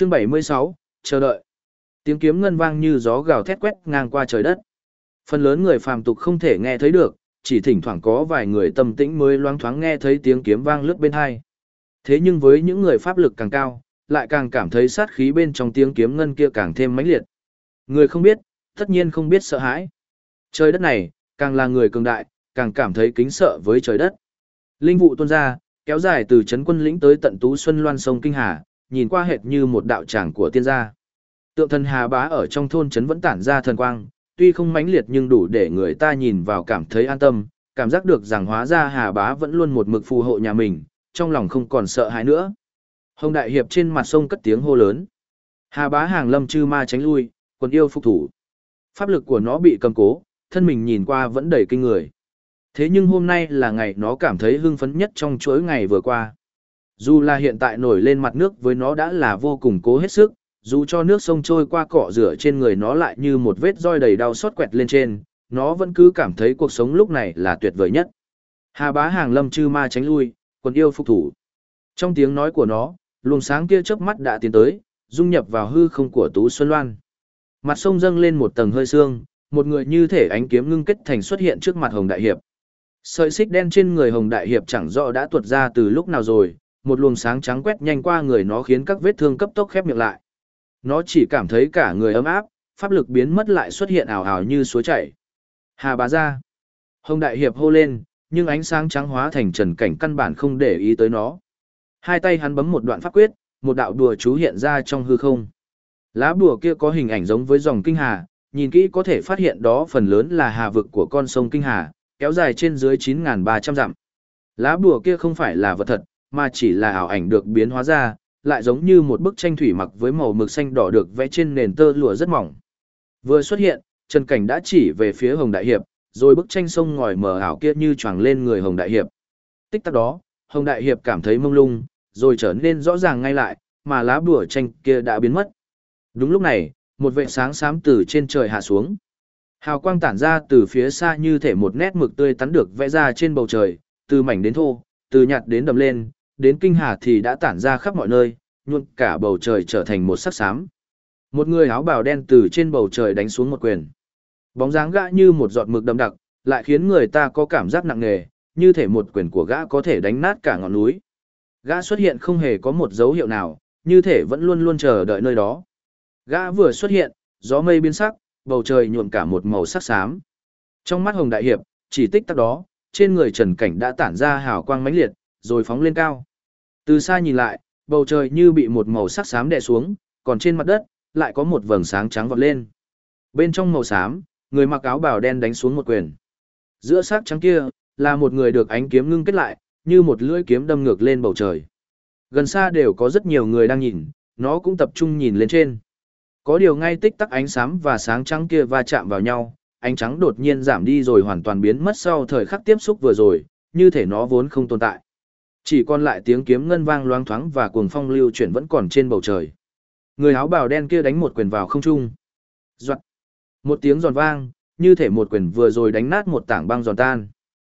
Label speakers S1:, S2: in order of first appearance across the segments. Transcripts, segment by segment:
S1: Chương 76, chờ đợi. Tiếng kiếm ngân vang như gió gào thét quét ngang qua trời đất. Phần lớn người phàm tục không thể nghe thấy được, chỉ thỉnh thoảng có vài người tâm tĩnh mới loáng thoáng nghe thấy tiếng kiếm vang lướt bên tai. Thế nhưng với những người pháp lực càng cao, lại càng cảm thấy sát khí bên trong tiếng kiếm ngân kia càng thêm mãnh liệt. Người không biết, tất nhiên không biết sợ hãi. Trời đất này, càng là người cường đại, càng cảm thấy kính sợ với trời đất. Linh vụ tuôn ra, kéo dài từ trấn Quân Lĩnh tới tận Tú Xuân Loan sông Kinh Hà, nhìn qua hệt như một đạo tràng của tiên gia. Tượng thần Hà Bá ở trong thôn trấn vẫn tản ra thần quang, tuy không mãnh liệt nhưng đủ để người ta nhìn vào cảm thấy an tâm, cảm giác được rằng hóa ra Hà Bá vẫn luôn một mực phù hộ nhà mình, trong lòng không còn sợ hãi nữa. Hồng Đại Hiệp trên mặt sông cất tiếng hô lớn. Hà Bá hàng lâm chư ma tránh lui, quân yêu phục thủ. Pháp lực của nó bị cầm cố, thân mình nhìn qua vẫn đầy kinh người. Thế nhưng hôm nay là ngày nó cảm thấy hưng phấn nhất trong chuỗi ngày vừa qua. Dù là hiện tại nổi lên mặt nước với nó đã là vô cùng cố hết sức, dù cho nước sông trôi qua cọ rửa trên người nó lại như một vết roi đầy đau xót quẹt lên trên, nó vẫn cứ cảm thấy cuộc sống lúc này là tuyệt vời nhất. Hà Bá hàng lâm chư ma tránh lui, quân yêu phục thủ. Trong tiếng nói của nó, luồng sáng kia chớp mắt đã tiến tới, dung nhập vào hư không của Tú Xuân Loan. Mặt sông dâng lên một tầng hơi sương, một người như thể ánh kiếm ngưng kết thành xuất hiện trước mặt Hồng Đại Hiệp. Sợi xích đen trên người Hồng Đại Hiệp chẳng rõ đã tuột ra từ lúc nào rồi, một luồng sáng trắng quét nhanh qua người nó khiến các vết thương cấp tốc khép miệng lại. Nó chỉ cảm thấy cả người ấm áp, pháp lực biến mất lại xuất hiện ảo ảo như suối chảy. Hà Bá ra. Hồng Đại Hiệp hô lên, nhưng ánh sáng trắng hóa thành trần cảnh căn bản không để ý tới nó. Hai tay hắn bấm một đoạn pháp quyết, một đạo đùa chú hiện ra trong hư không. Lá bùa kia có hình ảnh giống với dòng kinh hà, nhìn kỹ có thể phát hiện đó phần lớn là hà vực của con sông Kinh Hà, kéo dài trên dưới 9.300 dặm. Lá bùa kia không phải là vật thật, mà chỉ là ảo ảnh được biến hóa ra, lại giống như một bức tranh thủy mặc với màu mực xanh đỏ được vẽ trên nền tơ lụa rất mỏng. Vừa xuất hiện, Trần Cảnh đã chỉ về phía Hồng Đại Hiệp, rồi bức tranh sông ngòi mờ ảo kia như choàng lên người Hồng Đại Hiệp. Tích tắc đó, Hồng Đại Hiệp cảm thấy mông lung, rồi trở nên rõ ràng ngay lại, mà lá bùa tranh kia đã biến mất. Đúng lúc này, một vệt sáng xám từ trên trời hạ xuống. Hào quang tản ra từ phía xa như thể một nét mực tươi tắn được vẽ ra trên bầu trời, từ mảnh đến thô, từ nhạt đến đậm lên, đến Kinh Hà thì đã tản ra khắp mọi nơi, nhuộm cả bầu trời trở thành một sắc xám. Một người áo bào đen từ trên bầu trời đánh xuống một quyền. Bóng dáng gã như một giọt mực đậm đặc, lại khiến người ta có cảm giác nặng nề, như thể một quyền của gã có thể đánh nát cả ngọn núi. Gã xuất hiện không hề có một dấu hiệu nào, như thể vẫn luôn luôn chờ đợi nơi đó. Gã vừa xuất hiện, gió mây biến sắc, bầu trời nhuộm cả một màu sắc xám. Trong mắt Hồng Đại Hiệp, chỉ tích tắc đó, trên người Trần Cảnh đã tản ra hào quang mãnh liệt, rồi phóng lên cao. Từ xa nhìn lại, bầu trời như bị một màu sắc xám đè xuống, còn trên mặt đất, lại có một vầng sáng trắng vọt lên. Bên trong màu xám, người mặc áo bào đen đánh xuống một quyền. Giữa sắc trắng kia, là một người được ánh kiếm ngưng kết lại, như một lưỡi kiếm đâm ngược lên bầu trời. Gần xa đều có rất nhiều người đang nhìn, nó cũng tập trung nhìn lên trên. Có điều ngay tích tắc ánh xám và sáng trắng kia va chạm vào nhau, ánh trắng đột nhiên giảm đi rồi hoàn toàn biến mất sau thời khắc tiếp xúc vừa rồi, như thể nó vốn không tồn tại. Chỉ còn lại tiếng kiếm ngân vang loáng thoáng và cuồng phong lưu chuyển vẫn còn trên bầu trời. Người áo bào đen kia đánh một quyền vào không trung. Doạt. Một tiếng giòn vang, như thể một quyền vừa rồi đánh nát một tảng băng giòn tan.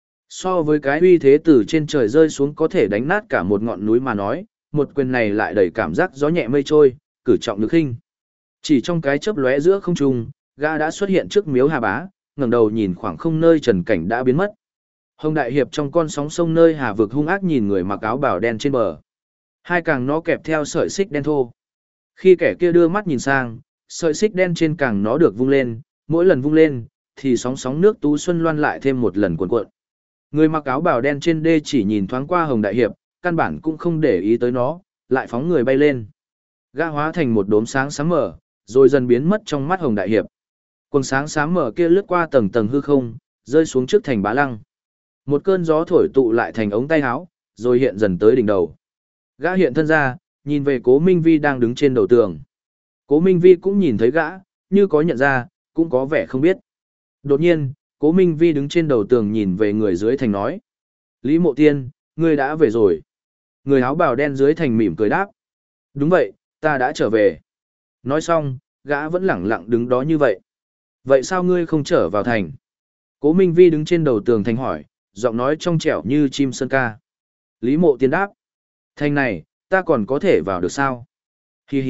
S1: So với cái uy thế từ trên trời rơi xuống có thể đánh nát cả một ngọn núi mà nói, một quyền này lại đầy cảm giác gió nhẹ mây trôi, cử trọng lực khinh. Chỉ trong cái chớp lóe giữa không trung, gã đã xuất hiện trước miếu Hà Bá, ngẩng đầu nhìn khoảng không nơi Trần Cảnh đã biến mất. Hồng Đại Hiệp trong con sóng sông nơi Hà vực hung ác nhìn người mặc áo bào đen trên bờ. Hai càng nó kẹp theo sợi xích đen thô. Khi kẻ kia đưa mắt nhìn sang, sợi xích đen trên càng nó được vung lên, mỗi lần vung lên, thì sóng sóng nước Tú Xuân Loan lại thêm một lần cuộn cuộn. Người mặc áo bào đen trên đê chỉ nhìn thoáng qua Hồng Đại Hiệp, căn bản cũng không để ý tới nó, lại phóng người bay lên. Gã hóa thành một đốm sáng sáng mở, rồi dần biến mất trong mắt Hồng Đại Hiệp. Quầng sáng sáng mở kia lướt qua tầng tầng hư không, rơi xuống trước thành Bá Lăng. Một cơn gió thổi tụ lại thành ống tay áo, rồi hiện dần tới đỉnh đầu. Gã hiện thân ra, nhìn về Cố Minh Vi đang đứng trên đầu tường. Cố Minh Vi cũng nhìn thấy gã, như có nhận ra, cũng có vẻ không biết. Đột nhiên, Cố Minh Vi đứng trên đầu tường nhìn về người dưới thành nói. Lý Mộ Tiên, ngươi đã về rồi. Người áo bào đen dưới thành mỉm cười đáp. Đúng vậy, ta đã trở về. Nói xong, gã vẫn lẳng lặng đứng đó như vậy. Vậy sao ngươi không trở vào thành? Cố Minh Vi đứng trên đầu tường thành hỏi, giọng nói trong trẻo như chim sơn ca. Lý Mộ Tiên đáp. Thành này, ta còn có thể vào được sao? Hì hì,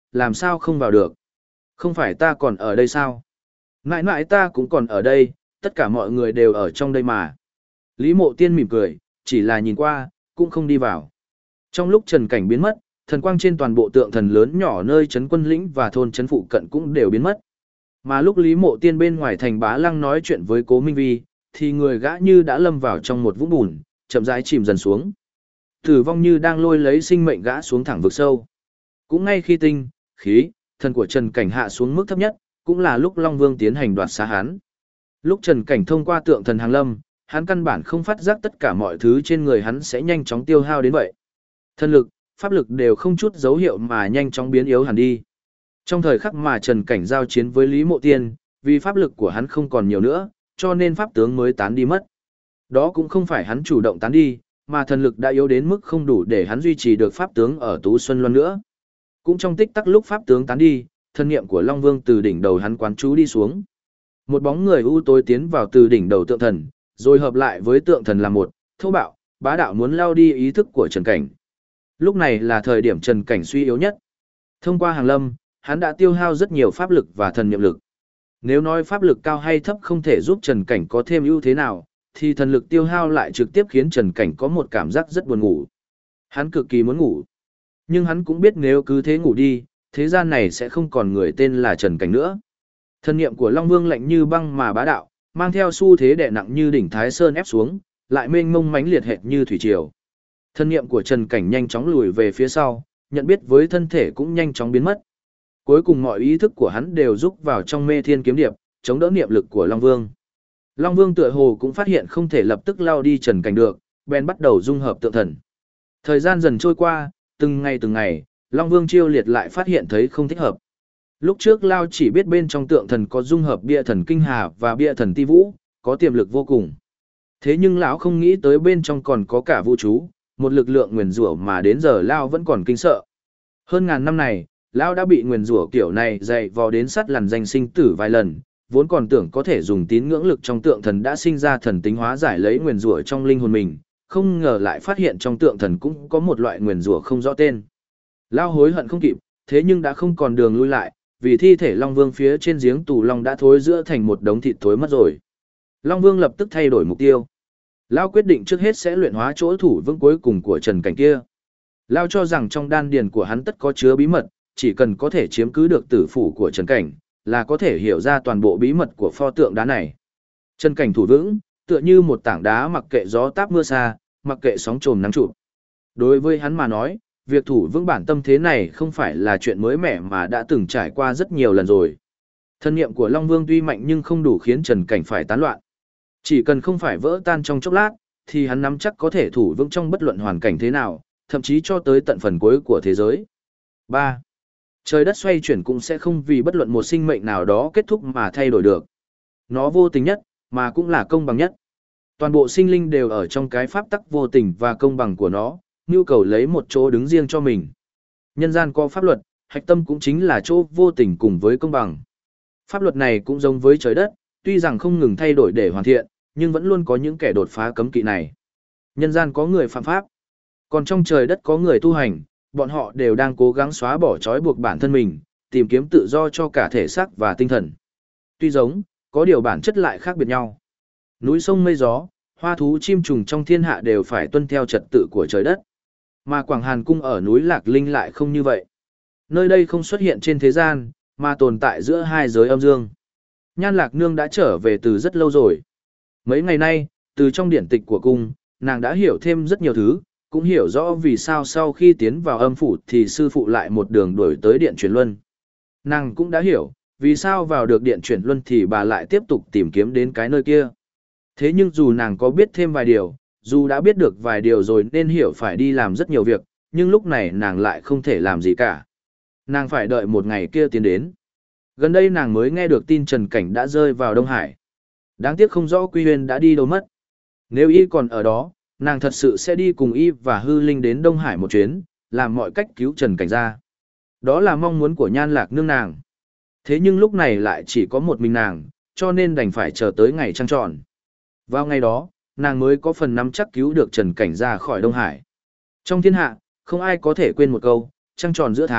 S1: làm sao không vào được? Không phải ta còn ở đây sao? Mãi mãi ta cũng còn ở đây, tất cả mọi người đều ở trong đây mà. Lý Mộ Tiên mỉm cười, chỉ là nhìn qua, cũng không đi vào. Trong lúc trần cảnh biến mất, thần quang trên toàn bộ tượng thần lớn nhỏ nơi trấn quân lĩnh và thôn trấn phụ cận cũng đều biến mất. Mà lúc Lý Mộ Tiên bên ngoài thành Bá Lăng nói chuyện với Cố Minh Vi, thì người gã như đã lâm vào trong một vũng bùn, chậm rãi chìm dần xuống. Tử vong như đang lôi lấy sinh mệnh gã xuống thẳng vực sâu. Cũng ngay khi tinh, khí, thần của Trần Cảnh hạ xuống mức thấp nhất, cũng là lúc Long Vương tiến hành đoạt xá hắn. Lúc Trần Cảnh thông qua tượng thần hàng lâm, hắn căn bản không phát giác tất cả mọi thứ trên người hắn sẽ nhanh chóng tiêu hao đến vậy. Thân lực, pháp lực đều không chút dấu hiệu mà nhanh chóng biến yếu hẳn đi. Trong thời khắc mà Trần Cảnh giao chiến với Lý Mộ Tiên, vì pháp lực của hắn không còn nhiều nữa, cho nên pháp tướng mới tán đi mất. Đó cũng không phải hắn chủ động tán đi, mà thần lực đã yếu đến mức không đủ để hắn duy trì được pháp tướng ở Tú Xuân Loan nữa. Cũng trong tích tắc lúc pháp tướng tán đi, thân niệm của Long Vương từ đỉnh đầu hắn quán chú đi xuống. Một bóng người u tối tiến vào từ đỉnh đầu tượng thần, rồi hợp lại với tượng thần là một, thô bạo, bá đạo muốn lao đi ý thức của Trần Cảnh. Lúc này là thời điểm Trần Cảnh suy yếu nhất. Thông qua hàng lâm, hắn đã tiêu hao rất nhiều pháp lực và thần niệm lực. Nếu nói pháp lực cao hay thấp không thể giúp Trần Cảnh có thêm ưu thế nào, thì thần lực tiêu hao lại trực tiếp khiến Trần Cảnh có một cảm giác rất buồn ngủ. Hắn cực kỳ muốn ngủ. Nhưng hắn cũng biết nếu cứ thế ngủ đi, thế gian này sẽ không còn người tên là Trần Cảnh nữa. Thần niệm của Long Vương lạnh như băng mà bá đạo, mang theo xu thế đè nặng như đỉnh Thái Sơn ép xuống, lại mênh mông mãnh liệt hệt như thủy triều. Thần niệm của Trần Cảnh nhanh chóng lùi về phía sau, nhận biết với thân thể cũng nhanh chóng biến mất. Cuối cùng mọi ý thức của hắn đều rúc vào trong Mê Thiên Kiếm Điệp, chống đỡ niệm lực của Long Vương. Long Vương tựa hồ cũng phát hiện không thể lập tức lao đi Trần Cảnh được, bèn bắt đầu dung hợp tượng thần. Thời gian dần trôi qua, từng ngày, Long Vương chiêu liệt lại phát hiện thấy không thích hợp. Lúc trước Lao chỉ biết bên trong tượng thần có dung hợp bia thần Kinh Hà và bia thần Ti Vũ, có tiềm lực vô cùng. Thế nhưng lão không nghĩ tới bên trong còn có cả vũ chú, một lực lượng nguyền rủa mà đến giờ Lao vẫn còn kinh sợ. Hơn ngàn năm này, Lao đã bị nguyền rủa kiểu này dày vò đến sắt lằn danh sinh tử vài lần, vốn còn tưởng có thể dùng tín ngưỡng lực trong tượng thần đã sinh ra thần tính hóa giải lấy nguyền rủa trong linh hồn mình, không ngờ lại phát hiện trong tượng thần cũng có một loại nguyền rủa không rõ tên. Lao hối hận không kịp, thế nhưng đã không còn đường lui lại, vì thi thể Long Vương phía trên giếng tù long đã thối giữa thành một đống thịt thối mất rồi. Long Vương lập tức thay đổi mục tiêu. Lao quyết định trước hết sẽ luyện hóa chỗ thủ vững cuối cùng của Trần Cảnh kia. Lao cho rằng trong đan điền của hắn tất có chứa bí mật, chỉ cần có thể chiếm cứ được tử phủ của Trần Cảnh, là có thể hiểu ra toàn bộ bí mật của pho tượng đá này. Trần Cảnh thủ vững, tựa như một tảng đá mặc kệ gió táp mưa xa, mặc kệ sóng trồm nắng trụ. Đối với hắn mà nói, việc thủ vững bản tâm thế này không phải là chuyện mới mẻ mà đã từng trải qua rất nhiều lần rồi. Thân niệm của Long Vương tuy mạnh nhưng không đủ khiến Trần Cảnh phải tán loạn. Chỉ cần không phải vỡ tan trong chốc lát, thì hắn nắm chắc có thể thủ vững trong bất luận hoàn cảnh thế nào, thậm chí cho tới tận phần cuối của thế giới. 3. Trời đất xoay chuyển cũng sẽ không vì bất luận một sinh mệnh nào đó kết thúc mà thay đổi được. Nó vô tình nhất, mà cũng là công bằng nhất. Toàn bộ sinh linh đều ở trong cái pháp tắc vô tình và công bằng của nó, nhu cầu lấy một chỗ đứng riêng cho mình. Nhân gian có pháp luật, hạch tâm cũng chính là chỗ vô tình cùng với công bằng. Pháp luật này cũng giống với trời đất, tuy rằng không ngừng thay đổi để hoàn thiện, nhưng vẫn luôn có những kẻ đột phá cấm kỵ này. Nhân gian có người phạm pháp, còn trong trời đất có người tu hành, bọn họ đều đang cố gắng xóa bỏ trói buộc bản thân mình, tìm kiếm tự do cho cả thể xác và tinh thần. Tuy giống, có điều bản chất lại khác biệt nhau. Núi sông mây gió, hoa thú chim trùng trong thiên hạ đều phải tuân theo trật tự của trời đất. Mà Quảng Hàn Cung ở núi Lạc Linh lại không như vậy. Nơi đây không xuất hiện trên thế gian, mà tồn tại giữa hai giới âm dương. Nhan Lạc Nương đã trở về từ rất lâu rồi. Mấy ngày nay, từ trong điển tịch của cung, nàng đã hiểu thêm rất nhiều thứ, cũng hiểu rõ vì sao sau khi tiến vào âm phủ thì sư phụ lại một đường đuổi tới điện chuyển luân. Nàng cũng đã hiểu, vì sao vào được điện chuyển luân thì bà lại tiếp tục tìm kiếm đến cái nơi kia. Thế nhưng dù nàng có biết thêm vài điều, dù đã biết được vài điều rồi nên hiểu phải đi làm rất nhiều việc, nhưng lúc này nàng lại không thể làm gì cả. Nàng phải đợi một ngày kia tiến đến. Gần đây nàng mới nghe được tin Trần Cảnh đã rơi vào Đông Hải. Đáng tiếc không rõ Quy Huyên đã đi đâu mất. Nếu y còn ở đó, nàng thật sự sẽ đi cùng y và Hư Linh đến Đông Hải một chuyến, làm mọi cách cứu Trần Cảnh ra. Đó là mong muốn của Nhan Lạc Nương nàng. Thế nhưng lúc này lại chỉ có một mình nàng, cho nên đành phải chờ tới ngày trăng tròn. Vào ngày đó, nàng mới có phần nắm chắc cứu được Trần Cảnh ra khỏi Đông Hải. Trong thiên hạ, không ai có thể quên một câu, trăng tròn giữa tháng,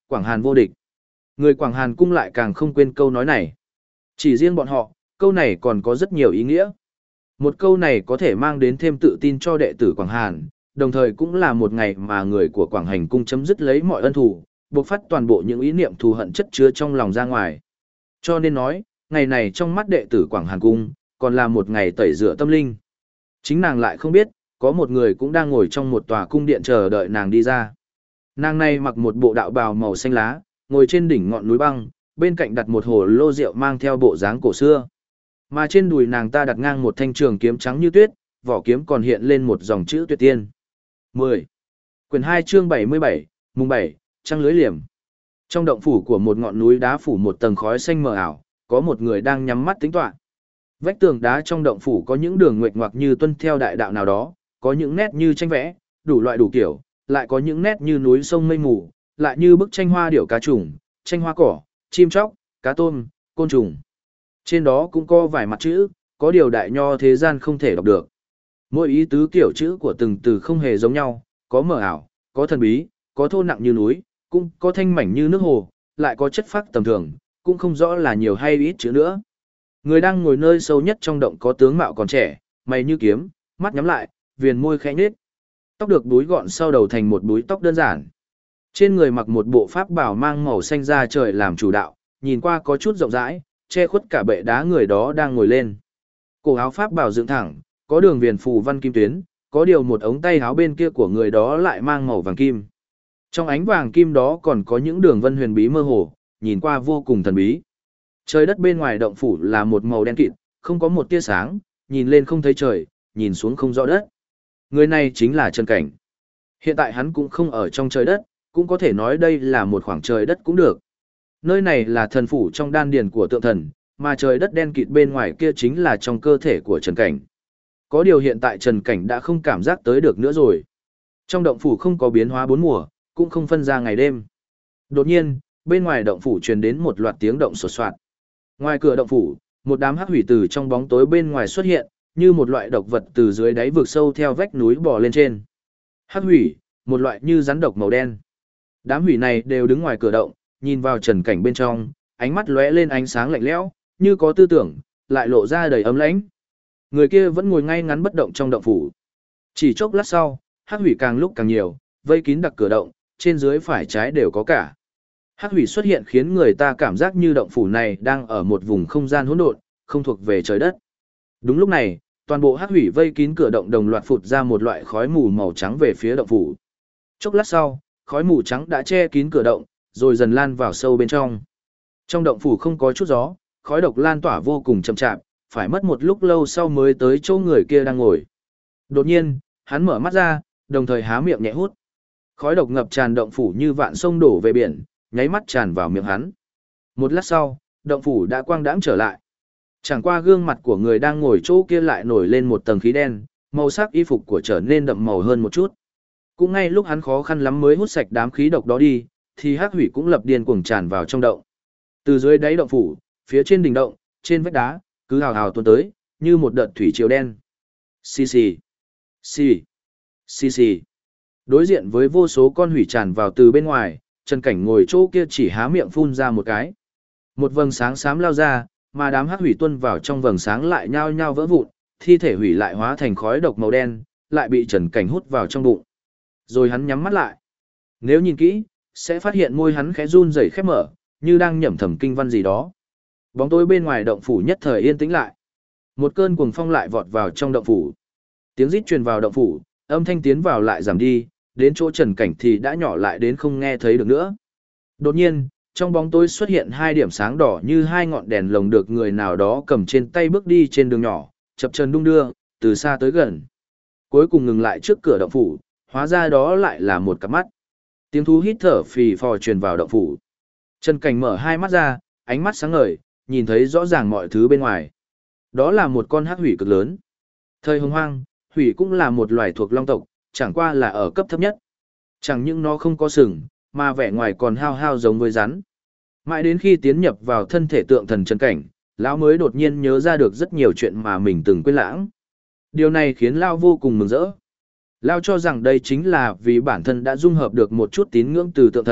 S1: Quảng Hàn vô địch. Người Quảng Hàn cung lại càng không quên câu nói này. Chỉ riêng bọn họ, câu này còn có rất nhiều ý nghĩa. Một câu này có thể mang đến thêm tự tin cho đệ tử Quảng Hàn, đồng thời cũng là một ngày mà người của Quảng Hành cung chấm dứt lấy mọi ân thù, buộc phát toàn bộ những ý niệm thù hận chất chứa trong lòng ra ngoài. Cho nên nói, ngày này trong mắt đệ tử Quảng Hàn cung, còn là một ngày tẩy rửa tâm linh. Chính nàng lại không biết, có một người cũng đang ngồi trong một tòa cung điện chờ đợi nàng đi ra. Nàng này mặc một bộ đạo bào màu xanh lá, ngồi trên đỉnh ngọn núi băng, bên cạnh đặt một hồ lô rượu mang theo bộ dáng cổ xưa. Mà trên đùi nàng ta đặt ngang một thanh trường kiếm trắng như tuyết, vỏ kiếm còn hiện lên một dòng chữ tuyệt tiên. 10. Quyển 2 chương 77, mùng 7, trăng lưới liềm. Trong động phủ của một ngọn núi đá phủ một tầng khói xanh mờ ảo, có một người đang nhắm mắt tính toán. Vách tường đá trong động phủ có những đường nguệch ngoạc như tuân theo đại đạo nào đó, có những nét như tranh vẽ, đủ loại đủ kiểu, lại có những nét như núi sông mây mù, lại như bức tranh hoa điểu cá trùng, tranh hoa cỏ, chim chóc, cá tôm, côn trùng. Trên đó cũng có vài mặt chữ, có điều đại nho thế gian không thể đọc được. Mỗi ý tứ kiểu chữ của từng từ không hề giống nhau, có mờ ảo, có thần bí, có thô nặng như núi, cũng có thanh mảnh như nước hồ, lại có chất phác tầm thường, cũng không rõ là nhiều hay ít chữ nữa. Người đang ngồi nơi sâu nhất trong động có tướng mạo còn trẻ, mày như kiếm, mắt nhắm lại, viền môi khẽ nhếch. Tóc được búi gọn sau đầu thành một búi tóc đơn giản. Trên người mặc một bộ pháp bào mang màu xanh da trời làm chủ đạo, nhìn qua có chút rộng rãi, che khuất cả bệ đá người đó đang ngồi lên. Cổ áo pháp bào dựng thẳng, có đường viền phù văn kim tuyến, có điều một ống tay áo bên kia của người đó lại mang màu vàng kim. Trong ánh vàng kim đó còn có những đường vân huyền bí mơ hồ, nhìn qua vô cùng thần bí. Trời đất bên ngoài động phủ là một màu đen kịt, không có một tia sáng, nhìn lên không thấy trời, nhìn xuống không rõ đất. Người này chính là Trần Cảnh. Hiện tại hắn cũng không ở trong trời đất, cũng có thể nói đây là một khoảng trời đất cũng được. Nơi này là thần phủ trong đan điền của tượng thần, mà trời đất đen kịt bên ngoài kia chính là trong cơ thể của Trần Cảnh. Có điều hiện tại Trần Cảnh đã không cảm giác tới được nữa rồi. Trong động phủ không có biến hóa bốn mùa, cũng không phân ra ngày đêm. Đột nhiên, bên ngoài động phủ truyền đến một loạt tiếng động sột soạt. Ngoài cửa động phủ, một đám hắc hủy từ trong bóng tối bên ngoài xuất hiện, như một loại độc vật từ dưới đáy vực sâu theo vách núi bò lên trên. Hắc hủy, một loại như rắn độc màu đen. Đám hủy này đều đứng ngoài cửa động, nhìn vào Trần Cảnh bên trong, ánh mắt lóe lên ánh sáng lạnh lẽo, như có tư tưởng, lại lộ ra đầy ấm lãnh. Người kia vẫn ngồi ngay ngắn bất động trong động phủ. Chỉ chốc lát sau, hắc hủy càng lúc càng nhiều, vây kín đặc cửa động, trên dưới phải trái đều có cả. Hắc hủy xuất hiện khiến người ta cảm giác như động phủ này đang ở một vùng không gian hỗn độn, không thuộc về trời đất. Đúng lúc này, toàn bộ hắc hủy vây kín cửa động đồng loạt phụt ra một loại khói mù màu trắng về phía động phủ. Chốc lát sau, khói mù trắng đã che kín cửa động, rồi dần lan vào sâu bên trong. Trong động phủ không có chút gió, khói độc lan tỏa vô cùng chậm chạp, phải mất một lúc lâu sau mới tới chỗ người kia đang ngồi. Đột nhiên, hắn mở mắt ra, đồng thời há miệng nhẹ hút. Khói độc ngập tràn động phủ như vạn sông đổ về biển, nháy mắt tràn vào miệng hắn. Một lát sau, động phủ đã quang đãng trở lại. Chẳng qua gương mặt của người đang ngồi chỗ kia lại nổi lên một tầng khí đen, màu sắc y phục của trở nên đậm màu hơn một chút. Cũng ngay lúc hắn khó khăn lắm mới hút sạch đám khí độc đó đi, thì hắc hủy cũng lập điên cuồng tràn vào trong động. Từ dưới đáy động phủ, phía trên đỉnh động, trên vách đá, cứ hào hào tuôn tới, như một đợt thủy triều đen. Xì xì, xì, xì xì. Đối diện với vô số con hủy tràn vào từ bên ngoài, Trần Cảnh ngồi chỗ kia chỉ há miệng phun ra một cái. Một vầng sáng xám lao ra, mà đám hắc hủy tuôn vào trong vầng sáng lại nhao nhao vỡ vụn, thi thể hủy lại hóa thành khói độc màu đen, lại bị Trần Cảnh hút vào trong bụng. Rồi hắn nhắm mắt lại. Nếu nhìn kỹ, sẽ phát hiện môi hắn khẽ run rẩy khép mở, như đang nhẩm thầm kinh văn gì đó. Bóng tối bên ngoài động phủ nhất thời yên tĩnh lại. Một cơn cuồng phong lại vọt vào trong động phủ. Tiếng rít truyền vào động phủ, âm thanh tiến vào lại giảm đi, đến chỗ Trần Cảnh thì đã nhỏ lại đến không nghe thấy được nữa. Đột nhiên, trong bóng tối xuất hiện hai điểm sáng đỏ như hai ngọn đèn lồng được người nào đó cầm trên tay bước đi trên đường nhỏ, chập chờn đung đưa, từ xa tới gần. Cuối cùng ngừng lại trước cửa động phủ, hóa ra đó lại là một cặp mắt. Tiếng thú hít thở phì phò truyền vào động phủ. Trần Cảnh mở hai mắt ra, ánh mắt sáng ngời, nhìn thấy rõ ràng mọi thứ bên ngoài. Đó là một con hắc hủy cực lớn. Thời Hồng Hoang, hủy cũng là một loài thuộc long tộc, chẳng qua là ở cấp thấp nhất. Chẳng những nó không có sừng, mà vẻ ngoài còn hao hao giống với rắn. Mãi đến khi tiến nhập vào thân thể tượng thần Trần Cảnh, lão mới đột nhiên nhớ ra được rất nhiều chuyện mà mình từng quên lãng. Điều này khiến lão vô cùng mừng rỡ. Lão cho rằng đây chính là vì bản thân đã dung hợp được một chút tín ngưỡng từ tượng thần,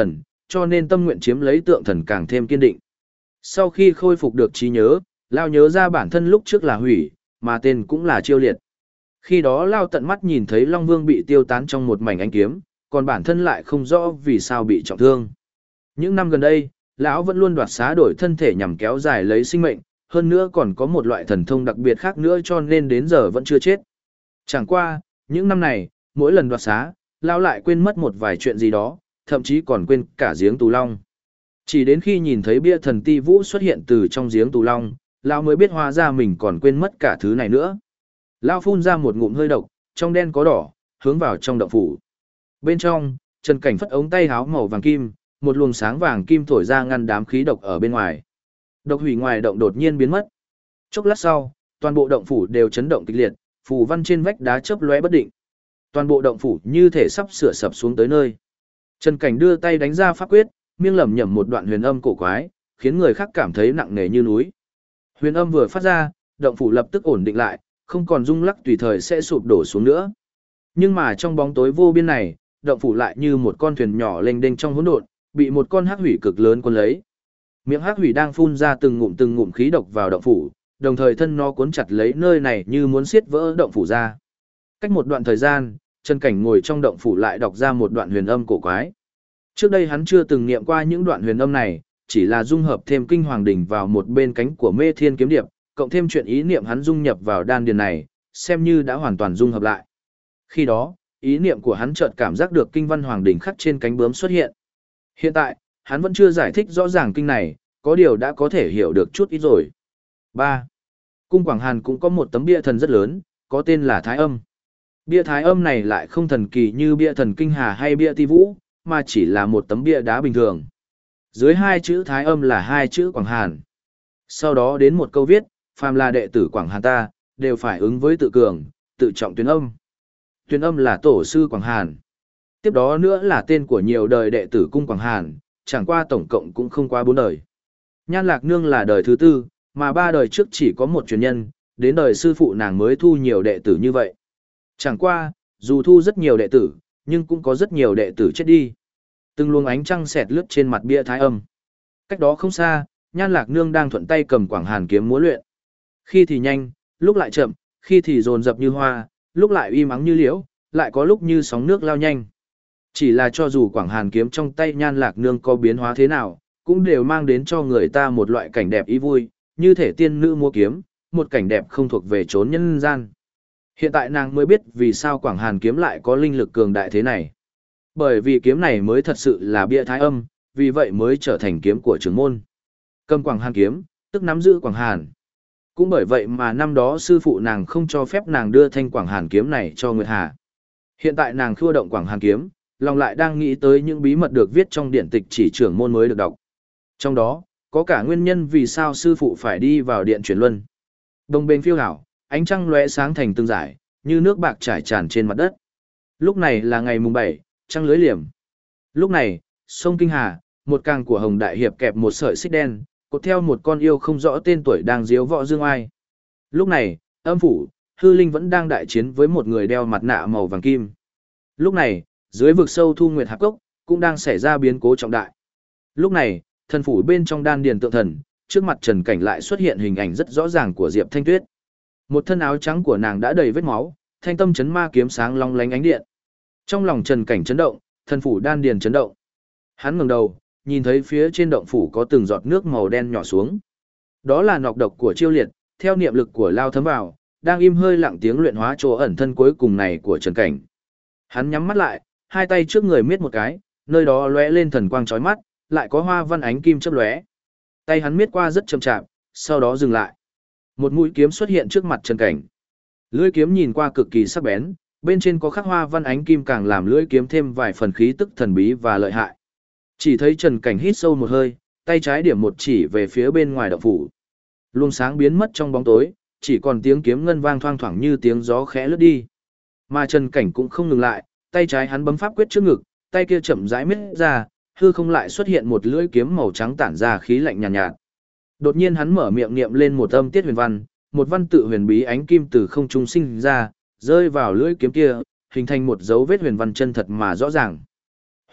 S1: cho nên tâm nguyện chiếm lấy tượng thần càng thêm kiên định. Sau khi khôi phục được trí nhớ, Lao nhớ ra bản thân lúc trước là Hủy, mà tên cũng là Chiêu Liệt. Khi đó Lao tận mắt nhìn thấy Long Vương bị tiêu tán trong một mảnh ánh kiếm, còn bản thân lại không rõ vì sao bị trọng thương. Những năm gần đây, lão vẫn luôn đoạt xá đổi thân thể nhằm kéo dài lấy sinh mệnh, hơn nữa còn có một loại thần thông đặc biệt khác nữa cho nên đến giờ vẫn chưa chết. Chẳng qua, những năm này, mỗi lần đoạt xá, Lão lại quên mất một vài chuyện gì đó, thậm chí còn quên cả giếng Tù Long. Chỉ đến khi nhìn thấy bia thần Ti Vũ xuất hiện từ trong giếng Tù Long, Lão mới biết hóa ra mình còn quên mất cả thứ này nữa. Lão phun ra một ngụm hơi độc, trong đen có đỏ, hướng vào trong động phủ. Bên trong, Trần Cảnh phất ống tay háo màu vàng kim, một luồng sáng vàng kim thổi ra ngăn đám khí độc ở bên ngoài. Độc hủy ngoài động đột nhiên biến mất. Chốc lát sau, toàn bộ động phủ đều chấn động kịch liệt, phù văn trên vách đá chớp lóe bất định. Toàn bộ động phủ như thể sắp sửa sập xuống tới nơi. Trần Cảnh đưa tay đánh ra pháp quyết, miệng lẩm nhẩm một đoạn huyền âm cổ quái, khiến người khác cảm thấy nặng nề như núi. Huyền âm vừa phát ra, động phủ lập tức ổn định lại, không còn rung lắc tùy thời sẽ sụp đổ xuống nữa. Nhưng mà trong bóng tối vô biên này, động phủ lại như một con thuyền nhỏ lênh đênh trong hỗn độn, bị một con hắc hủy cực lớn cuốn lấy. Miệng hắc hủy đang phun ra từng ngụm khí độc vào động phủ, đồng thời thân nó cuốn chặt lấy nơi này như muốn xiết vỡ động phủ ra. Cách một đoạn thời gian, Trần Cảnh ngồi trong động phủ lại đọc ra một đoạn huyền âm cổ quái. Trước đây hắn chưa từng niệm qua những đoạn huyền âm này, chỉ là dung hợp thêm kinh hoàng đỉnh vào một bên cánh của Mê Thiên kiếm điệp, cộng thêm chuyện ý niệm hắn dung nhập vào đan điền này, xem như đã hoàn toàn dung hợp lại. Khi đó, ý niệm của hắn chợt cảm giác được kinh văn hoàng đỉnh khắc trên cánh bướm xuất hiện. Hiện tại, hắn vẫn chưa giải thích rõ ràng kinh này, có điều đã có thể hiểu được chút ít rồi. 3. Cung Quảng Hàn cũng có một tấm bia thần rất lớn, có tên là Thái Âm. Bia Thái Âm này lại không thần kỳ như bia thần Kinh Hà hay bia Ti Vũ, mà chỉ là một tấm bia đá bình thường. Dưới hai chữ Thái Âm là hai chữ Quảng Hàn. Sau đó đến một câu viết, phàm là đệ tử Quảng Hàn ta, đều phải ứng với tự cường, tự trọng tuyên âm. Tuyên âm là tổ sư Quảng Hàn. Tiếp đó nữa là tên của nhiều đời đệ tử cung Quảng Hàn, chẳng qua tổng cộng cũng không qua 4 đời. Nhan Lạc Nương là đời thứ 4, mà 3 đời trước chỉ có một truyền nhân, đến đời sư phụ nàng mới thu nhiều đệ tử như vậy. Chẳng qua, dù thu rất nhiều đệ tử, nhưng cũng có rất nhiều đệ tử chết đi. Từng luồng ánh trăng xẹt lướt trên mặt bia Thái Âm. Cách đó không xa, Nhan Lạc Nương đang thuận tay cầm Quảng Hàn kiếm múa luyện. Khi thì nhanh, lúc lại chậm, khi thì dồn dập như hoa, lúc lại uy mắng như liễu, lại có lúc như sóng nước lao nhanh. Chỉ là cho dù Quảng Hàn kiếm trong tay Nhan Lạc Nương có biến hóa thế nào, cũng đều mang đến cho người ta một loại cảnh đẹp ý vui, như thể tiên nữ múa kiếm, một cảnh đẹp không thuộc về chốn nhân gian. Hiện tại nàng mới biết vì sao Quảng Hàn kiếm lại có linh lực cường đại thế này. Bởi vì kiếm này mới thật sự là bia Thái Âm, vì vậy mới trở thành kiếm của trưởng môn. Cầm Quảng Hàn kiếm, tức nắm giữ Quảng Hàn. Cũng bởi vậy mà năm đó sư phụ nàng không cho phép nàng đưa thanh Quảng Hàn kiếm này cho Nguyệt Hà. Hiện tại nàng khua động Quảng Hàn kiếm, lòng lại đang nghĩ tới những bí mật được viết trong điển tịch chỉ trưởng môn mới được đọc. Trong đó, có cả nguyên nhân vì sao sư phụ phải đi vào điện chuyển luân. Đồng bên phiêu hảo, ánh trăng lóe sáng thành từng dải, như nước bạc trải tràn trên mặt đất. Lúc này là ngày mùng 7, trăng lưới liềm. Lúc này, sông Kinh Hà, một càng của Hồng Đại Hiệp kẹp một sợi xích đen, cột theo một con yêu không rõ tên tuổi đang diếu võ dương ai. Lúc này, âm phủ, hư linh vẫn đang đại chiến với một người đeo mặt nạ màu vàng kim. Lúc này, dưới vực sâu Thu Nguyệt Hạp Cốc, cũng đang xảy ra biến cố trọng đại. Lúc này, thần phủ bên trong đan điền tượng thần, trước mặt Trần Cảnh lại xuất hiện hình ảnh rất rõ ràng của Diệp Thanh Tuyết. Một thân áo trắng của nàng đã đầy vết máu, thanh tâm chấn ma kiếm sáng long lánh ánh điện. Trong lòng Trần Cảnh chấn động, thần phủ đan điền chấn động. Hắn ngẩng đầu, nhìn thấy phía trên động phủ có từng giọt nước màu đen nhỏ xuống. Đó là nọc độc của Chiêu Liệt, theo niệm lực của Lao thấm vào, đang im hơi lặng tiếng luyện hóa chỗ ẩn thân cuối cùng này của Trần Cảnh. Hắn nhắm mắt lại, hai tay trước người miết một cái, nơi đó lóe lên thần quang chói mắt, lại có hoa văn ánh kim chớp lóe. Tay hắn miết qua rất chậm chạp, sau đó dừng lại. Một mũi kiếm xuất hiện trước mặt Trần Cảnh. Lưỡi kiếm nhìn qua cực kỳ sắc bén, bên trên có khắc hoa văn ánh kim càng làm lưỡi kiếm thêm vài phần khí tức thần bí và lợi hại. Chỉ thấy Trần Cảnh hít sâu một hơi, tay trái điểm một chỉ về phía bên ngoài động phủ. Luồng sáng biến mất trong bóng tối, chỉ còn tiếng kiếm ngân vang thoang thoảng như tiếng gió khẽ lướt đi. Mà Trần Cảnh cũng không ngừng lại, tay trái hắn bấm pháp quyết trước ngực, tay kia chậm rãi miết ra, hư không lại xuất hiện một lưỡi kiếm màu trắng tản ra khí lạnh nhàn nhạt. Đột nhiên hắn mở miệng niệm lên một âm tiết huyền văn, một văn tự huyền bí ánh kim từ không trung sinh ra, rơi vào lưỡi kiếm kia, hình thành một dấu vết huyền văn chân thật mà rõ ràng.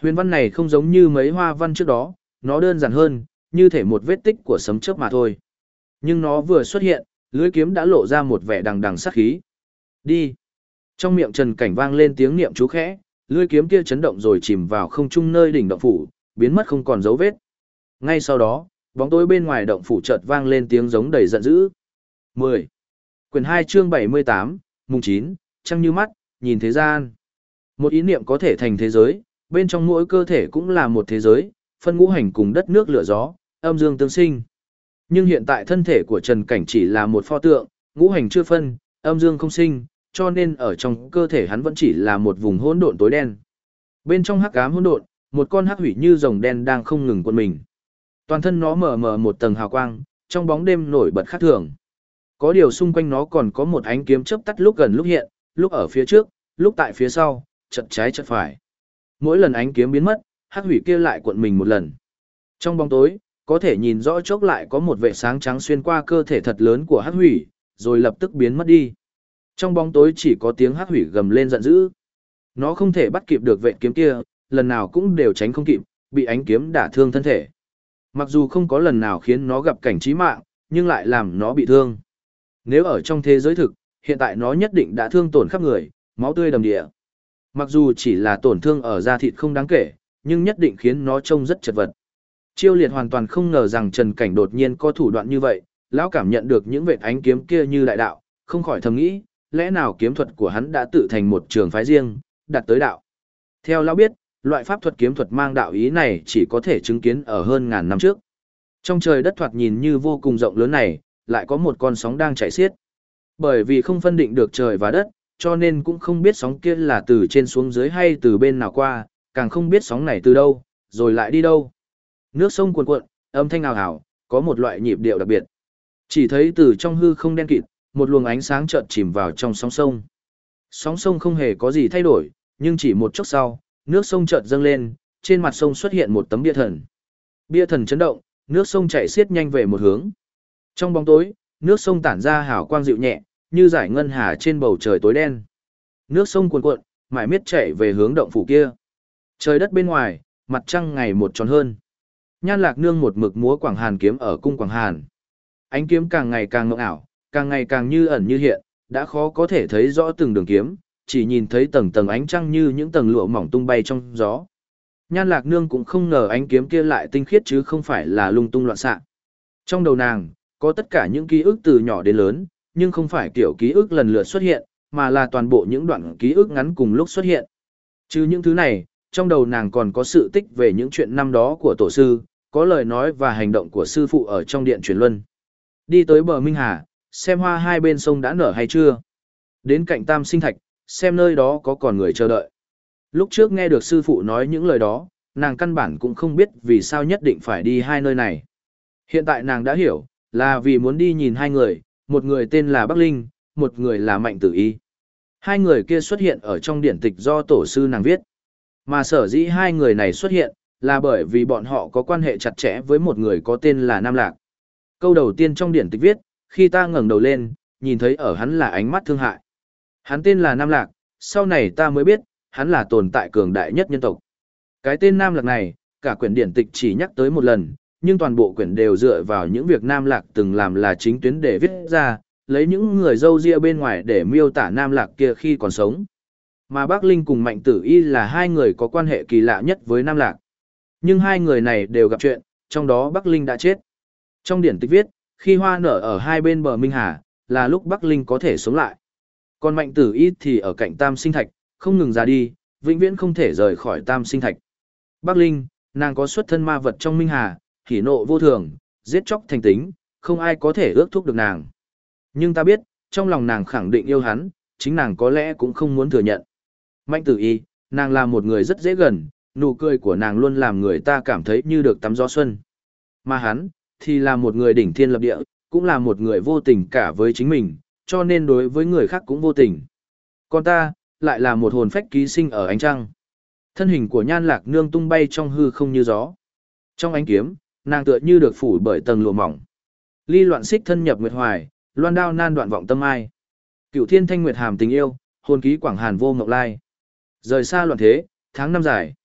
S1: Huyền văn này không giống như mấy hoa văn trước đó, nó đơn giản hơn, như thể một vết tích của sấm chớp mà thôi. Nhưng nó vừa xuất hiện, lưỡi kiếm đã lộ ra một vẻ đằng đằng sát khí. Đi! Trong miệng Trần Cảnh vang lên tiếng niệm chú khẽ, lưỡi kiếm kia chấn động rồi chìm vào không trung nơi đỉnh động phủ, biến mất không còn dấu vết. Ngay sau đó, bóng tối bên ngoài động phủ chợt vang lên tiếng giống đầy giận dữ. 10. Quyển 2 chương 78, mùng 9, trăng như mắt, nhìn thế gian. Một ý niệm có thể thành thế giới, bên trong mỗi cơ thể cũng là một thế giới, phân ngũ hành cùng đất nước lửa gió, âm dương tương sinh. Nhưng hiện tại thân thể của Trần Cảnh chỉ là một pho tượng, ngũ hành chưa phân, âm dương không sinh, cho nên ở trong cơ thể hắn vẫn chỉ là một vùng hỗn độn tối đen. Bên trong hắc ám hỗn độn, một con hắc hủy như rồng đen đang không ngừng quấn mình. Toàn thân nó mờ mờ một tầng hào quang, trong bóng đêm nổi bật khác thường. Có điều xung quanh nó còn có một ánh kiếm chớp tắt lúc gần lúc hiện, lúc ở phía trước, lúc tại phía sau, chật trái chật phải. Mỗi lần ánh kiếm biến mất, hắc hủy kia lại cuộn mình một lần. Trong bóng tối, có thể nhìn rõ chốc lại có một vệt sáng trắng xuyên qua cơ thể thật lớn của hắc hủy, rồi lập tức biến mất đi. Trong bóng tối chỉ có tiếng hắc hủy gầm lên giận dữ. Nó không thể bắt kịp được vệt kiếm kia, lần nào cũng đều tránh không kịp, bị ánh kiếm đả thương thân thể. Mặc dù không có lần nào khiến nó gặp cảnh chí mạng, nhưng lại làm nó bị thương. Nếu ở trong thế giới thực, hiện tại nó nhất định đã thương tổn khắp người, máu tươi đầm địa. Mặc dù chỉ là tổn thương ở da thịt không đáng kể, nhưng nhất định khiến nó trông rất chật vật. Chiêu Liệt hoàn toàn không ngờ rằng Trần Cảnh đột nhiên có thủ đoạn như vậy, lão cảm nhận được những vệt ánh kiếm kia như đại đạo, không khỏi thầm nghĩ, lẽ nào kiếm thuật của hắn đã tự thành một trường phái riêng, đạt tới đạo. Theo lão biết, loại pháp thuật kiếm thuật mang đạo ý này chỉ có thể chứng kiến ở hơn ngàn năm trước. Trong trời đất thoạt nhìn như vô cùng rộng lớn này, lại có một con sóng đang chảy xiết. Bởi vì không phân định được trời và đất, cho nên cũng không biết sóng kia là từ trên xuống dưới hay từ bên nào qua, càng không biết sóng này từ đâu, rồi lại đi đâu. Nước sông cuồn cuộn, âm thanh ào ào, có một loại nhịp điệu đặc biệt. Chỉ thấy từ trong hư không đen kịt, một luồng ánh sáng chợt chìm vào trong sóng sông. Sóng sông không hề có gì thay đổi, nhưng chỉ một chốc sau, nước sông chợt dâng lên, trên mặt sông xuất hiện một tấm bia thần. Bia thần chấn động, nước sông chảy xiết nhanh về một hướng. Trong bóng tối, nước sông tản ra hào quang dịu nhẹ, như dải ngân hà trên bầu trời tối đen. Nước sông cuồn cuộn, mãi miết chảy về hướng động phủ kia. Trời đất bên ngoài, mặt trăng ngày một tròn hơn. Nhan Lạc Nương một mực múa Quảng Hàn kiếm ở cung Quảng Hàn. Ánh kiếm càng ngày càng ngộng ảo, càng ngày càng như ẩn như hiện, đã khó có thể thấy rõ từng đường kiếm, chỉ nhìn thấy tầng tầng ánh trăng như những tầng lụa mỏng tung bay trong gió. Nhan Lạc Nương cũng không ngờ ánh kiếm kia lại tinh khiết chứ không phải là lung tung loạn xạ. Trong đầu nàng, có tất cả những ký ức từ nhỏ đến lớn, nhưng không phải kiểu ký ức lần lượt xuất hiện, mà là toàn bộ những đoạn ký ức ngắn cùng lúc xuất hiện. Trừ những thứ này, trong đầu nàng còn có sự tích về những chuyện năm đó của tổ sư, có lời nói và hành động của sư phụ ở trong điện truyền luân. Đi tới bờ Minh Hà, xem hoa hai bên sông đã nở hay chưa. Đến cạnh Tam Sinh Thạch, xem nơi đó có còn người chờ đợi. Lúc trước nghe được sư phụ nói những lời đó, nàng căn bản cũng không biết vì sao nhất định phải đi hai nơi này. Hiện tại nàng đã hiểu, là vì muốn đi nhìn hai người, một người tên là Bắc Linh, một người là Mạnh Tử Y. Hai người kia xuất hiện ở trong điển tịch do tổ sư nàng viết. Mà sở dĩ hai người này xuất hiện, là bởi vì bọn họ có quan hệ chặt chẽ với một người có tên là Nam Lạc. Câu đầu tiên trong điển tịch viết, khi ta ngẩng đầu lên, nhìn thấy ở hắn là ánh mắt thương hại. Hắn tên là Nam Lạc, sau này ta mới biết, hắn là tồn tại cường đại nhất nhân tộc. Cái tên Nam Lạc này, cả quyển điển tịch chỉ nhắc tới một lần, nhưng toàn bộ quyển đều dựa vào những việc Nam Lạc từng làm là chính tuyến để viết ra, lấy những người dâu ria bên ngoài để miêu tả Nam Lạc kia khi còn sống. Mà Bắc Linh cùng Mạnh Tử Y là hai người có quan hệ kỳ lạ nhất với Nam Lạc. Nhưng hai người này đều gặp chuyện, trong đó Bắc Linh đã chết. Trong điển tịch viết, khi hoa nở ở hai bên bờ Minh Hà, là lúc Bắc Linh có thể sống lại. Còn Mạnh Tử Y thì ở cạnh Tam Sinh Thạch, không ngừng ra đi, vĩnh viễn không thể rời khỏi Tam Sinh Thạch. Bắc Linh, nàng có xuất thân ma vật trong Minh Hà, hỉ nộ vô thường, giết chóc thành tính, không ai có thể ước thúc được nàng. Nhưng ta biết, trong lòng nàng khẳng định yêu hắn, chính nàng có lẽ cũng không muốn thừa nhận. Mạnh Tử Y, nàng là một người rất dễ gần, nụ cười của nàng luôn làm người ta cảm thấy như được tắm gió xuân. Mà hắn, thì là một người đỉnh thiên lập địa, cũng là một người vô tình cả với chính mình, cho nên đối với người khác cũng vô tình. Còn ta, lại là một hồn phách ký sinh ở ánh trăng. Thân hình của Nhan Lạc Nương tung bay trong hư không như gió. Trong ánh kiếm, nàng tựa như được phủ bởi tầng lụa mỏng. Ly loạn xích thân nhập nguyệt hoài, loan đao nan đoạn vọng tâm ai. Cửu thiên thanh nguyệt hàm tình yêu, hồn ký Quảng Hàn vô ngọc lai. Rời xa loạn thế, tháng năm dài.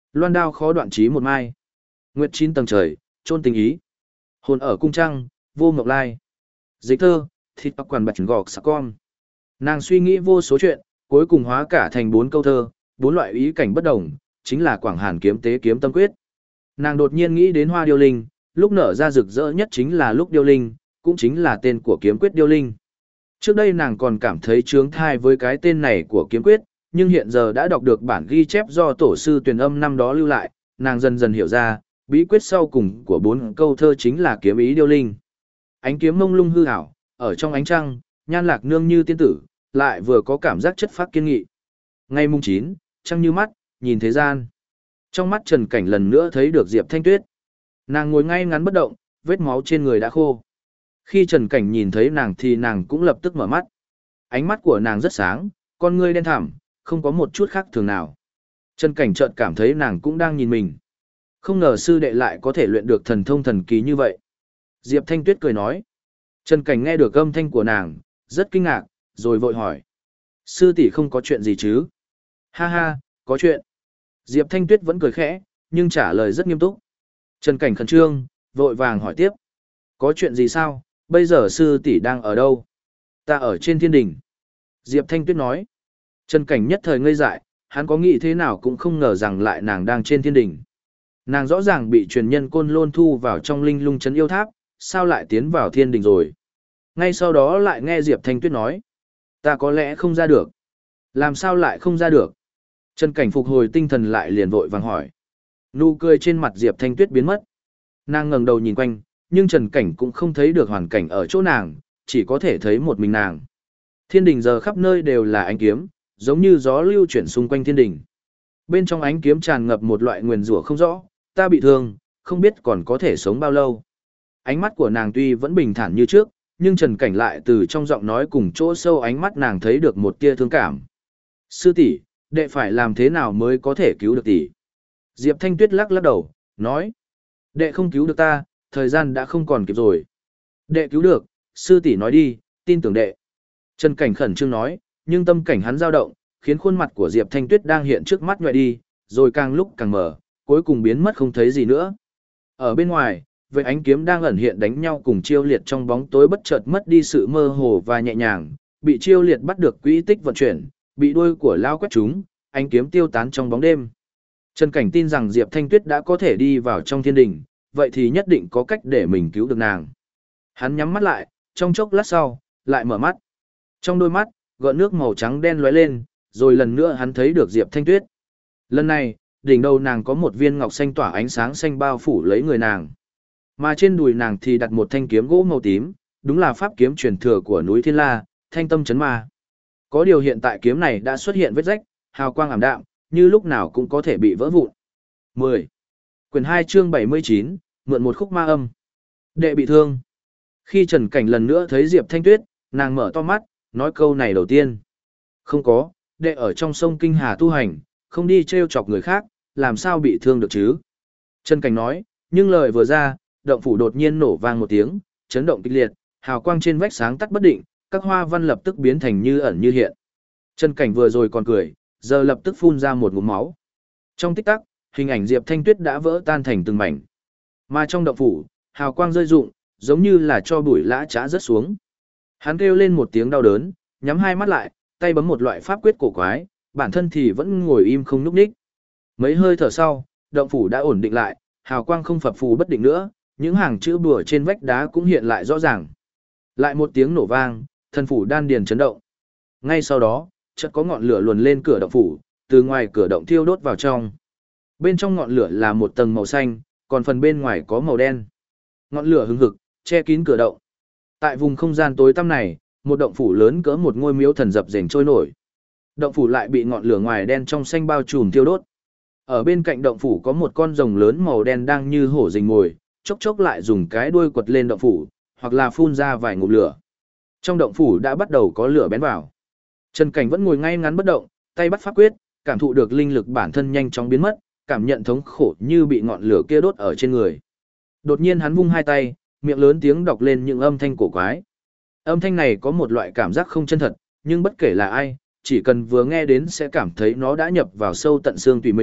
S1: Loan đao khó đoạn chí một mai. Nguyệt 9 tầng trời, chôn tình ý. Hồn ở cung trăng, vô ngọc lai. Dịch thơ, thịt bạc quản bạch gọc sắc con. Nàng suy nghĩ vô số chuyện, cuối cùng hóa cả thành 4 câu thơ, 4 loại ý cảnh bất đồng, chính là Quảng Hàn kiếm tế kiếm tâm quyết. Nàng đột nhiên nghĩ đến hoa điêu linh, lúc nở ra rực rỡ nhất chính là lúc điêu linh, cũng chính là tên của kiếm quyết điêu linh. Trước đây nàng còn cảm thấy chướng thai với cái tên này của kiếm quyết, nhưng hiện giờ đã đọc được bản ghi chép do tổ sư Tuyền Âm năm đó lưu lại, nàng dần dần hiểu ra, bí quyết sau cùng của 4 câu thơ chính là kiếm ý điêu linh. Ánh kiếm mông lung hư ảo, ở trong ánh trăng, nhan lạc nương như tiên tử, lại vừa có cảm giác chất phác kiên nghị. Ngày mùng 9, trăng như mắt, nhìn thế gian. Trong mắt Trần Cảnh lần nữa thấy được Diệp Thanh Tuyết. Nàng ngồi ngay ngắn bất động, vết máu trên người đã khô. Khi Trần Cảnh nhìn thấy nàng thì nàng cũng lập tức mở mắt. Ánh mắt của nàng rất sáng, con ngươi đen thẳm, không có một chút khác thường nào. Trần Cảnh chợt cảm thấy nàng cũng đang nhìn mình. Không ngờ sư đệ lại có thể luyện được thần thông thần kỳ như vậy. Diệp Thanh Tuyết cười nói. Trần Cảnh nghe được âm thanh của nàng, rất kinh ngạc, rồi vội hỏi. Sư tỷ không có chuyện gì chứ? Ha ha, có chuyện. Diệp Thanh Tuyết vẫn cười khẽ, nhưng trả lời rất nghiêm túc. Trần Cảnh khẩn trương, vội vàng hỏi tiếp. Có chuyện gì sao? Bây giờ sư tỷ đang ở đâu? Ta ở trên thiên đình. Diệp Thanh Tuyết nói. Trần Cảnh nhất thời ngây dại, hắn có nghĩ thế nào cũng không ngờ rằng lại nàng đang trên thiên đình. Nàng rõ ràng bị truyền nhân Côn Lôn thu vào trong linh lung trấn yêu tháp, sao lại tiến vào thiên đình rồi? Ngay sau đó lại nghe Diệp Thanh Tuyết nói. Ta có lẽ không ra được. Làm sao lại không ra được? Trần Cảnh phục hồi tinh thần lại liền vội vàng hỏi. Nụ cười trên mặt Diệp Thanh Tuyết biến mất. Nàng ngẩng đầu nhìn quanh, nhưng Trần Cảnh cũng không thấy được hoàn cảnh ở chỗ nàng, chỉ có thể thấy một mình nàng. Thiên đình giờ khắp nơi đều là ánh kiếm, giống như gió lưu chuyển xung quanh thiên đình. Bên trong ánh kiếm tràn ngập một loại nguyền rủa không rõ, ta bị thương, không biết còn có thể sống bao lâu. Ánh mắt của nàng tuy vẫn bình thản như trước, nhưng Trần Cảnh lại từ trong giọng nói cùng chỗ sâu ánh mắt nàng thấy được một tia thương cảm. Sư tỷ, đệ phải làm thế nào mới có thể cứu được tỷ? Diệp Thanh Tuyết lắc lắc đầu, nói. Đệ không cứu được ta, thời gian đã không còn kịp rồi. Đệ cứu được, sư tỷ nói đi, tin tưởng đệ. Trần Cảnh khẩn trương nói, nhưng tâm cảnh hắn dao động, khiến khuôn mặt của Diệp Thanh Tuyết đang hiện trước mắt nhòe đi, rồi càng lúc càng mở, cuối cùng biến mất không thấy gì nữa. Ở bên ngoài, vệt ánh kiếm đang ẩn hiện đánh nhau cùng Chiêu Liệt trong bóng tối bất chợt mất đi sự mơ hồ và nhẹ nhàng, bị Chiêu Liệt bắt được quỹ tích vận chuyển, bị đuôi của lao quét trúng, ánh kiếm tiêu tán trong bóng đêm. Trần Cảnh tin rằng Diệp Thanh Tuyết đã có thể đi vào trong thiên đình, vậy thì nhất định có cách để mình cứu được nàng. Hắn nhắm mắt lại, trong chốc lát sau, lại mở mắt. Trong đôi mắt, gợn nước màu trắng đen lóe lên, rồi lần nữa hắn thấy được Diệp Thanh Tuyết. Lần này, đỉnh đầu nàng có một viên ngọc xanh tỏa ánh sáng xanh bao phủ lấy người nàng. Mà trên đùi nàng thì đặt một thanh kiếm gỗ màu tím, đúng là pháp kiếm truyền thừa của núi Thiên La, Thanh Tâm Chấn Ma. Có điều hiện tại kiếm này đã xuất hiện vết rách, hào quang ảm đạm, như lúc nào cũng có thể bị vỡ vụn. 10. Quyển 2 chương 79, mượn một khúc ma âm. Đệ bị thương. Khi Trần Cảnh lần nữa thấy Diệp Thanh Tuyết, nàng mở to mắt, nói câu này đầu tiên. Không có, đệ ở trong sông Kinh Hà tu hành, không đi trêu chọc người khác, làm sao bị thương được chứ? Trần Cảnh nói, nhưng lời vừa ra, động phủ đột nhiên nổ vang một tiếng, chấn động kịch liệt, hào quang trên vách sáng tắt bất định, các hoa văn lập tức biến thành như ẩn như hiện. Trần Cảnh vừa rồi còn cười, giờ lập tức phun ra một ngụm máu. Trong tích tắc, hình ảnh Diệp Thanh Tuyết đã vỡ tan thành từng mảnh. Mà trong động phủ, hào quang rơi rụng, giống như là cho bụi lã chã rớt xuống. Hắn kêu lên một tiếng đau đớn, nhắm hai mắt lại, tay bấm một loại pháp quyết cổ quái, bản thân thì vẫn ngồi im không nhúc nhích. Mấy hơi thở sau, động phủ đã ổn định lại, hào quang không phập phù bất định nữa, những hàng chữ bùa trên vách đá cũng hiện lại rõ ràng. Lại một tiếng nổ vang, thân phủ đan điền chấn động. Ngay sau đó, chợt có ngọn lửa luồn lên cửa động phủ, từ ngoài cửa động thiêu đốt vào trong. Bên trong ngọn lửa là một tầng màu xanh, còn phần bên ngoài có màu đen. Ngọn lửa hừng hực, che kín cửa động. Tại vùng không gian tối tăm này, một động phủ lớn cỡ một ngôi miếu thần dập dềnh trôi nổi. Động phủ lại bị ngọn lửa ngoài đen trong xanh bao trùm thiêu đốt. Ở bên cạnh động phủ có một con rồng lớn màu đen đang như hổ rình mồi, chốc chốc lại dùng cái đuôi quật lên động phủ, hoặc là phun ra vài ngụm lửa. Trong động phủ đã bắt đầu có lửa bén vào. Trần Cảnh vẫn ngồi ngay ngắn bất động, tay bắt pháp quyết, cảm thụ được linh lực bản thân nhanh chóng biến mất, cảm nhận thống khổ như bị ngọn lửa kia đốt ở trên người. Đột nhiên hắn vung hai tay, miệng lớn tiếng đọc lên những âm thanh cổ quái. Âm thanh này có một loại cảm giác không chân thật, nhưng bất kể là ai, chỉ cần vừa nghe đến sẽ cảm thấy nó đã nhập vào sâu tận xương tùy mình,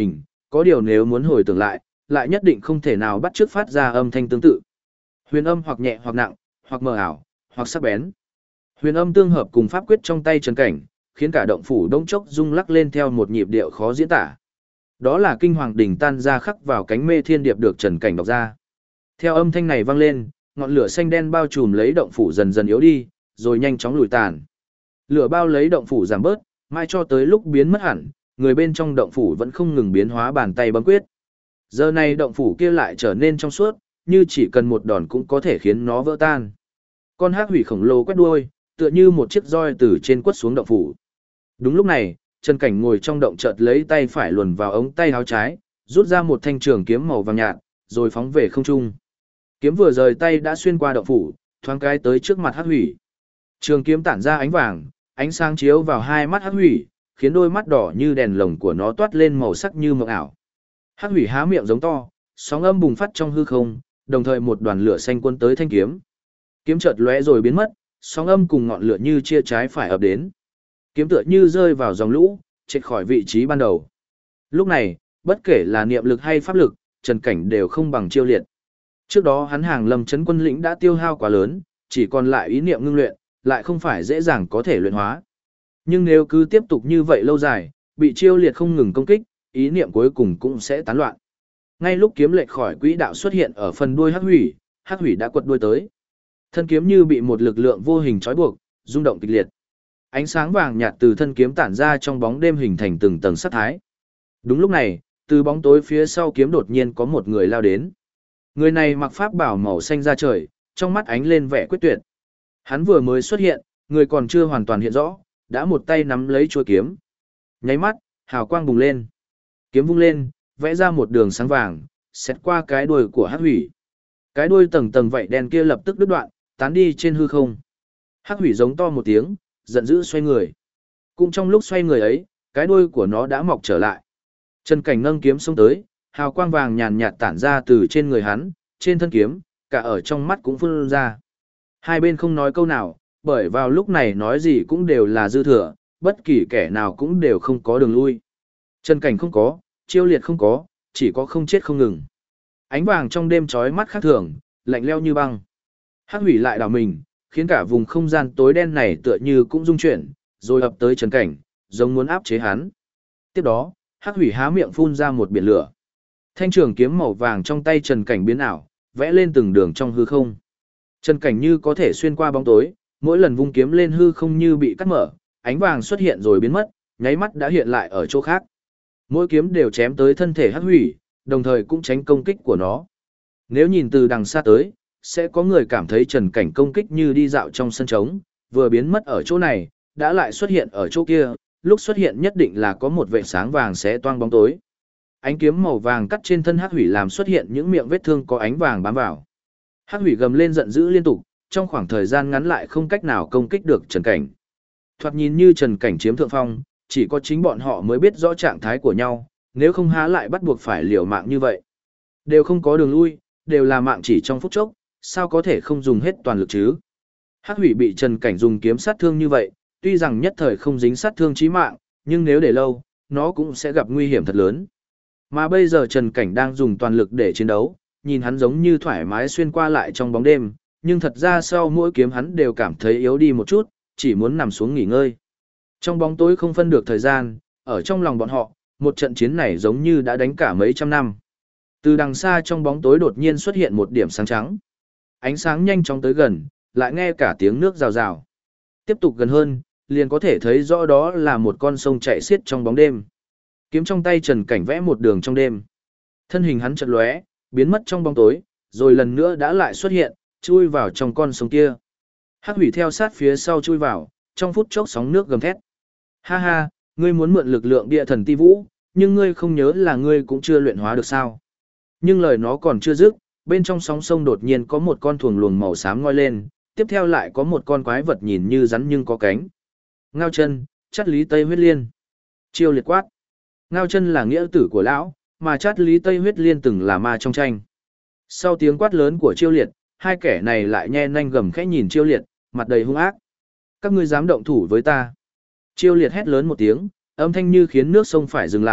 S1: có điều nếu muốn hồi tưởng lại nhất định không thể nào bắt chước phát ra âm thanh tương tự. Huyền âm hoặc nhẹ hoặc nặng, hoặc mờ ảo, hoặc sắc bén. Huyền âm tương hợp cùng pháp quyết trong tay Trần Cảnh, khiến cả động phủ đông chốc rung lắc lên theo một nhịp điệu khó diễn tả. Đó là kinh hoàng đỉnh tan ra khắc vào cánh mê thiên điệp được Trần Cảnh đọc ra. Theo âm thanh này vang lên, ngọn lửa xanh đen bao trùm lấy động phủ dần dần yếu đi, rồi nhanh chóng lùi tàn. Lửa bao lấy động phủ giảm bớt, mai cho tới lúc biến mất hẳn, người bên trong động phủ vẫn không ngừng biến hóa bàn tay bấm quyết. Giờ này động phủ kia lại trở nên trong suốt, như chỉ cần một đòn cũng có thể khiến nó vỡ tan. Con hắc hủy khổng lồ quét đuôi, tựa như một chiếc roi từ trên quất xuống động phủ. Đúng lúc này, Trần Cảnh ngồi trong động chợt lấy tay phải luồn vào ống tay áo trái, rút ra một thanh trường kiếm màu vàng nhạt, rồi phóng về không trung. Kiếm vừa rời tay đã xuyên qua động phủ, thoáng cái tới trước mặt hắc hủy. Trường kiếm tản ra ánh vàng, ánh sáng chiếu vào hai mắt hắc hủy, khiến đôi mắt đỏ như đèn lồng của nó toát lên màu sắc như mộng ảo. Hắc hủy há miệng giống to, sóng âm bùng phát trong hư không, đồng thời một đoàn lửa xanh cuốn tới thanh kiếm. Kiếm chợt lóe rồi biến mất, sóng âm cùng ngọn lửa như chia trái phải ập đến. Kiếm tựa như rơi vào dòng lũ, chệch khỏi vị trí ban đầu. Lúc này, bất kể là niệm lực hay pháp lực, Trần Cảnh đều không bằng Chiêu Liệt. Trước đó hắn hàng Lâm Chấn Quân lĩnh đã tiêu hao quá lớn, chỉ còn lại ý niệm ngưng luyện, lại không phải dễ dàng có thể luyện hóa. Nhưng nếu cứ tiếp tục như vậy lâu dài, bị Chiêu Liệt không ngừng công kích, ý niệm cuối cùng cũng sẽ tán loạn. Ngay lúc kiếm lệch khỏi quỹ đạo xuất hiện ở phần đuôi hắc hủy đã quật đuôi tới. Thân kiếm như bị một lực lượng vô hình trói buộc, rung động kịch liệt. Ánh sáng vàng nhạt từ thân kiếm tản ra trong bóng đêm hình thành từng tầng sát thái. Đúng lúc này, từ bóng tối phía sau kiếm đột nhiên có một người lao đến. Người này mặc pháp bào màu xanh da trời, trong mắt ánh lên vẻ quyết tuyệt. Hắn vừa mới xuất hiện, người còn chưa hoàn toàn hiện rõ, đã một tay nắm lấy chuôi kiếm. Nháy mắt, hào quang bùng lên. Kiếm vung lên, vẽ ra một đường sáng vàng, xẹt qua cái đuôi của hắc hủy. Cái đuôi tầng tầng vảy đen kia lập tức đứt đoạn, tán đi trên hư không. Hắc hủy giống to một tiếng, giận dữ xoay người. Cũng trong lúc xoay người ấy, cái đuôi của nó đã mọc trở lại. Trần Cảnh nâng kiếm xông tới, hào quang vàng nhàn nhạt tản ra từ trên người hắn, trên thân kiếm, cả ở trong mắt cũng phun ra. Hai bên không nói câu nào, bởi vào lúc này nói gì cũng đều là dư thừa, bất kỳ kẻ nào cũng đều không có đường lui. Trần Cảnh không có, Chiêu Liệt không có, chỉ có không chết không ngừng. Ánh vàng trong đêm chói mắt khác thường, lạnh lẽo như băng. Hắc hủy lại đảo mình, khiến cả vùng không gian tối đen này tựa như cũng rung chuyển, rồi ập tới Trần Cảnh, giống muốn áp chế hắn. Tiếp đó, Hắc hủy há miệng phun ra một biển lửa. Thanh trường kiếm màu vàng trong tay Trần Cảnh biến ảo, vẽ lên từng đường trong hư không. Trần Cảnh như có thể xuyên qua bóng tối, mỗi lần vung kiếm lên hư không như bị cắt mở, ánh vàng xuất hiện rồi biến mất, nháy mắt đã hiện lại ở chỗ khác. Mỗi kiếm đều chém tới thân thể Hắc hủy, đồng thời cũng tránh công kích của nó. Nếu nhìn từ đằng xa tới, sẽ có người cảm thấy Trần Cảnh công kích như đi dạo trong sân trống, vừa biến mất ở chỗ này, đã lại xuất hiện ở chỗ kia, lúc xuất hiện nhất định là có một vệt sáng vàng xé toang bóng tối. Ánh kiếm màu vàng cắt trên thân Hắc hủy làm xuất hiện những miệng vết thương có ánh vàng bám vào. Hắc hủy gầm lên giận dữ liên tục, trong khoảng thời gian ngắn lại không cách nào công kích được Trần Cảnh. Thoạt nhìn như Trần Cảnh chiếm thượng phong, chỉ có chính bọn họ mới biết rõ trạng thái của nhau, nếu không há lại bắt buộc phải liều mạng như vậy. Đều không có đường lui, đều là mạng chỉ trong phút chốc, sao có thể không dùng hết toàn lực chứ? Hắc hủy bị Trần Cảnh dùng kiếm sát thương như vậy, tuy rằng nhất thời không dính sát thương chí mạng, nhưng nếu để lâu, nó cũng sẽ gặp nguy hiểm thật lớn. Mà bây giờ Trần Cảnh đang dùng toàn lực để chiến đấu, nhìn hắn giống như thoải mái xuyên qua lại trong bóng đêm, nhưng thật ra sau mỗi kiếm hắn đều cảm thấy yếu đi một chút, chỉ muốn nằm xuống nghỉ ngơi. Trong bóng tối không phân được thời gian, ở trong lòng bọn họ, một trận chiến này giống như đã đánh cả mấy trăm năm. Từ đằng xa trong bóng tối đột nhiên xuất hiện một điểm sáng trắng. Ánh sáng nhanh chóng tới gần, lại nghe cả tiếng nước rào rào. Tiếp tục gần hơn, liền có thể thấy rõ đó là một con sông chạy xiết trong bóng đêm. Kiếm trong tay Trần Cảnh vẽ một đường trong đêm. Thân hình hắn chợt lóe, biến mất trong bóng tối, rồi lần nữa đã lại xuất hiện, chui vào trong con sông kia. Hắc hủy theo sát phía sau chui vào, trong phút chốc sóng nước gầm thét. Ha ha, ngươi muốn mượn lực lượng địa thần ti vũ, nhưng ngươi không nhớ là ngươi cũng chưa luyện hóa được sao. Nhưng lời nó còn chưa dứt, bên trong sóng sông đột nhiên có một con thuồng luồng màu xám ngoi lên, tiếp theo lại có một con quái vật nhìn như rắn nhưng có cánh. Ngao Chân, Chát Lý Tây Huyết Liên. Chiêu Liệt quát. Ngao Chân là nghĩa tử của lão, mà Chát Lý Tây Huyết Liên từng là ma trong tranh. Sau tiếng quát lớn của Chiêu Liệt, hai kẻ này lại nhe nanh gầm khẽ nhìn Chiêu Liệt, mặt đầy hung ác. Các ngươi dám động thủ với ta? Chiêu Liệt hét lớn một tiếng, âm thanh như khiến nước sông phải dừng lại,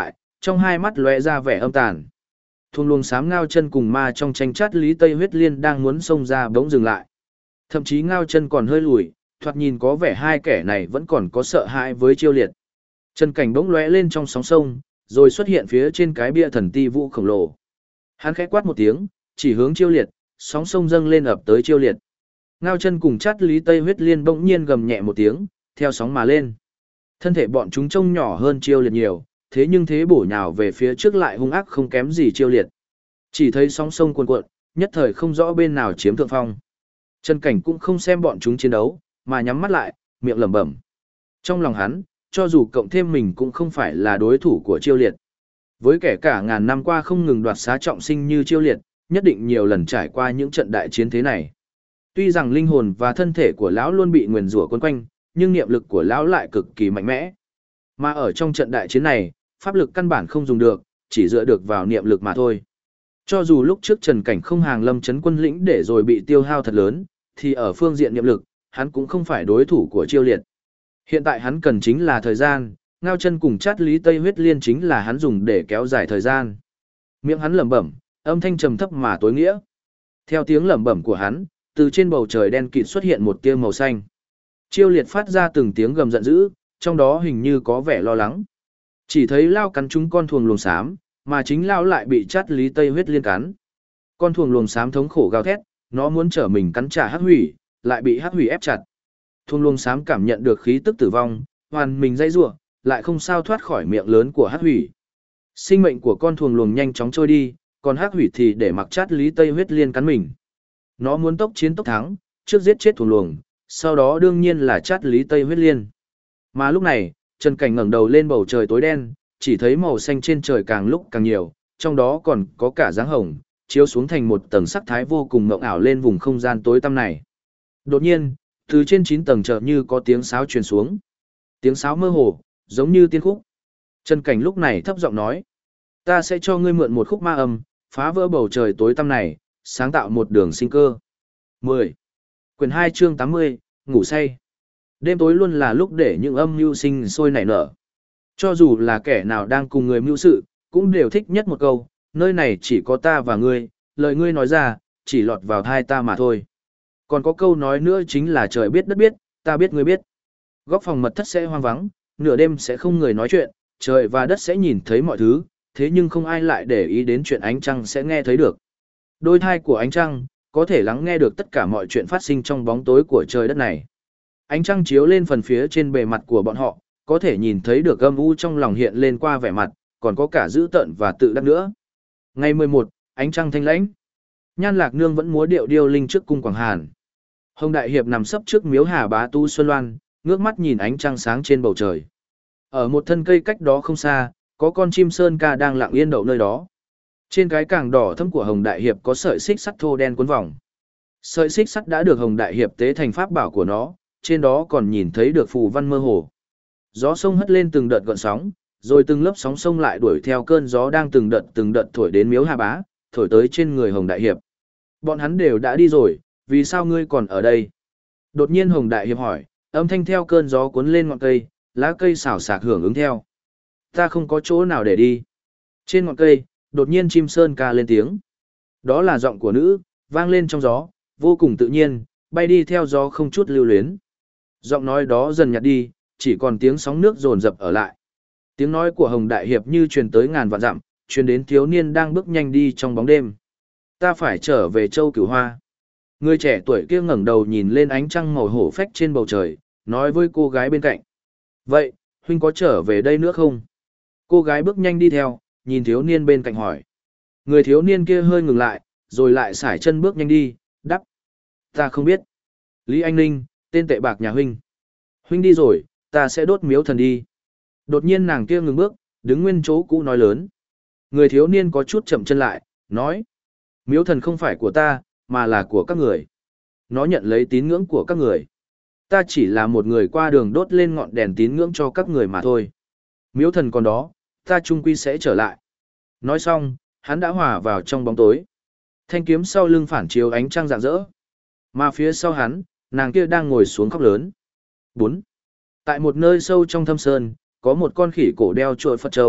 S1: Trong hai mắt lóe ra vẻ âm tàn. Thuồng luồng xám Ngao Chân cùng ma trong tranh chát Lý Tây Huyết Liên đang muốn xông ra bỗng dừng lại. Thậm chí Ngao Chân còn hơi lùi, thoạt nhìn có vẻ hai kẻ này vẫn còn có sợ hãi với Chiêu Liệt. Trần Cảnh bỗng lóe lên trong sóng sông, rồi xuất hiện phía trên cái bia thần ti vũ khổng lồ. Hắn khẽ quát một tiếng, chỉ hướng Chiêu Liệt, sóng sông dâng lên ập tới Chiêu Liệt. Ngao Chân cùng chát Lý Tây Huyết Liên bỗng nhiên gầm nhẹ một tiếng, theo sóng mà lên. Thân thể bọn chúng trông nhỏ hơn Chiêu Liệt nhiều, thế nhưng thế bổ nhào về phía trước lại hung ác không kém gì Chiêu Liệt. Chỉ thấy sóng sông cuồn cuộn, nhất thời không rõ bên nào chiếm thượng phong. Trần Cảnh cũng không xem bọn chúng chiến đấu, mà nhắm mắt lại, miệng lẩm bẩm. Trong lòng hắn, cho dù cộng thêm mình cũng không phải là đối thủ của Chiêu Liệt. Với kẻ cả ngàn năm qua không ngừng đoạt xá trọng sinh như Chiêu Liệt, nhất định nhiều lần trải qua những trận đại chiến thế này. Tuy rằng linh hồn và thân thể của lão luôn bị nguyền rủa quấn quanh, nhưng niệm lực của lão lại cực kỳ mạnh mẽ. Mà ở trong trận đại chiến này, pháp lực căn bản không dùng được, chỉ dựa được vào niệm lực mà thôi. Cho dù lúc trước Trần Cảnh không hàng lâm chấn quân lĩnh để rồi bị tiêu hao thật lớn, thì ở phương diện niệm lực, hắn cũng không phải đối thủ của Chiêu Liệt. Hiện tại hắn cần chính là thời gian, Ngao Chân cùng chát Lý Tây Huyết Liên chính là hắn dùng để kéo dài thời gian. Miệng hắn lẩm bẩm, âm thanh trầm thấp mà tối nghĩa. Theo tiếng lẩm bẩm của hắn, từ trên bầu trời đen kịt xuất hiện một tia màu xanh. Chiêu Liệt phát ra từng tiếng gầm giận dữ, trong đó hình như có vẻ lo lắng. Chỉ thấy lao cắn trúng con thuồng luồng xám, mà chính lao lại bị chát Lý Tây Huyết Liên cắn. Con thuồng luồng xám thống khổ gào thét, nó muốn trở mình cắn trả Hắc Hủy, lại bị Hắc Hủy ép chặt. Thuồng luồng xám cảm nhận được khí tức tử vong, hoàn mình dãy rủa, lại không sao thoát khỏi miệng lớn của Hắc Hủy. Sinh mệnh của con thuồng luồng nhanh chóng trôi đi, còn Hắc Hủy thì để mặc chát Lý Tây Huyết Liên cắn mình. Nó muốn tốc chiến tốc thắng, trước giết chết thuồng luồng, sau đó đương nhiên là chát Lý Tây Huyết Liên. Mà lúc này, Trần Cảnh ngẩng đầu lên bầu trời tối đen, chỉ thấy màu xanh trên trời càng lúc càng nhiều, trong đó còn có cả dáng hồng, chiếu xuống thành một tầng sắc thái vô cùng mộng ảo lên vùng không gian tối tăm này. Đột nhiên, từ trên 9 tầng chợt như có tiếng sáo truyền xuống. Tiếng sáo mơ hồ, giống như tiên khúc. Trần Cảnh lúc này thấp giọng nói: "Ta sẽ cho ngươi mượn một khúc ma âm, phá vỡ bầu trời tối tăm này, sáng tạo một đường sinh cơ." 10. Quyển 2 chương 80, ngủ say. Đêm tối luôn là lúc để những âm mưu sinh sôi nảy nở. Cho dù là kẻ nào đang cùng người mưu sự, cũng đều thích nhất một câu: "Nơi này chỉ có ta và ngươi, lời ngươi nói ra, chỉ lọt vào tai ta mà thôi." Còn có câu nói nữa chính là trời biết đất biết, ta biết ngươi biết. Góc phòng mật thất sẽ hoang vắng, nửa đêm sẽ không người nói chuyện, trời và đất sẽ nhìn thấy mọi thứ, thế nhưng không ai lại để ý đến chuyện ánh trăng sẽ nghe thấy được. Đôi thai của ánh trăng có thể lắng nghe được tất cả mọi chuyện phát sinh trong bóng tối của trời đất này. Ánh trăng chiếu lên phần phía trên bề mặt của bọn họ, có thể nhìn thấy được âm u trong lòng hiện lên qua vẻ mặt, còn có cả dữ tợn và tự đắc nữa. Ngày 11, ánh trăng thanh lãnh. Nhan Lạc Nương vẫn múa điệu điêu linh trước cung Quảng Hàn. Hồng Đại Hiệp nằm sấp trước miếu Hà Bá Tu Xuân Loan, ngước mắt nhìn ánh trăng sáng trên bầu trời. Ở một thân cây cách đó không xa, có con chim sơn ca đang lặng yên đậu nơi đó. Trên cái càng đỏ thẫm của Hồng Đại Hiệp có sợi xích sắt thô đen cuốn vòng. Sợi xích sắt đã được Hồng Đại Hiệp tế thành pháp bảo của nó, trên đó còn nhìn thấy được phù văn mơ hồ. Gió sông hất lên từng đợt gợn sóng, rồi từng lớp sóng sông lại đuổi theo cơn gió đang từng đợt thổi đến miếu Hà Bá, thổi tới trên người Hồng Đại Hiệp. Bọn hắn đều đã đi rồi, vì sao ngươi còn ở đây? Đột nhiên Hồng Đại Hiệp hỏi, âm thanh theo cơn gió cuốn lên ngọn cây, lá cây xào xạc hưởng ứng theo. Ta không có chỗ nào để đi. Trên ngọn cây, đột nhiên chim sơn ca lên tiếng. Đó là giọng của nữ, vang lên trong gió, vô cùng tự nhiên, bay đi theo gió không chút lưu luyến. Giọng nói đó dần nhạt đi, chỉ còn tiếng sóng nước dồn dập ở lại. Tiếng nói của Hồng Đại Hiệp như truyền tới ngàn vạn dặm, truyền đến thiếu niên đang bước nhanh đi trong bóng đêm. Ta phải trở về Châu Cửu Hoa. Người trẻ tuổi kia ngẩng đầu nhìn lên ánh trăng màu hổ phách trên bầu trời, nói với cô gái bên cạnh. Vậy, huynh có trở về đây nữa không? Cô gái bước nhanh đi theo, nhìn thiếu niên bên cạnh hỏi. Người thiếu niên kia hơi ngừng lại, rồi lại sải chân bước nhanh đi, đắp. Ta không biết. Lý Anh Ninh, tên tệ bạc nhà huynh. Huynh đi rồi, ta sẽ đốt miếu thần đi. Đột nhiên nàng kia ngừng bước, đứng nguyên chỗ cũ nói lớn. Người thiếu niên có chút chậm chân lại, nói. Miếu thần không phải của ta, mà là của các người. Nó nhận lấy tín ngưỡng của các người. Ta chỉ là một người qua đường đốt lên ngọn đèn tín ngưỡng cho các người mà thôi. Miếu thần còn đó, ta chung quy sẽ trở lại. Nói xong, hắn đã hòa vào trong bóng tối. Thanh kiếm sau lưng phản chiếu ánh trăng rạng rỡ. Mà phía sau hắn, nàng kia đang ngồi xuống khóc lớn. 4. Tại một nơi sâu trong thâm sơn, có một con khỉ cổ đeo chuỗi Phật châu,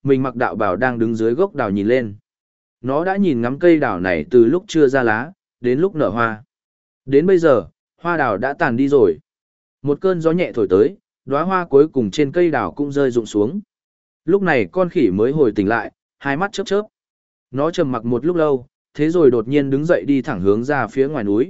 S1: mình mặc đạo bào đang đứng dưới gốc đào nhìn lên. Nó đã nhìn ngắm cây đào này từ lúc chưa ra lá, đến lúc nở hoa. Đến bây giờ, hoa đào đã tàn đi rồi. Một cơn gió nhẹ thổi tới, đóa hoa cuối cùng trên cây đào cũng rơi rụng xuống. Lúc này con khỉ mới hồi tỉnh lại, hai mắt chớp chớp. Nó trầm mặc một lúc lâu, thế rồi đột nhiên đứng dậy đi thẳng hướng ra phía ngoài núi.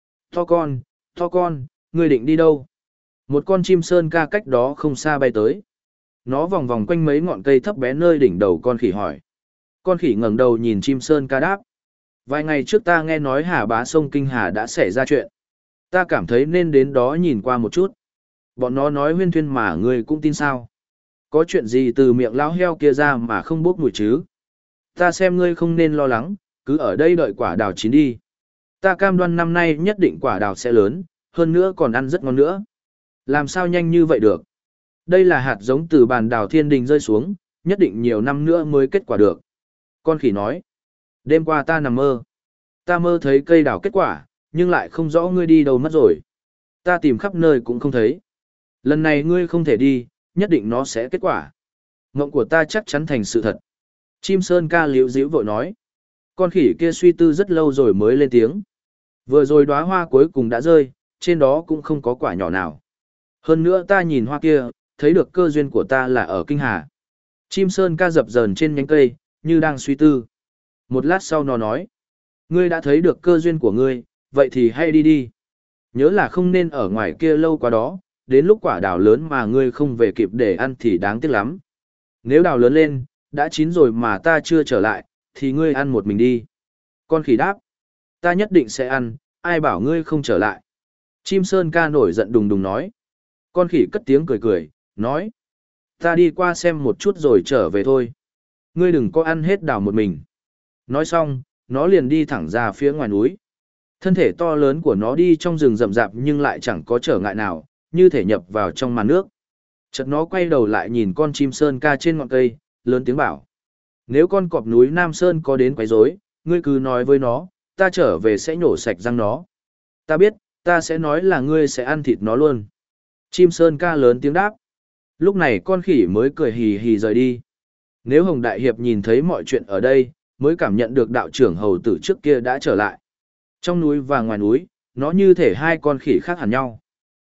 S1: To con, ngươi định đi đâu? Một con chim sơn ca cách đó không xa bay tới. Nó vòng vòng quanh mấy ngọn cây thấp bé nơi đỉnh đầu con khỉ hỏi. Con khỉ ngẩng đầu nhìn chim sơn ca đáp. Vài ngày trước ta nghe nói Hà Bá sông Kinh Hà đã xảy ra chuyện. Ta cảm thấy nên đến đó nhìn qua một chút. Bọn nó nói huyên thuyên mà ngươi cũng tin sao? Có chuyện gì từ miệng lão heo kia ra mà không bốc mùi chứ? Ta xem ngươi không nên lo lắng, cứ ở đây đợi quả đào chín đi. Ta cam đoan năm nay nhất định quả đào sẽ lớn, hơn nữa còn ăn rất ngon nữa. Làm sao nhanh như vậy được? Đây là hạt giống từ bàn đào thiên đình rơi xuống, nhất định nhiều năm nữa mới kết quả được. Con khỉ nói. Đêm qua ta nằm mơ. Ta mơ thấy cây đào kết quả, nhưng lại không rõ ngươi đi đâu mất rồi. Ta tìm khắp nơi cũng không thấy. Lần này ngươi không thể đi, nhất định nó sẽ kết quả. Mộng của ta chắc chắn thành sự thật. Chim sơn ca liễu díu vội nói. Con khỉ kia suy tư rất lâu rồi mới lên tiếng. Vừa rồi đóa hoa cuối cùng đã rơi, trên đó cũng không có quả nhỏ nào. Hơn nữa ta nhìn hoa kia, thấy được cơ duyên của ta là ở Kinh Hà. Chim sơn ca dập dờn trên nhánh cây, như đang suy tư. Một lát sau nó nói. Ngươi đã thấy được cơ duyên của ngươi, vậy thì hãy đi đi. Nhớ là không nên ở ngoài kia lâu quá đó, đến lúc quả đào lớn mà ngươi không về kịp để ăn thì đáng tiếc lắm. Nếu đào lớn lên, đã chín rồi mà ta chưa trở lại, thì ngươi ăn một mình đi. Con khỉ đáp. Ta nhất định sẽ ăn, ai bảo ngươi không trở lại. Chim sơn ca nổi giận đùng đùng nói. Con khỉ cất tiếng cười cười, nói. Ta đi qua xem một chút rồi trở về thôi. Ngươi đừng có ăn hết đào một mình. Nói xong, nó liền đi thẳng ra phía ngoài núi. Thân thể to lớn của nó đi trong rừng rậm rạp nhưng lại chẳng có trở ngại nào, như thể nhập vào trong màn nước. Chợt nó quay đầu lại nhìn con chim sơn ca trên ngọn cây, lớn tiếng bảo. Nếu con cọp núi Nam Sơn có đến quấy rối, ngươi cứ nói với nó, ta trở về sẽ nhổ sạch răng nó. Ta biết, ta sẽ nói là ngươi sẽ ăn thịt nó luôn. Chim sơn ca lớn tiếng đáp. Lúc này con khỉ mới cười hì hì rời đi. Nếu Hồng Đại Hiệp nhìn thấy mọi chuyện ở đây, mới cảm nhận được đạo trưởng hầu tử trước kia đã trở lại. Trong núi và ngoài núi, nó như thể hai con khỉ khác hẳn nhau.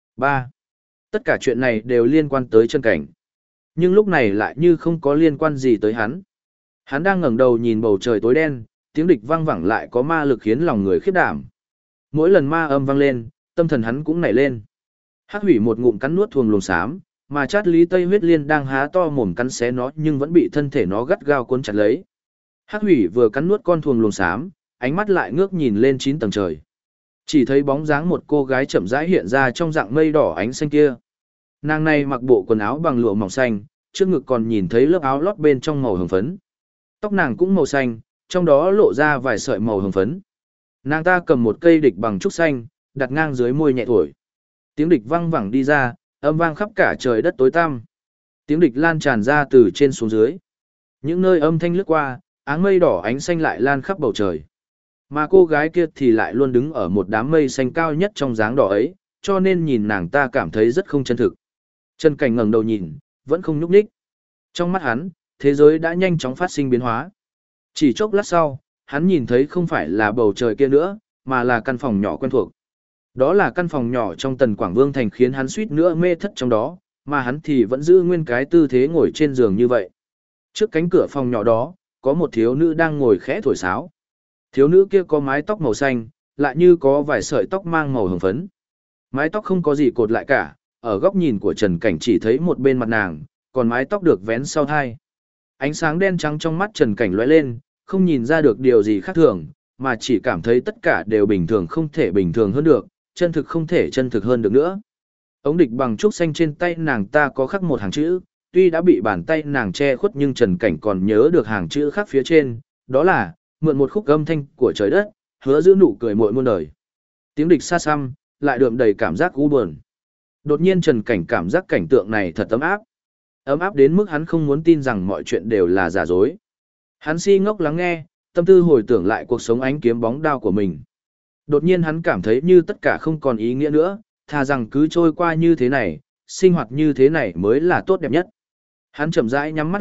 S1: 3. Tất cả chuyện này đều liên quan tới Trần Cảnh. Nhưng lúc này lại như không có liên quan gì tới hắn. Hắn đang ngẩng đầu nhìn bầu trời tối đen, tiếng địch vang vẳng lại có ma lực khiến lòng người khiếp đảm. Mỗi lần ma âm vang lên, tâm thần hắn cũng nảy lên. Hắc Hủy một ngụm cắn nuốt thuồng luồng xám, mà Chát Lý Tây Huyết Liên đang há to mồm cắn xé nó nhưng vẫn bị thân thể nó gắt gao cuốn chặt lấy. Hắc Hủy vừa cắn nuốt con thuồng luồng xám, ánh mắt lại ngước nhìn lên 9 tầng trời. Chỉ thấy bóng dáng một cô gái chậm rãi hiện ra trong dạng mây đỏ ánh xanh kia. Nàng này mặc bộ quần áo bằng lụa mỏng xanh, trước ngực còn nhìn thấy lớp áo lót bên trong màu hồng phấn. Tóc nàng cũng màu xanh, trong đó lộ ra vài sợi màu hồng phấn. Nàng ta cầm một cây địch bằng trúc xanh, đặt ngang dưới môi nhẹ thổi. Tiếng địch vang vẳng đi ra, âm vang khắp cả trời đất tối tăm. Tiếng địch lan tràn ra từ trên xuống dưới. Những nơi âm thanh lướt qua, áng mây đỏ ánh xanh lại lan khắp bầu trời. Mà cô gái kia thì lại luôn đứng ở một đám mây xanh cao nhất trong dáng đỏ ấy, cho nên nhìn nàng ta cảm thấy rất không chân thực. Trần Cảnh ngẩng đầu nhìn, vẫn không nhúc nhích. Trong mắt hắn, thế giới đã nhanh chóng phát sinh biến hóa. Chỉ chốc lát sau, hắn nhìn thấy không phải là bầu trời kia nữa, mà là căn phòng nhỏ quen thuộc. Đó là căn phòng nhỏ trong Tần Quảng Vương Thành khiến hắn suýt nữa mê thất trong đó, mà hắn thì vẫn giữ nguyên cái tư thế ngồi trên giường như vậy. Trước cánh cửa phòng nhỏ đó, có một thiếu nữ đang ngồi khẽ thổi sáo. Thiếu nữ kia có mái tóc màu xanh, lại như có vài sợi tóc mang màu hồng phấn. Mái tóc không có gì cột lại cả, ở góc nhìn của Trần Cảnh chỉ thấy một bên mặt nàng, còn mái tóc được vén sau thai. Ánh sáng đen trắng trong mắt Trần Cảnh lóe lên, không nhìn ra được điều gì khác thường, mà chỉ cảm thấy tất cả đều bình thường không thể bình thường hơn được, chân thực không thể chân thực hơn được nữa. Ống địch bằng trúc xanh trên tay nàng ta có khắc một hàng chữ, tuy đã bị bàn tay nàng che khuất nhưng Trần Cảnh còn nhớ được hàng chữ khắc phía trên, đó là mượn một khúc âm thanh của trời đất, hứa giữ nụ cười muội muôn đời. Tiếng địch xa xăm, lại đượm đầy cảm giác u buồn. Đột nhiên Trần Cảnh cảm giác cảnh tượng này thật ấm áp. Ấm áp đến mức hắn không muốn tin rằng mọi chuyện đều là giả dối. Hắn si ngốc lắng nghe, tâm tư hồi tưởng lại cuộc sống ánh kiếm bóng đao của mình. Đột nhiên hắn cảm thấy như tất cả không còn ý nghĩa nữa, thà rằng cứ trôi qua như thế này, sinh hoạt như thế này mới là tốt đẹp nhất. Hắn chậm rãi nhắm mắt lại,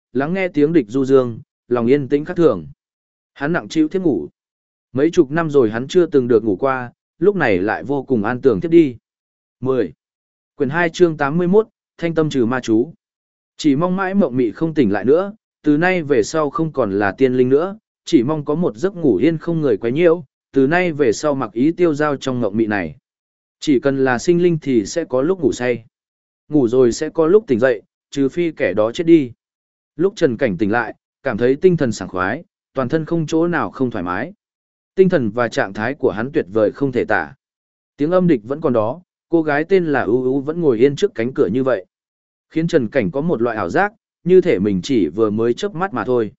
S1: lắng nghe tiếng địch du dương, lòng yên tĩnh khác thường. Hắn nặng chịu thiếp ngủ. Mấy chục năm rồi hắn chưa từng được ngủ qua, lúc này lại vô cùng an tường thiếp đi. 10. Quyển 2 chương 81, Thanh tâm trừ ma chú. Chỉ mong mãi mộng mị không tỉnh lại nữa, từ nay về sau không còn là tiên linh nữa, chỉ mong có một giấc ngủ yên không người quấy nhiễu, từ nay về sau mặc ý tiêu dao trong mộng mị này. Chỉ cần là sinh linh thì sẽ có lúc ngủ say. Ngủ rồi sẽ có lúc tỉnh dậy, trừ phi kẻ đó chết đi. Lúc Trần Cảnh tỉnh lại, cảm thấy tinh thần sảng khoái, toàn thân không chỗ nào không thoải mái. Tinh thần và trạng thái của hắn tuyệt vời không thể tả. Tiếng âm địch vẫn còn đó, cô gái tên là U U vẫn ngồi yên trước cánh cửa như vậy. Khiến Trần Cảnh có một loại ảo giác, như thể mình chỉ vừa mới chớp mắt mà thôi.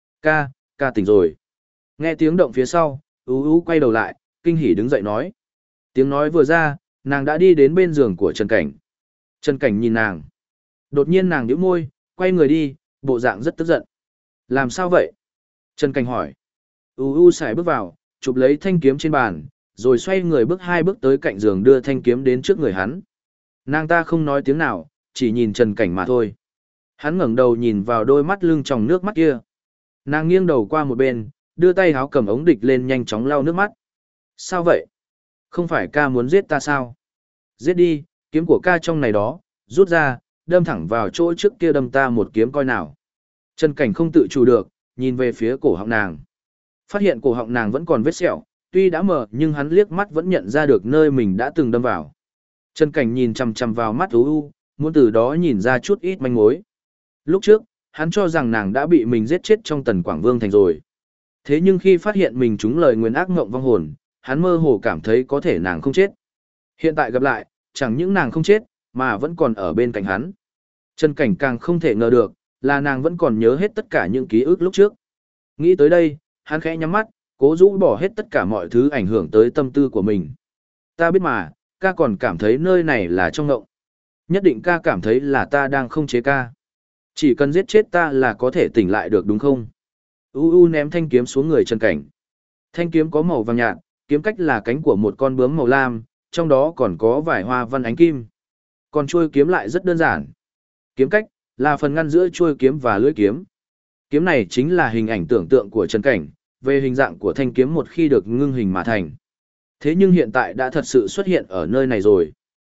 S1: Ca tỉnh rồi. Nghe tiếng động phía sau, U U quay đầu lại, kinh hỉ đứng dậy nói. Tiếng nói vừa ra, nàng đã đi đến bên giường của Trần Cảnh. Trần Cảnh nhìn nàng. Đột nhiên nàng nhíu môi, quay người đi, bộ dạng rất tức giận. Làm sao vậy? Trần Cảnh hỏi. U U xài bước vào, chụp lấy thanh kiếm trên bàn, rồi xoay người bước 2 bước tới cạnh giường đưa thanh kiếm đến trước người hắn. Nàng ta không nói tiếng nào, chỉ nhìn Trần Cảnh mà thôi. Hắn ngẩng đầu nhìn vào đôi mắt lưng tròng nước mắt kia. Nàng nghiêng đầu qua một bên, đưa tay háo cầm ống địch lên nhanh chóng lau nước mắt. Sao vậy? Không phải ca muốn giết ta sao? Giết đi, kiếm của ca trong này đó, rút ra, đâm thẳng vào chỗ trước kia đâm ta một kiếm coi nào. Trần Cảnh không tự chủ được, nhìn về phía cổ họng nàng. Phát hiện cổ họng nàng vẫn còn vết sẹo, tuy đã mờ nhưng hắn liếc mắt vẫn nhận ra được nơi mình đã từng đâm vào. Trần Cảnh nhìn chằm chằm vào mắt U U, muốn từ đó nhìn ra chút ít manh mối. Lúc trước, hắn cho rằng nàng đã bị mình giết chết trong Tần Quảng Vương thành rồi. Thế nhưng khi phát hiện mình trúng lời nguyền ác ngộng vong hồn, hắn mơ hồ cảm thấy có thể nàng không chết. Hiện tại gặp lại, chẳng những nàng không chết, mà vẫn còn ở bên cạnh hắn. Trần Cảnh càng không thể ngờ được, là nàng vẫn còn nhớ hết tất cả những ký ức lúc trước. Nghĩ tới đây, hắn khẽ nhắm mắt, cố rũ bỏ hết tất cả mọi thứ ảnh hưởng tới tâm tư của mình. Ta biết mà, ca còn cảm thấy nơi này là trong ngộng. Nhất định ca cảm thấy là ta đang không chế ca. Chỉ cần giết chết ta là có thể tỉnh lại được đúng không? U U ném thanh kiếm xuống người Trần Cảnh. Thanh kiếm có màu vàng nhạt, kiếm cách là cánh của một con bướm màu lam, trong đó còn có vài hoa văn ánh kim. Còn chuôi kiếm lại rất đơn giản. Kiếm cách là phần ngăn giữa chuôi kiếm và lưỡi kiếm. Kiếm này chính là hình ảnh tưởng tượng của Trần Cảnh, về hình dạng của thanh kiếm một khi được ngưng hình mà thành. Thế nhưng hiện tại đã thật sự xuất hiện ở nơi này rồi.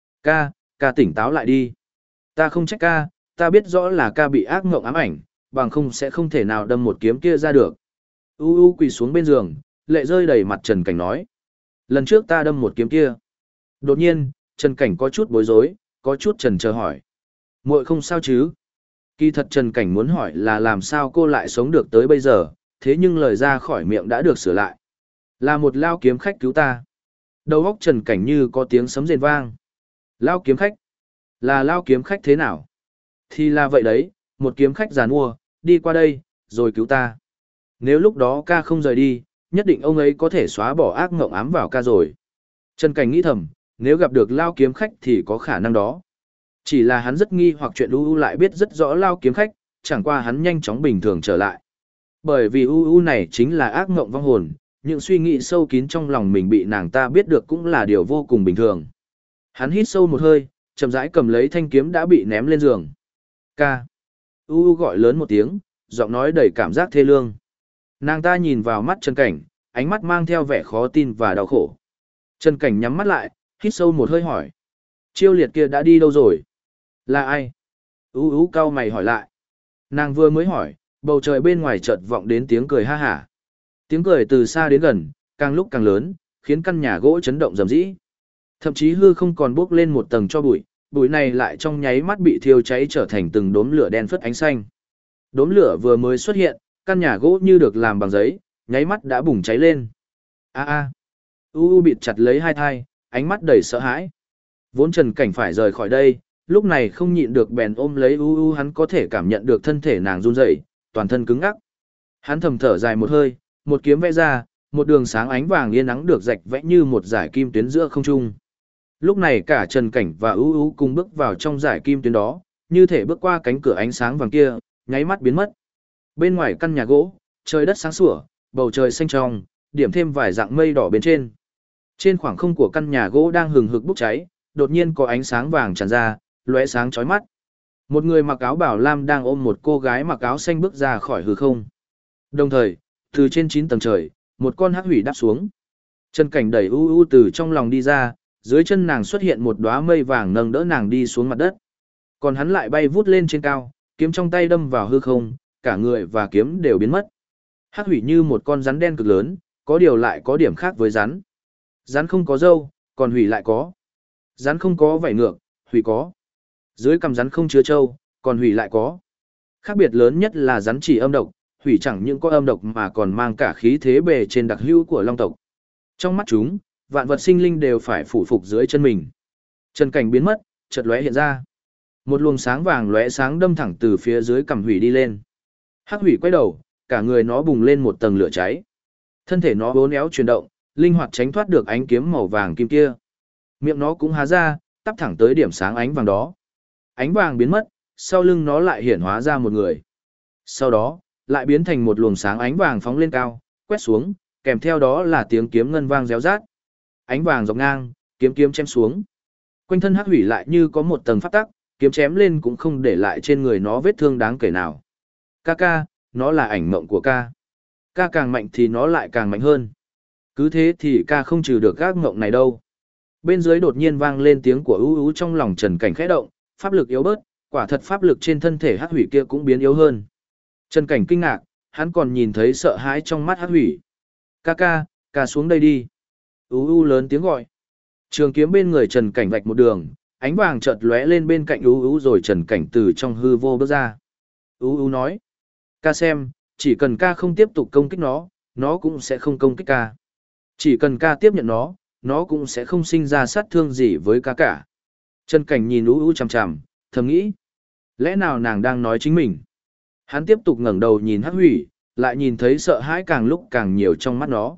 S1: Ca tỉnh táo lại đi. Ta không trách ca, ta biết rõ là ca bị ác mộng ám ảnh, bằng không sẽ không thể nào đâm một kiếm kia ra được. U U quỳ xuống bên giường, lệ rơi đầy mặt Trần Cảnh nói. Lần trước ta đâm một kiếm kia. Đột nhiên, Trần Cảnh có chút bối rối, có chút chần chờ hỏi. Muội không sao chứ? Kỳ thật Trần Cảnh muốn hỏi là làm sao cô lại sống được tới bây giờ, thế nhưng lời ra khỏi miệng đã được sửa lại. Là một lao kiếm khách cứu ta. Đầu óc Trần Cảnh như có tiếng sấm rền vang. Lao kiếm khách? Là lao kiếm khách thế nào? Thì là vậy đấy, một kiếm khách giàn mua, đi qua đây, rồi cứu ta. Nếu lúc đó ca không rời đi, nhất định ông ấy có thể xóa bỏ ác mộng ám vào ca rồi. Trần Cảnh nghĩ thầm, nếu gặp được lao kiếm khách thì có khả năng đó. Chỉ là hắn rất nghi hoặc chuyện U U lại biết rất rõ lao kiếm khách, chẳng qua hắn nhanh chóng bình thường trở lại. Bởi vì U U này chính là ác mộng vong hồn, những suy nghĩ sâu kín trong lòng mình bị nàng ta biết được cũng là điều vô cùng bình thường. Hắn hít sâu một hơi, chậm rãi cầm lấy thanh kiếm đã bị ném lên giường. Ca. U U gọi lớn một tiếng, giọng nói đầy cảm giác thê lương. Nàng ta nhìn vào mắt Trần Cảnh, ánh mắt mang theo vẻ khó tin và đau khổ. Trần Cảnh nhắm mắt lại, hít sâu một hơi hỏi. Chiêu liệt kia đã đi đâu rồi? Là ai? U U cau mày hỏi lại. Nàng vừa mới hỏi, bầu trời bên ngoài chợt vọng đến tiếng cười ha hả. Tiếng cười từ xa đến gần, càng lúc càng lớn, khiến căn nhà gỗ chấn động rầm rĩ. Thậm chí hư không còn bốc lên một tầng cho bụi, bụi này lại trong nháy mắt bị thiêu cháy trở thành từng đốm lửa đen phất ánh xanh. Đốm lửa vừa mới xuất hiện, căn nhà gỗ như được làm bằng giấy, nháy mắt đã bùng cháy lên. U bịt chặt lấy hai thai, ánh mắt đầy sợ hãi. Vốn Trần Cảnh phải rời khỏi đây, lúc này không nhịn được bèn ôm lấy U, hắn có thể cảm nhận được thân thể nàng run rẩy, toàn thân cứng ngắc. Hắn thầm thở dài một hơi, một kiếm vẽ ra, một đường sáng ánh vàng yên nắng được rạch vẽ như một dải kim tuyến giữa không trung. Lúc này cả Trần Cảnh và U cùng bước vào trong dải kim tuyến đó, như thể bước qua cánh cửa ánh sáng vàng kia, nháy mắt biến mất. Bên ngoài căn nhà gỗ, trời đất sáng sủa, bầu trời xanh trong, điểm thêm vài dạng mây đỏ bên trên. Trên khoảng không của căn nhà gỗ đang hừng hực bốc cháy, đột nhiên có ánh sáng vàng tràn ra, lóe sáng chói mắt. Một người mặc áo bảo lam đang ôm một cô gái mặc áo xanh bước ra khỏi hư không. Đồng thời, từ trên 9 tầng trời, một con hắc hủy đáp xuống. Trần Cảnh đẩy u u từ trong lòng đi ra, dưới chân nàng xuất hiện một đóa mây vàng nâng đỡ nàng đi xuống mặt đất. Còn hắn lại bay vút lên trên cao, kiếm trong tay đâm vào hư không, cả người và kiếm đều biến mất. Hắc hủy như một con rắn đen cực lớn, có điều lại có điểm khác với rắn. Rắn không có râu, còn hủy lại có. Rắn không có vảy ngược, hủy có. Dưới cằm rắn không chứa trâu, còn hủy lại có. Khác biệt lớn nhất là rắn chỉ âm độc, hủy chẳng những có âm độc mà còn mang cả khí thế bề trên đặc hữu của long tộc. Trong mắt chúng, vạn vật sinh linh đều phải phủ phục dưới chân mình. Trần Cảnh biến mất, chợt lóe hiện ra. Một luồng sáng vàng lóe sáng đâm thẳng từ phía dưới cằm hủy đi lên. Hắc hủy quay đầu, cả người nó bùng lên một tầng lửa cháy. Thân thể nó uốn éo chuyển động, linh hoạt tránh thoát được ánh kiếm màu vàng kim kia. Miệng nó cũng há ra, tắp thẳng tới điểm sáng ánh vàng đó. Ánh vàng biến mất, sau lưng nó lại hiển hóa ra một người. Sau đó, lại biến thành một luồng sáng ánh vàng phóng lên cao, quét xuống, kèm theo đó là tiếng kiếm ngân vang réo rát. Ánh vàng dọc ngang, kiếm kiếm chém xuống. Quanh thân hắc hủy lại như có một tầng pháp tắc, kiếm chém lên cũng không để lại trên người nó vết thương đáng kể nào. Ca, nó là ảnh mộng của ca. Ca càng mạnh thì nó lại càng mạnh hơn. Cứ thế thì ca không trừ được các mộng này đâu. Bên dưới đột nhiên vang lên tiếng của ú ú, trong lòng Trần Cảnh khẽ động, pháp lực yếu bớt, quả thật pháp lực trên thân thể hắc hủy kia cũng biến yếu hơn. Trần Cảnh kinh ngạc, hắn còn nhìn thấy sợ hãi trong mắt hắc hủy. Ca xuống đây đi. Ú ú lớn tiếng gọi. Trường kiếm bên người Trần Cảnh vạch một đường, ánh vàng chợt lóe lên bên cạnh ú ú rồi Trần Cảnh từ trong hư vô bước ra. Ú ú nói. Ca xem, chỉ cần ca không tiếp tục công kích nó cũng sẽ không công kích ca. Chỉ cần ca tiếp nhận nó cũng sẽ không sinh ra sát thương gì với ca cả. Trần Cảnh nhìn ú ú chằm chằm, thầm nghĩ. Lẽ nào nàng đang nói chính mình? Hắn tiếp tục ngẩng đầu nhìn hắc hủy, lại nhìn thấy sợ hãi càng lúc càng nhiều trong mắt nó.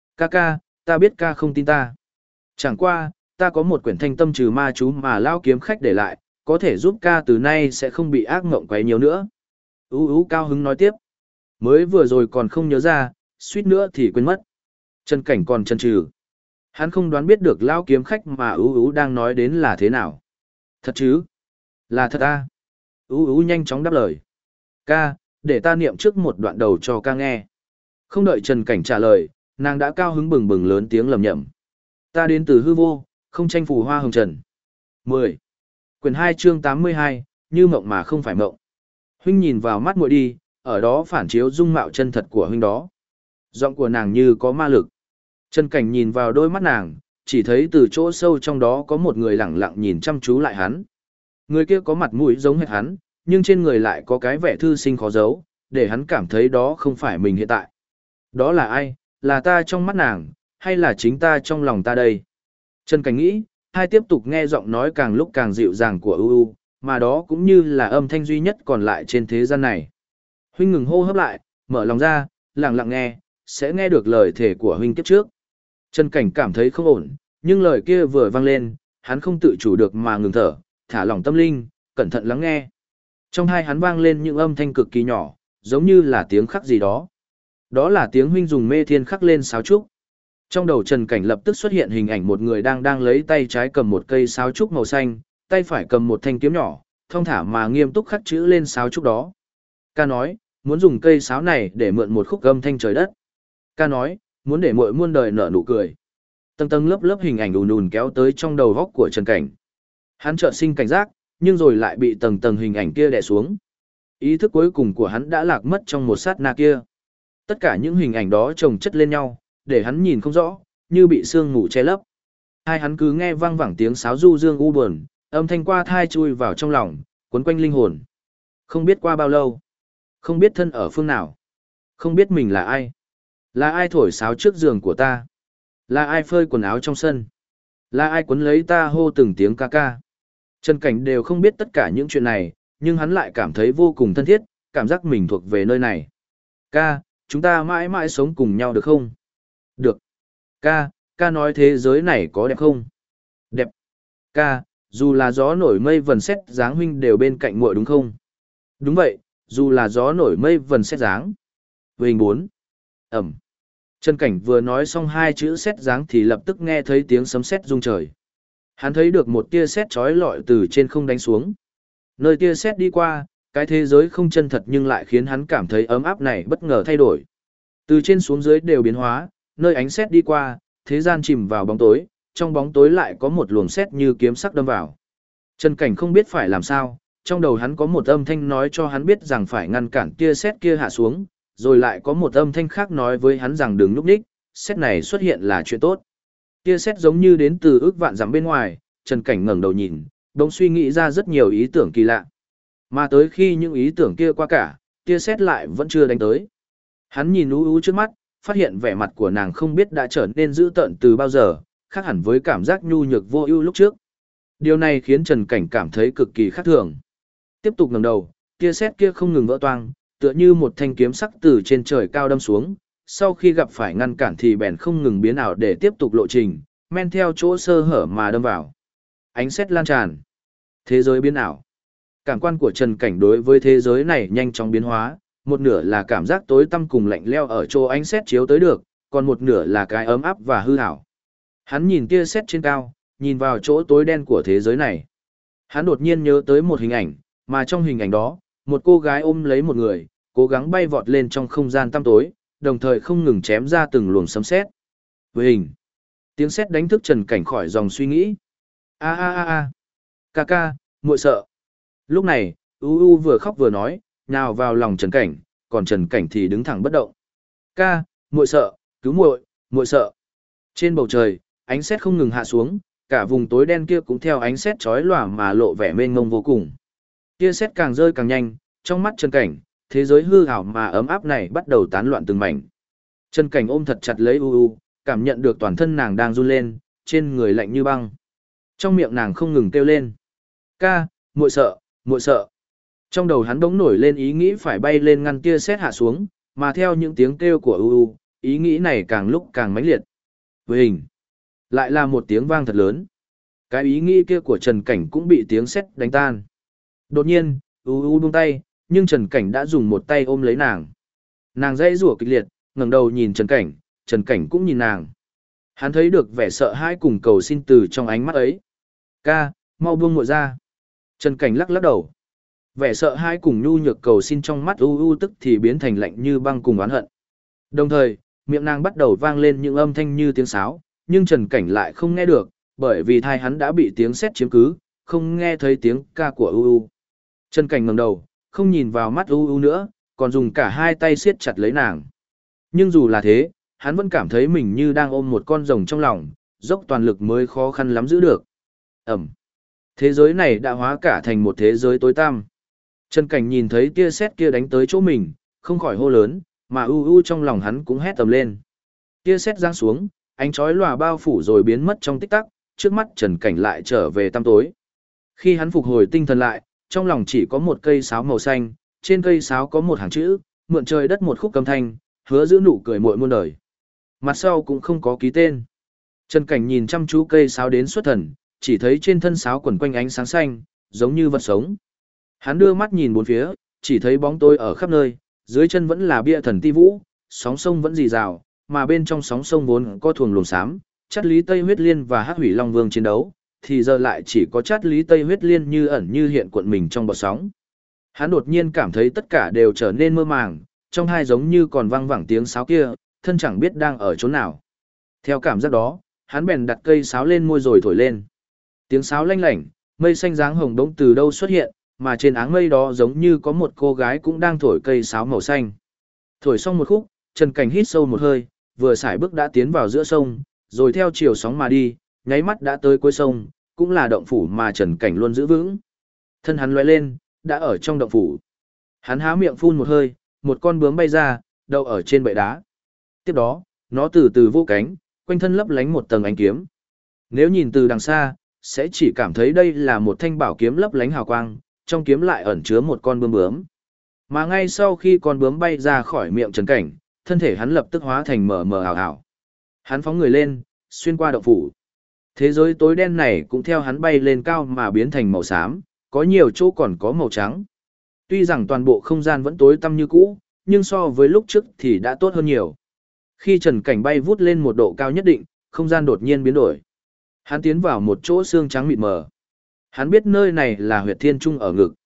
S1: Ca, ta biết ca không tin ta. Chẳng qua, ta có một quyển thanh tâm trừ ma chú mà lao kiếm khách để lại, có thể giúp ca từ nay sẽ không bị ác mộng quấy nhiều nữa. Ú ú cao hứng nói tiếp. Mới vừa rồi còn không nhớ ra, suýt nữa thì quên mất. Trần Cảnh còn chần chừ. Hắn không đoán biết được lao kiếm khách mà Ú Ú đang nói đến là thế nào. Thật chứ? Là thật à? Ú Ú nhanh chóng đáp lời. Ca, để ta niệm trước một đoạn đầu cho ca nghe. Không đợi Trần Cảnh trả lời, nàng đã cao hứng bừng bừng lớn tiếng lầm nhầm. Ta đến từ hư vô, không tranh phù hoa hồng trần. 10. Quyển 2 chương 82, như mộng mà không phải mộng. Huynh nhìn vào mắt muội đi, ở đó phản chiếu dung mạo chân thật của huynh đó. Giọng của nàng như có ma lực. Trần Cảnh nhìn vào đôi mắt nàng, chỉ thấy từ chỗ sâu trong đó có một người lẳng lặng nhìn chăm chú lại hắn. Người kia có mặt mũi giống hệt hắn, nhưng trên người lại có cái vẻ thư sinh khó giấu, để hắn cảm thấy đó không phải mình hiện tại. Đó là ai? Là ta trong mắt nàng, hay là chính ta trong lòng ta đây? Trần Cảnh nghĩ, hai tiếp tục nghe giọng nói càng lúc càng dịu dàng của ưu, mà đó cũng như là âm thanh duy nhất còn lại trên thế gian này. Huynh ngừng hô hấp lại, mở lòng ra, lặng lặng nghe, sẽ nghe được lời thể của huynh kiếp trước. Trần Cảnh cảm thấy không ổn, nhưng lời kia vừa vang lên, hắn không tự chủ được mà ngừng thở, thả lỏng tâm linh, cẩn thận lắng nghe. Trong hai hắn vang lên những âm thanh cực kỳ nhỏ, giống như là tiếng khắc gì đó. Đó là tiếng huynh dùng mê thiên khắc lên sáo trúc. Trong đầu Trần Cảnh lập tức xuất hiện hình ảnh một người đang lấy tay trái cầm một cây sáo trúc màu xanh, tay phải cầm một thanh kiếm nhỏ, thong thả mà nghiêm túc khắc chữ lên sáo trúc đó. Ca nói, muốn dùng cây sáo này để mượn một khúc âm thanh trời đất. Ca nói, muốn để muội muôn đời nở nụ cười. Tầng tầng lớp lớp hình ảnh ùn ùn kéo tới trong đầu góc của Trần Cảnh. Hắn chợt sinh cảnh giác, nhưng rồi lại bị tầng tầng hình ảnh kia đè xuống. Ý thức cuối cùng của hắn đã lạc mất trong một sát na kia. Tất cả những hình ảnh đó chồng chất lên nhau, để hắn nhìn không rõ, như bị sương mù che lấp. Hai hắn cứ nghe vang vẳng tiếng sáo du dương u buồn, âm thanh qua thai chui vào trong lòng, cuốn quanh linh hồn. Không biết qua bao lâu, không biết thân ở phương nào, không biết mình là ai thổi sáo trước giường của ta, là ai phơi quần áo trong sân, là ai quấn lấy ta hô từng tiếng ca ca. Trần Cảnh đều không biết tất cả những chuyện này, nhưng hắn lại cảm thấy vô cùng thân thiết, cảm giác mình thuộc về nơi này. Ca, chúng ta mãi mãi sống cùng nhau được không? Được. Ca nói thế giới này có đẹp không? Đẹp. Ca, dù là gió nổi mây vần xét dáng huynh đều bên cạnh muội đúng không? Đúng vậy, dù là gió nổi mây vần xét dáng. Hình 4. Ẩm. Trần Cảnh vừa nói xong hai chữ xét dáng thì lập tức nghe thấy tiếng sấm sét rung trời. Hắn thấy được một tia sét chói lọi từ trên không đánh xuống. Nơi tia sét đi qua, cái thế giới không chân thật nhưng lại khiến hắn cảm thấy ấm áp này bất ngờ thay đổi. Từ trên xuống dưới đều biến hóa, nơi ánh sét đi qua, thế gian chìm vào bóng tối, trong bóng tối lại có một luồng sét như kiếm sắc đâm vào. Trần Cảnh không biết phải làm sao, trong đầu hắn có một âm thanh nói cho hắn biết rằng phải ngăn cản tia sét kia hạ xuống, rồi lại có một âm thanh khác nói với hắn rằng đừng núp ních, sét này xuất hiện là chuyện tốt. Tia sét giống như đến từ ước vạn dặm bên ngoài, Trần Cảnh ngẩng đầu nhìn, bỗng suy nghĩ ra rất nhiều ý tưởng kỳ lạ. Mà tới khi những ý tưởng kia qua cả, tia sét lại vẫn chưa đánh tới. Hắn nhìn u u trước mắt, phát hiện vẻ mặt của nàng không biết đã trở nên dữ tợn từ bao giờ, khác hẳn với cảm giác nhu nhược vô ưu lúc trước. Điều này khiến Trần Cảnh cảm thấy cực kỳ khác thường. Tiếp tục ngẩng đầu, tia sét kia không ngừng vỡ toang, tựa như một thanh kiếm sắc từ trên trời cao đâm xuống, sau khi gặp phải ngăn cản thì bèn không ngừng biến ảo để tiếp tục lộ trình, men theo chỗ sơ hở mà đâm vào. Ánh sét lan tràn, thế giới biến ảo. Cảm quan của Trần Cảnh đối với thế giới này nhanh chóng biến hóa, một nửa là cảm giác tối tăm cùng lạnh lẽo ở chỗ ánh sét chiếu tới được, còn một nửa là cái ấm áp và hư ảo. Hắn nhìn tia sét trên cao, nhìn vào chỗ tối đen của thế giới này. Hắn đột nhiên nhớ tới một hình ảnh, mà trong hình ảnh đó, một cô gái ôm lấy một người, cố gắng bay vọt lên trong không gian tăm tối, đồng thời không ngừng chém ra từng luồng sấm sét. Với hình, tiếng sét đánh thức Trần Cảnh khỏi dòng suy nghĩ. A a a a, ca ca, muội sợ. Lúc này, u vừa khóc vừa nói, nhào vào lòng Trần Cảnh, còn Trần Cảnh thì đứng thẳng bất động. Ca, muội sợ, cứu muội, muội sợ. Trên bầu trời, ánh sét không ngừng hạ xuống, cả vùng tối đen kia cũng theo ánh sét chói lòa mà lộ vẻ mênh mông vô cùng. Tia sét càng rơi càng nhanh, trong mắt Trần Cảnh, thế giới hư ảo mà ấm áp này bắt đầu tán loạn từng mảnh. Trần Cảnh ôm thật chặt lấy u, cảm nhận được toàn thân nàng đang run lên, trên người lạnh như băng. Trong miệng nàng không ngừng kêu lên. Ca, muội sợ, muội sợ. Trong đầu hắn bỗng nổi lên ý nghĩ phải bay lên ngăn tia sét hạ xuống, mà theo những tiếng kêu của ý nghĩ này càng lúc càng mãnh liệt. Với hình, lại là một tiếng vang thật lớn. Cái ý nghĩ kia của Trần Cảnh cũng bị tiếng sét đánh tan. Đột nhiên, buông tay, nhưng Trần Cảnh đã dùng một tay ôm lấy nàng. Nàng dãy rủa kịch liệt, ngẩng đầu nhìn Trần Cảnh cũng nhìn nàng. Hắn thấy được vẻ sợ hãi cùng cầu xin từ trong ánh mắt ấy. Ca, mau buông muội ra. Trần Cảnh lắc lắc đầu. Vẻ sợ hãi cùng nhu nhược cầu xin trong mắt tức thì biến thành lạnh như băng cùng oán hận. Đồng thời, miệng nàng bắt đầu vang lên những âm thanh như tiếng sáo, nhưng Trần Cảnh lại không nghe được, bởi vì thai hắn đã bị tiếng sét chiếm cứ, không nghe thấy tiếng ca của Trần Cảnh ngẩng đầu, không nhìn vào mắt nữa, còn dùng cả hai tay siết chặt lấy nàng. Nhưng dù là thế, hắn vẫn cảm thấy mình như đang ôm một con rồng trong lòng, dốc toàn lực mới khó khăn lắm giữ được. Ẩm. Thế giới này đã hóa cả thành một thế giới tối tăm. Trần Cảnh nhìn thấy tia sét kia đánh tới chỗ mình, không khỏi hô lớn, mà trong lòng hắn cũng hét tầm lên. Tia sét giáng xuống, ánh chói lòa bao phủ rồi biến mất trong tích tắc, trước mắt Trần Cảnh lại trở về tăm tối. Khi hắn phục hồi tinh thần lại, trong lòng chỉ có một cây sáo màu xanh, trên cây sáo có một hàng chữ, mượn trời đất một khúc cầm thanh, hứa giữ nụ cười muội muôn đời. Mặt sau cũng không có ký tên. Trần Cảnh nhìn chăm chú cây sáo đến xuất thần, chỉ thấy trên thân sáo quẩn quanh ánh sáng xanh, giống như vật sống. Hắn đưa mắt nhìn bốn phía, chỉ thấy bóng tối ở khắp nơi, dưới chân vẫn là bia thần ti vũ, sóng sông vẫn rì rào, mà bên trong sóng sông vốn có thuồng luồng xám, Chát Lý Tây Huyết Liên và Hắc Hủy Long Vương chiến đấu, thì giờ lại chỉ có Chát Lý Tây Huyết Liên như ẩn như hiện cuộn mình trong bọt sóng. Hắn đột nhiên cảm thấy tất cả đều trở nên mơ màng, trong hai giống như còn vang vẳng tiếng sáo kia, thân chẳng biết đang ở chỗ nào. Theo cảm giác đó, hắn bèn đặt cây sáo lên môi rồi thổi lên. Tiếng sáo lanh lảnh, mây xanh dáng hồng đống từ đâu xuất hiện, mà trên áng mây đó giống như có một cô gái cũng đang thổi cây sáo màu xanh. Thổi xong một khúc, Trần Cảnh hít sâu một hơi, vừa sải bước đã tiến vào giữa sông, rồi theo chiều sóng mà đi, nháy mắt đã tới cuối sông, cũng là động phủ mà Trần Cảnh luôn giữ vững. Thân hắn lóe lên, đã ở trong động phủ. Hắn há miệng phun một hơi, một con bướm bay ra, đậu ở trên bệ đá. Tiếp đó, nó từ từ vô cánh, quanh thân lấp lánh một tầng ánh kiếm. Nếu nhìn từ đằng xa, sẽ chỉ cảm thấy đây là một thanh bảo kiếm lấp lánh hào quang, trong kiếm lại ẩn chứa một con bướm bướm. Mà ngay sau khi con bướm bay ra khỏi miệng Trần Cảnh, thân thể hắn lập tức hóa thành mờ mờ ảo ảo. Hắn phóng người lên, xuyên qua động phủ. Thế giới tối đen này cũng theo hắn bay lên cao mà biến thành màu xám, có nhiều chỗ còn có màu trắng. Tuy rằng toàn bộ không gian vẫn tối tăm như cũ, nhưng so với lúc trước thì đã tốt hơn nhiều. Khi Trần Cảnh bay vút lên một độ cao nhất định, không gian đột nhiên biến đổi. Hắn tiến vào một chỗ xương trắng mịt mờ. Hắn biết nơi này là huyệt thiên trung ở ngực.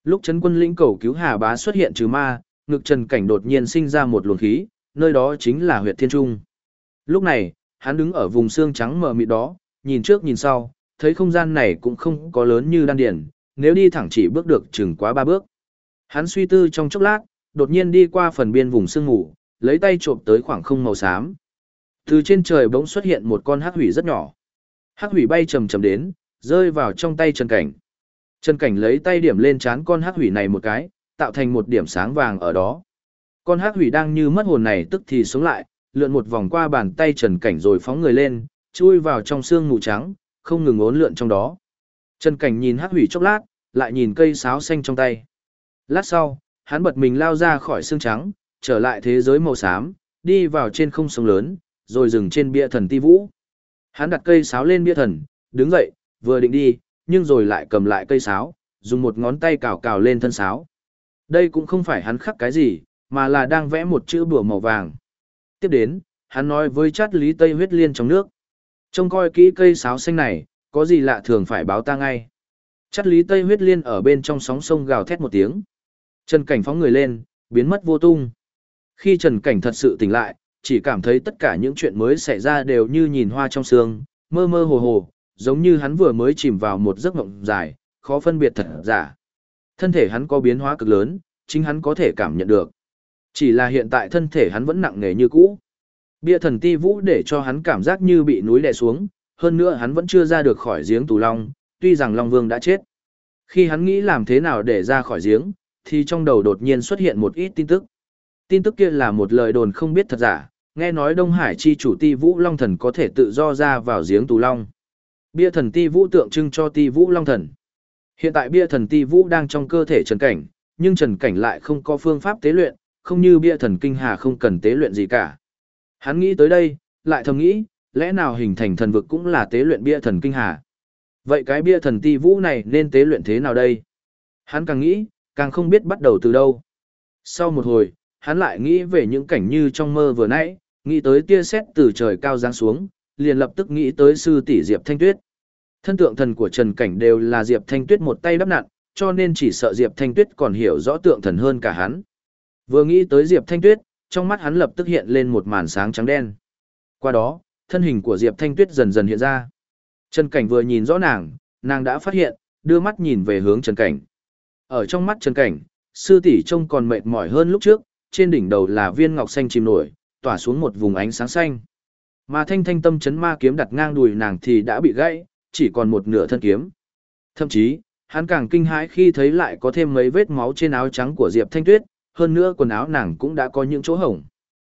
S1: Lúc Trấn Quân lĩnh cầu cứu Hà Bá xuất hiện trừ ma, ngực Trần Cảnh đột nhiên sinh ra một luồng khí, nơi đó chính là huyệt thiên trung. Lúc này, hắn đứng ở vùng xương trắng mờ mịt đó, nhìn trước nhìn sau, thấy không gian này cũng không có lớn như đan điển, nếu đi thẳng chỉ bước được chừng quá 3 bước. Hắn suy tư trong chốc lát, đột nhiên đi qua phần biên vùng sương ngủ, lấy tay trộm tới khoảng không màu xám. Từ trên trời bỗng xuất hiện một con hắc hủy rất nhỏ. Hắc hủy bay chầm chầm đến, rơi vào trong tay Trần Cảnh. Trần Cảnh lấy tay điểm lên trán con hắc hủy này một cái, tạo thành một điểm sáng vàng ở đó. Con hắc hủy đang như mất hồn này tức thì sống lại, lượn một vòng qua bàn tay Trần Cảnh rồi phóng người lên, chui vào trong sương mù trắng, không ngừng uốn lượn trong đó. Trần Cảnh nhìn hắc hủy chốc lát, lại nhìn cây sáo xanh trong tay. Lát sau, hắn bật mình lao ra khỏi xương trắng, trở lại thế giới màu xám, đi vào trên không sông lớn, rồi dừng trên bia thần Ti Vũ. Hắn đặt cây sáo lên bia thần, đứng dậy, vừa định đi, nhưng rồi lại cầm lại cây sáo, dùng một ngón tay cào cào lên thân sáo. Đây cũng không phải hắn khắc cái gì, mà là đang vẽ một chữ bùa màu vàng. Tiếp đến, hắn nói với Chát Lý Tây Huyết Liên trong nước. Trông coi kỹ cây sáo xanh này, có gì lạ thường phải báo ta ngay. Chát Lý Tây Huyết Liên ở bên trong sóng sông gào thét một tiếng. Trần Cảnh phóng người lên, biến mất vô tung. Khi Trần Cảnh thật sự tỉnh lại, chỉ cảm thấy tất cả những chuyện mới xảy ra đều như nhìn hoa trong sương, mơ mơ hồ hồ, giống như hắn vừa mới chìm vào một giấc mộng dài, khó phân biệt thật giả. Thân thể hắn có biến hóa cực lớn, chính hắn có thể cảm nhận được. Chỉ là hiện tại thân thể hắn vẫn nặng nề như cũ. Bia thần Ti Vũ để cho hắn cảm giác như bị núi đè xuống, hơn nữa hắn vẫn chưa ra được khỏi giếng Tù Long, tuy rằng Long Vương đã chết. Khi hắn nghĩ làm thế nào để ra khỏi giếng, thì trong đầu đột nhiên xuất hiện một ít tin tức. Tin tức kia là một lời đồn không biết thật giả, nghe nói Đông Hải chi chủ Ti Vũ Long Thần có thể tự do ra vào giếng Tù Long. Bia thần Ti Vũ tượng trưng cho Ti Vũ Long Thần. Hiện tại bia thần Ti Vũ đang trong cơ thể Trần Cảnh, nhưng Trần Cảnh lại không có phương pháp tế luyện, không như bia thần Kinh Hà không cần tế luyện gì cả. Hắn nghĩ tới đây, lại thầm nghĩ, lẽ nào hình thành thần vực cũng là tế luyện bia thần Kinh Hà. Vậy cái bia thần Ti Vũ này nên tế luyện thế nào đây? Hắn càng nghĩ, càng không biết bắt đầu từ đâu. Sau một hồi, hắn lại nghĩ về những cảnh như trong mơ vừa nãy, nghĩ tới tia sét từ trời cao giáng xuống, liền lập tức nghĩ tới sư tỷ Diệp Thanh Tuyết. Thân tượng thần của Trần Cảnh đều là Diệp Thanh Tuyết một tay đắp nặn, cho nên chỉ sợ Diệp Thanh Tuyết còn hiểu rõ tượng thần hơn cả hắn. Vừa nghĩ tới Diệp Thanh Tuyết, trong mắt hắn lập tức hiện lên một màn sáng trắng đen. Qua đó, thân hình của Diệp Thanh Tuyết dần dần hiện ra. Trần Cảnh vừa nhìn rõ nàng đã phát hiện, đưa mắt nhìn về hướng Trần Cảnh. Ở trong mắt Trần Cảnh, sư tỷ trông còn mệt mỏi hơn lúc trước, trên đỉnh đầu là viên ngọc xanh chìm nổi, tỏa xuống một vùng ánh sáng xanh. Mà thanh thanh tâm chấn ma kiếm đặt ngang đùi nàng thì đã bị gãy, chỉ còn một nửa thân kiếm. Thậm chí, hắn càng kinh hãi khi thấy lại có thêm mấy vết máu trên áo trắng của Diệp Thanh Tuyết, hơn nữa quần áo nàng cũng đã có những chỗ hổng.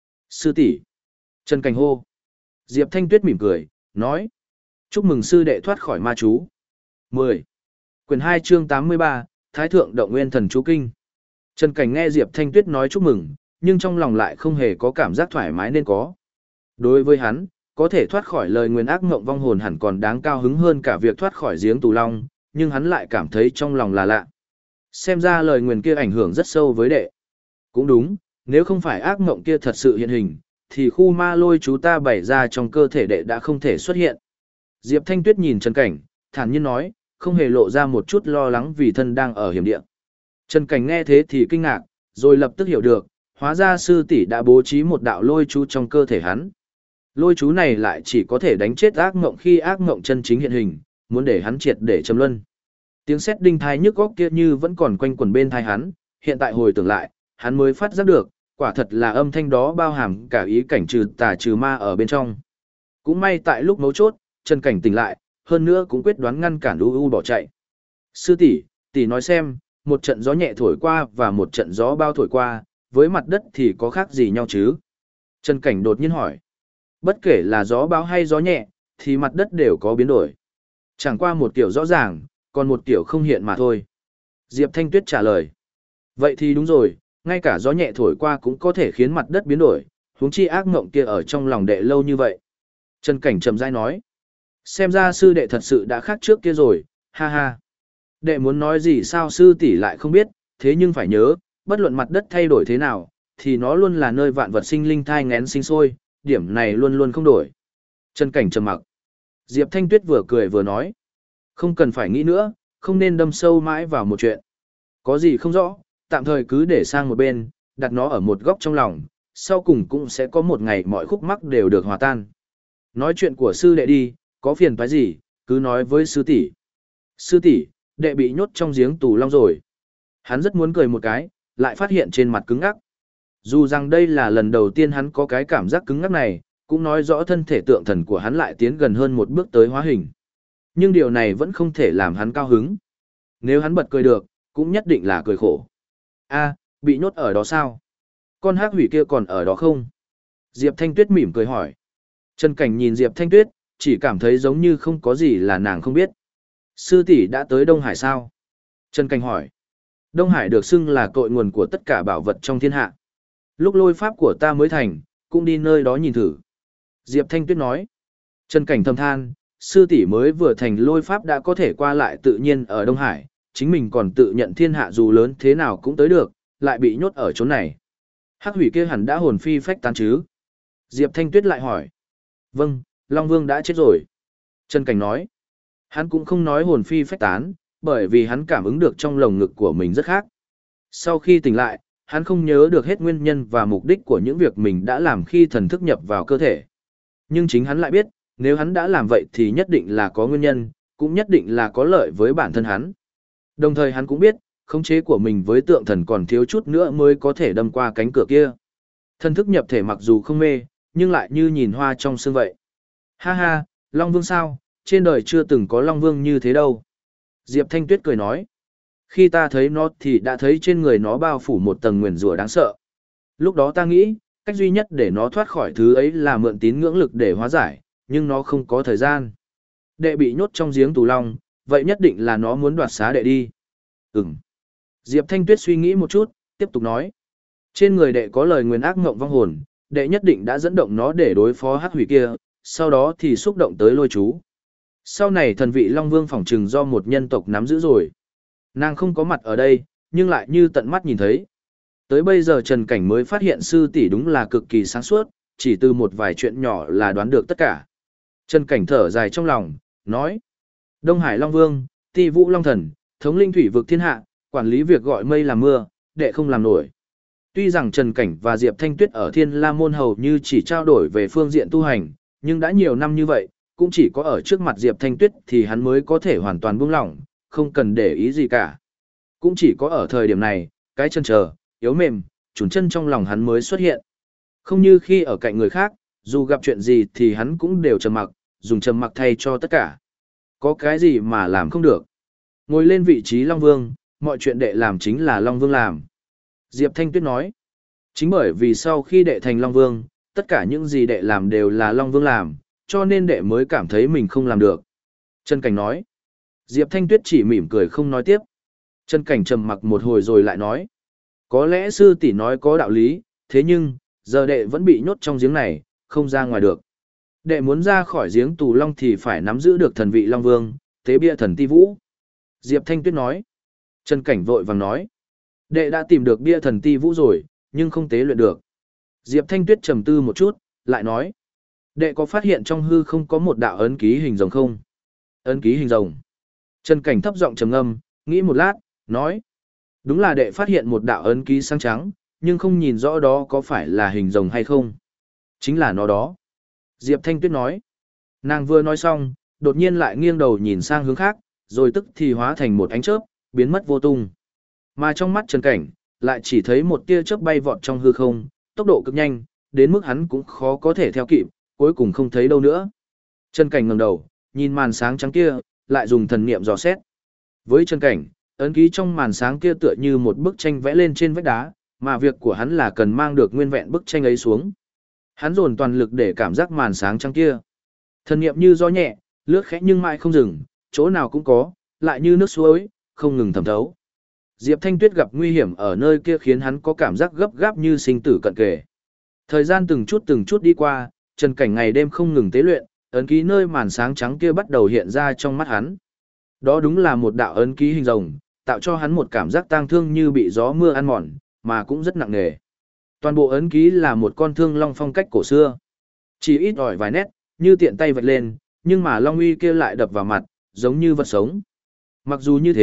S1: Sư tỷ, Trần Cảnh hô. Diệp Thanh Tuyết mỉm cười, nói. Chúc mừng sư đệ thoát khỏi ma chú. 10. Quyển 2 chương 83, Thái Thượng Động Nguyên Thần Chú Kinh. Trần Cảnh nghe Diệp Thanh Tuyết nói chúc mừng, nhưng trong lòng lại không hề có cảm giác thoải mái nên có. Đối với hắn, có thể thoát khỏi lời nguyền ác ngộng vong hồn hẳn còn đáng cao hứng hơn cả việc thoát khỏi giếng Tù Long, nhưng hắn lại cảm thấy trong lòng là lạ. Xem ra lời nguyền kia ảnh hưởng rất sâu với đệ. Cũng đúng, nếu không phải ác ngộng kia thật sự hiện hình, thì khu ma lôi chú ta bày ra trong cơ thể đệ đã không thể xuất hiện. Diệp Thanh Tuyết nhìn Trần Cảnh, thản nhiên nói, không hề lộ ra một chút lo lắng vì thân đang ở hiểm địa. Trần Cảnh nghe thế thì kinh ngạc, rồi lập tức hiểu được, hóa ra sư tỷ đã bố trí một đạo lôi chú trong cơ thể hắn. Lôi chú này lại chỉ có thể đánh chết ác ngộng khi ác ngộng chân chính hiện hình, muốn để hắn triệt để châm luân. Tiếng sét đinh tai nhức óc kia như vẫn còn quanh quẩn bên tai hắn, hiện tại hồi tưởng lại, hắn mới phát giác được, quả thật là âm thanh đó bao hàm cả ý cảnh trừ tà trừ ma ở bên trong. Cũng may tại lúc mấu chốt, Trần Cảnh tỉnh lại, hơn nữa cũng quyết đoán ngăn cản U bỏ chạy. Sư tỷ, tỷ nói xem, một trận gió nhẹ thổi qua và một trận gió bao thổi qua, với mặt đất thì có khác gì nhau chứ? Trần Cảnh đột nhiên hỏi. Bất kể là gió bão hay gió nhẹ, thì mặt đất đều có biến đổi. Chẳng qua một kiểu rõ ràng, còn một kiểu không hiện mà thôi. Diệp Thanh Tuyết trả lời. Vậy thì đúng rồi, ngay cả gió nhẹ thổi qua cũng có thể khiến mặt đất biến đổi, huống chi ác mộng kia ở trong lòng đệ lâu như vậy. Trần Cảnh trầm rãi nói. Xem ra sư đệ thật sự đã khác trước kia rồi, ha ha. Đệ muốn nói gì sao sư tỷ lại không biết, thế nhưng phải nhớ, bất luận mặt đất thay đổi thế nào, thì nó luôn là nơi vạn vật sinh linh thai nghén sinh sôi, điểm này luôn luôn không đổi. Trần Cảnh trầm mặc. Diệp Thanh Tuyết vừa cười vừa nói. Không cần phải nghĩ nữa, không nên đâm sâu mãi vào một chuyện. Có gì không rõ, tạm thời cứ để sang một bên, đặt nó ở một góc trong lòng, sau cùng cũng sẽ có một ngày mọi khúc mắc đều được hòa tan. Nói chuyện của sư đệ đi, có phiền toái gì, cứ nói với sư tỷ. Sư tỷ, đệ bị nhốt trong giếng tù long rồi. Hắn rất muốn cười một cái, lại phát hiện trên mặt cứng ngắc. Dù rằng đây là lần đầu tiên hắn có cái cảm giác cứng ngắc này, cũng nói rõ thân thể tượng thần của hắn lại tiến gần hơn một bước tới hóa hình. Nhưng điều này vẫn không thể làm hắn cao hứng. Nếu hắn bật cười được, cũng nhất định là cười khổ. A, bị nhốt ở đó sao? Con hắc hủy kia còn ở đó không? Diệp Thanh Tuyết mỉm cười hỏi. Trần Cảnh nhìn Diệp Thanh Tuyết, chỉ cảm thấy giống như không có gì là nàng không biết. Sư tỷ đã tới Đông Hải sao? Trần Cảnh hỏi. Đông Hải được xưng là cội nguồn của tất cả bảo vật trong thiên hạ. Lúc lôi pháp của ta mới thành, cũng đi nơi đó nhìn thử. Diệp Thanh Tuyết nói. Trần Cảnh thầm than, sư tỷ mới vừa thành lôi pháp đã có thể qua lại tự nhiên ở Đông Hải, chính mình còn tự nhận thiên hạ dù lớn thế nào cũng tới được, lại bị nhốt ở chỗ này. Hắc hủy kia hẳn đã hồn phi phách tán chứ? Diệp Thanh Tuyết lại hỏi. Vâng, Long Vương đã chết rồi. Trần Cảnh nói. Hắn cũng không nói hồn phi phách tán, bởi vì hắn cảm ứng được trong lồng ngực của mình rất khác. Sau khi tỉnh lại, hắn không nhớ được hết nguyên nhân và mục đích của những việc mình đã làm khi thần thức nhập vào cơ thể. Nhưng chính hắn lại biết, nếu hắn đã làm vậy thì nhất định là có nguyên nhân, cũng nhất định là có lợi với bản thân hắn. Đồng thời hắn cũng biết, khống chế của mình với tượng thần còn thiếu chút nữa mới có thể đâm qua cánh cửa kia. Thần thức nhập thể mặc dù không mê, nhưng lại như nhìn hoa trong sương vậy. Ha ha, Long Vương sao, trên đời chưa từng có Long Vương như thế đâu. Diệp Thanh Tuyết cười nói. Khi ta thấy nó thì đã thấy trên người nó bao phủ một tầng nguyền rủa đáng sợ. Lúc đó ta nghĩ, cách duy nhất để nó thoát khỏi thứ ấy là mượn tín ngưỡng lực để hóa giải, nhưng nó không có thời gian. Đệ bị nhốt trong giếng tù long, vậy nhất định là nó muốn đoạt xá đệ đi. Ừm. Diệp Thanh Tuyết suy nghĩ một chút, tiếp tục nói. Trên người đệ có lời nguyền ác ngộng vong hồn, đệ nhất định đã dẫn động nó để đối phó hắc hủy kia, sau đó thì xúc động tới lôi chú. Sau này thần vị Long Vương phỏng trừng do một nhân tộc nắm giữ rồi. Nàng không có mặt ở đây, nhưng lại như tận mắt nhìn thấy. Tới bây giờ Trần Cảnh mới phát hiện sư tỷ đúng là cực kỳ sáng suốt, chỉ từ một vài chuyện nhỏ là đoán được tất cả. Trần Cảnh thở dài trong lòng, nói. Đông Hải Long Vương, Ti Vũ Long Thần, thống linh thủy vực thiên hạ, quản lý việc gọi mây làm mưa, đệ không làm nổi. Tuy rằng Trần Cảnh và Diệp Thanh Tuyết ở Thiên La Môn hầu như chỉ trao đổi về phương diện tu hành, nhưng đã nhiều năm như vậy, cũng chỉ có ở trước mặt Diệp Thanh Tuyết thì hắn mới có thể hoàn toàn buông lỏng, không cần để ý gì cả. Cũng chỉ có ở thời điểm này, cái chân chờ, yếu mềm, chùn chân trong lòng hắn mới xuất hiện. Không như khi ở cạnh người khác, dù gặp chuyện gì thì hắn cũng đều trầm mặc, dùng trầm mặc thay cho tất cả. Có cái gì mà làm không được. Ngồi lên vị trí Long Vương, mọi chuyện đệ làm chính là Long Vương làm. Diệp Thanh Tuyết nói, chính bởi vì sau khi đệ thành Long Vương, tất cả những gì đệ làm đều là Long Vương làm, cho nên đệ mới cảm thấy mình không làm được. Trần Cảnh nói, Diệp Thanh Tuyết chỉ mỉm cười không nói tiếp. Trần Cảnh trầm mặc một hồi rồi lại nói, có lẽ sư tỷ nói có đạo lý, thế nhưng, giờ đệ vẫn bị nhốt trong giếng này, không ra ngoài được. Đệ muốn ra khỏi giếng tù long thì phải nắm giữ được thần vị Long Vương, tế bia thần Ti Vũ. Diệp Thanh Tuyết nói. Trần Cảnh vội vàng nói. Đệ đã tìm được bia thần Ti Vũ rồi, nhưng không tế luyện được. Diệp Thanh Tuyết trầm tư một chút, lại nói. Đệ có phát hiện trong hư không có một đạo ấn ký hình rồng không? Ấn ký hình rồng. Trần Cảnh thấp giọng trầm ngâm, nghĩ một lát, nói. Đúng là đệ phát hiện một đạo ấn ký sáng trắng, nhưng không nhìn rõ đó có phải là hình rồng hay không. Chính là nó đó. Diệp Thanh Tuyết nói. Nàng vừa nói xong, đột nhiên lại nghiêng đầu nhìn sang hướng khác, rồi tức thì hóa thành một ánh chớp, biến mất vô tung. Mà trong mắt Trần Cảnh, lại chỉ thấy một tia chớp bay vọt trong hư không, tốc độ cực nhanh, đến mức hắn cũng khó có thể theo kịp, cuối cùng không thấy đâu nữa. Trần Cảnh ngẩng đầu, nhìn màn sáng trắng kia, lại dùng thần niệm dò xét. Với Trần Cảnh, ấn ký trong màn sáng kia tựa như một bức tranh vẽ lên trên vách đá, mà việc của hắn là cần mang được nguyên vẹn bức tranh ấy xuống. Hắn dồn toàn lực để cảm giác màn sáng trắng kia. Thần niệm như gió nhẹ, lướt khẽ nhưng mãi không dừng, chỗ nào cũng có, lại như nước suối, không ngừng thẩm thấu. Diệp Thanh Tuyết gặp nguy hiểm ở nơi kia khiến hắn có cảm giác gấp gáp như sinh tử cận kề. Thời gian từng chút đi qua, Trần Cảnh ngày đêm không ngừng tế luyện, ấn ký nơi màn sáng trắng kia bắt đầu hiện ra trong mắt hắn. Đó đúng là một đạo ấn ký hình rồng, tạo cho hắn một cảm giác tang thương như bị gió mưa ăn mòn, mà cũng rất nặng nề. Toàn bộ ấn ký là một con thương long phong cách cổ xưa. Chỉ ít ỏi vài nét, như tiện tay vạch lên, nhưng mà long uy kia lại đập vào mặt, giống như vật sống. Mặc dù như thế,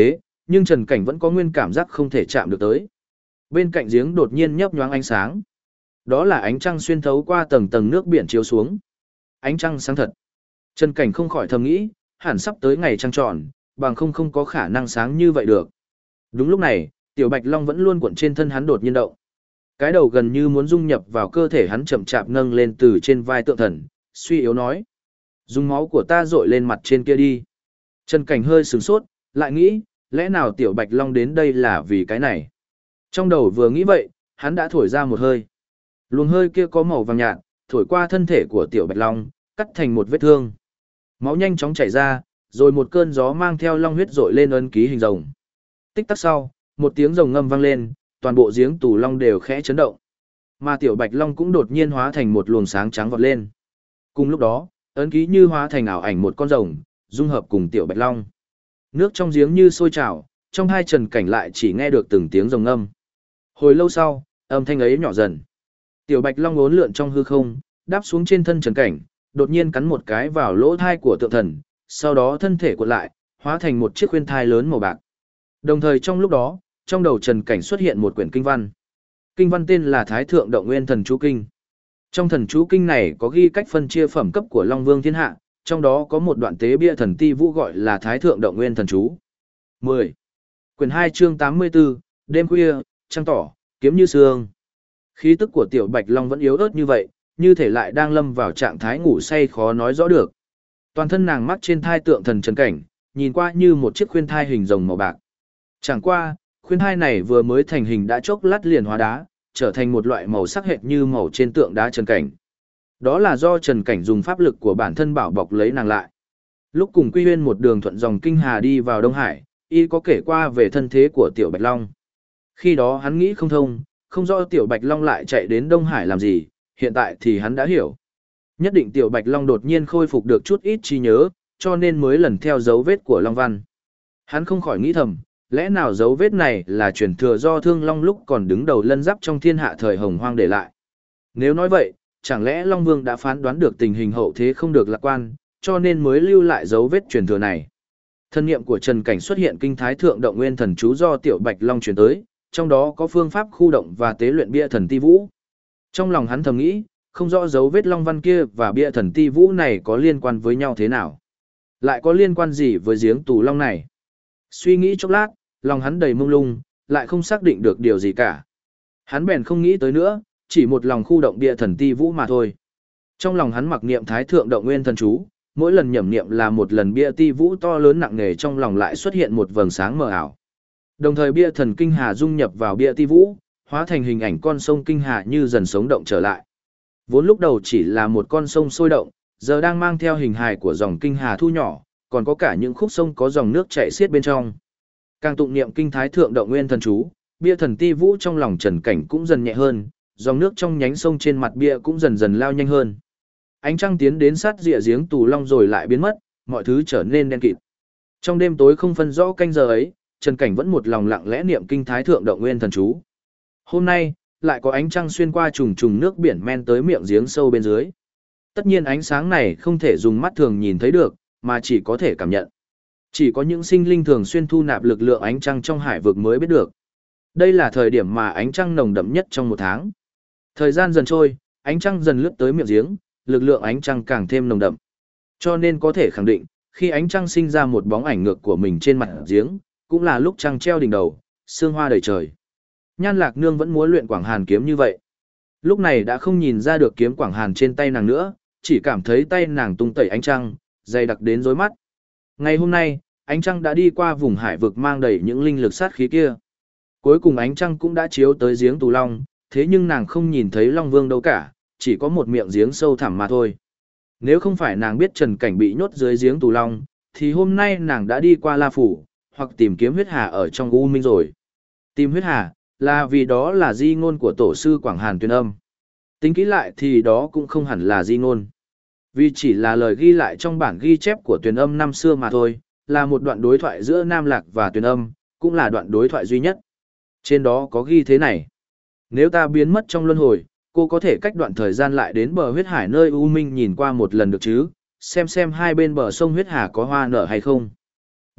S1: nhưng Trần Cảnh vẫn có nguyên cảm giác không thể chạm được tới. Bên cạnh giếng đột nhiên nhấp nhoáng ánh sáng. Đó là ánh trăng xuyên thấu qua tầng tầng nước biển chiếu xuống. Ánh trăng sáng thật. Trần Cảnh không khỏi thầm nghĩ, hẳn sắp tới ngày trăng tròn, bằng không có khả năng sáng như vậy được. Đúng lúc này, Tiểu Bạch Long vẫn luôn cuộn trên thân hắn đột nhiên động. Cái đầu gần như muốn dung nhập vào cơ thể hắn chậm chạp nâng lên từ trên vai tượng thần, suy yếu nói. Dùng máu của ta dội lên mặt trên kia đi. Trần Cảnh hơi sửng sốt, lại nghĩ, lẽ nào Tiểu Bạch Long đến đây là vì cái này. Trong đầu vừa nghĩ vậy, hắn đã thổi ra một hơi. Luồng hơi kia có màu vàng nhạt, thổi qua thân thể của Tiểu Bạch Long, cắt thành một vết thương. Máu nhanh chóng chảy ra, rồi một cơn gió mang theo long huyết dội lên ấn ký hình rồng. Tích tắc sau, một tiếng rồng ngâm vang lên, toàn bộ giếng tù long đều khẽ chấn động. Mà Tiểu Bạch Long cũng đột nhiên hóa thành một luồng sáng trắng vọt lên. Cùng lúc đó, ấn ký như hóa thành ảo ảnh một con rồng, dung hợp cùng Tiểu Bạch Long. Nước trong giếng như sôi trào, trong hai Trần Cảnh lại chỉ nghe được từng tiếng rồng ngâm. Hồi lâu sau, âm thanh ấy nhỏ dần. Tiểu Bạch Long uốn lượn trong hư không, đáp xuống trên thân Trần Cảnh, đột nhiên cắn một cái vào lỗ thai của tượng thần, sau đó thân thể cuộn lại, hóa thành một chiếc khuyên thai lớn màu bạc. Đồng thời trong lúc đó, trong đầu Trần Cảnh xuất hiện một quyển kinh văn. Kinh văn tên là Thái Thượng Động Nguyên Thần Chú Kinh. Trong thần chú kinh này có ghi cách phân chia phẩm cấp của Long Vương thiên hạ, trong đó có một đoạn tế bia thần ti vũ gọi là Thái Thượng Động Nguyên Thần Chú. 10. Quyển 2 chương 84, đêm khuya, trăng tỏ, kiếm như sương. Khí tức của Tiểu Bạch Long vẫn yếu ớt như vậy, như thể lại đang lâm vào trạng thái ngủ say khó nói rõ được. Toàn thân nàng mắc trên thai tượng thần Trần Cảnh, nhìn qua như một chiếc khuyên thai hình rồng màu bạc. Chẳng qua, khuyên thai này vừa mới thành hình đã chốc lát liền hóa đá, trở thành một loại màu sắc hệt như màu trên tượng đá Trần Cảnh. Đó là do Trần Cảnh dùng pháp lực của bản thân bảo bọc lấy nàng lại. Lúc cùng Quy Huyên một đường thuận dòng kinh hà đi vào Đông Hải, y có kể qua về thân thế của Tiểu Bạch Long. Khi đó hắn nghĩ không thông, không rõ Tiểu Bạch Long lại chạy đến Đông Hải làm gì, hiện tại thì hắn đã hiểu. Nhất định Tiểu Bạch Long đột nhiên khôi phục được chút ít trí nhớ, cho nên mới lần theo dấu vết của Long Văn. Hắn không khỏi nghĩ thầm, lẽ nào dấu vết này là truyền thừa do Thương Long lúc còn đứng đầu lân giáp trong thiên hạ thời Hồng Hoang để lại. Nếu nói vậy, chẳng lẽ Long Vương đã phán đoán được tình hình hậu thế không được lạc quan, cho nên mới lưu lại dấu vết truyền thừa này. Thân niệm của Trần Cảnh xuất hiện kinh Thái Thượng Động Nguyên Thần Chú do Tiểu Bạch Long truyền tới, trong đó có phương pháp khu động và tế luyện bia thần ti vũ. Trong lòng hắn thầm nghĩ, không rõ dấu vết Long Văn kia và bia thần ti vũ này có liên quan với nhau thế nào. Lại có liên quan gì với giếng tù long này? Suy nghĩ chốc lát, lòng hắn đầy mông lung, lại không xác định được điều gì cả. Hắn bèn không nghĩ tới nữa, chỉ một lòng khu động bia thần ti vũ mà thôi. Trong lòng hắn mặc niệm Thái Thượng Động Nguyên Thần Chú, mỗi lần nhẩm niệm là một lần bia ti vũ to lớn nặng nề, trong lòng lại xuất hiện một vầng sáng mờ ảo. Đồng thời bia thần kinh hà dung nhập vào bia ti vũ, hóa thành hình ảnh con sông kinh hà như dần sống động trở lại. Vốn lúc đầu chỉ là một con sông sôi động, giờ đang mang theo hình hài của dòng kinh hà thu nhỏ, còn có cả những khúc sông có dòng nước chảy xiết bên trong. Càng tụng niệm kinh Thái Thượng Động Nguyên Thần Chú, bia thần ti vũ trong lòng Trần Cảnh cũng dần nhẹ hơn, dòng nước trong nhánh sông trên mặt bia cũng dần dần lao nhanh hơn. Ánh trăng tiến đến sát rìa giếng tù long rồi lại biến mất, mọi thứ trở nên đen kịt. Trong đêm tối không phân rõ canh giờ ấy, Trần Cảnh vẫn một lòng lặng lẽ niệm kinh Thái Thượng Động Nguyên Thần Chú. Hôm nay, lại có ánh trăng xuyên qua trùng trùng nước biển men tới miệng giếng sâu bên dưới. Tất nhiên ánh sáng này không thể dùng mắt thường nhìn thấy được, mà chỉ có thể cảm nhận. Chỉ có những sinh linh thường xuyên thu nạp lực lượng ánh trăng trong hải vực mới biết được. Đây là thời điểm mà ánh trăng nồng đậm nhất trong một tháng. Thời gian dần trôi, ánh trăng dần lướt tới miệng giếng, lực lượng ánh trăng càng thêm nồng đậm. Cho nên có thể khẳng định, khi ánh trăng sinh ra một bóng ảnh ngược của mình trên mặt giếng, cũng là lúc trăng treo đỉnh đầu, sương hoa đầy trời. Nhan Lạc Nương vẫn muốn luyện Quảng Hàn kiếm như vậy. Lúc này đã không nhìn ra được kiếm Quảng Hàn trên tay nàng nữa, chỉ cảm thấy tay nàng tung tẩy ánh trăng, dày đặc đến rối mắt. Ngày hôm nay, ánh trăng đã đi qua vùng hải vực mang đầy những linh lực sát khí kia. Cuối cùng ánh trăng cũng đã chiếu tới giếng tù long, thế nhưng nàng không nhìn thấy Long Vương đâu cả, chỉ có một miệng giếng sâu thẳm mà thôi. Nếu không phải nàng biết Trần Cảnh bị nhốt dưới giếng tù long, thì hôm nay nàng đã đi qua La Phủ, hoặc tìm kiếm huyết hà ở trong U Minh rồi. Tìm huyết hà, là vì đó là di ngôn của tổ sư Quảng Hàn Tuyền Âm. Tính kỹ lại thì đó cũng không hẳn là di ngôn. Vì chỉ là lời ghi lại trong bản ghi chép của Tuyền Âm năm xưa mà thôi, là một đoạn đối thoại giữa Nam Lạc và Tuyền Âm, cũng là đoạn đối thoại duy nhất. Trên đó có ghi thế này: nếu ta biến mất trong luân hồi, cô có thể cách đoạn thời gian lại đến bờ huyết hải nơi U Minh nhìn qua một lần được chứ, xem hai bên bờ sông huyết hà có hoa nở hay không. Được,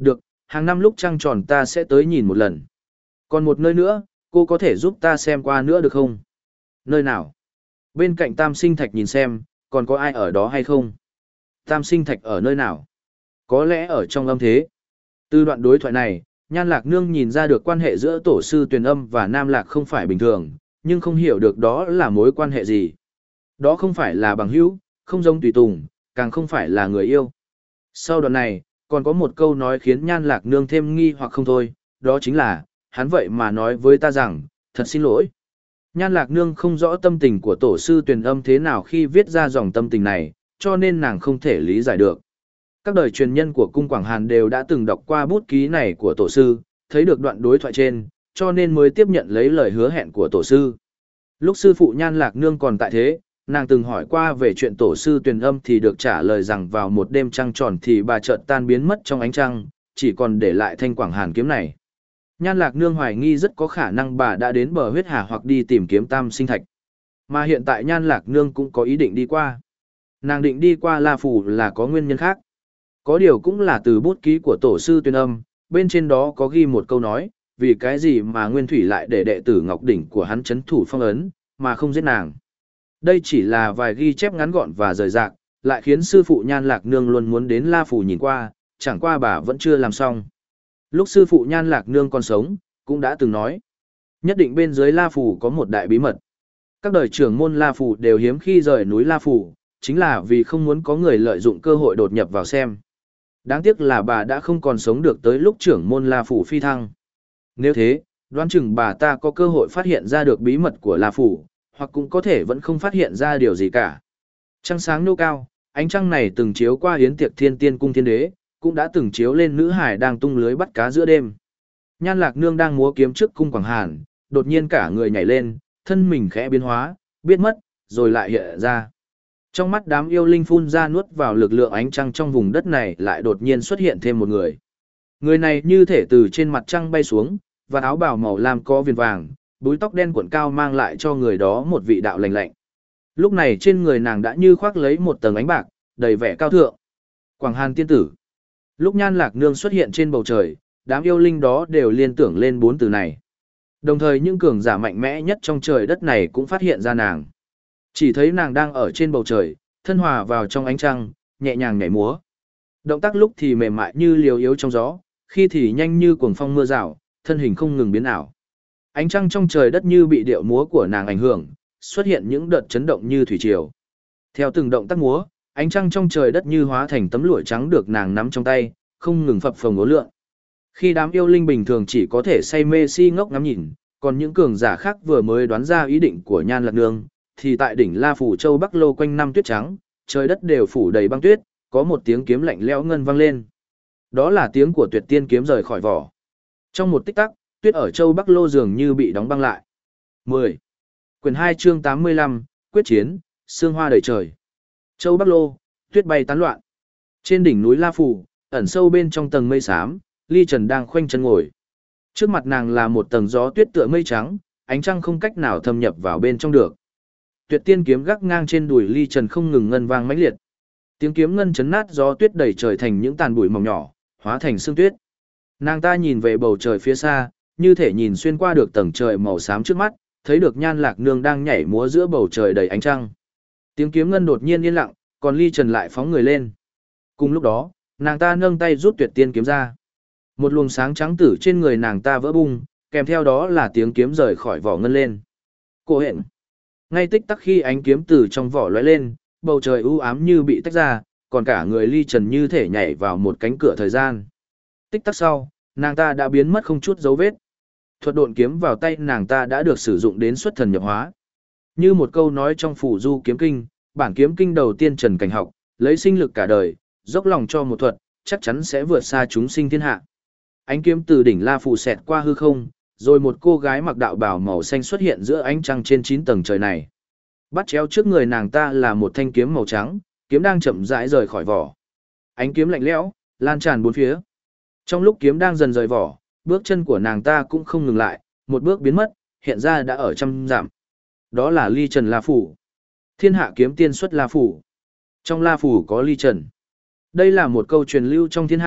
S1: Hàng năm lúc trăng tròn ta sẽ tới nhìn một lần. Còn một nơi nữa, cô có thể giúp ta xem qua nữa được không? Nơi nào? Bên cạnh Tam Sinh Thạch nhìn xem, còn có ai ở đó hay không? Tam Sinh Thạch ở nơi nào? Có lẽ ở trong âm thế. Từ đoạn đối thoại này, Nhan Lạc Nương nhìn ra được quan hệ giữa tổ sư Tuyền Âm và Nam Lạc không phải bình thường, nhưng không hiểu được đó là mối quan hệ gì. Đó không phải là bằng hữu, không giống tùy tùng, càng không phải là người yêu. Sau đoạn này, còn có một câu nói khiến Nhan Lạc Nương thêm nghi hoặc không thôi, đó chính là, hắn vậy mà nói với ta rằng, thật xin lỗi. Nhan Lạc Nương không rõ tâm tình của tổ sư Tuyền Âm thế nào khi viết ra dòng tâm tình này, cho nên nàng không thể lý giải được. Các đời truyền nhân của Cung Quảng Hàn đều đã từng đọc qua bút ký này của tổ sư, thấy được đoạn đối thoại trên, cho nên mới tiếp nhận lấy lời hứa hẹn của tổ sư. Lúc sư phụ Nhan Lạc Nương còn tại thế, nàng từng hỏi qua về chuyện tổ sư Tuyền Âm thì được trả lời rằng vào một đêm trăng tròn thì bà chợt tan biến mất trong ánh trăng, chỉ còn để lại thanh Quảng Hàn kiếm này. Nhan Lạc Nương hoài nghi rất có khả năng bà đã đến bờ huyết hà hoặc đi tìm kiếm Tam Sinh Thạch. Mà hiện tại Nhan Lạc Nương cũng có ý định đi qua. Nàng định đi qua La Phủ là có nguyên nhân khác. Có điều cũng là từ bút ký của tổ sư Tuyền Âm, bên trên đó có ghi một câu nói, vì cái gì mà Nguyên Thủy lại để đệ tử Ngọc Đỉnh của hắn chấn thủ phong ấn, mà không giết nàng. Đây chỉ là vài ghi chép ngắn gọn và rời rạc, lại khiến sư phụ Nhan Lạc Nương luôn muốn đến La Phủ nhìn qua, chẳng qua bà vẫn chưa làm xong. Lúc sư phụ Nhan Lạc Nương còn sống, cũng đã từng nói, nhất định bên dưới La Phủ có một đại bí mật. Các đời trưởng môn La Phủ đều hiếm khi rời núi La Phủ, chính là vì không muốn có người lợi dụng cơ hội đột nhập vào xem. Đáng tiếc là bà đã không còn sống được tới lúc trưởng môn La Phủ phi thăng. Nếu thế, đoán chừng bà ta có cơ hội phát hiện ra được bí mật của La Phủ, hoặc cũng có thể vẫn không phát hiện ra điều gì cả. Trăng sáng nô cao, ánh trăng này từng chiếu qua hiến tiệc Thiên Tiên cung thiên đế, cũng đã từng chiếu lên nữ hải đang tung lưới bắt cá giữa đêm. Nhan Lạc Nương đang múa kiếm trước cung Quảng Hàn, đột nhiên cả người nhảy lên, thân mình khẽ biến hóa, biết mất, rồi lại hiện ra. Trong mắt đám yêu linh phun ra nuốt vào lực lượng ánh trăng trong vùng đất này lại đột nhiên xuất hiện thêm một người. Người này như thể từ trên mặt trăng bay xuống, và áo bào màu lam có viền vàng, búi tóc đen cuộn cao mang lại cho người đó một vị đạo lạnh lạnh. Lúc này trên người nàng đã như khoác lấy một tầng ánh bạc, đầy vẻ cao thượng. Quảng Hàn tiên tử. Lúc Nhan Lạc Nương xuất hiện trên bầu trời, đám yêu linh đó đều liên tưởng lên bốn từ này. Đồng thời những cường giả mạnh mẽ nhất trong trời đất này cũng phát hiện ra nàng. Chỉ thấy nàng đang ở trên bầu trời, thân hòa vào trong ánh trăng, nhẹ nhàng nhảy múa. Động tác lúc thì mềm mại như liều yếu trong gió, khi thì nhanh như cuồng phong mưa rào, thân hình không ngừng biến ảo. Ánh trăng trong trời đất như bị điệu múa của nàng ảnh hưởng, xuất hiện những đợt chấn động như thủy triều. Theo từng động tác múa, ánh trăng trong trời đất như hóa thành tấm lụa trắng được nàng nắm trong tay, không ngừng phập phồng uốn lượn. Khi đám yêu linh bình thường chỉ có thể say mê si ngốc ngắm nhìn, còn những cường giả khác vừa mới đoán ra ý định của Nhan Lạc Nương, thì tại đỉnh La Phủ Châu Bắc Lô quanh năm tuyết trắng, trời đất đều phủ đầy băng tuyết, có một tiếng kiếm lạnh lẽo ngân vang lên. Đó là tiếng của Tuyệt Tiên kiếm rời khỏi vỏ. Trong một tích tắc, tuyết ở Châu Bắc Lô dường như bị đóng băng lại. 10. Quyển 2 chương 85, quyết chiến, sương hoa đầy trời. Châu Bắc Lô, tuyết bay tán loạn. Trên đỉnh núi La Phủ, ẩn sâu bên trong tầng mây xám, Ly Trần đang khoanh chân ngồi. Trước mặt nàng là một tầng gió tuyết tựa mây trắng, ánh trăng không cách nào thâm nhập vào bên trong được. Tuyệt Tiên kiếm gác ngang trên đùi Ly Trần không ngừng ngân vang mãnh liệt. Tiếng kiếm ngân chấn nát gió tuyết đầy trời thành những tàn bụi mỏng nhỏ, hóa thành sương tuyết. Nàng ta nhìn về bầu trời phía xa, như thể nhìn xuyên qua được tầng trời màu xám trước mắt, thấy được Nhan Lạc Nương đang nhảy múa giữa bầu trời đầy ánh trăng. Tiếng kiếm ngân đột nhiên yên lặng, còn Ly Trần lại phóng người lên. Cùng lúc đó, nàng ta nâng tay rút Tuyệt Tiên kiếm ra. Một luồng sáng trắng tử trên người nàng ta vỡ bung, kèm theo đó là tiếng kiếm rời khỏi vỏ ngân lên. Cô hẹn. Ngay tích tắc khi ánh kiếm từ trong vỏ lóe lên, bầu trời u ám như bị tách ra, còn cả người Ly Trần như thể nhảy vào một cánh cửa thời gian. Tích tắc sau, nàng ta đã biến mất không chút dấu vết. Thuật độn kiếm vào tay nàng ta đã được sử dụng đến xuất thần nhập hóa. Như một câu nói trong Phù Du kiếm kinh, bản kiếm kinh đầu tiên Trần Cảnh học, lấy sinh lực cả đời, dốc lòng cho một thuật, chắc chắn sẽ vượt xa chúng sinh thiên hạ. Ánh kiếm từ đỉnh La Phủ xẹt qua hư không, rồi một cô gái mặc đạo bào màu xanh xuất hiện giữa ánh trăng trên 9 tầng trời này. Bắt chéo trước người nàng ta là một thanh kiếm màu trắng, kiếm đang chậm rãi rời khỏi vỏ. Ánh kiếm lạnh lẽo, lan tràn bốn phía. Trong lúc kiếm đang dần rời vỏ, bước chân của nàng ta cũng không ngừng lại, một bước biến mất, hiện ra đã ở trăm dặm. Đó là Ly Trần La Phủ. Thiên hạ kiếm tiên xuất La Phủ. Trong La Phủ có Ly Trần. Đây là một câu truyền lưu trong thiên hạ,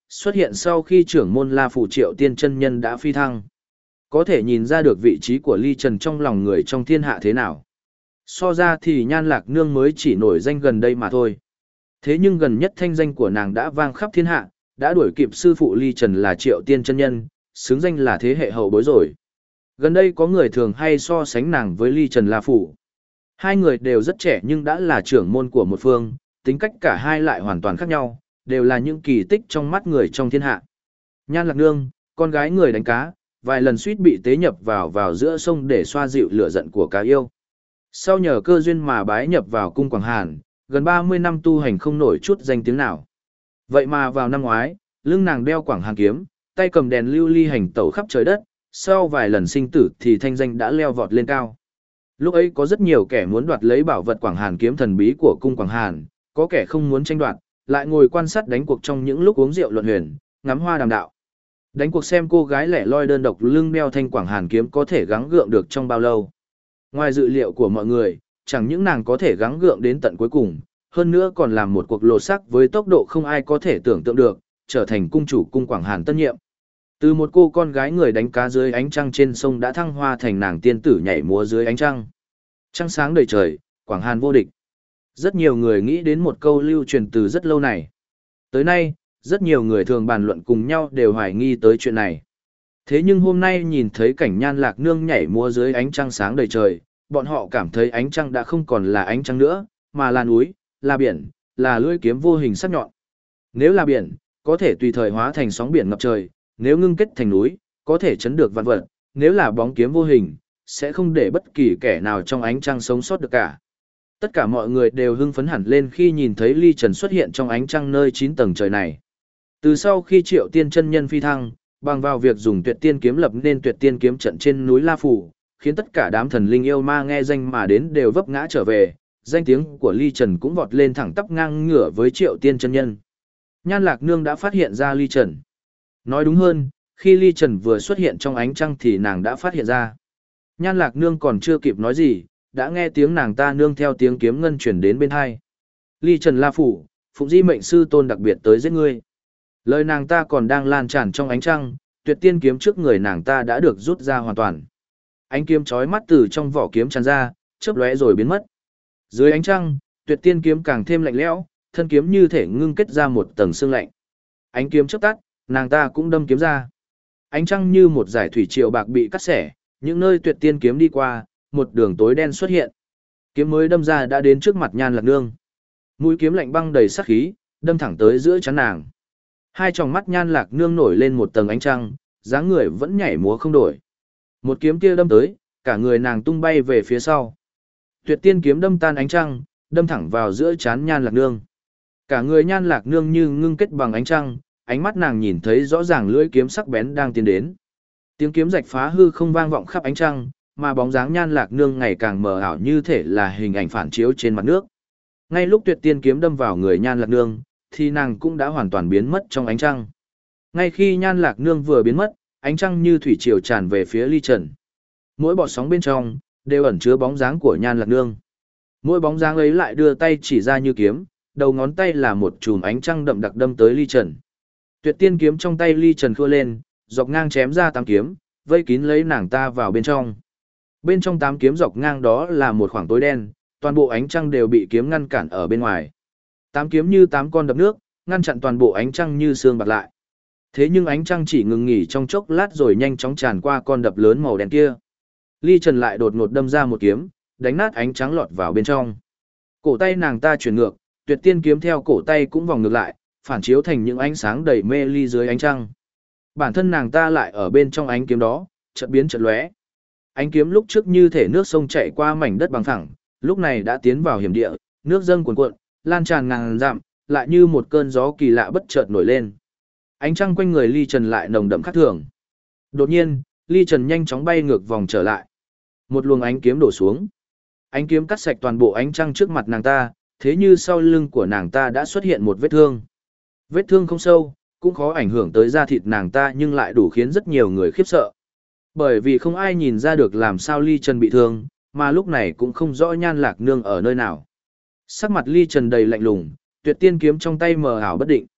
S1: xuất hiện sau khi trưởng môn La Phủ Triệu Tiên chân nhân đã phi thăng. Có thể nhìn ra được vị trí của Ly Trần trong lòng người trong thiên hạ thế nào. So ra thì Nhan Lạc Nương mới chỉ nổi danh gần đây mà thôi. Thế nhưng gần nhất thanh danh của nàng đã vang khắp thiên hạ, đã đuổi kịp sư phụ Ly Trần là Triệu Tiên chân nhân, xứng danh là thế hệ hậu bối rồi. Gần đây có người thường hay so sánh nàng với Ly Trần La Phủ. Hai người đều rất trẻ nhưng đã là trưởng môn của một phương, tính cách cả hai lại hoàn toàn khác nhau, đều là những kỳ tích trong mắt người trong thiên hạ. Nhan Lạc Nương, con gái người đánh cá, vài lần suýt bị tế nhập vào giữa sông để xoa dịu lửa giận của cá yêu. Sau nhờ cơ duyên mà bái nhập vào cung Quảng Hàn, gần 30 năm tu hành không nổi chút danh tiếng nào. Vậy mà vào năm ngoái, lưng nàng đeo Quảng Hàn kiếm, tay cầm đèn lưu ly hành tẩu khắp trời đất, sau vài lần sinh tử thì thanh danh đã leo vọt lên cao. Lúc ấy có rất nhiều kẻ muốn đoạt lấy bảo vật Quảng Hàn kiếm thần bí của cung Quảng Hàn, có kẻ không muốn tranh đoạt, lại ngồi quan sát đánh cuộc trong những lúc uống rượu luận huyền, ngắm hoa đàm đạo. Đánh cuộc xem cô gái lẻ loi đơn độc lưng đeo thanh Quảng Hàn kiếm có thể gắng gượng được trong bao lâu. Ngoài dự liệu của mọi người, chẳng những nàng có thể gắng gượng đến tận cuối cùng, hơn nữa còn làm một cuộc lột xác với tốc độ không ai có thể tưởng tượng được, trở thành cung chủ cung Quảng Hàn tân nhiệm. Từ một cô con gái người đánh cá dưới ánh trăng trên sông đã thăng hoa thành nàng tiên tử nhảy múa dưới ánh trăng. Trăng sáng đầy trời, Quảng Hàn vô địch. Rất nhiều người nghĩ đến một câu lưu truyền từ rất lâu này. Tới nay, rất nhiều người thường bàn luận cùng nhau đều hoài nghi tới chuyện này. Thế nhưng hôm nay nhìn thấy cảnh Nhan Lạc Nương nhảy múa dưới ánh trăng sáng đầy trời, bọn họ cảm thấy ánh trăng đã không còn là ánh trăng nữa, mà là núi, là biển, là lưỡi kiếm vô hình sắc nhọn. Nếu là biển, có thể tùy thời hóa thành sóng biển ngập trời, nếu ngưng kết thành núi, có thể chấn được vạn vật, nếu là bóng kiếm vô hình, sẽ không để bất kỳ kẻ nào trong ánh trăng sống sót được cả. Tất cả mọi người đều hưng phấn hẳn lên khi nhìn thấy Ly Trần xuất hiện trong ánh trăng nơi 9 tầng trời này. Từ sau khi Triệu Tiên chân nhân phi thăng, bằng vào việc dùng Tuyệt Tiên kiếm lập nên Tuyệt Tiên kiếm trận trên núi La Phủ, khiến tất cả đám thần linh yêu ma nghe danh mà đến đều vấp ngã trở về, danh tiếng của Ly Trần cũng vọt lên thẳng tắp ngang ngửa với Triệu Tiên chân nhân. Nhan Lạc Nương đã phát hiện ra Ly Trần. Nói đúng hơn, khi Ly Trần vừa xuất hiện trong ánh trăng thì nàng đã phát hiện ra. Nhan Lạc Nương còn chưa kịp nói gì, đã nghe tiếng nàng ta nương theo tiếng kiếm ngân chuyển đến bên hai. Ly Trần La Phủ, Phụng Di mệnh sư tôn đặc biệt tới giết ngươi. Lời nàng ta còn đang lan tràn trong ánh trăng, Tuyệt Tiên kiếm trước người nàng ta đã được rút ra hoàn toàn. Ánh kiếm chói mắt từ trong vỏ kiếm tràn ra, chớp lóe rồi biến mất. Dưới ánh trăng, Tuyệt Tiên kiếm càng thêm lạnh lẽo, thân kiếm như thể ngưng kết ra một tầng sương lạnh. Ánh kiếm chớp tắt, nàng ta cũng đâm kiếm ra. Ánh trăng như một dải thủy triều bạc bị cắt xẻ, những nơi Tuyệt Tiên kiếm đi qua, một đường tối đen xuất hiện. Kiếm mới đâm ra đã đến trước mặt Nhan Lạc Nương. Mũi kiếm lạnh băng đầy sát khí, đâm thẳng tới giữa trán nàng. Hai tròng mắt Nhan Lạc Nương nổi lên một tầng ánh trăng, dáng người vẫn nhảy múa không đổi. Một kiếm kia đâm tới, cả người nàng tung bay về phía sau. Tuyệt Tiên kiếm đâm tan ánh trăng, đâm thẳng vào giữa trán Nhan Lạc Nương. Cả người Nhan Lạc Nương như ngưng kết bằng ánh trăng, ánh mắt nàng nhìn thấy rõ ràng lưỡi kiếm sắc bén đang tiến đến. Tiếng kiếm rạch phá hư không vang vọng khắp ánh trăng, mà bóng dáng Nhan Lạc Nương ngày càng mờ ảo như thể là hình ảnh phản chiếu trên mặt nước. Ngay lúc Tuyệt Tiên kiếm đâm vào người Nhan Lạc Nương, thì nàng cũng đã hoàn toàn biến mất trong ánh trăng. Ngay khi Nhan Lạc Nương vừa biến mất, ánh trăng như thủy triều tràn về phía Ly Trần. Mỗi bọt sóng bên trong đều ẩn chứa bóng dáng của Nhan Lạc Nương. Mỗi bóng dáng ấy lại đưa tay chỉ ra như kiếm, đầu ngón tay là một chùm ánh trăng đậm đặc đâm tới Ly Trần. Tuyệt Tiên kiếm trong tay Ly Trần khua lên, dọc ngang chém ra 8 kiếm, vây kín lấy nàng ta vào bên trong. Bên trong 8 kiếm dọc ngang đó là một khoảng tối đen, toàn bộ ánh trăng đều bị kiếm ngăn cản ở bên ngoài. 8 kiếm như 8 con đập nước, ngăn chặn toàn bộ ánh trăng như xương bạc lại. Thế nhưng ánh trăng chỉ ngừng nghỉ trong chốc lát rồi nhanh chóng tràn qua con đập lớn màu đen kia. Ly Trần lại đột ngột đâm ra một kiếm, đánh nát ánh trắng lọt vào bên trong. Cổ tay nàng ta chuyển ngược, Tuyệt Tiên kiếm theo cổ tay cũng vòng ngược lại, phản chiếu thành những ánh sáng đầy mê ly dưới ánh trăng. Bản thân nàng ta lại ở bên trong ánh kiếm đó, chợt biến chợt lóe. Ánh kiếm lúc trước như thể nước sông chảy qua mảnh đất bằng phẳng, lúc này đã tiến vào hiểm địa, nước dâng cuồn cuộn, lan tràn ngàn dặm, lại như một cơn gió kỳ lạ bất chợt nổi lên. Ánh trăng quanh người Ly Trần lại nồng đậm khác thường. Đột nhiên, Ly Trần nhanh chóng bay ngược vòng trở lại. Một luồng ánh kiếm đổ xuống. Ánh kiếm cắt sạch toàn bộ ánh trăng trước mặt nàng ta, thế như sau lưng của nàng ta đã xuất hiện một vết thương. Vết thương không sâu, cũng khó ảnh hưởng tới da thịt nàng ta nhưng lại đủ khiến rất nhiều người khiếp sợ. Bởi vì không ai nhìn ra được làm sao Ly Trần bị thương, mà lúc này cũng không rõ Nhan Lạc Nương ở nơi nào. Sắc mặt Ly Trần đầy lạnh lùng, Tuyệt Tiên kiếm trong tay mờ ảo bất định.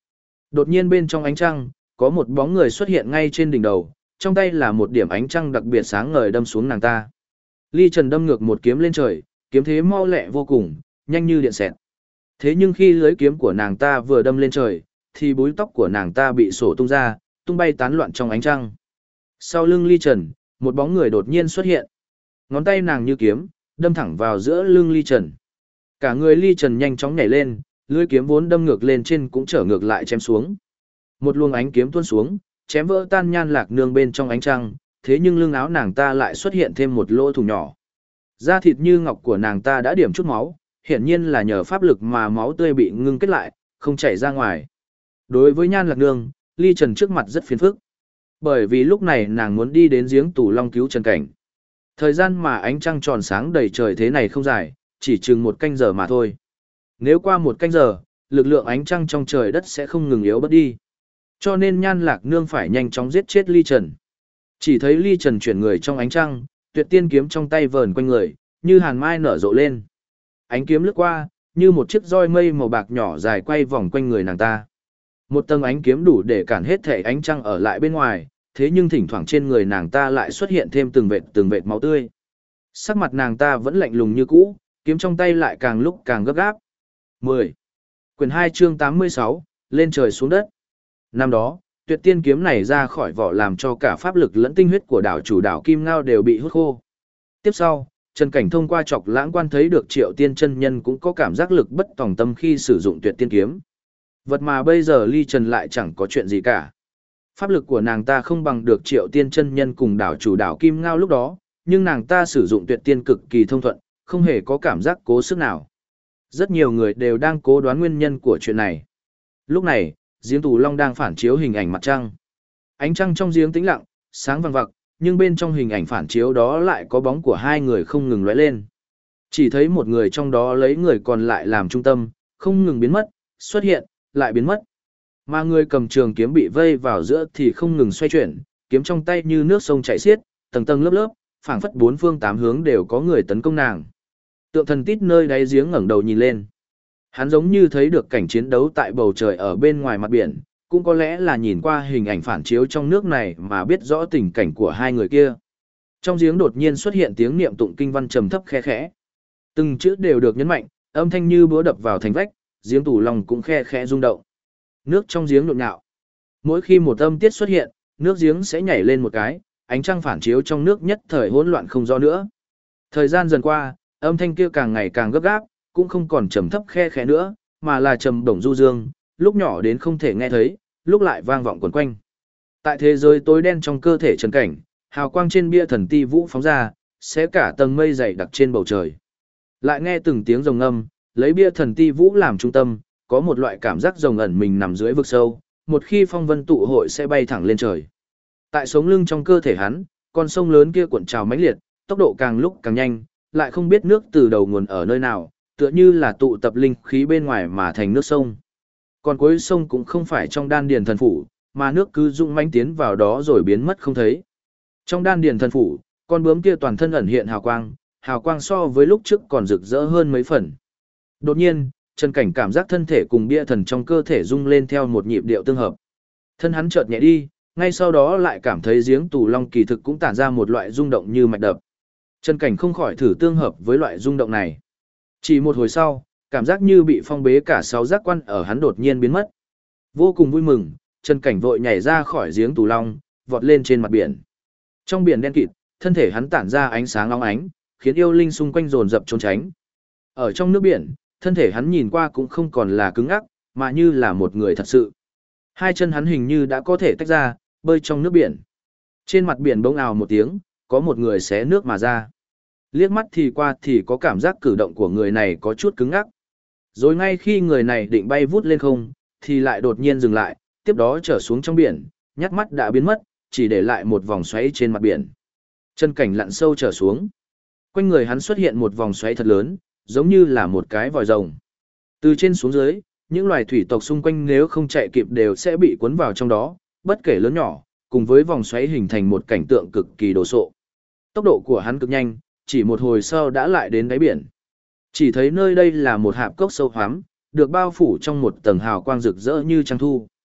S1: Đột nhiên bên trong ánh trăng, có một bóng người xuất hiện ngay trên đỉnh đầu, trong tay là một điểm ánh trăng đặc biệt sáng ngời đâm xuống nàng ta. Ly Trần đâm ngược một kiếm lên trời, kiếm thế mau lẹ vô cùng, nhanh như điện xẹt. Thế nhưng khi lưới kiếm của nàng ta vừa đâm lên trời, thì búi tóc của nàng ta bị sổ tung ra, tung bay tán loạn trong ánh trăng. Sau lưng Ly Trần, một bóng người đột nhiên xuất hiện. Ngón tay nàng như kiếm, đâm thẳng vào giữa lưng Ly Trần. Cả người Ly Trần nhanh chóng nhảy lên, lưỡi kiếm vốn đâm ngược lên trên cũng trở ngược lại chém xuống. Một luồng ánh kiếm tuôn xuống, chém vỡ tan Nhan Lạc Nương bên trong ánh trăng, thế nhưng lưng áo nàng ta lại xuất hiện thêm một lỗ thủng nhỏ. Da thịt như ngọc của nàng ta đã điểm chút máu, hiển nhiên là nhờ pháp lực mà máu tươi bị ngưng kết lại, không chảy ra ngoài. Đối với Nhan Lạc Nương, Ly Trần trước mặt rất phiền phức. Bởi vì lúc này nàng muốn đi đến giếng Tù Long cứu Trần Cảnh. Thời gian mà ánh trăng tròn sáng đầy trời thế này không dài, chỉ chừng 1 canh giờ mà thôi. Nếu qua 1 canh giờ, lực lượng ánh trăng trong trời đất sẽ không ngừng yếu bớt đi. Cho nên Nhan Lạc Nương phải nhanh chóng giết chết Ly Trần. Chỉ thấy Ly Trần chuyển người trong ánh trăng, tuyệt tiên kiếm trong tay vờn quanh người, như hàn mai nở rộ lên. Ánh kiếm lướt qua, như một chiếc roi mây màu bạc nhỏ dài quay vòng quanh người nàng ta. Một tầng ánh kiếm đủ để cản hết thể ánh trăng ở lại bên ngoài, thế nhưng thỉnh thoảng trên người nàng ta lại xuất hiện thêm từng vệt máu tươi. Sắc mặt nàng ta vẫn lạnh lùng như cũ, kiếm trong tay lại càng lúc càng gấp gáp. 10. Quyển 2 chương 86, lên trời xuống đất. Năm đó, tuyệt tiên kiếm này ra khỏi vỏ làm cho cả pháp lực lẫn tinh huyết của đảo chủ đảo Kim Ngao đều bị hút khô. Tiếp sau, Trần Cảnh thông qua chọc lãng quan thấy được Triệu Tiên chân nhân cũng có cảm giác lực bất tòng tâm khi sử dụng tuyệt tiên kiếm. Vật mà bây giờ Ly Trần lại chẳng có chuyện gì cả. Pháp lực của nàng ta không bằng được Triệu Tiên chân nhân cùng đảo chủ đảo Kim Ngao lúc đó, nhưng nàng ta sử dụng tuyệt tiên cực kỳ thông thuận, không hề có cảm giác cố sức nào. Rất nhiều người đều đang cố đoán nguyên nhân của chuyện này. Lúc này, giếng Tù Long đang phản chiếu hình ảnh mặt trăng. Ánh trăng trong giếng tĩnh lặng, sáng vằng vặc, nhưng bên trong hình ảnh phản chiếu đó lại có bóng của 2 người không ngừng lóe lên. Chỉ thấy một người trong đó lấy người còn lại làm trung tâm, không ngừng biến mất, xuất hiện, lại biến mất. Mà người cầm trường kiếm bị vây vào giữa thì không ngừng xoay chuyển, kiếm trong tay như nước sông chảy xiết, tầng tầng lớp lớp, phảng phất 4 phương 8 hướng đều có người tấn công nàng. Tượng Thần Tít nơi đáy giếng ngẩng đầu nhìn lên. Hắn giống như thấy được cảnh chiến đấu tại bầu trời ở bên ngoài mặt biển, cũng có lẽ là nhìn qua hình ảnh phản chiếu trong nước này mà biết rõ tình cảnh của 2 người kia. Trong giếng đột nhiên xuất hiện tiếng niệm tụng kinh văn trầm thấp khe khẽ. Từng chữ đều được nhấn mạnh, âm thanh như búa đập vào thành vách, giếng Tù Long cũng khe khẽ rung động. Nước trong giếng nhộn nhạo. Mỗi khi một âm tiết xuất hiện, nước giếng sẽ nhảy lên một cái, ánh trăng phản chiếu trong nước nhất thời hỗn loạn không do nữa. Thời gian dần qua, âm thanh kia càng ngày càng gấp gáp, cũng không còn trầm thấp khe khẽ nữa, mà là trầm bổng du dương, lúc nhỏ đến không thể nghe thấy, lúc lại vang vọng quẩn quanh. Tại thế giới tối đen trong cơ thể Trần Cảnh, hào quang trên bia thần ti vũ phóng ra, xé cả tầng mây dày đặc trên bầu trời. Lại nghe từng tiếng rồng ngâm, lấy bia thần ti vũ làm trung tâm, có một loại cảm giác rồng ẩn mình nằm dưới vực sâu, một khi phong vân tụ hội sẽ bay thẳng lên trời. Tại sống lưng trong cơ thể hắn, con sông lớn kia cuộn trào mãnh liệt, tốc độ càng lúc càng nhanh, lại không biết nước từ đầu nguồn ở nơi nào, tựa như là tụ tập linh khí bên ngoài mà thành nước sông. Còn cuối sông cũng không phải trong đan điền thần phủ, mà nước cứ dũng mãnh tiến vào đó rồi biến mất không thấy. Trong đan điền thần phủ, con bướm kia toàn thân ẩn hiện hào quang so với lúc trước còn rực rỡ hơn mấy phần. Đột nhiên, Trần Cảnh cảm giác thân thể cùng bia thần trong cơ thể rung lên theo một nhịp điệu tương hợp. Thân hắn chợt nhẹ đi, ngay sau đó lại cảm thấy giếng Tù Long kỳ thực cũng tản ra một loại rung động như mạch đập. Trần Cảnh không khỏi thử tương hợp với loại rung động này. Chỉ một hồi sau, cảm giác như bị phong bế cả 6 giác quan ở hắn đột nhiên biến mất. Vô cùng vui mừng, Trần Cảnh vội nhảy ra khỏi giếng Tù Long, vọt lên trên mặt biển. Trong biển đen kịt, thân thể hắn tản ra ánh sáng óng ánh, khiến yêu linh xung quanh dồn dập trốn tránh. Ở trong nước biển, thân thể hắn nhìn qua cũng không còn là cứng ngắc, mà như là một người thật sự. 2 chân hắn hình như đã có thể tách ra, bơi trong nước biển. Trên mặt biển bỗng ào một tiếng, có một người xé nước mà ra. Liếc mắt thì qua thì có cảm giác cử động của người này có chút cứng ngắc. Rồi ngay khi người này định bay vút lên không, thì lại đột nhiên dừng lại, tiếp đó trở xuống trong biển, nhắc mắt đã biến mất, chỉ để lại một vòng xoáy trên mặt biển. Trần Cảnh lặn sâu trở xuống. Quanh người hắn xuất hiện một vòng xoáy thật lớn, giống như là một cái vòi rồng. Từ trên xuống dưới, những loài thủy tộc xung quanh nếu không chạy kịp đều sẽ bị cuốn vào trong đó, bất kể lớn nhỏ, cùng với vòng xoáy hình thành một cảnh tượng cực kỳ đồ sộ. Tốc độ của hắn cực nhanh, chỉ một hồi sau đã lại đến đáy biển. Chỉ thấy nơi đây là một hạp cốc sâu hoắm, được bao phủ trong một tầng hào quang rực rỡ như trăng thu.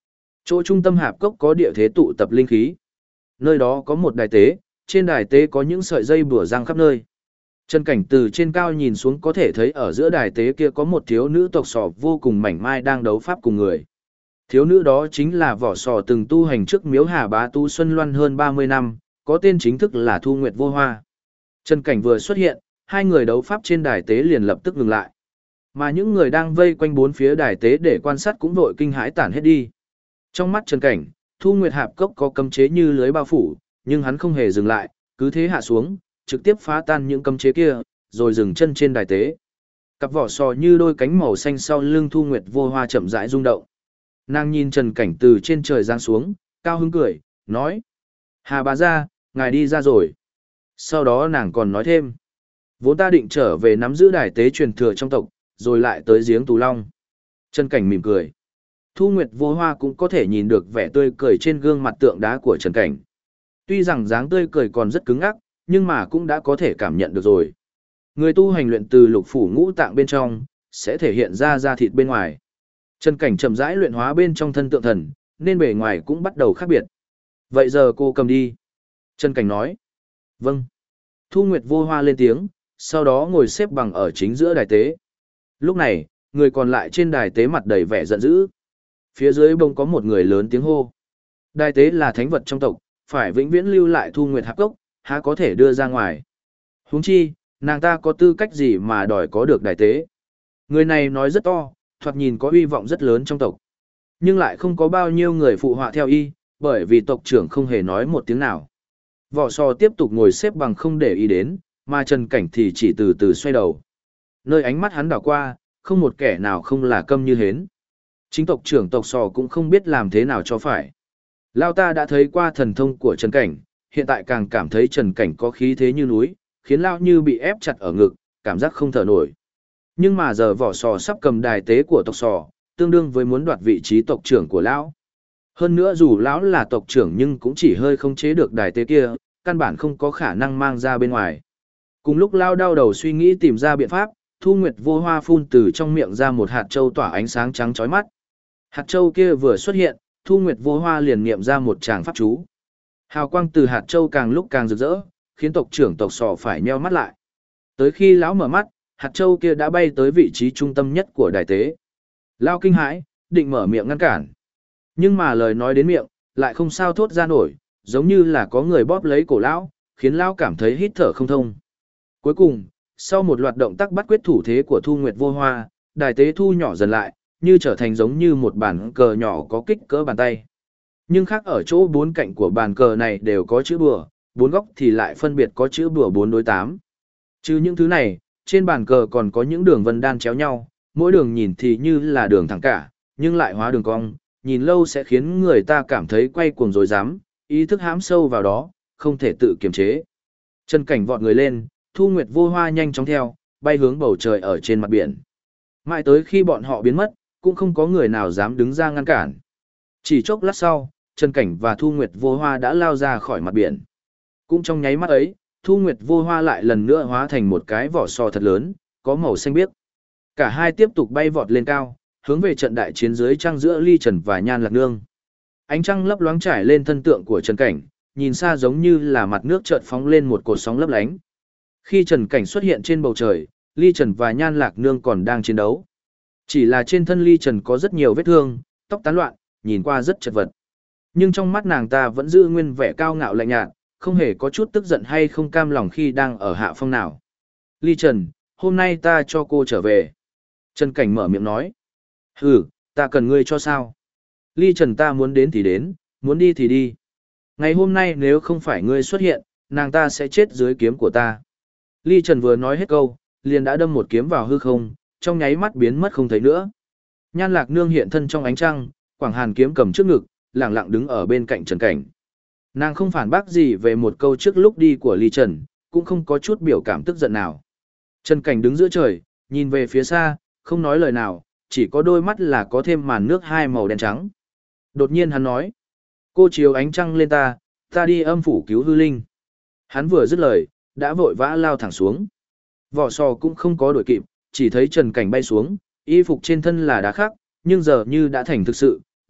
S1: Chỗ trung tâm hạp cốc có địa thế tụ tập linh khí. Nơi đó có một đài tế, trên đài tế có những sợi dây bùa răng khắp nơi. Trần Cảnh từ trên cao nhìn xuống có thể thấy ở giữa đài tế kia có một thiếu nữ tộc sò vô cùng mảnh mai đang đấu pháp cùng người. Thiếu nữ đó chính là vỏ sò từng tu hành trước miếu Hà Bá Tu Xuân Loan hơn 30 năm, có tên chính thức là Thu Nguyệt Vô Hoa. Trần Cảnh vừa xuất hiện, hai người đấu pháp trên đài tế liền lập tức ngừng lại. Mà những người đang vây quanh bốn phía đài tế để quan sát cũng vội kinh hãi tản hết đi. Trong mắt Trần Cảnh, Thu Nguyệt Hạp Cốc có cấm chế như lưới bao phủ, nhưng hắn không hề dừng lại, cứ thế hạ xuống, trực tiếp phá tan những cấm chế kia, rồi dừng chân trên đài tế. Cặp vỏ sò như đôi cánh màu xanh sau lưng Thu Nguyệt Vô Hoa chậm rãi rung động. Nàng nhìn Trần Cảnh từ trên trời giáng xuống, cao hứng cười, nói: "Hà bá gia, ngài đi ra rồi." Sau đó nàng còn nói thêm: "Vốn ta định trở về nắm giữ đài tế truyền thừa trong tộc, rồi lại tới giếng Tù Long." Trần Cảnh mỉm cười. Thu Nguyệt Vô Hoa cũng có thể nhìn được vẻ tươi cười trên gương mặt tượng đá của Trần Cảnh. Tuy rằng dáng tươi cười còn rất cứng ắc, nhưng mà cũng đã có thể cảm nhận được rồi. Người tu hành luyện từ lục phủ ngũ tạng bên trong, sẽ thể hiện ra da thịt bên ngoài. Trần Cảnh chậm rãi luyện hóa bên trong thân tượng thần, nên bề ngoài cũng bắt đầu khác biệt. "Vậy giờ cô cầm đi." Trần Cảnh nói. "Vâng." Thu Nguyệt Vô Hoa lên tiếng, sau đó ngồi xếp bằng ở chính giữa đài tế. Lúc này, người còn lại trên đài tế mặt đầy vẻ giận dữ. Phía dưới bông có một người lớn tiếng hô: "Đài tế là thánh vật trong tộc, phải vĩnh viễn lưu lại Thu Nguyệt Hạp Cốc, há có thể đưa ra ngoài. Huống chi, nàng ta có tư cách gì mà đòi có được đài tế?" Người này nói rất to, thoạt nhìn có uy vọng rất lớn trong tộc. Nhưng lại không có bao nhiêu người phụ họa theo y, bởi vì tộc trưởng không hề nói một tiếng nào. Vỏ sò tiếp tục ngồi xếp bằng không để ý đến, mà Trần Cảnh thì chỉ từ từ xoay đầu. Nơi ánh mắt hắn đảo qua, không một kẻ nào không là câm như hến. Chính tộc trưởng tộc sò cũng không biết làm thế nào cho phải. Lao ta đã thấy qua thần thông của Trần Cảnh, hiện tại càng cảm thấy Trần Cảnh có khí thế như núi, khiến Lao như bị ép chặt ở ngực, cảm giác không thở nổi. Nhưng mà giờ vỏ sò sắp cầm đài tế của tộc sò, tương đương với muốn đoạt vị trí tộc trưởng của Lão. Hơn nữa dù Lão là tộc trưởng nhưng cũng chỉ hơi không chế được đài tế kia, căn bản không có khả năng mang ra bên ngoài. Cùng lúc Lao đau đầu suy nghĩ tìm ra biện pháp, Thu Nguyệt Vô Hoa phun từ trong miệng ra một hạt châu tỏa ánh sáng trắng chói mắt. Hạt châu kia vừa xuất hiện, Thu Nguyệt Vô Hoa liền niệm ra một tràng pháp chú. Hào quang từ hạt châu càng lúc càng rực rỡ, khiến tộc trưởng tộc sò phải nheo mắt lại. Tới khi lão mở mắt, hạt châu kia đã bay tới vị trí trung tâm nhất của đài tế. Lão kinh hãi, định mở miệng ngăn cản. Nhưng mà lời nói đến miệng, lại không sao thốt ra nổi, giống như là có người bóp lấy cổ lão, khiến lão cảm thấy hít thở không thông. Cuối cùng, sau một loạt động tác bắt quyết thủ thế của Thu Nguyệt Vô Hoa, đài tế thu nhỏ dần lại, như trở thành giống như một bàn cờ nhỏ có kích cỡ bàn tay. Nhưng khác ở chỗ bốn cạnh của bàn cờ này đều có chữ bùa, bốn góc thì lại phân biệt có chữ bùa 4 đối 8. Trừ những thứ này, trên bàn cờ còn có những đường vân đan chéo nhau, mỗi đường nhìn thì như là đường thẳng cả, nhưng lại hóa đường cong, nhìn lâu sẽ khiến người ta cảm thấy quay cuồng rối rắm, ý thức hãm sâu vào đó, không thể tự kiềm chế. Trần Cảnh vọt người lên, Thu Nguyệt Vô Hoa nhanh chóng theo, bay hướng bầu trời ở trên mặt biển. Mãi tới khi bọn họ biến mất, cũng không có người nào dám đứng ra ngăn cản. Chỉ chốc lát sau, Trần Cảnh và Thu Nguyệt Vô Hoa đã lao ra khỏi mặt biển. Cũng trong nháy mắt ấy, Thu Nguyệt Vô Hoa lại lần nữa hóa thành một cái vỏ sò thật lớn, có màu xanh biếc. Cả hai tiếp tục bay vọt lên cao, hướng về trận đại chiến dưới trăng giữa Ly Trần và Nhan Lạc Nương. Ánh trăng lấp loáng trải lên thân tượng của Trần Cảnh, nhìn xa giống như là mặt nước chợt phóng lên một cột sóng lấp lánh. Khi Trần Cảnh xuất hiện trên bầu trời, Ly Trần và Nhan Lạc Nương còn đang chiến đấu. Chỉ là trên thân Ly Trần có rất nhiều vết thương, tóc tán loạn, nhìn qua rất chật vật. Nhưng trong mắt nàng ta vẫn giữ nguyên vẻ cao ngạo lạnh nhạt, không hề có chút tức giận hay không cam lòng khi đang ở hạ phong nào. Ly Trần, hôm nay ta cho cô trở về. Trần Cảnh mở miệng nói. Hừ, ta cần ngươi cho sao? Ly Trần, ta muốn đến thì đến, muốn đi thì đi. Ngày hôm nay nếu không phải ngươi xuất hiện, nàng ta sẽ chết dưới kiếm của ta. Ly Trần vừa nói hết câu, liền đã đâm một kiếm vào hư không, trong nháy mắt biến mất không thấy nữa. Nhan Lạc Nương hiện thân trong ánh trăng, quảng hàn kiếm cầm trước ngực, lặng lặng đứng ở bên cạnh Trần Cảnh. Nàng không phản bác gì về một câu trước lúc đi của Ly Trần, cũng không có chút biểu cảm tức giận nào. Trần Cảnh đứng giữa trời, nhìn về phía xa, không nói lời nào, chỉ có đôi mắt là có thêm màn nước hai màu đen trắng. Đột nhiên hắn nói, cô chiếu ánh trăng lên ta, ta đi âm phủ cứu hư linh. Hắn vừa dứt lời, đã vội vã lao thẳng xuống. Vỏ sò cũng không có đuổi kịp, chỉ thấy Trần Cảnh bay xuống, y phục trên thân là đá khắc, nhưng giờ như đã thành thực sự,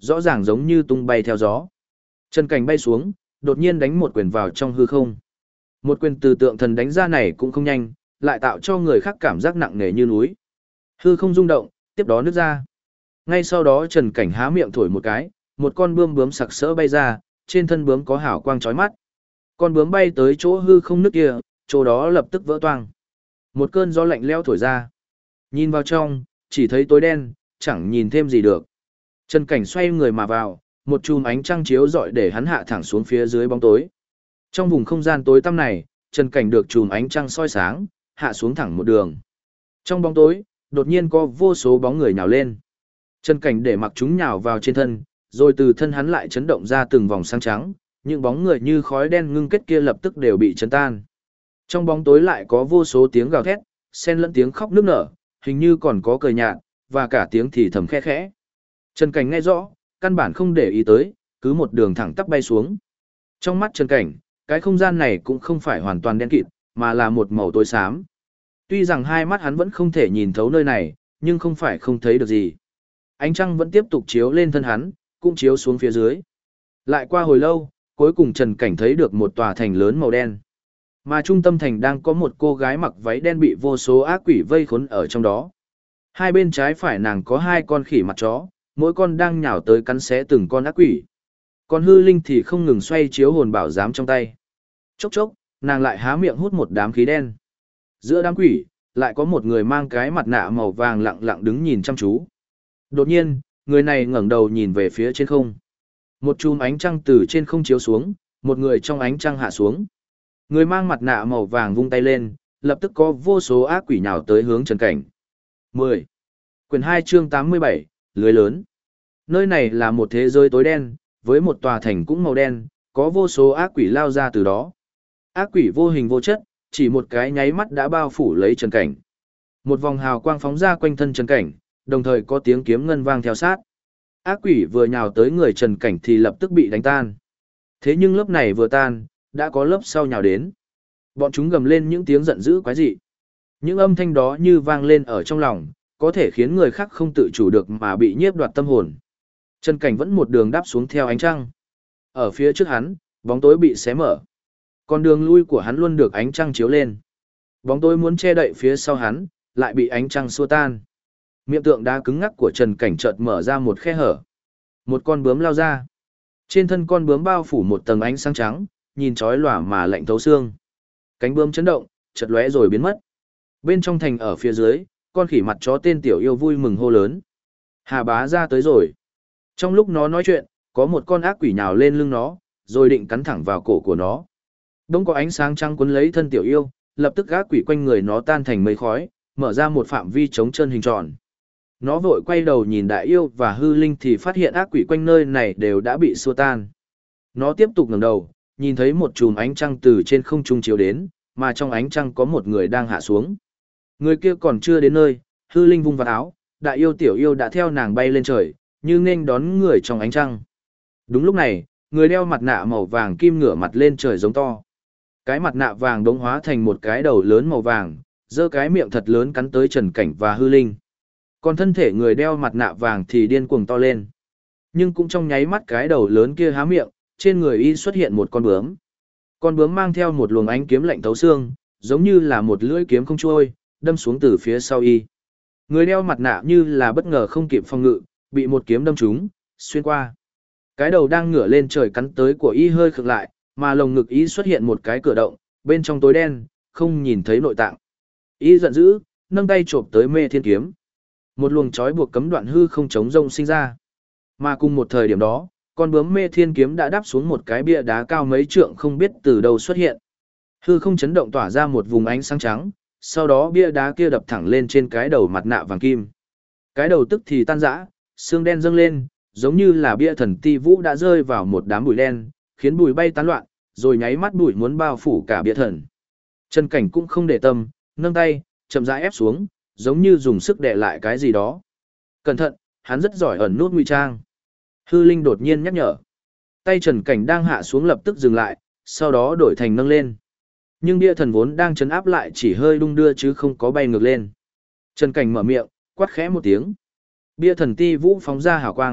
S1: rõ ràng giống như tung bay theo gió. Trần Cảnh bay xuống, đột nhiên đánh một quyền vào trong hư không. Một quyền từ tượng thần đánh ra này cũng không nhanh, lại tạo cho người khác cảm giác nặng nề như núi. Hư không rung động, tiếp đó nứt ra. Ngay sau đó Trần Cảnh há miệng thổi một cái, một con bướm bướm sặc sỡ bay ra, trên thân bướm có hào quang chói mắt. Con bướm bay tới chỗ hư không nứt kia, chỗ đó lập tức vỡ toang. Một cơn gió lạnh lẽo thổi ra. Nhìn vào trong, chỉ thấy tối đen, chẳng nhìn thêm gì được. Trần Cảnh xoay người mà vào, một chùm ánh trăng chiếu rọi để hắn hạ thẳng xuống phía dưới bóng tối. Trong vùng không gian tối tăm này, Trần Cảnh được chùm ánh trăng soi sáng, hạ xuống thẳng một đường. Trong bóng tối, đột nhiên có vô số bóng người nhào lên. Trần Cảnh để mặc chúng nhào vào trên thân, rồi từ thân hắn lại chấn động ra từng vòng sáng trắng, những bóng người như khói đen ngưng kết kia lập tức đều bị chấn tan. Trong bóng tối lại có vô số tiếng gào thét, xen lẫn tiếng khóc nức nở, hình như còn có cười nhạt, và cả tiếng thì thầm khẽ khẽ. Trần Cảnh nghe rõ, căn bản không để ý tới, cứ một đường thẳng tắp bay xuống. Trong mắt Trần Cảnh, cái không gian này cũng không phải hoàn toàn đen kịt, mà là một màu tối xám. Tuy rằng hai mắt hắn vẫn không thể nhìn thấu nơi này, nhưng không phải không thấy được gì. Ánh trăng vẫn tiếp tục chiếu lên thân hắn, cũng chiếu xuống phía dưới. Lại qua hồi lâu, cuối cùng Trần Cảnh thấy được một tòa thành lớn màu đen. Mà trung tâm thành đang có một cô gái mặc váy đen bị vô số ác quỷ vây khốn ở trong đó. Hai bên trái phải nàng có hai con khỉ mặt chó, mỗi con đang nhào tới cắn xé từng con ác quỷ. Còn hư linh thì không ngừng xoay chiếu hồn bảo giám trong tay. Chốc chốc, nàng lại há miệng hút một đám khí đen. Giữa đám quỷ, lại có một người mang cái mặt nạ màu vàng lặng lặng đứng nhìn chăm chú. Đột nhiên, người này ngẩng đầu nhìn về phía trên không. Một chùm ánh trăng từ trên không chiếu xuống, một người trong ánh trăng hạ xuống. Người mang mặt nạ màu vàng vung tay lên, lập tức có vô số ác quỷ nhào tới hướng Trần Cảnh. 10. Quyển 2 chương 87, lưới lớn. Nơi này là một thế giới tối đen, với một tòa thành cũng màu đen, có vô số ác quỷ lao ra từ đó. Ác quỷ vô hình vô chất, chỉ một cái nháy mắt đã bao phủ lấy Trần Cảnh. Một vòng hào quang phóng ra quanh thân Trần Cảnh, đồng thời có tiếng kiếm ngân vang theo sát. Ác quỷ vừa nhào tới người Trần Cảnh thì lập tức bị đánh tan. Thế nhưng lớp này vừa tan, đã có lớp sau nhào đến. Bọn chúng gầm lên những tiếng giận dữ quái dị. Những âm thanh đó như vang lên ở trong lòng, có thể khiến người khác không tự chủ được mà bị nhiếp đoạt tâm hồn. Trần Cảnh vẫn một đường đáp xuống theo ánh trăng. Ở phía trước hắn, bóng tối bị xé mở. Còn đường lui của hắn luôn được ánh trăng chiếu lên. Bóng tối muốn che đậy phía sau hắn, lại bị ánh trăng xua tan. Miệng tượng đá cứng ngắc của Trần Cảnh chợt mở ra một khe hở. Một con bướm lao ra. Trên thân con bướm bao phủ một tầng ánh sáng trắng, nhìn chói lòa mà lạnh thấu xương. Cánh bướm chấn động, chợt lóe rồi biến mất. Bên trong thành ở phía dưới, con khỉ mặt chó tên Tiểu Yêu vui mừng hô lớn. Hà bá ra tới rồi. Trong lúc nó nói chuyện, có một con ác quỷ nhào lên lưng nó, rồi định cắn thẳng vào cổ của nó. Đông có ánh sáng trắng cuốn lấy thân Tiểu Yêu, lập tức ác quỷ quanh người nó tan thành mây khói, mở ra một phạm vi trống trơn hình tròn. Nó vội quay đầu nhìn Đại Yêu và Hư Linh thì phát hiện ác quỷ quanh nơi này đều đã bị xua tan. Nó tiếp tục ngẩng đầu, nhìn thấy một chùm ánh trăng từ trên không trung chiếu đến, mà trong ánh trăng có một người đang hạ xuống. Người kia còn chưa đến nơi, Hư Linh vung vạt áo, Đại Yêu Tiểu Yêu đã theo nàng bay lên trời, như nghênh đón người trong ánh trăng. Đúng lúc này, người đeo mặt nạ màu vàng kim ngửa mặt lên trời giống to. Cái mặt nạ vàng đống hóa thành một cái đầu lớn màu vàng, giơ cái miệng thật lớn cắn tới Trần Cảnh và Hư Linh. Còn thân thể người đeo mặt nạ vàng thì điên cuồng to lên. Nhưng cũng trong nháy mắt cái đầu lớn kia há miệng, trên người y xuất hiện một con bướm. Con bướm mang theo một luồng ánh kiếm lạnh thấu xương, giống như là một lưỡi kiếm không trôi, đâm xuống từ phía sau y. Người đeo mặt nạ như là bất ngờ không kịp phòng ngự, bị một kiếm đâm trúng, xuyên qua. Cái đầu đang ngửa lên trời cắn tới của y hơi khựng lại, mà lồng ngực y xuất hiện một cái cửa động, bên trong tối đen, không nhìn thấy nội tạng. Y giận dữ, nâng tay chộp tới Mê Thiên kiếm. Một luồng trói buộc cấm đoạn hư không chống rông sinh ra. Mà cùng một thời điểm đó, con bướm Mê Thiên kiếm đã đáp xuống một cái bia đá cao mấy trượng không biết từ đâu xuất hiện. Hư không chấn động tỏa ra một vùng ánh sáng trắng, sau đó bia đá kia đập thẳng lên trên cái đầu mặt nạ vàng kim. Cái đầu tức thì tan rã, xương đen dâng lên, giống như là bia thần ti vũ đã rơi vào một đám bụi đen, khiến bụi bay tán loạn, rồi nháy mắt bụi muốn bao phủ cả bia thần. Trần Cảnh cũng không để tâm, nâng tay, chậm rãi ép xuống, giống như dùng sức đè lại cái gì đó. Cẩn thận, hắn rất giỏi ẩn nút ngụy trang. Hư Linh đột nhiên nhắc nhở. Tay Trần Cảnh đang hạ xuống lập tức dừng lại, sau đó đổi thành nâng lên. Nhưng bia thần vốn đang chấn áp lại chỉ hơi đung đưa chứ không có bay ngược lên. Trần Cảnh mở miệng, quát khẽ một tiếng. Bia thần ti vũ phóng ra hào quang,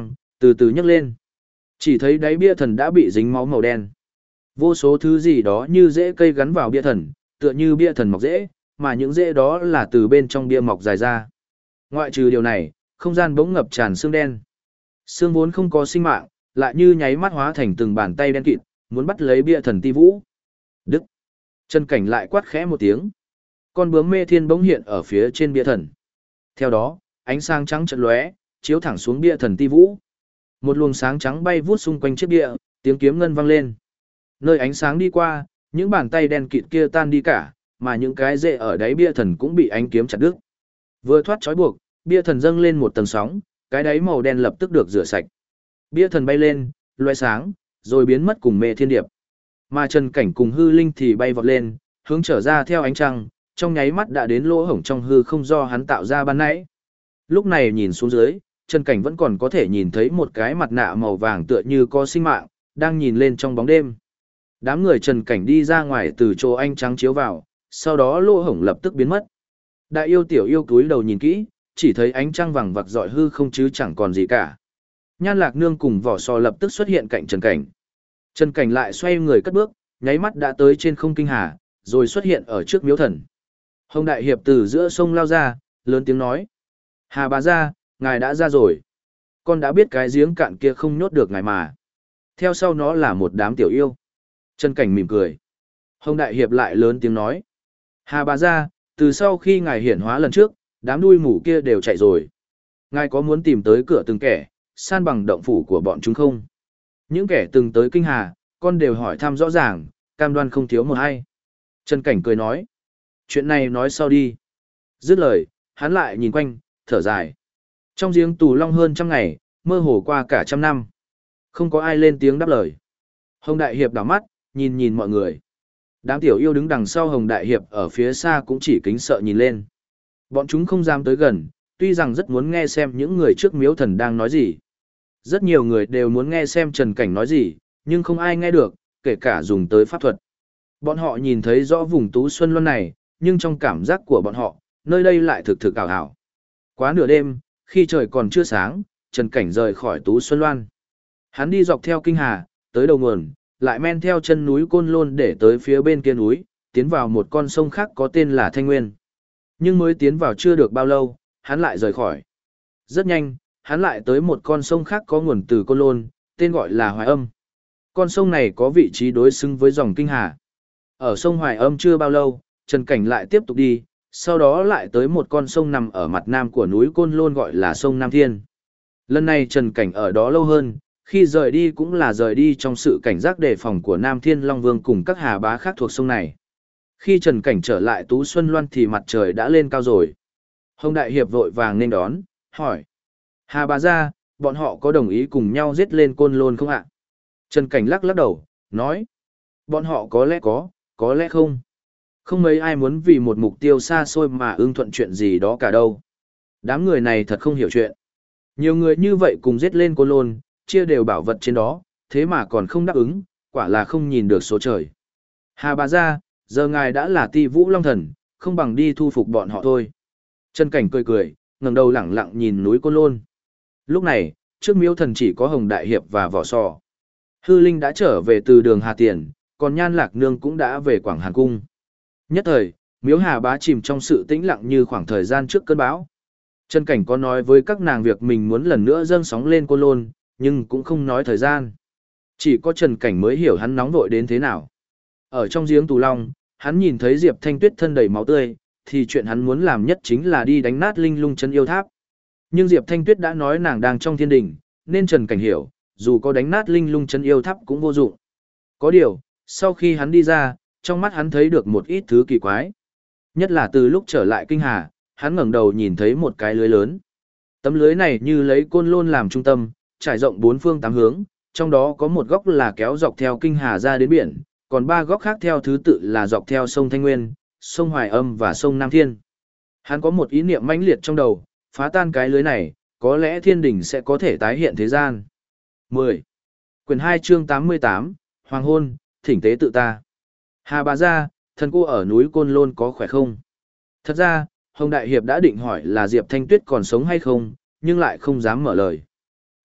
S1: Từ từ nhấc lên. Chỉ thấy đáy bia thần đã bị dính máu màu đen. Vô số thứ gì đó như rễ cây gắn vào bia thần, tựa như bia thần mọc rễ, mà những rễ đó là từ bên trong bia mọc dài ra. Ngoại trừ điều này, không gian bỗng ngập tràn xương đen. Xương vốn không có sinh mạng, lại như nháy mắt hóa thành từng bàn tay đen kịt, muốn bắt lấy bia thần Ti Vũ. Đức! Trần Cảnh lại quát khẽ một tiếng. Con bướm mê thiên bỗng hiện ở phía trên bia thần. Theo đó, ánh sáng trắng chợt lóe, chiếu thẳng xuống bia thần Ti Vũ. Một luồng sáng trắng bay vút xung quanh chiếc bia, tiếng kiếm ngân vang lên. Nơi ánh sáng đi qua, những bàn tay đen kịt kia tan đi cả, mà những cái rễ ở đáy bia thần cũng bị ánh kiếm chặt đứt. Vừa thoát trói buộc, bia thần dâng lên một tầng sóng, cái đáy màu đen lập tức được rửa sạch. Bia thần bay lên, loe sáng, rồi biến mất cùng mê thiên điệp. Mà Trần Cảnh cùng hư linh thì bay vọt lên, hướng trở ra theo ánh trăng, trong nháy mắt đã đến lỗ hổng trong hư không do hắn tạo ra ban nãy. Lúc này nhìn xuống dưới, Trần Cảnh vẫn còn có thể nhìn thấy một cái mặt nạ màu vàng tựa như có sinh mạng, đang nhìn lên trong bóng đêm. Đám người Trần Cảnh đi ra ngoài từ chỗ ánh trắng chiếu vào, sau đó lỗ hổng lập tức biến mất. Đại yêu tiểu yêu cúi đầu nhìn kỹ, chỉ thấy ánh trăng vàng vặc rọi hư không chứ chẳng còn gì cả. Nhan Lạc Nương cùng Vỏ Sò lập tức xuất hiện cạnh Trần Cảnh. Trần Cảnh lại xoay người cất bước, nháy mắt đã tới trên không kinh hà, rồi xuất hiện ở trước miếu thần. Hồng Đại Hiệp từ giữa sông lao ra, lớn tiếng nói. Hà bà ra, ngài đã ra rồi. Con đã biết cái giếng cạn kia không nhốt được ngài mà. Theo sau nó là một đám tiểu yêu. Trần Cảnh mỉm cười. Hồng Đại Hiệp lại lớn tiếng nói. Hà bà ra, từ sau khi ngài hiển hóa lần trước, đám đuôi mù kia đều chạy rồi. Ngài có muốn tìm tới cửa từng kẻ, san bằng động phủ của bọn chúng không? Những kẻ từng tới kinh hà, con đều hỏi thăm rõ ràng, cam đoan không thiếu một hay. Trần Cảnh cười nói. Chuyện này nói sau đi. Dứt lời, hắn lại nhìn quanh, thở dài. Trong giếng tù long hơn 100 ngày, mơ hồ qua cả 100 năm. Không có ai lên tiếng đáp lời. Hồng Đại Hiệp đảo mắt, nhìn nhìn mọi người. Đám tiểu yêu đứng đằng sau Hồng Đại Hiệp ở phía xa cũng chỉ kính sợ nhìn lên. Bọn chúng không dám tới gần, tuy rằng rất muốn nghe xem những người trước miếu thần đang nói gì. Rất nhiều người đều muốn nghe xem Trần Cảnh nói gì, nhưng không ai nghe được, kể cả dùng tới pháp thuật. Bọn họ nhìn thấy rõ vùng Tú Xuân Luân này, nhưng trong cảm giác của bọn họ, nơi đây lại thực thực ảo ảo. Quá nửa đêm, khi trời còn chưa sáng, Trần Cảnh rời khỏi Tú Xuân Loan. Hắn đi dọc theo kinh hà, tới đầu nguồn, lại men theo chân núi Côn Lôn để tới phía bên kia núi, tiến vào một con sông khác có tên là Thanh Nguyên. Nhưng mới tiến vào chưa được bao lâu, hắn lại rời khỏi. Rất nhanh, hắn lại tới một con sông khác có nguồn từ Côn Lôn, tên gọi là Hoài Âm. Con sông này có vị trí đối xứng với dòng kinh hà. Ở sông Hoài Âm chưa bao lâu, Trần Cảnh lại tiếp tục đi, sau đó lại tới một con sông nằm ở mặt nam của núi Côn Lôn gọi là sông Nam Thiên. Lần này Trần Cảnh ở đó lâu hơn, khi rời đi cũng là rời đi trong sự cảnh giác đề phòng của Nam Thiên Long Vương cùng các hà bá khác thuộc sông này. Khi Trần Cảnh trở lại Tú Xuân Loan thì mặt trời đã lên cao rồi. Hồng Đại Hiệp vội vàng nên đón, hỏi. Hà bá ra, bọn họ có đồng ý cùng nhau giết lên Côn Lôn không ạ? Trần Cảnh lắc lắc đầu, nói. Bọn họ có lẽ có lẽ không. Không mấy ai muốn vì một mục tiêu xa xôi mà ưng thuận chuyện gì đó cả đâu. Đám người này thật không hiểu chuyện. Nhiều người như vậy cùng giết lên Côn Lôn, chia đều bảo vật trên đó, thế mà còn không đáp ứng, quả là không nhìn được số trời. Hà bà ra, giờ ngài đã là Ti Vũ Long Thần, không bằng đi thu phục bọn họ thôi. Trần Cảnh cười cười, ngẩng đầu lẳng lặng nhìn núi Côn Lôn. Lúc này, trước miếu thần chỉ có Hồng Đại Hiệp và Vỏ Sò. Hư Linh đã trở về từ đường Hà Tiền, còn Nhan Lạc Nương cũng đã về Quảng Hàn Cung. Nhất thời, miếu Hà bá chìm trong sự tĩnh lặng như khoảng thời gian trước cơn bão. Trần Cảnh có nói với các nàng việc mình muốn lần nữa dâng sóng lên Côn Lôn, nhưng cũng không nói thời gian. Chỉ có Trần Cảnh mới hiểu hắn nóng vội đến thế nào. Ở trong giếng Tù Long, hắn nhìn thấy Diệp Thanh Tuyết thân đầy máu tươi, thì chuyện hắn muốn làm nhất chính là đi đánh nát linh lung chân yêu tháp. Nhưng Diệp Thanh Tuyết đã nói nàng đang trong thiên đình, nên Trần Cảnh hiểu, dù có đánh nát linh lung chân yêu tháp cũng vô dụng. Có điều, sau khi hắn đi ra, trong mắt hắn thấy được một ít thứ kỳ quái. Nhất là từ lúc trở lại kinh hà, hắn ngẩng đầu nhìn thấy một cái lưới lớn. Tấm lưới này như lấy Côn Lôn làm trung tâm, trải rộng 4 phương 8 hướng, trong đó có một góc là kéo dọc theo kinh hà ra đến biển, còn 3 góc khác theo thứ tự là dọc theo sông Thanh Nguyên, sông Hoài Âm và sông Nam Thiên. Hắn có một ý niệm mãnh liệt trong đầu, phá tan cái lưới này, có lẽ thiên đình sẽ có thể tái hiện thế gian. 10. Quyển 2 chương 88, Hoàng hôn, thỉnh tế tự ta. Hà bà ra, thần cô ở núi Côn Lôn có khỏe không? Thật ra, Hồng Đại Hiệp đã định hỏi là Diệp Thanh Tuyết còn sống hay không, nhưng lại không dám mở lời.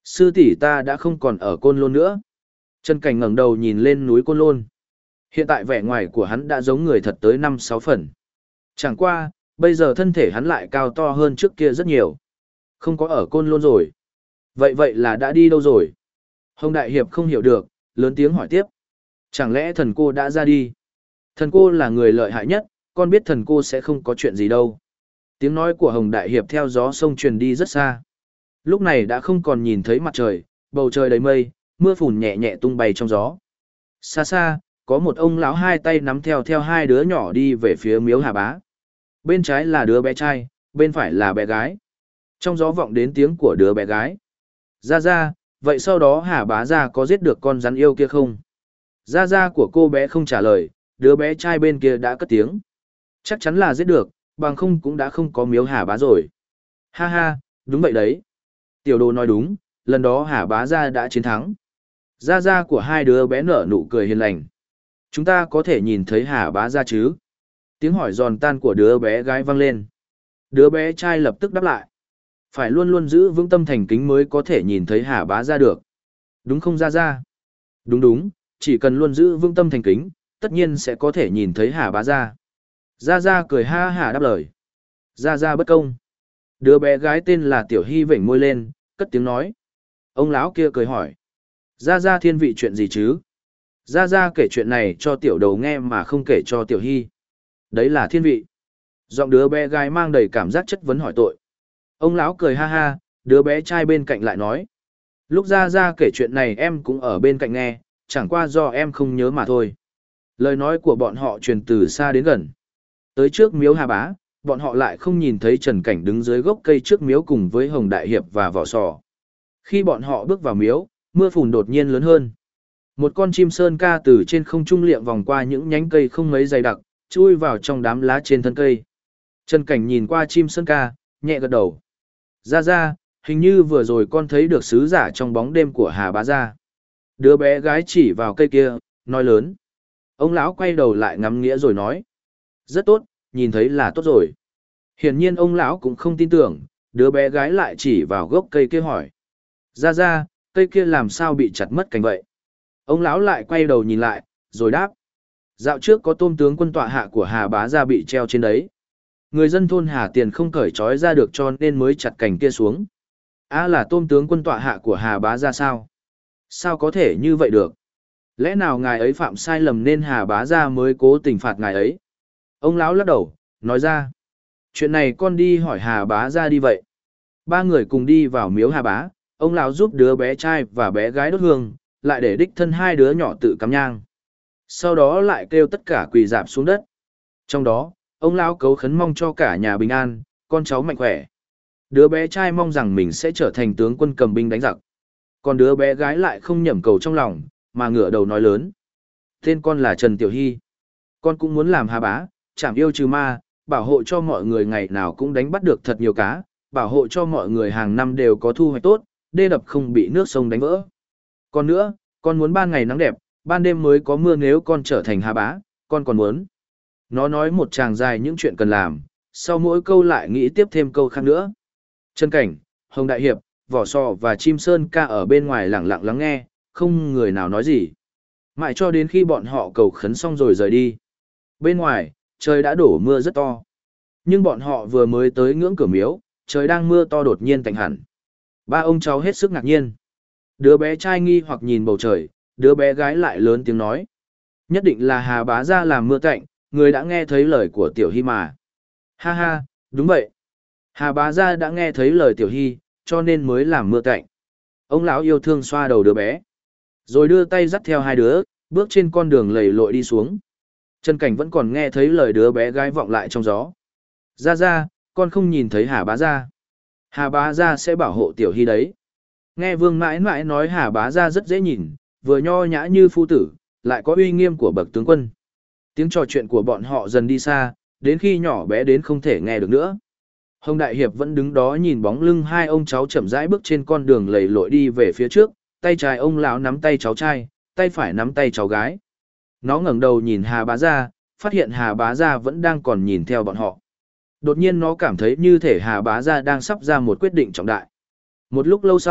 S1: Sư tỷ ta đã không còn ở Côn Lôn nữa. Trần Cảnh ngẩng đầu nhìn lên núi Côn Lôn. Hiện tại vẻ ngoài của hắn đã giống người thật tới 5-6 phần. Chẳng qua, bây giờ thân thể hắn lại cao to hơn trước kia rất nhiều. Không có ở Côn Lôn rồi. Vậy là đã đi đâu rồi? Hồng Đại Hiệp không hiểu được, lớn tiếng hỏi tiếp. Chẳng lẽ thần cô đã ra đi? Thần cô là người lợi hại nhất, con biết thần cô sẽ không có chuyện gì đâu. Tiếng nói của Hồng Đại Hiệp theo gió sông truyền đi rất xa. Lúc này đã không còn nhìn thấy mặt trời, bầu trời đầy mây, mưa phùn nhẹ nhẹ tung bay trong gió. Xa xa, có một ông lão hai tay nắm theo hai đứa nhỏ đi về phía miếu Hà Bá. Bên trái là đứa bé trai, bên phải là bé gái. Trong gió vọng đến tiếng của đứa bé gái. Ra, vậy sau đó Hà Bá gia có giết được con rắn yêu kia không? Ra của cô bé không trả lời, đứa bé trai bên kia đã cất tiếng. Chắc chắn là giết được, bằng không cũng đã không có miếu Hà Bá rồi. Ha ha, đúng vậy đấy. Tiểu đồ nói đúng, lần đó Hà Bá gia đã chiến thắng. Ra của hai đứa bé nở nụ cười hiền lành. Chúng ta có thể nhìn thấy Hà Bá gia chứ? Tiếng hỏi giòn tan của đứa bé gái vang lên. Đứa bé trai lập tức đáp lại. Phải luôn luôn giữ vững tâm thành kính mới có thể nhìn thấy Hà Bá gia được. Đúng không Ra? Đúng, chỉ cần luôn giữ vững tâm thành kính, tất nhiên sẽ có thể nhìn thấy Hà Bá gia. Ra cười ha hả đáp lời. Ra bất công. Đứa bé gái tên là Tiểu Hy vểnh môi lên, cất tiếng nói. Ông lão kia cười hỏi. Ra thiên vị chuyện gì chứ? Ra kể chuyện này cho tiểu đầu nghe mà không kể cho Tiểu Hy. Đấy là thiên vị. Giọng đứa bé gái mang đầy cảm giác chất vấn hỏi tội. Ông lão cười ha ha, đứa bé trai bên cạnh lại nói. Lúc ra kể chuyện này em cũng ở bên cạnh nghe, chẳng qua do em không nhớ mà thôi. Lời nói của bọn họ truyền từ xa đến gần. Tới trước miếu Hà Bá, bọn họ lại không nhìn thấy Trần Cảnh đứng dưới gốc cây trước miếu cùng với Hồng Đại Hiệp và Vỏ Sò. Khi bọn họ bước vào miếu, mưa phùn đột nhiên lớn hơn. Một con chim sơn ca từ trên không trung liệng vòng qua những nhánh cây không mấy dày đặc, chui vào trong đám lá trên thân cây. Trần Cảnh nhìn qua chim sơn ca, nhẹ gật đầu. Ra, hình như vừa rồi con thấy được sứ giả trong bóng đêm của Hà Bá gia. Đứa bé gái chỉ vào cây kia, nói lớn. Ông lão quay đầu lại ngắm nghĩa rồi nói. Rất tốt, nhìn thấy là tốt rồi. Hiển nhiên ông lão cũng không tin tưởng, đứa bé gái lại chỉ vào gốc cây kia hỏi. Ra, cây kia làm sao bị chặt mất cành vậy? Ông lão lại quay đầu nhìn lại, rồi đáp. Dạo trước có tôm tướng quân tọa hạ của Hà Bá gia bị treo trên đấy. Người dân thôn Hà Tiền không cởi trói ra được cho nên mới chặt cành kia xuống. Là tôm tướng quân tọa hạ của Hà Bá gia sao? Sao có thể như vậy được? Lẽ nào ngài ấy phạm sai lầm nên Hà Bá gia mới cố tình phạt ngài ấy? Ông lão lắc đầu, nói ra. Chuyện này con đi hỏi Hà Bá gia đi vậy. Ba người cùng đi vào miếu Hà Bá, ông lão giúp đứa bé trai và bé gái đốt hương, lại để đích thân hai đứa nhỏ tự cắm nhang. Sau đó lại kêu tất cả quỳ rạp xuống đất. Trong đó, ông lão cấu khấn mong cho cả nhà bình an, con cháu mạnh khỏe. Đứa bé trai mong rằng mình sẽ trở thành tướng quân cầm binh đánh giặc. Còn đứa bé gái lại không nhẩm cầu trong lòng, mà ngửa đầu nói lớn. Tên con là Trần Tiểu Hy. Con cũng muốn làm Hà Bá, chảm yêu trừ ma, bảo hộ cho mọi người ngày nào cũng đánh bắt được thật nhiều cá, bảo hộ cho mọi người hàng năm đều có thu hoạch tốt, đê đập không bị nước sông đánh vỡ. Còn nữa, con muốn ban ngày nắng đẹp, ban đêm mới có mưa nếu con trở thành Hà Bá, con còn muốn. Nó nói một tràng dài những chuyện cần làm, sau mỗi câu lại nghĩ tiếp thêm câu khác nữa. Trần Cảnh, Hồng Đại Hiệp, Vỏ Sò và Chim Sơn ca ở bên ngoài lặng lặng lắng nghe, không người nào nói gì. Mãi cho đến khi bọn họ cầu khấn xong rồi rời đi. Bên ngoài, trời đã đổ mưa rất to. Nhưng bọn họ vừa mới tới ngưỡng cửa miếu, trời đang mưa to đột nhiên tạnh hẳn. Ba ông cháu hết sức ngạc nhiên. Đứa bé trai nghi hoặc nhìn bầu trời, đứa bé gái lại lớn tiếng nói. Nhất định là Hà Bá gia làm mưa cạnh, người đã nghe thấy lời của Tiểu Hy mà. Ha ha, đúng vậy. Hà Bá gia đã nghe thấy lời Tiểu Hy, cho nên mới làm mưa cạnh. Ông lão yêu thương xoa đầu đứa bé. Rồi đưa tay dắt theo hai đứa, bước trên con đường lầy lội đi xuống. Trần Cảnh vẫn còn nghe thấy lời đứa bé gái vọng lại trong gió. Ra, con không nhìn thấy Hà Bá gia. Hà Bá gia sẽ bảo hộ Tiểu Hy đấy. Nghe Vương mãi mãi nói Hà Bá gia rất dễ nhìn, vừa nho nhã như phu tử, lại có uy nghiêm của bậc tướng quân. Tiếng trò chuyện của bọn họ dần đi xa, đến khi nhỏ bé đến không thể nghe được nữa. Hồng Đại Hiệp vẫn đứng đó nhìn bóng lưng hai ông cháu chậm rãi bước trên con đường lầy lội đi về phía trước, tay trái ông lão nắm tay cháu trai, tay phải nắm tay cháu gái. Nó ngẩng đầu nhìn Hà Bá gia, phát hiện Hà Bá gia vẫn đang còn nhìn theo bọn họ. Đột nhiên nó cảm thấy như thể Hà Bá gia đang sắp ra một quyết định trọng đại. Một lúc lâu sau,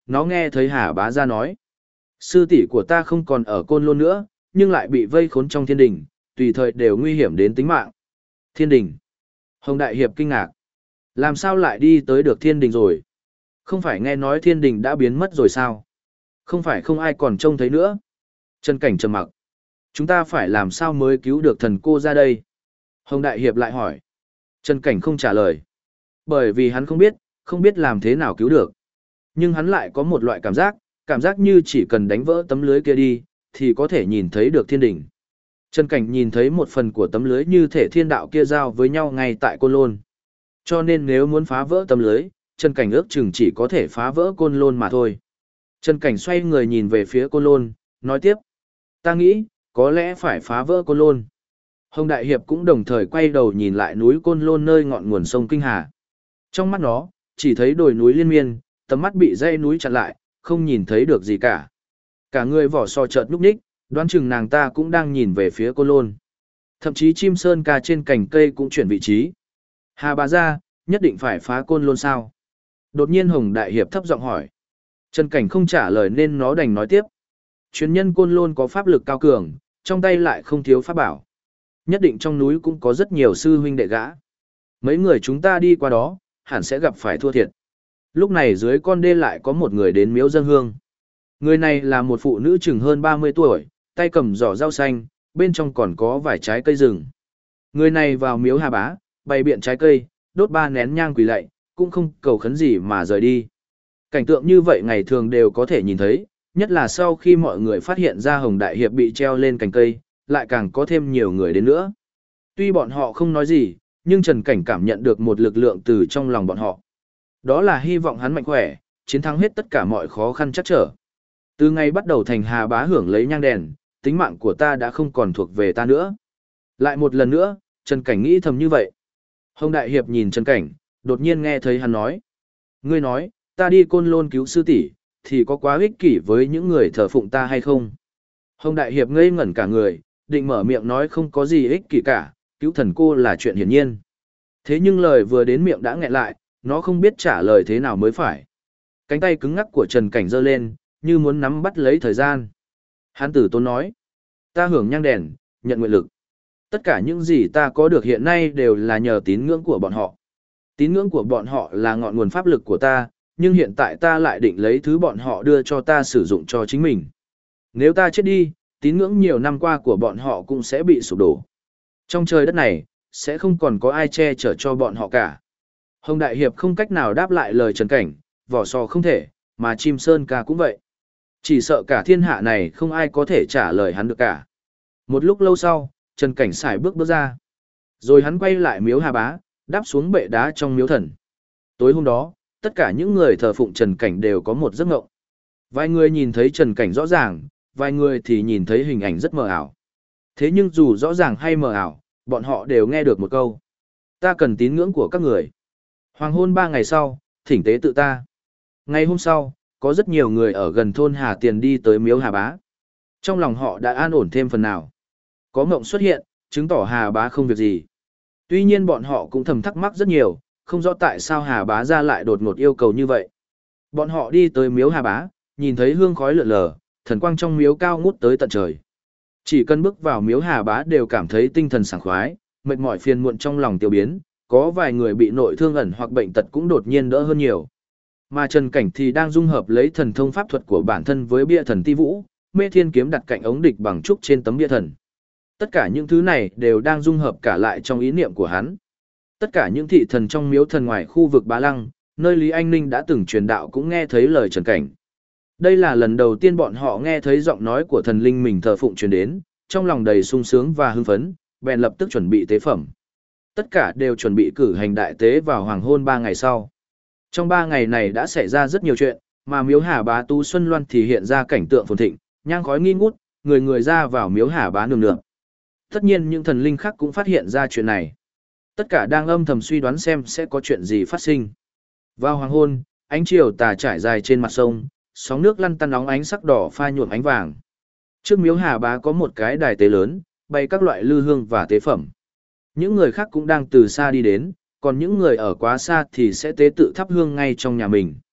S1: nó nghe thấy Hà Bá ra nói. Sư tỷ của ta không còn ở Côn Lôn nữa, nhưng lại bị vây khốn trong thiên đình, tùy thời đều nguy hiểm đến tính mạng. Thiên đình. Hồng Đại Hiệp kinh ngạc. Làm sao lại đi tới được thiên đình rồi? Không phải nghe nói thiên đình đã biến mất rồi sao? Không phải không ai còn trông thấy nữa. Trần Cảnh trầm mặc. Chúng ta phải làm sao mới cứu được thần cô ra đây? Hồng Đại Hiệp lại hỏi. Trần Cảnh không trả lời. Bởi vì hắn không biết làm thế nào cứu được. Nhưng hắn lại có một loại cảm giác như chỉ cần đánh vỡ tấm lưới kia đi, thì có thể nhìn thấy được thiên đỉnh. Trần Cảnh nhìn thấy một phần của tấm lưới như thể thiên đạo kia giao với nhau ngay tại Côn Lôn. Cho nên nếu muốn phá vỡ tấm lưới, Trần Cảnh ước chừng chỉ có thể phá vỡ Côn Lôn mà thôi. Trần Cảnh xoay người nhìn về phía Côn Lôn, nói tiếp. Ta nghĩ, có lẽ phải phá vỡ Côn Lôn. Hồng Đại Hiệp cũng đồng thời quay đầu nhìn lại núi Côn Lôn nơi ngọn nguồn sông Kinh Hà. Trong mắt nó, chỉ thấy đồi núi liên miên, tầm mắt bị dãy núi chặn lại, không nhìn thấy được gì cả. Cả người vỏ sò chợt nhúc nhích, đoán chừng nàng ta cũng đang nhìn về phía Côn Lôn. Thậm chí chim sơn ca trên cành cây cũng chuyển vị trí. Hà Bá gia, nhất định phải phá Côn Lôn sao? Đột nhiên Hồng Đại Hiệp thấp giọng hỏi. Trần Cảnh không trả lời nên nó đành nói tiếp. Truyền nhân Côn Lôn có pháp lực cao cường, trong tay lại không thiếu pháp bảo. Nhất định trong núi cũng có rất nhiều sư huynh đệ gã. Mấy người chúng ta đi qua đó, hẳn sẽ gặp phải thua thiệt. Lúc này dưới con đê lại có một người đến miếu dâng hương. Người này là một phụ nữ chừng hơn 30 tuổi, tay cầm giỏ rau xanh, bên trong còn có vài trái cây rừng. Người này vào miếu Hà Bá, bày biện trái cây, đốt 3 nén nhang quỳ lạy, cũng không cầu khấn gì mà rời đi. Cảnh tượng như vậy ngày thường đều có thể nhìn thấy, nhất là sau khi mọi người phát hiện ra Hồng Đại Hiệp bị treo lên cành cây, lại càng có thêm nhiều người đến nữa. Tuy bọn họ không nói gì, nhưng Trần Cảnh cảm nhận được một lực lượng từ trong lòng bọn họ. Đó là hy vọng hắn mạnh khỏe, chiến thắng hết tất cả mọi khó khăn chắc trở. Từ ngày bắt đầu thành Hà Bá hưởng lấy nhang đèn, tính mạng của ta đã không còn thuộc về ta nữa. Lại một lần nữa, Trần Cảnh nghĩ thầm như vậy. Hồng Đại Hiệp nhìn Trần Cảnh, đột nhiên nghe thấy hắn nói. Ngươi nói, ta đi Côn Lôn cứu sư tỷ, thì có quá ích kỷ với những người thờ phụng ta hay không? Hồng Đại Hiệp ngây ngẩn cả người, định mở miệng nói không có gì ích kỷ cả, cứu thần cô là chuyện hiển nhiên. Thế nhưng lời vừa đến miệng đã nghẹn lại, nó không biết trả lời thế nào mới phải. Cánh tay cứng ngắc của Trần Cảnh giơ lên, như muốn nắm bắt lấy thời gian. Hắn tử tốn nói, ta hưởng nhang đèn, nhận nguyện lực. Tất cả những gì ta có được hiện nay đều là nhờ tín ngưỡng của bọn họ. Tín ngưỡng của bọn họ là ngọn nguồn pháp lực của ta, nhưng hiện tại ta lại định lấy thứ bọn họ đưa cho ta sử dụng cho chính mình. Nếu ta chết đi, tín ngưỡng nhiều năm qua của bọn họ cũng sẽ bị sụp đổ. Trong trời đất này, sẽ không còn có ai che chở cho bọn họ cả. Hồng Đại Hiệp không cách nào đáp lại lời Trần Cảnh, vỏ sò không thể, mà chim sơn ca cũng vậy. Chỉ sợ cả thiên hạ này không ai có thể trả lời hắn được cả. Một lúc lâu sau, Trần Cảnh xài bước ra. Rồi hắn quay lại miếu Hà Bá, đáp xuống bệ đá trong miếu thần. Tối hôm đó, tất cả những người thờ phụng Trần Cảnh đều có một giấc mộng. Vài người nhìn thấy Trần Cảnh rõ ràng, vài người thì nhìn thấy hình ảnh rất mờ ảo. Thế nhưng dù rõ ràng hay mờ ảo, bọn họ đều nghe được một câu. Ta cần tín ngưỡng của các người. Hoàng hôn 3 ngày sau, thỉnh tế tự ta. Ngày hôm sau, có rất nhiều người ở gần thôn Hà Tiền đi tới miếu Hà Bá. Trong lòng họ đã an ổn thêm phần nào. Có mộng xuất hiện, chứng tỏ Hà Bá không việc gì. Tuy nhiên bọn họ cũng thầm thắc mắc rất nhiều, không rõ tại sao Hà Bá ra lại đột ngột yêu cầu như vậy. Bọn họ đi tới miếu Hà Bá, nhìn thấy hương khói lượn lờ, thần quang trong miếu cao ngút tới tận trời. Chỉ cần bước vào miếu Hà Bá đều cảm thấy tinh thần sảng khoái, mệt mỏi phiền muộn trong lòng tiêu biến, có vài người bị nội thương ẩn hoặc bệnh tật cũng đột nhiên đỡ hơn nhiều. Mà Trần Cảnh thì đang dung hợp lấy thần thông pháp thuật của bản thân với bia thần Ti Vũ, Mê Thiên kiếm đặt cạnh ống địch bằng trúc trên tấm bia thần. Tất cả những thứ này đều đang dung hợp cả lại trong ý niệm của hắn. Tất cả những thị thần trong miếu thần ngoài khu vực Bá Lăng, nơi Lý Anh Ninh đã từng truyền đạo cũng nghe thấy lời Trần Cảnh. Đây là lần đầu tiên bọn họ nghe thấy giọng nói của thần linh mình thờ phụng truyền đến, trong lòng đầy sung sướng và hưng phấn, bèn lập tức chuẩn bị tế phẩm. Tất cả đều chuẩn bị cử hành đại tế vào hoàng hôn 3 ngày sau. Trong 3 ngày này đã xảy ra rất nhiều chuyện, mà miếu Hà Bá Tú Xuân Loan thì hiện ra cảnh tượng phồn thịnh, nhang khói nghi ngút, người người ra vào miếu Hà Bá nườm nượp. Tất nhiên những thần linh khác cũng phát hiện ra chuyện này. Tất cả đang âm thầm suy đoán xem sẽ có chuyện gì phát sinh. Vào hoàng hôn, ánh chiều tà trải dài trên mặt sông, sóng nước lăn tăn nóng ánh sắc đỏ pha nhuộm ánh vàng. Trước miếu Hà Bá có một cái đài tế lớn, bày các loại lư hương và tế phẩm. Những người khác cũng đang từ xa đi đến, còn những người ở quá xa thì sẽ tế tự thắp hương ngay trong nhà mình.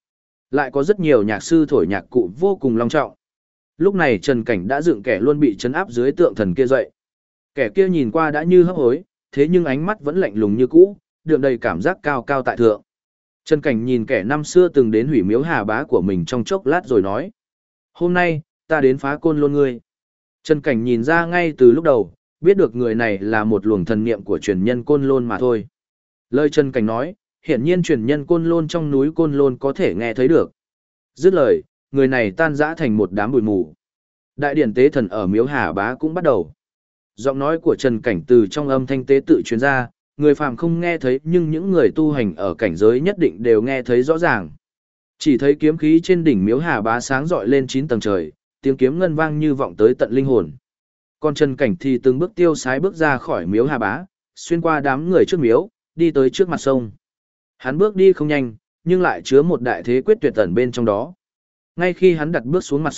S1: Lại có rất nhiều nhạc sư thổi nhạc cụ vô cùng long trọng. Lúc này Trần Cảnh đã dựng kẻ luôn bị trấn áp dưới tượng thần kia dậy. Kẻ kia nhìn qua đã như hấp hối, thế nhưng ánh mắt vẫn lạnh lùng như cũ, đượm đầy cảm giác cao cao tại thượng. Trần Cảnh nhìn kẻ năm xưa từng đến hủy miếu Hà Bá của mình trong chốc lát rồi nói. Hôm nay, ta đến phá Côn Lôn ngươi. Trần Cảnh nhìn ra ngay từ lúc đầu, biết được người này là một luồng thần niệm của truyền nhân Côn Lôn mà thôi. Lời Trần Cảnh nói, hiển nhiên truyền nhân Côn Lôn trong núi Côn Lôn có thể nghe thấy được. Dứt lời, người này tan rã thành một đám bụi mù. Đại điển tế thần ở miếu Hà Bá cũng bắt đầu. Giọng nói của Trần Cảnh từ trong âm thanh tế tự truyền ra, người phàm không nghe thấy nhưng những người tu hành ở cảnh giới nhất định đều nghe thấy rõ ràng. Chỉ thấy kiếm khí trên đỉnh miếu Hà Bá sáng rọi lên 9 tầng trời, tiếng kiếm ngân vang như vọng tới tận linh hồn. Còn Trần Cảnh thì từng bước tiêu sái bước ra khỏi miếu Hà Bá, xuyên qua đám người trước miếu, đi tới trước mặt sông. Hắn bước đi không nhanh, nhưng lại chứa một đại thế quyết tuyệt tẩn bên trong đó. Ngay khi hắn đặt bước xuống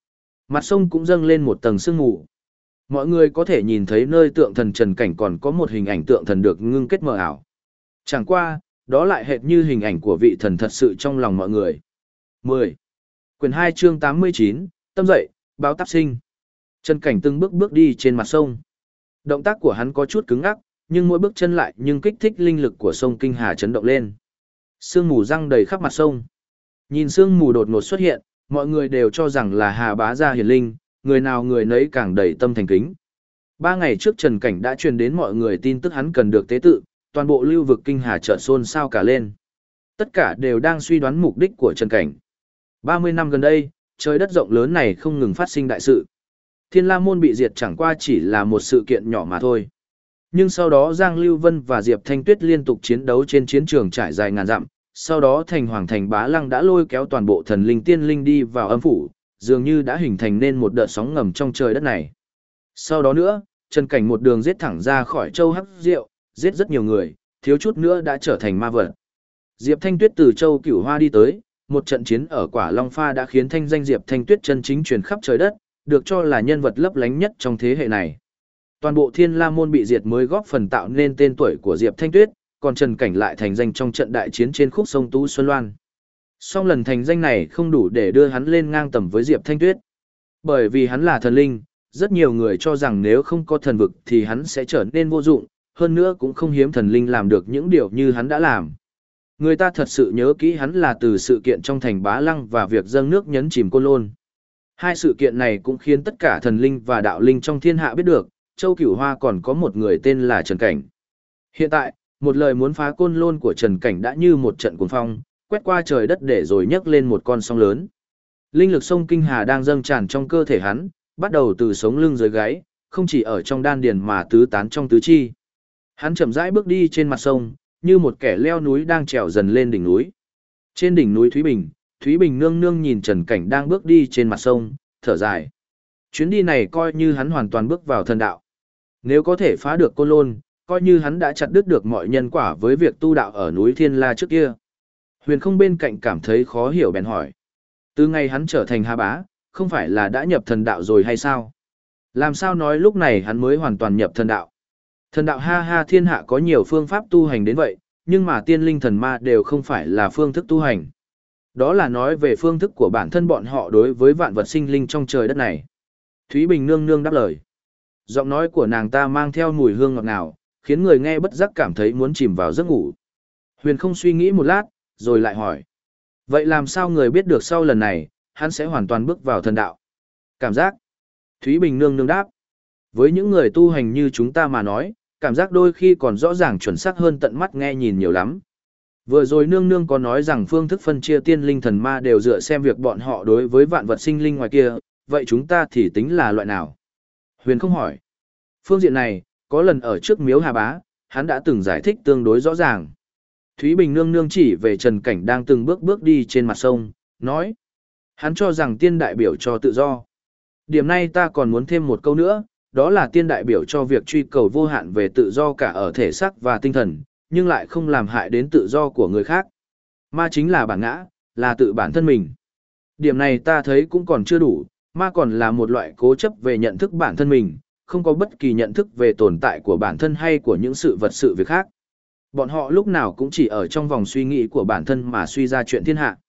S1: mặt sông cũng dâng lên một tầng sương mù. Mọi người có thể nhìn thấy nơi tượng thần Trần Cảnh còn có một hình ảnh tượng thần được ngưng kết mờ ảo. Chẳng qua, đó lại hệt như hình ảnh của vị thần thật sự trong lòng mọi người. 10. Quyển 2 chương 89, Tâm dậy, báo táp sinh. Trần Cảnh từng bước bước đi trên mặt sông. Động tác của hắn có chút cứng ngắc, nhưng mỗi bước chân lại nhưng kích thích linh lực của sông Kinh Hà chấn động lên. Sương mù răng đầy khắp mặt sông. Nhìn sương mù đột ngột xuất hiện, mọi người đều cho rằng là Hà Bá gia hiển linh, người nào người nấy càng đầy tâm thành kính. 3 ngày trước Trần Cảnh đã truyền đến mọi người tin tức hắn cần được tế tự, toàn bộ lưu vực Kinh Hà chợt xôn xao cả lên. Tất cả đều đang suy đoán mục đích của Trần Cảnh. 30 năm gần đây, trời đất rộng lớn này không ngừng phát sinh đại sự. Thiên La Môn bị diệt chẳng qua chỉ là một sự kiện nhỏ mà thôi. Nhưng sau đó Giang Lưu Vân và Diệp Thanh Tuyết liên tục chiến đấu trên chiến trường trải dài ngàn dặm, sau đó Thành Hoàng Thành Bá Lăng đã lôi kéo toàn bộ thần linh tiên linh đi vào âm phủ, dường như đã hình thành nên một đợt sóng ngầm trong trời đất này. Sau đó nữa, Trần Cảnh một đường giết thẳng ra khỏi Châu Hắc Diệu, giết rất nhiều người, thiếu chút nữa đã trở thành ma vật. Diệp Thanh Tuyết từ Châu Cửu Hoa đi tới, một trận chiến ở Quả Long Pha đã khiến thanh danh Diệp Thanh Tuyết chân chính truyền khắp trời đất, được cho là nhân vật lấp lánh nhất trong thế hệ này. Toàn bộ Thiên La Môn bị diệt mới góp phần tạo nên tên tuổi của Diệp Thanh Tuyết, còn Trần Cảnh lại thành danh trong trận đại chiến trên khúc sông Tú Xuân Loan. Song lần thành danh này không đủ để đưa hắn lên ngang tầm với Diệp Thanh Tuyết. Bởi vì hắn là thần linh, rất nhiều người cho rằng nếu không có thần vực thì hắn sẽ trở nên vô dụng, hơn nữa cũng không hiếm thần linh làm được những điều như hắn đã làm. Người ta thật sự nhớ kỹ hắn là từ sự kiện trong thành Bá Lăng và việc dâng nước nhấn chìm Côn Lôn. Hai sự kiện này cũng khiến tất cả thần linh và đạo linh trong thiên hạ biết được, Châu Cửu Hoa còn có một người tên là Trần Cảnh. Hiện tại, một lời muốn phá Côn Lôn của Trần Cảnh đã như một trận cuồng phong, quét qua trời đất để rồi nhấc lên một con sóng lớn. Linh lực sông Kinh Hà đang dâng tràn trong cơ thể hắn, bắt đầu từ sống lưng dưới gáy, không chỉ ở trong đan điền mà tứ tán trong tứ chi. Hắn chậm rãi bước đi trên mặt sông, như một kẻ leo núi đang trèo dần lên đỉnh núi. Trên đỉnh núi Thúy Bình nương nương nhìn Trần Cảnh đang bước đi trên mặt sông, thở dài. Chuyến đi này coi như hắn hoàn toàn bước vào thần đạo. Nếu có thể phá được Côn Lôn, coi như hắn đã chặt đứt được mọi nhân quả với việc tu đạo ở núi Thiên La trước kia. Huyền Không bên cạnh cảm thấy khó hiểu bèn hỏi. Từ ngày hắn trở thành Hà Bá, không phải là đã nhập thần đạo rồi hay sao? Làm sao nói lúc này hắn mới hoàn toàn nhập thần đạo? Thần đạo ha ha, thiên hạ có nhiều phương pháp tu hành đến vậy, nhưng mà tiên linh thần ma đều không phải là phương thức tu hành. Đó là nói về phương thức của bản thân bọn họ đối với vạn vật sinh linh trong trời đất này. Thúy Bình nương nương đáp lời. Giọng nói của nàng ta mang theo mùi hương ngọt ngào, khiến người nghe bất giác cảm thấy muốn chìm vào giấc ngủ. Huyền Không suy nghĩ một lát, rồi lại hỏi. Vậy làm sao người biết được sau lần này, hắn sẽ hoàn toàn bước vào thần đạo? Cảm giác. Thúy Bình nương nương đáp. Với những người tu hành như chúng ta mà nói, cảm giác đôi khi còn rõ ràng chuẩn xác hơn tận mắt nghe nhìn nhiều lắm. Vừa rồi nương nương có nói rằng phương thức phân chia tiên linh thần ma đều dựa xem việc bọn họ đối với vạn vật sinh linh ngoài kia, vậy chúng ta thì tính là loại nào? Huyền Không hỏi. Phương diện này, có lần ở trước miếu Hà Bá, hắn đã từng giải thích tương đối rõ ràng. Thúy Bình nương nương chỉ về Trần Cảnh đang từng bước bước đi trên mặt sông, nói. Hắn cho rằng tiên đại biểu cho tự do. Điểm này ta còn muốn thêm một câu nữa, đó là tiên đại biểu cho việc truy cầu vô hạn về tự do cả ở thể xác và tinh thần, nhưng lại không làm hại đến tự do của người khác. Ma chính là bản ngã, là tự bản thân mình. Điểm này ta thấy cũng còn chưa đủ, ma còn là một loại cố chấp về nhận thức bản thân mình, không có bất kỳ nhận thức về tồn tại của bản thân hay của những sự vật sự việc khác. Bọn họ lúc nào cũng chỉ ở trong vòng suy nghĩ của bản thân mà suy ra chuyện thiên hạ.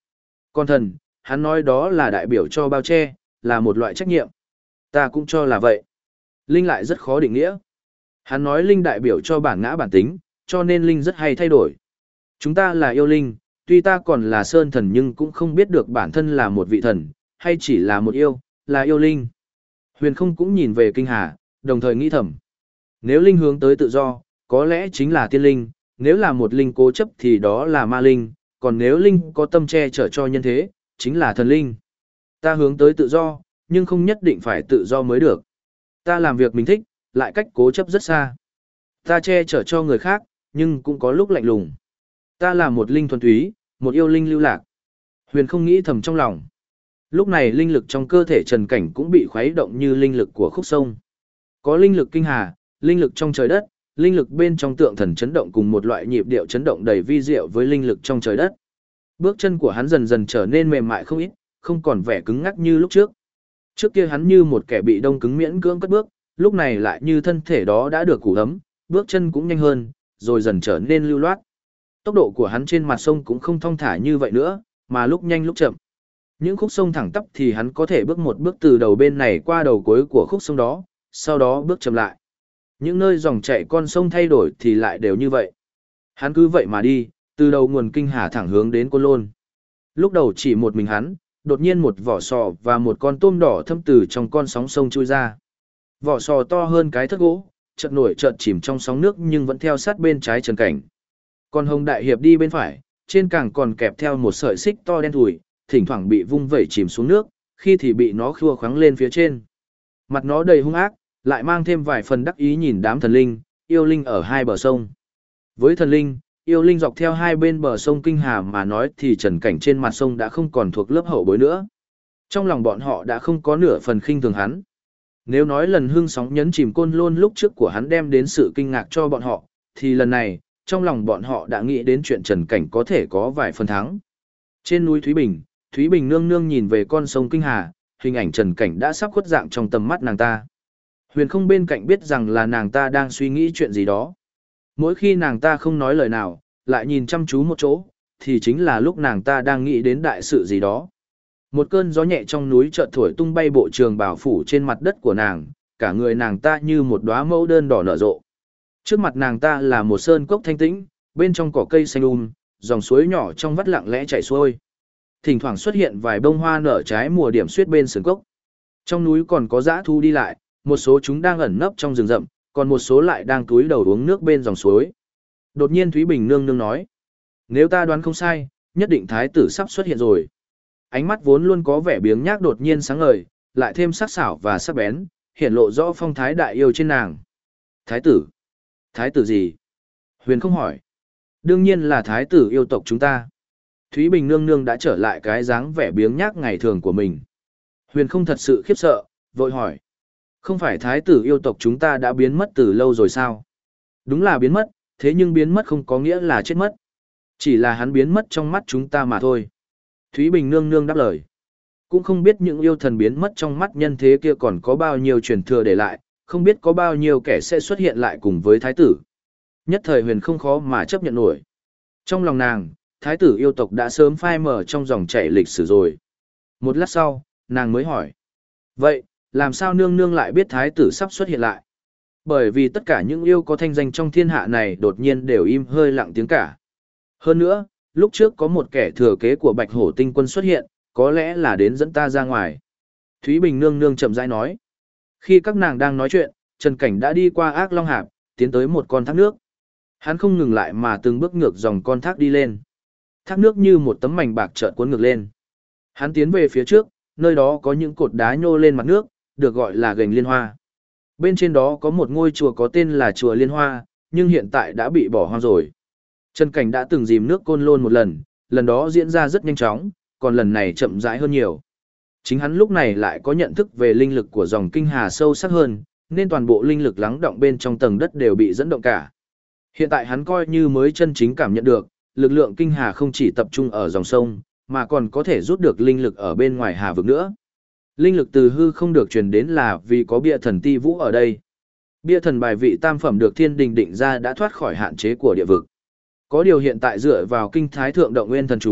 S1: Con thần, hắn nói đó là đại biểu cho bao che, là một loại trách nhiệm. Ta cũng cho là vậy. Linh lại rất khó định nghĩa. Hắn nói linh đại biểu cho bản ngã bản tính, cho nên linh rất hay thay đổi. Chúng ta là yêu linh, tuy ta còn là sơn thần nhưng cũng không biết được bản thân là một vị thần, hay chỉ là một yêu, là yêu linh. Huyền không cũng nhìn về kinh hà, đồng thời nghĩ thầm. Nếu linh hướng tới tự do, có lẽ chính là tiên linh, nếu là một linh cố chấp thì đó là ma linh, còn nếu linh có tâm che chở cho nhân thế, chính là thần linh. Ta hướng tới tự do, nhưng không nhất định phải tự do mới được. Ta làm việc mình thích, lại cách cố chấp rất xa. Ta che chở cho người khác, nhưng cũng có lúc lạnh lùng. Ta là một linh thuần túy, một yêu linh lưu lạc. Huyền không nghĩ thầm trong lòng. Lúc này linh lực trong cơ thể Trần Cảnh cũng bị khuấy động như linh lực của khúc sông. Có linh lực kinh hà, linh lực trong trời đất, linh lực bên trong tượng thần chấn động cùng một loại nhịp điệu chấn động đầy vi diệu với linh lực trong trời đất. Bước chân của hắn dần dần trở nên mềm mại không ít, không còn vẻ cứng ngắc như lúc trước. Trước kia hắn như một kẻ bị đông cứng miễn cưỡng cất bước, lúc này lại như thân thể đó đã được củ ấm, bước chân cũng nhanh hơn, rồi dần trở nên lưu loát. Tốc độ của hắn trên mặt sông cũng không thong thả như vậy nữa, mà lúc nhanh lúc chậm. Những khúc sông thẳng tắp thì hắn có thể bước một bước từ đầu bên này qua đầu cuối của khúc sông đó, sau đó bước chậm lại. Những nơi dòng chảy con sông thay đổi thì lại đều như vậy. Hắn cứ vậy mà đi, từ đầu nguồn kinh hà thẳng hướng đến Côn Lôn. Lúc đầu chỉ một mình hắn, đột nhiên một vỏ sò và một con tôm đỏ thâm từ trong con sóng sông chui ra. Vỏ sò to hơn cái thất gỗ, chợt nổi chợt chìm trong sóng nước nhưng vẫn theo sát bên trái Trần Cảnh. Còn Hồng Đại Hiệp đi bên phải, trên càng còn kẹp theo một sợi xích to đen thùi, thỉnh thoảng bị vung vẩy chìm xuống nước, khi thì bị nó khua khoáng lên phía trên. Mặt nó đầy hung ác, lại mang thêm vài phần đắc ý nhìn đám thần linh, yêu linh ở hai bờ sông. Với thần linh, yêu linh dọc theo hai bên bờ sông Kinh Hà mà nói thì Trần Cảnh trên mặt sông đã không còn thuộc lớp hậu bối nữa. Trong lòng bọn họ đã không có nửa phần khinh thường hắn. Nếu nói lần hưng sóng nhấn chìm Côn Lôn lúc trước của hắn đem đến sự kinh ngạc cho bọn họ, thì lần này, trong lòng bọn họ đã nghĩ đến chuyện Trần Cảnh có thể có vài phần thắng. Trên núi Thúy Bình nương nương nhìn về con sông Kinh Hà, hình ảnh Trần Cảnh đã sắp khuất dạng trong tầm mắt nàng ta. Huyền không bên cạnh biết rằng là nàng ta đang suy nghĩ chuyện gì đó. Mỗi khi nàng ta không nói lời nào, lại nhìn chăm chú một chỗ, thì chính là lúc nàng ta đang nghĩ đến đại sự gì đó. Một cơn gió nhẹ trong núi chợt thổi tung bay bộ trường bào phủ trên mặt đất của nàng, cả người nàng ta như một đóa mẫu đơn đỏ nở rộ. Trước mặt nàng ta là một sơn cốc thanh tĩnh, bên trong cỏ cây xanh dòng suối nhỏ trong vắt lặng lẽ chảy xuôi. Thỉnh thoảng xuất hiện vài bông hoa nở trái mùa điểm xuyết bên sườn cốc. Trong núi còn có dã thú đi lại, một số chúng đang ẩn nấp trong rừng rậm, còn một số lại đang cúi đầu uống nước bên dòng suối. Đột nhiên Thúy Bình nương nương nói: "Nếu ta đoán không sai, nhất định thái tử sắp xuất hiện rồi." Ánh mắt vốn luôn có vẻ biếng nhác đột nhiên sáng ngời, lại thêm sắc sảo và sắc bén, hiện lộ rõ phong thái đại yêu trên nàng. Thái tử? Thái tử gì? Huyền không hỏi. Đương nhiên là thái tử yêu tộc chúng ta. Thúy Bình nương nương đã trở lại cái dáng vẻ biếng nhác ngày thường của mình. Huyền không thật sự khiếp sợ, vội hỏi. Không phải thái tử yêu tộc chúng ta đã biến mất từ lâu rồi sao? Đúng là biến mất, thế nhưng biến mất không có nghĩa là chết mất. Chỉ là hắn biến mất trong mắt chúng ta mà thôi. Thúy Bình nương nương đáp lời. Cũng không biết những yêu thần biến mất trong mắt nhân thế kia còn có bao nhiêu truyền thừa để lại, không biết có bao nhiêu kẻ sẽ xuất hiện lại cùng với thái tử. Nhất thời Huyền không khó mà chấp nhận nổi. Trong lòng nàng, thái tử yêu tộc đã sớm phai mờ trong dòng chảy lịch sử rồi. Một lát sau, nàng mới hỏi. Vậy, làm sao nương nương lại biết thái tử sắp xuất hiện lại? Bởi vì tất cả những yêu có thanh danh trong thiên hạ này đột nhiên đều im hơi lặng tiếng cả. Hơn nữa, lúc trước có một kẻ thừa kế của Bạch Hổ Tinh Quân xuất hiện, có lẽ là đến dẫn ta ra ngoài. Thúy Bình nương nương chậm rãi nói. Khi các nàng đang nói chuyện, Trần Cảnh đã đi qua Ác Long Hạp, tiến tới một con thác nước. Hắn không ngừng lại mà từng bước ngược dòng con thác đi lên. Thác nước như một tấm mảnh bạc chợt cuốn ngược lên. Hắn tiến về phía trước, nơi đó có những cột đá nhô lên mặt nước, được gọi là gành liên hoa. Bên trên đó có một ngôi chùa có tên là chùa Liên Hoa, nhưng hiện tại đã bị bỏ hoang rồi. Trần Cảnh đã từng dìm nước Côn Lôn một lần đó diễn ra rất nhanh chóng, còn lần này chậm rãi hơn nhiều. Chính hắn lúc này lại có nhận thức về linh lực của dòng Kinh Hà sâu sắc hơn, nên toàn bộ linh lực lắng động bên trong tầng đất đều bị dẫn động cả. Hiện tại hắn coi như mới chân chính cảm nhận được, lực lượng Kinh Hà không chỉ tập trung ở dòng sông, mà còn có thể rút được linh lực ở bên ngoài hà vực nữa. Linh lực từ hư không được truyền đến là vì có bia thần Ti Vũ ở đây. Bia thần bài vị tam phẩm được thiên đình định ra đã thoát khỏi hạn chế của địa vực. Có điều hiện tại dựa vào kinh thái thượng động nguyên thần chú,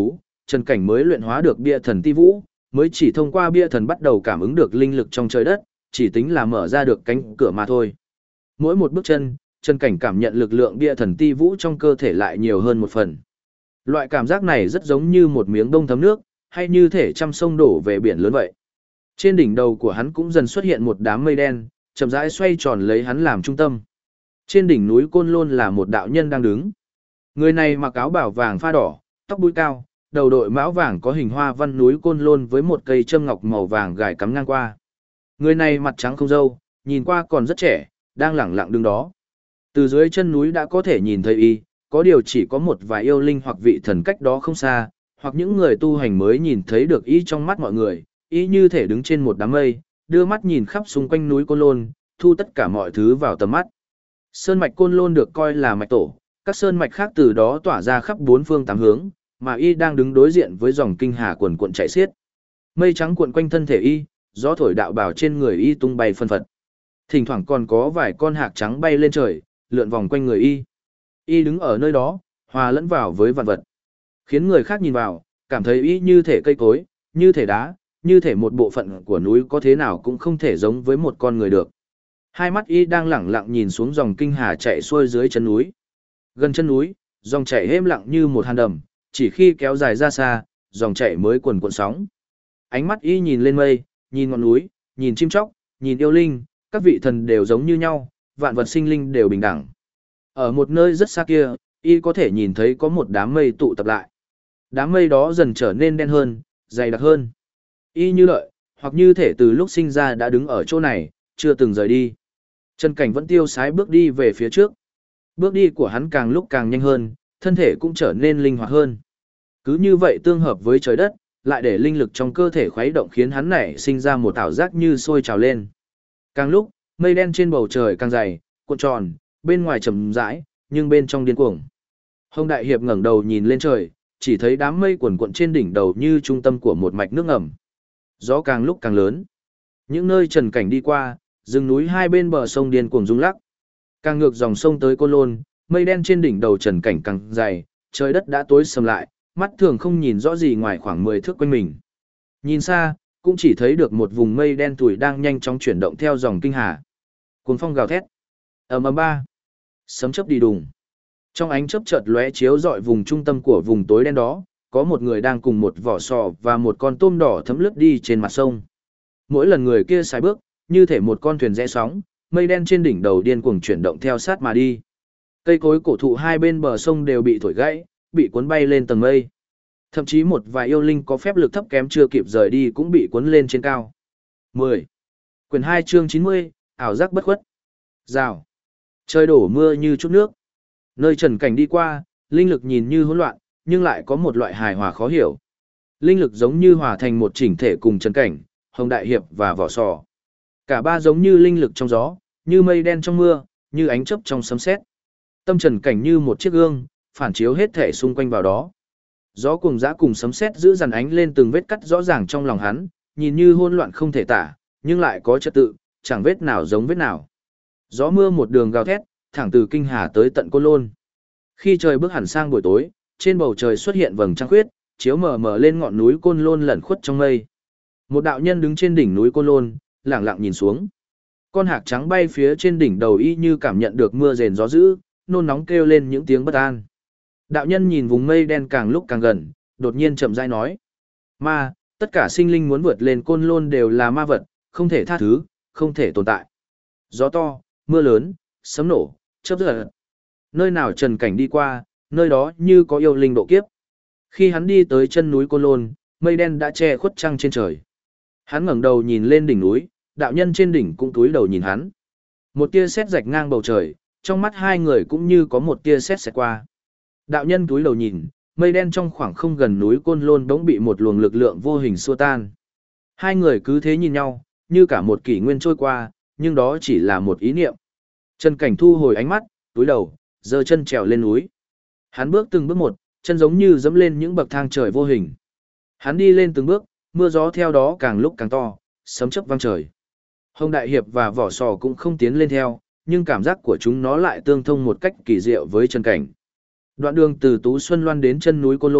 S1: Trần Cảnh mới luyện hóa được bia thần ti vũ, mới chỉ thông qua bia thần bắt đầu cảm ứng được linh lực trong trời đất, chỉ tính là mở ra được cánh cửa mà thôi. Mỗi một bước chân, Trần Cảnh cảm nhận lực lượng bia thần ti vũ trong cơ thể lại nhiều hơn một phần. Loại cảm giác này rất giống như một miếng bông thấm nước, hay như thể trăm sông đổ về biển lớn vậy. Trên đỉnh đầu của hắn cũng dần xuất hiện một đám mây đen, chậm rãi xoay tròn lấy hắn làm trung tâm. Trên đỉnh núi Côn Lôn là một đạo nhân đang đứng. Người này mặc áo bào vàng pha đỏ, tóc búi cao, đầu đội mão vàng có hình hoa văn núi Côn Lôn với một cây châm ngọc màu vàng gài cắm ngang qua. Người này mặt trắng không râu, nhìn qua còn rất trẻ, đang lẳng lặng đứng đó. Từ dưới chân núi đã có thể nhìn thấy y, có điều chỉ có một vài yêu linh hoặc vị thần cách đó không xa, hoặc những người tu hành mới nhìn thấy được y trong mắt mọi người, y như thể đứng trên một đám mây, đưa mắt nhìn khắp xung quanh núi Côn Lôn, thu tất cả mọi thứ vào tầm mắt. Sơn mạch Côn Lôn được coi là mạch tổ, các sơn mạch khác từ đó tỏa ra khắp bốn phương tám hướng, mà y đang đứng đối diện với dòng kinh hà cuồn cuộn chảy xiết. Mây trắng cuộn quanh thân thể y, gió thổi đạo bào trên người y tung bay phân phật. Thỉnh thoảng còn có vài con hạc trắng bay lên trời, lượn vòng quanh người y. Y đứng ở nơi đó, hòa lẫn vào với vạn vật, khiến người khác nhìn vào, cảm thấy y như thể cây cối, như thể đá, như thể một bộ phận của núi, có thế nào cũng không thể giống với một con người được. Hai mắt y đang lẳng lặng nhìn xuống dòng kinh hà chạy xuôi dưới chân núi. Gần chân núi, dòng chảy êm lặng như một hàn đầm, chỉ khi kéo dài ra xa, dòng chảy mới cuồn cuộn sóng. Ánh mắt y nhìn lên mây, nhìn ngọn núi, nhìn chim chóc, nhìn yêu linh, các vị thần đều giống như nhau, vạn vật sinh linh đều bình đẳng. Ở một nơi rất xa kia, y có thể nhìn thấy có một đám mây tụ tập lại. Đám mây đó dần trở nên đen hơn, dày đặc hơn. Y như lợi, hoặc như thể từ lúc sinh ra đã đứng ở chỗ này, chưa từng rời đi. Trần Cảnh vẫn tiêu sái bước đi về phía trước. Bước đi của hắn càng lúc càng nhanh hơn, thân thể cũng trở nên linh hoạt hơn. Cứ như vậy tương hợp với trời đất, lại để linh lực trong cơ thể khuấy động khiến hắn nảy sinh ra một ảo giác như sôi trào lên. Càng lúc, mây đen trên bầu trời càng dày, cuộn tròn, bên ngoài trầm rãi, nhưng bên trong điên cuồng. Hồng Đại Hiệp ngẩng đầu nhìn lên trời, chỉ thấy đám mây cuộn cuộn trên đỉnh đầu như trung tâm của một mạch nước ngầm. Gió càng lúc càng lớn. Những nơi Trần Cảnh đi qua, rừng núi hai bên bờ sông điên cuồng rung lắc. Càng ngược dòng sông tới Côn Lôn, mây đen trên đỉnh đầu Trần Cảnh càng dày, trời đất đã tối sầm lại, mắt thường không nhìn rõ gì ngoài khoảng 10 thước quanh mình. Nhìn xa, cũng chỉ thấy được một vùng mây đen tủi đang nhanh chóng chuyển động theo dòng kinh hà. Cuồng phong gào thét. Ầm ầm ba. Sấm chớp đi đùng. Trong ánh chớp chợt lóe chiếu rọi vùng trung tâm của vùng tối đen đó, có một người đang cùng một vỏ sò và một con tôm đỏ thấm lướt đi trên mặt sông. Mỗi lần người kia sải bước, như thể một con thuyền rẽ sóng, mây đen trên đỉnh đầu điên cuồng chuyển động theo sát mà đi. Cây cối cổ thụ hai bên bờ sông đều bị thổi gãy, bị cuốn bay lên tầng mây. Thậm chí một vài yêu linh có phép lực thấp kém chưa kịp rời đi cũng bị cuốn lên trên cao. 10. Quyển 2 chương 90, ảo giác bất khuất. Rào. Trời đổ mưa như chút nước. Nơi Trần Cảnh đi qua, linh lực nhìn như hỗn loạn, nhưng lại có một loại hài hòa khó hiểu. Linh lực giống như hòa thành một chỉnh thể cùng Trần Cảnh, Hồng Đại Hiệp và Vỏ Sò. Cả ba giống như linh lực trong gió, như mây đen trong mưa, như ánh chớp trong sấm sét. Tâm Trần Cảnh như một chiếc gương, phản chiếu hết thể xung quanh vào đó. Gió cùng dã cùng sấm sét giữ dằn ánh lên từng vết cắt rõ ràng trong lòng hắn, nhìn như hỗn loạn không thể tả, nhưng lại có trật tự, chẳng vết nào giống vết nào. Gió mưa một đường gào thét, thẳng từ kinh hà tới tận Côn Lôn. Khi trời bước hẳn sang buổi tối, trên bầu trời xuất hiện vầng trăng khuyết, chiếu mờ mờ lên ngọn núi Côn Lôn lẩn khuất trong mây. Một đạo nhân đứng trên đỉnh núi Côn Lôn, lẳng lặng nhìn xuống. Con hạc trắng bay phía trên đỉnh đầu y như cảm nhận được mưa rền gió dữ, nôn nóng kêu lên những tiếng bất an. Đạo nhân nhìn vùng mây đen càng lúc càng gần, đột nhiên chậm rãi nói: Ma, tất cả sinh linh muốn vượt lên Côn Lôn đều là ma vật, không thể tha thứ, không thể tồn tại. Gió to, mưa lớn, sấm nổ, chớp giật. Nơi nào Trần Cảnh đi qua, nơi đó như có yêu linh độ kiếp. Khi hắn đi tới chân núi Côn Lôn, mây đen đã che khuất trăng trên trời. Hắn ngẩng đầu nhìn lên đỉnh núi, đạo nhân trên đỉnh cũng cúi đầu nhìn hắn. Một tia sét rạch ngang bầu trời, trong mắt hai người cũng như có một tia sét xẹt qua. Đạo nhân cúi đầu nhìn, mây đen trong khoảng không gần núi Côn Lôn bỗng bị một luồng lực lượng vô hình xua tan. Hai người cứ thế nhìn nhau, như cả một kỷ nguyên trôi qua, nhưng đó chỉ là một ý niệm. Trần Cảnh thu hồi ánh mắt, cúi đầu, giơ chân trèo lên núi. Hắn bước từng bước một, chân giống như dẫm lên những bậc thang trời vô hình. Hắn đi lên từng bước, mưa gió theo đó càng lúc càng to, sấm chớp vang trời. Hồng Đại Hiệp và Vỏ Sò cũng không tiến lên theo, nhưng cảm giác của chúng nó lại tương thông một cách kỳ diệu với Trần Cảnh. Đoạn đường từ Tú Xuân Loan đến chân núi Côn Lôn,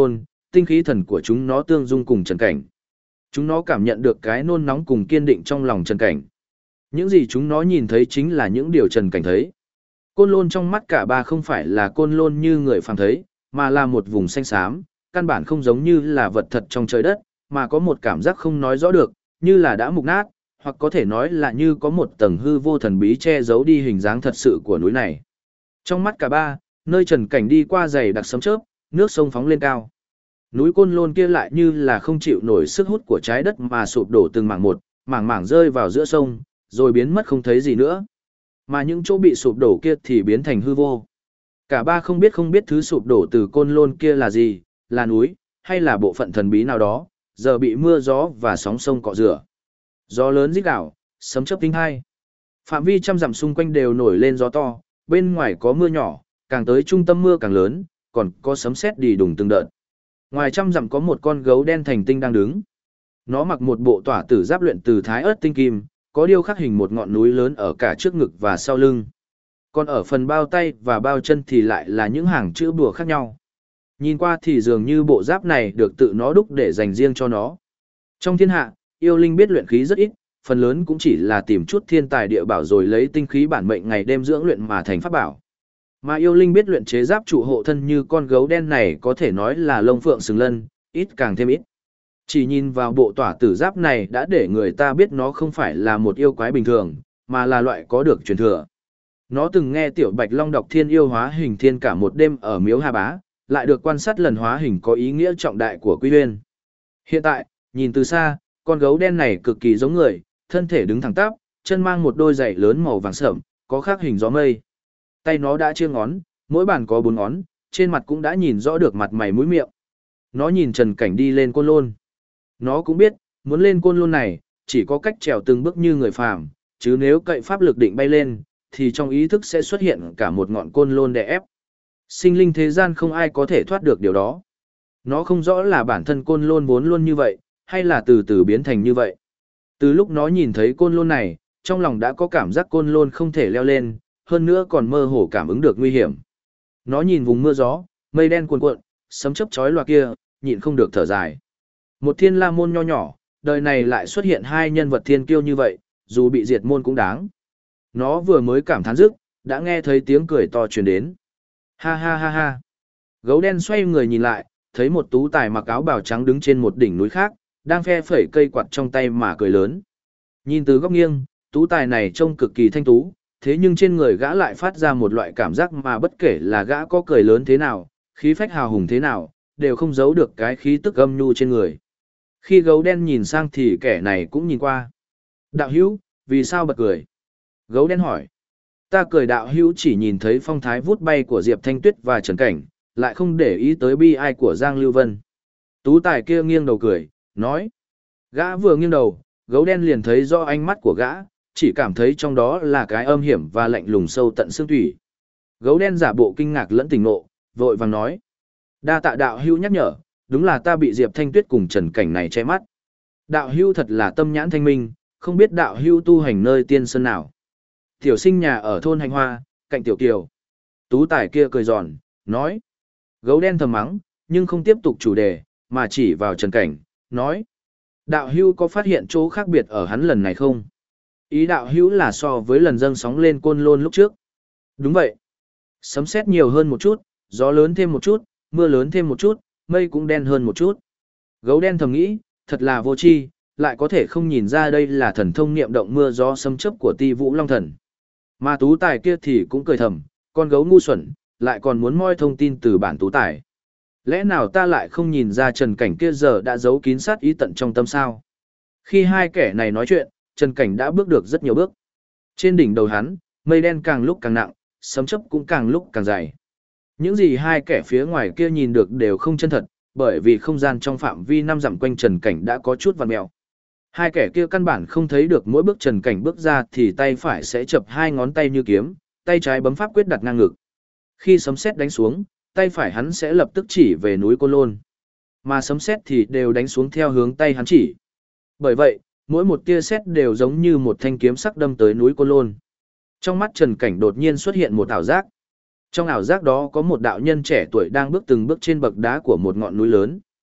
S1: tinh khí thần của chúng nó tương dung cùng Trần Cảnh. Chúng nó cảm nhận được cái nôn nóng cùng kiên định trong lòng Trần Cảnh. Những gì chúng nó nhìn thấy chính là những điều Trần Cảnh thấy. Côn Lôn trong mắt cả ba không phải là Côn Lôn như người phàm thấy, mà là một vùng xanh xám, căn bản không giống như là vật thật trong trời đất, mà có một cảm giác không nói rõ được, như là đã mục nát, hoặc có thể nói là như có một tầng hư vô thần bí che giấu đi hình dáng thật sự của núi này. Trong mắt cả ba, nơi Trần Cảnh đi qua dày đặc sấm chớp, nước sông phóng lên cao. Núi Côn Lôn kia lại như là không chịu nổi sức hút của trái đất mà sụp đổ từng mảng một, mảng mảng rơi vào giữa sông, rồi biến mất không thấy gì nữa. Mà những chỗ bị sụp đổ kia thì biến thành hư vô. Cả ba không biết thứ sụp đổ từ Côn Lôn kia là gì, là núi, hay là bộ phận thần bí nào đó, giờ bị mưa gió và sóng sông cọ rửa. Gió lớn rít gào, sấm chớp tinh hai. Phạm vi trăm dặm xung quanh đều nổi lên gió to, bên ngoài có mưa nhỏ, càng tới trung tâm mưa càng lớn, còn có sấm sét đi đùng từng đợt. Ngoài trăm dặm có một con gấu đen thành tinh đang đứng. Nó mặc một bộ tỏa tử giáp luyện từ thái ớt tinh kim, có điêu khắc hình một ngọn núi lớn ở cả trước ngực và sau lưng. Còn ở phần bao tay và bao chân thì lại là những hàng chữ bùa khác nhau. Nhìn qua thì dường như bộ giáp này được tự nó đúc để dành riêng cho nó. Trong thiên hạ, yêu linh biết luyện khí rất ít, phần lớn cũng chỉ là tìm chút thiên tài địa bảo rồi lấy tinh khí bản mệnh ngày đêm dưỡng luyện mà thành pháp bảo. Mà yêu linh biết luyện chế giáp trụ hộ thân như con gấu đen này có thể nói là lông phượng xứng lân, ít càng thêm ít. Chỉ nhìn vào bộ tỏa tử giáp này đã để người ta biết nó không phải là một yêu quái bình thường, mà là loại có được truyền thừa. Nó từng nghe Tiểu Bạch Long đọc thiên yêu hóa hình thiên cả một đêm ở miếu Hà Bá, lại được quan sát lần hóa hình có ý nghĩa trọng đại của Quy Huyên. Hiện tại, nhìn từ xa, con gấu đen này cực kỳ giống người, thân thể đứng thẳng tắp, chân mang một đôi giày lớn màu vàng sẫm, có khắc hình gió mây. Tay nó đã chia ngón, mỗi bàn có 4 ngón, trên mặt cũng đã nhìn rõ được mặt mày mũi miệng. Nó nhìn Trần Cảnh đi lên Côn Lôn. Nó cũng biết, muốn lên Côn Lôn này, chỉ có cách trèo từng bước như người phàm, chứ nếu cậy pháp lực định bay lên, thì trong ý thức sẽ xuất hiện cả một ngọn Côn Lôn đè ép. Sinh linh thế gian không ai có thể thoát được điều đó. Nó không rõ là bản thân Côn Lôn vốn luôn như vậy, hay là từ từ biến thành như vậy. Từ lúc nó nhìn thấy Côn Lôn này, trong lòng đã có cảm giác Côn Lôn không thể leo lên, hơn nữa còn mơ hồ cảm ứng được nguy hiểm. Nó nhìn vùng mưa gió, mây đen cuồn cuộn, sấm chớp chói lòa kia, nhịn không được thở dài. Một thiên la môn nho nhỏ, đời này lại xuất hiện hai nhân vật thiên kiêu như vậy, dù bị diệt môn cũng đáng. Nó vừa mới cảm thán dứt, đã nghe thấy tiếng cười to truyền đến. Ha ha ha ha. Gấu đen xoay người nhìn lại, thấy một tú tài mặc áo bào trắng đứng trên một đỉnh núi khác, đang phe phẩy cây quạt trong tay mà cười lớn. Nhìn từ góc nghiêng, tú tài này trông cực kỳ thanh tú, thế nhưng trên người gã lại phát ra một loại cảm giác mà bất kể là gã có cười lớn thế nào, khí phách hào hùng thế nào, đều không giấu được cái khí tức âm nhu trên người. Khi gấu đen nhìn sang thì kẻ này cũng nhìn qua. Đạo hữu, vì sao bật cười? Gấu đen hỏi. Ta cười đạo hữu chỉ nhìn thấy phong thái vút bay của Diệp Thanh Tuyết và Trần Cảnh, lại không để ý tới bi ai của Giang Lưu Vân. Tú tài kia nghiêng đầu cười, nói. Gã vừa nghiêng đầu, gấu đen liền thấy rõ ánh mắt của gã, chỉ cảm thấy trong đó là cái âm hiểm và lạnh lùng sâu tận xương thủy. Gấu đen giả bộ kinh ngạc lẫn tỉnh nộ, vội vàng nói. Đa tạ đạo hữu nhắc nhở, đúng là ta bị Diệp Thanh Tuyết cùng Trần Cảnh này che mắt. Đạo hữu thật là tâm nhãn thanh minh, không biết đạo hữu tu hành nơi tiên sơn nào. Tiểu sinh nhà ở thôn Hành Hoa, cạnh Tiểu Kiều. Tú tài kia cười giòn, nói. Gấu đen thầm mắng, nhưng không tiếp tục chủ đề, mà chỉ vào Trần Cảnh, nói. Đạo hữu có phát hiện chỗ khác biệt ở hắn lần này không? Ý đạo hữu là so với lần dâng sóng lên Côn Lôn lúc trước. Đúng vậy. Sấm sét nhiều hơn một chút, gió lớn thêm một chút, mưa lớn thêm một chút, mây cũng đen hơn một chút. Gấu đen thầm nghĩ, thật là vô tri, lại có thể không nhìn ra đây là thần thông niệm động mưa gió sấm chớp của Ti Vũ Long Thần. Mà tú tài kia thì cũng cười thầm, con gấu ngu xuẩn, lại còn muốn moi thông tin từ bản tú tài. Lẽ nào ta lại không nhìn ra Trần Cảnh kia giờ đã giấu kín sát ý tận trong tâm sao? Khi hai kẻ này nói chuyện, Trần Cảnh đã bước được rất nhiều bước. Trên đỉnh đầu hắn, mây đen càng lúc càng nặng, sấm chớp cũng càng lúc càng dày. Những gì hai kẻ phía ngoài kia nhìn được đều không chân thật, bởi vì không gian trong phạm vi 5 dặm quanh Trần Cảnh đã có chút vặn mèo. Hai kẻ kia căn bản không thấy được mỗi bước Trần Cảnh bước ra thì tay phải sẽ chập hai ngón tay như kiếm, tay trái bấm pháp quyết đặt ngang ngực. Khi sấm sét đánh xuống, tay phải hắn sẽ lập tức chỉ về núi Côn Lôn. Mà sấm sét thì đều đánh xuống theo hướng tay hắn chỉ. Bởi vậy, mỗi một tia sét đều giống như một thanh kiếm sắc đâm tới núi Côn Lôn. Trong mắt Trần Cảnh đột nhiên xuất hiện một ảo giác. Trong ảo giác đó có một đạo nhân trẻ tuổi đang bước từng bước trên bậc đá của một ngọn núi lớn.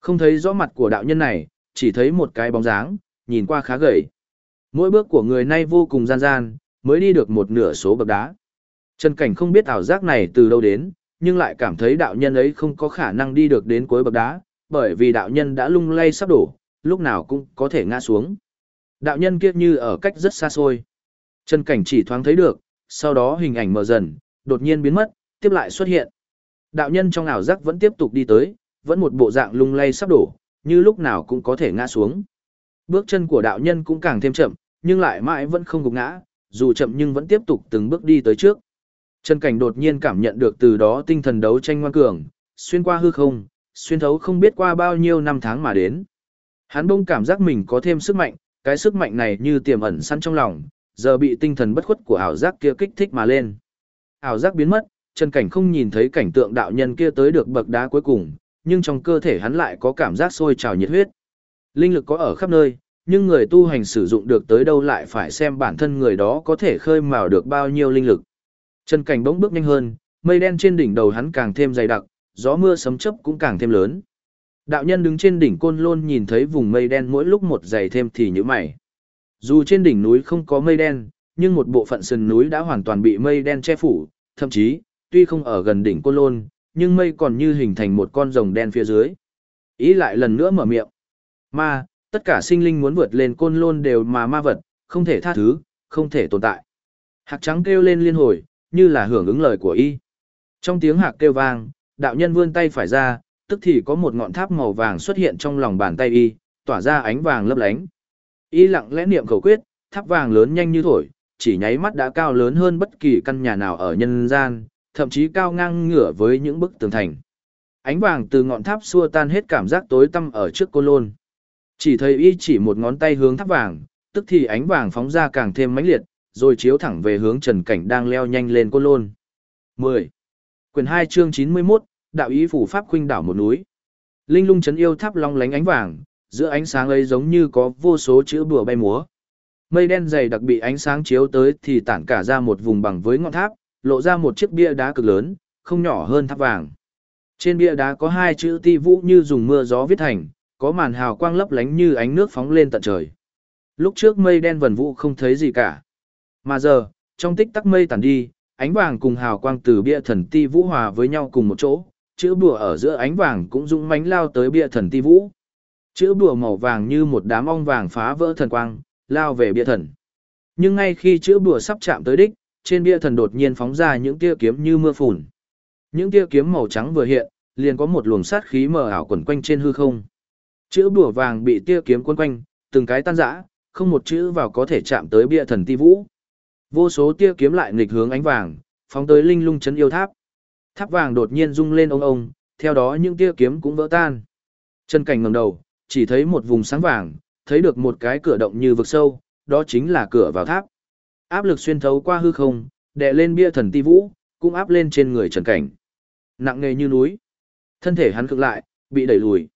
S1: Không thấy rõ mặt của đạo nhân này, chỉ thấy một cái bóng dáng, nhìn qua khá gầy. Mỗi bước của người này vô cùng gian gian, mới đi được một nửa số bậc đá. Trần Cảnh không biết ảo giác này từ đâu đến, nhưng lại cảm thấy đạo nhân ấy không có khả năng đi được đến cuối bậc đá, bởi vì đạo nhân đã lung lay sắp đổ, lúc nào cũng có thể ngã xuống. Đạo nhân kia như ở cách rất xa xôi. Trần Cảnh chỉ thoáng thấy được, sau đó hình ảnh mờ dần, đột nhiên biến mất, tiếp lại xuất hiện. Đạo nhân trong ảo giác vẫn tiếp tục đi tới, vẫn một bộ dạng lung lay sắp đổ, như lúc nào cũng có thể ngã xuống. Bước chân của đạo nhân cũng càng thêm chậm, nhưng lại mãi vẫn không gục ngã, dù chậm nhưng vẫn tiếp tục từng bước đi tới trước. Trần Cảnh đột nhiên cảm nhận được từ đó tinh thần đấu tranh ngoan cường, xuyên qua hư không, xuyên thấu không biết qua bao nhiêu năm tháng mà đến. Hắn bỗng cảm giác mình có thêm sức mạnh, cái sức mạnh này như tiềm ẩn sẵn trong lòng, giờ bị tinh thần bất khuất của ảo giác kia kích thích mà lên. Ảo giác biến mất, Trần Cảnh không nhìn thấy cảnh tượng đạo nhân kia tới được bậc đá cuối cùng, nhưng trong cơ thể hắn lại có cảm giác sôi trào nhiệt huyết. Linh lực có ở khắp nơi, nhưng người tu hành sử dụng được tới đâu lại phải xem bản thân người đó có thể khơi mào được bao nhiêu linh lực. Trần Cảnh bỗng bước nhanh hơn, mây đen trên đỉnh đầu hắn càng thêm dày đặc, gió mưa sấm chớp cũng càng thêm lớn. Đạo nhân đứng trên đỉnh Côn Lôn nhìn thấy vùng mây đen mỗi lúc một dày thêm thì nhíu mày. Dù trên đỉnh núi không có mây đen, nhưng một bộ phận sườn núi đã hoàn toàn bị mây đen che phủ, thậm chí, tuy không ở gần đỉnh Côn Lôn, nhưng mây còn như hình thành một con rồng đen phía dưới. Ý lại lần nữa mở miệng. Ma, tất cả sinh linh muốn vượt lên Côn Lôn đều mà ma vật, không thể tha thứ, không thể tồn tại. Hạc trắng kêu lên liên hồi, như là hưởng ứng lời của y. Trong tiếng hạc kêu vang, đạo nhân vươn tay phải ra, tức thì có một ngọn tháp màu vàng xuất hiện trong lòng bàn tay y, tỏa ra ánh vàng lấp lánh. Y lặng lẽ niệm khẩu quyết, tháp vàng lớn nhanh như thổi, chỉ nháy mắt đã cao lớn hơn bất kỳ căn nhà nào ở nhân gian, thậm chí cao ngang ngửa với những bức tường thành. Ánh vàng từ ngọn tháp xua tan hết cảm giác tối tăm ở trước Côn Lôn. Chỉ thấy y chỉ một ngón tay hướng tháp vàng, tức thì ánh vàng phóng ra càng thêm mãnh liệt, rồi chiếu thẳng về hướng Trần Cảnh đang leo nhanh lên Côn Lôn. 10. Quyển 2 chương 91, đạo ý phủ pháp khuynh đảo một núi. Linh lung chấn yêu tháp long lánh ánh vàng, giữa ánh sáng ấy giống như có vô số chữ bùa bay múa. Mây đen dày đặc bị ánh sáng chiếu tới thì tản cả ra một vùng bằng với ngọn tháp, lộ ra một chiếc bia đá cực lớn, không nhỏ hơn tháp vàng. Trên bia đá có hai chữ Ti Vũ như dùng mưa gió viết thành, có màn hào quang lấp lánh như ánh nước phóng lên tận trời. Lúc trước mây đen vần vũ không thấy gì cả. Mà giờ, trong tích tắc mây tản đi, ánh vàng cùng hào quang từ bia thần Ti Vũ hòa với nhau cùng một chỗ, chữ bùa ở giữa ánh vàng cũng dũng mãnh lao tới bia thần Ti Vũ. Chữ bùa màu vàng như một đám ong vàng phá vỡ thần quang, lao về bia thần. Nhưng ngay khi chữ bùa sắp chạm tới đích, trên bia thần đột nhiên phóng ra những tia kiếm như mưa phùn. Những tia kiếm màu trắng vừa hiện, liền có một luồng sát khí mờ ảo quẩn quanh trên hư không. Chữ bùa vàng bị tia kiếm quấn quanh, từng cái tan rã, không một chữ vào có thể chạm tới bia thần Ti Vũ. Vô số tia kiếm lại nghịch hướng ánh vàng, phóng tới linh lung chấn yêu tháp. Tháp vàng đột nhiên rung lên ông ông, theo đó những tia kiếm cũng vỡ tan. Trần Cảnh ngẩng đầu, chỉ thấy một vùng sáng vàng, thấy được một cái cửa động như vực sâu, đó chính là cửa vào tháp. Áp lực xuyên thấu qua hư không, đè lên bia thần Ti Vũ, cũng áp lên trên người Trần Cảnh. Nặng nề như núi. Thân thể hắn cực lại, bị đẩy lùi.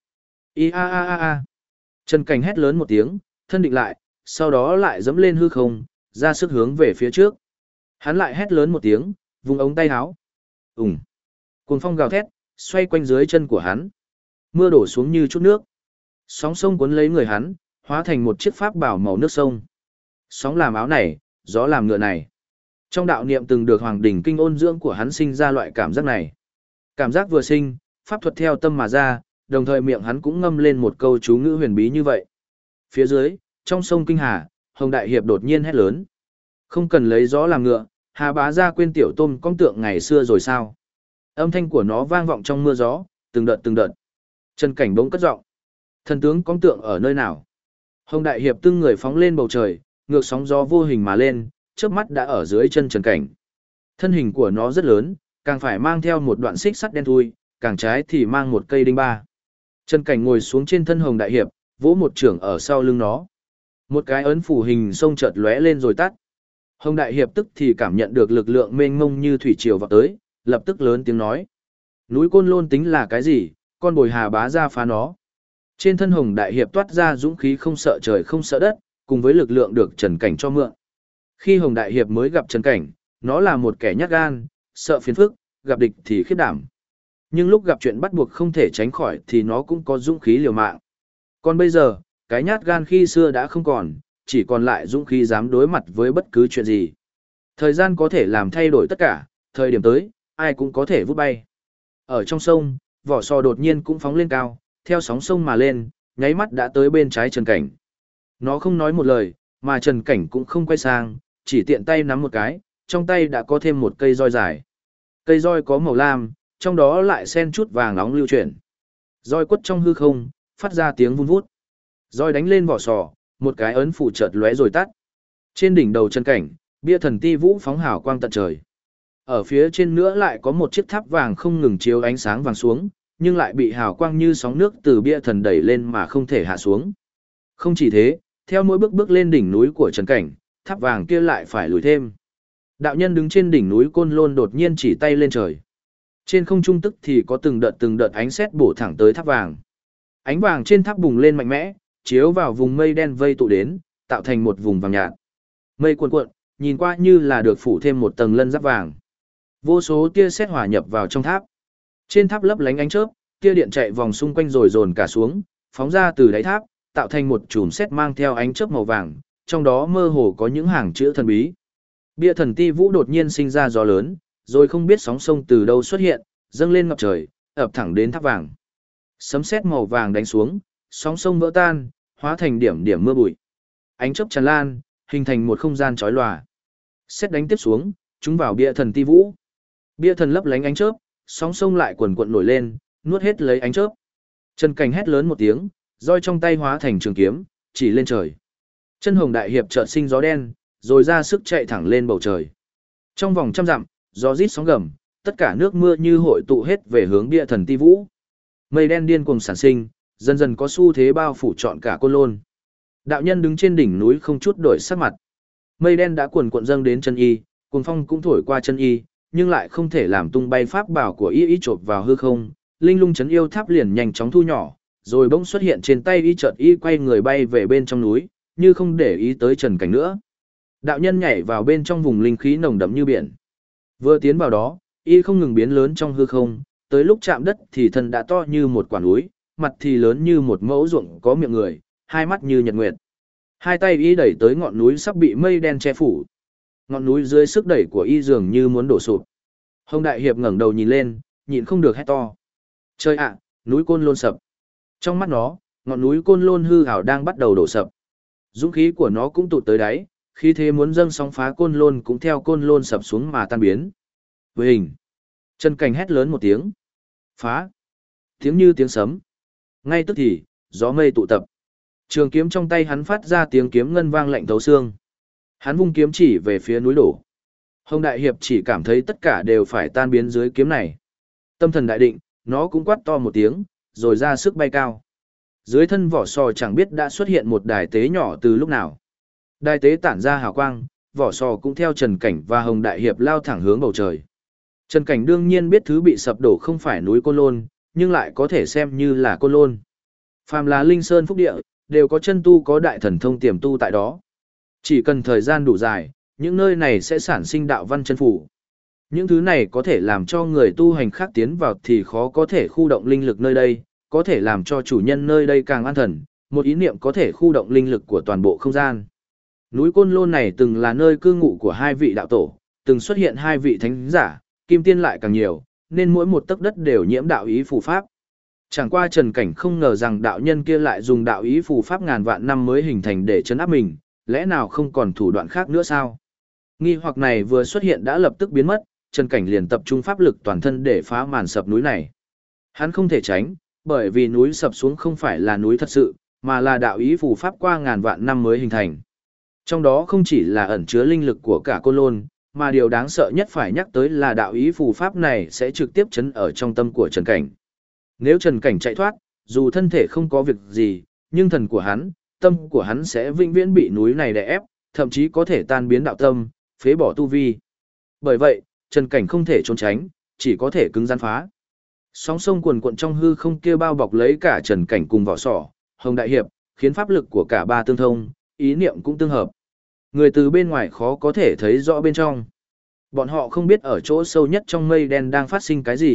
S1: A. Trần Cảnh hét lớn một tiếng, thân định lại, sau đó lại dẫm lên hư không, ra sức hướng về phía trước. Hắn lại hét lớn một tiếng, vùng ống tay áo. Cuồng phong gào thét, xoay quanh dưới chân của hắn. Mưa đổ xuống như chút nước. Sóng sông cuốn lấy người hắn, hóa thành một chiếc pháp bảo màu nước sông. Sóng làm áo này, gió làm ngựa này. Trong đạo niệm từng được hoàng đỉnh kinh ôn dưỡng của hắn sinh ra loại cảm giác này. Cảm giác vừa sinh, pháp thuật theo tâm mà ra, đồng thời miệng hắn cũng ngâm lên một câu chú ngữ huyền bí như vậy. Phía dưới, trong sông Kinh Hà, Hồng Đại Hiệp đột nhiên hét lớn. Không cần lấy gió làm ngựa, Hà Bá Gia quên tiểu tôm công tượng ngày xưa rồi sao? Âm thanh của nó vang vọng trong mưa gió, từng đợt từng đợt. Trần Cảnh bỗng cất giọng. Thần tướng công tượng ở nơi nào? Hồng Đại Hiệp tưng người phóng lên bầu trời, ngược sóng gió vô hình mà lên, chớp mắt đã ở dưới chân Trần Cảnh. Thân hình của nó rất lớn, càng phải mang theo một đoạn xích sắt đen thui, càng trái thì mang một cây đinh ba. Trần Cảnh ngồi xuống trên thân Hồng Đại Hiệp, vỗ một chưởng ở sau lưng nó. Một cái ấn phủ hình sông chợt lóe lên rồi tắt. Hồng Đại Hiệp tức thì cảm nhận được lực lượng mênh mông như thủy triều vào tới, lập tức lớn tiếng nói. Núi Côn Lôn tính là cái gì, con bồi Hà Bá Gia phá nó. Trên thân Hồng Đại Hiệp toát ra dũng khí không sợ trời không sợ đất, cùng với lực lượng được Trần Cảnh cho mượn. Khi Hồng Đại Hiệp mới gặp Trần Cảnh, nó là một kẻ nhát gan, sợ phiền phức, gặp địch thì khiếp đảm. Nhưng lúc gặp chuyện bắt buộc không thể tránh khỏi thì nó cũng có dũng khí liều mạng. Còn bây giờ, cái nhát gan khi xưa đã không còn, chỉ còn lại dũng khí dám đối mặt với bất cứ chuyện gì. Thời gian có thể làm thay đổi tất cả, thời điểm tới, ai cũng có thể vút bay. Ở trong sông, vỏ sò đột nhiên cũng phóng lên cao, theo sóng sông mà lên, nháy mắt đã tới bên trái Trần Cảnh. Nó không nói một lời, mà Trần Cảnh cũng không quay sang, chỉ tiện tay nắm một cái, trong tay đã có thêm một cây roi dài. Cây roi có màu lam, trong đó lại xen chút vàng nóng lưu chuyển. Roi quất trong hư không, phát ra tiếng vun vút. Roi đánh lên vỏ sò, một cái ấn phủ chợt lóe rồi tắt. Trên đỉnh đầu Trần Cảnh, bia thần ti vũ phóng hào quang tận trời. Ở phía trên nữa lại có một chiếc tháp vàng không ngừng chiếu ánh sáng vàng xuống, nhưng lại bị hào quang như sóng nước từ bia thần đẩy lên mà không thể hạ xuống. Không chỉ thế, theo mỗi bước bước lên đỉnh núi của Trần Cảnh, tháp vàng kia lại phải lùi thêm. Đạo nhân đứng trên đỉnh núi Côn Lôn đột nhiên chỉ tay lên trời. Trên không trung tức thì có từng đợt ánh sét bổ thẳng tới tháp vàng. Ánh vàng trên tháp bùng lên mạnh mẽ, chiếu vào vùng mây đen vây tụ đến, tạo thành một vùng vàng nhạt. Mây cuộn cuộn, nhìn qua như là được phủ thêm một tầng lân giáp vàng. Vô số tia sét hòa nhập vào trong tháp. Trên tháp lấp lánh ánh chớp, tia điện chạy vòng xung quanh rồi dồn cả xuống, phóng ra từ đáy tháp, tạo thành một chùm sét mang theo ánh chớp màu vàng, trong đó mơ hồ có những hàng chữ thần bí. Bia thần ti vũ đột nhiên sinh ra gió lớn, rồi không biết sóng sông từ đâu xuất hiện, dâng lên ngập trời, ập thẳng đến tháp vàng. Sấm sét màu vàng đánh xuống, sóng sông vỡ tan, hóa thành điểm điểm mưa bụi. Ánh chớp tràn lan, hình thành một không gian chói lòa. Sét đánh tiếp xuống, chúng vào bia thần ti vũ. Bia thần lấp lánh ánh chớp, sóng sông lại cuồn cuộn nổi lên, nuốt hết lấy ánh chớp. Trần Cảnh hét lớn một tiếng, roi trong tay hóa thành trường kiếm, chỉ lên trời. Chân hồng đại hiệp chợt sinh gió đen, rồi ra sức chạy thẳng lên bầu trời. Trong vòng trăm dặm, gió rít sóng gầm, tất cả nước mưa như hội tụ hết về hướng bia thần ti vũ. Mây đen điên cuồng sản sinh, dần dần có xu thế bao phủ trọn cả Côn Lôn. Đạo nhân đứng trên đỉnh núi không chút đổi sắc mặt. Mây đen đã cuồn cuộn dâng đến chân y, cuồng phong cũng thổi qua chân y, nhưng lại không thể làm tung bay pháp bảo của y chộp vào hư không. Linh lung chấn yêu tháp liền nhanh chóng thu nhỏ, rồi bỗng xuất hiện trên tay y, chợt y quay người bay về bên trong núi, như không để ý tới Trần Cảnh nữa. Đạo nhân nhảy vào bên trong vùng linh khí nồng đậm như biển. Vừa tiến vào đó, y không ngừng biến lớn trong hư không, tới lúc chạm đất thì thân đã to như một quả núi, mặt thì lớn như một mẫu ruộng có miệng người, hai mắt như nhật nguyệt. Hai tay y đẩy tới ngọn núi sắp bị mây đen che phủ. Ngọn núi dưới sức đẩy của y dường như muốn đổ sụp. Hồng đại hiệp ngẩng đầu nhìn lên, nhịn không được hét to. Trời ạ, núi Côn Lôn sập. Trong mắt nó, ngọn núi Côn Lôn hư ảo đang bắt đầu đổ sập. Dũng khí của nó cũng tụt tới đáy, khi thế muốn dâng sóng phá Côn Lôn cũng theo Côn Lôn sập xuống mà tan biến. Với hình, Trần Cảnh hét lớn một tiếng. Phá. Tiếng như tiếng sấm. Ngay tức thì, gió mây tụ tập. Trường kiếm trong tay hắn phát ra tiếng kiếm ngân vang lạnh thấu xương. Hắn vung kiếm chỉ về phía núi đổ. Hồng đại hiệp chỉ cảm thấy tất cả đều phải tan biến dưới kiếm này. Tâm thần đại định, nó cũng quát to một tiếng, rồi ra sức bay cao. Dưới thân vỏ sò chẳng biết đã xuất hiện một đài tế nhỏ từ lúc nào. Đài tế tản ra hào quang, vỏ sò cũng theo Trần Cảnh và Hồng đại hiệp lao thẳng hướng bầu trời. Trần Cảnh đương nhiên biết thứ bị sập đổ không phải núi Côn Lôn, nhưng lại có thể xem như là Côn Lôn. Phàm là linh sơn phúc địa, đều có chân tu có đại thần thông tiềm tu tại đó. Chỉ cần thời gian đủ dài, những nơi này sẽ sản sinh đạo văn chân phủ. Những thứ này có thể làm cho người tu hành khác tiến vào thì khó có thể khu động linh lực nơi đây, có thể làm cho chủ nhân nơi đây càng an thần, một ý niệm có thể khu động linh lực của toàn bộ không gian. Núi Côn Lôn này từng là nơi cư ngụ của hai vị đạo tổ, từng xuất hiện hai vị thánh giả, kim tiên lại càng nhiều, nên mỗi một tấc đất đều nhiễm đạo ý phù pháp. Chẳng qua Trần Cảnh không ngờ rằng đạo nhân kia lại dùng đạo ý phù pháp ngàn vạn năm mới hình thành để trấn áp mình, lẽ nào không còn thủ đoạn khác nữa sao? Nghi hoặc này vừa xuất hiện đã lập tức biến mất, Trần Cảnh liền tập trung pháp lực toàn thân để phá màn sập núi này. Hắn không thể tránh, bởi vì núi sập xuống không phải là núi thật sự, mà là đạo ý phù pháp qua ngàn vạn năm mới hình thành. Trong đó không chỉ là ẩn chứa linh lực của cả Côn Lôn, mà điều đáng sợ nhất phải nhắc tới là đạo ý phù pháp này sẽ trực tiếp chấn ở trong tâm của Trần Cảnh. Nếu Trần Cảnh chạy thoát, dù thân thể không có việc gì, nhưng thần của hắn, tâm của hắn sẽ vĩnh viễn bị núi này đè ép, thậm chí có thể tan biến đạo tâm, phế bỏ tu vi. Bởi vậy, Trần Cảnh không thể trốn tránh, chỉ có thể cứng rắn phá. Sóng sông cuồn cuộn trong hư không kia bao bọc lấy cả Trần Cảnh cùng vỏ sỏ, Hồng đại hiệp, khiến pháp lực của cả ba tương thông, ý niệm cũng tương hợp. Người từ bên ngoài khó có thể thấy rõ bên trong. Bọn họ không biết ở chỗ sâu nhất trong mây đen đang phát sinh cái gì,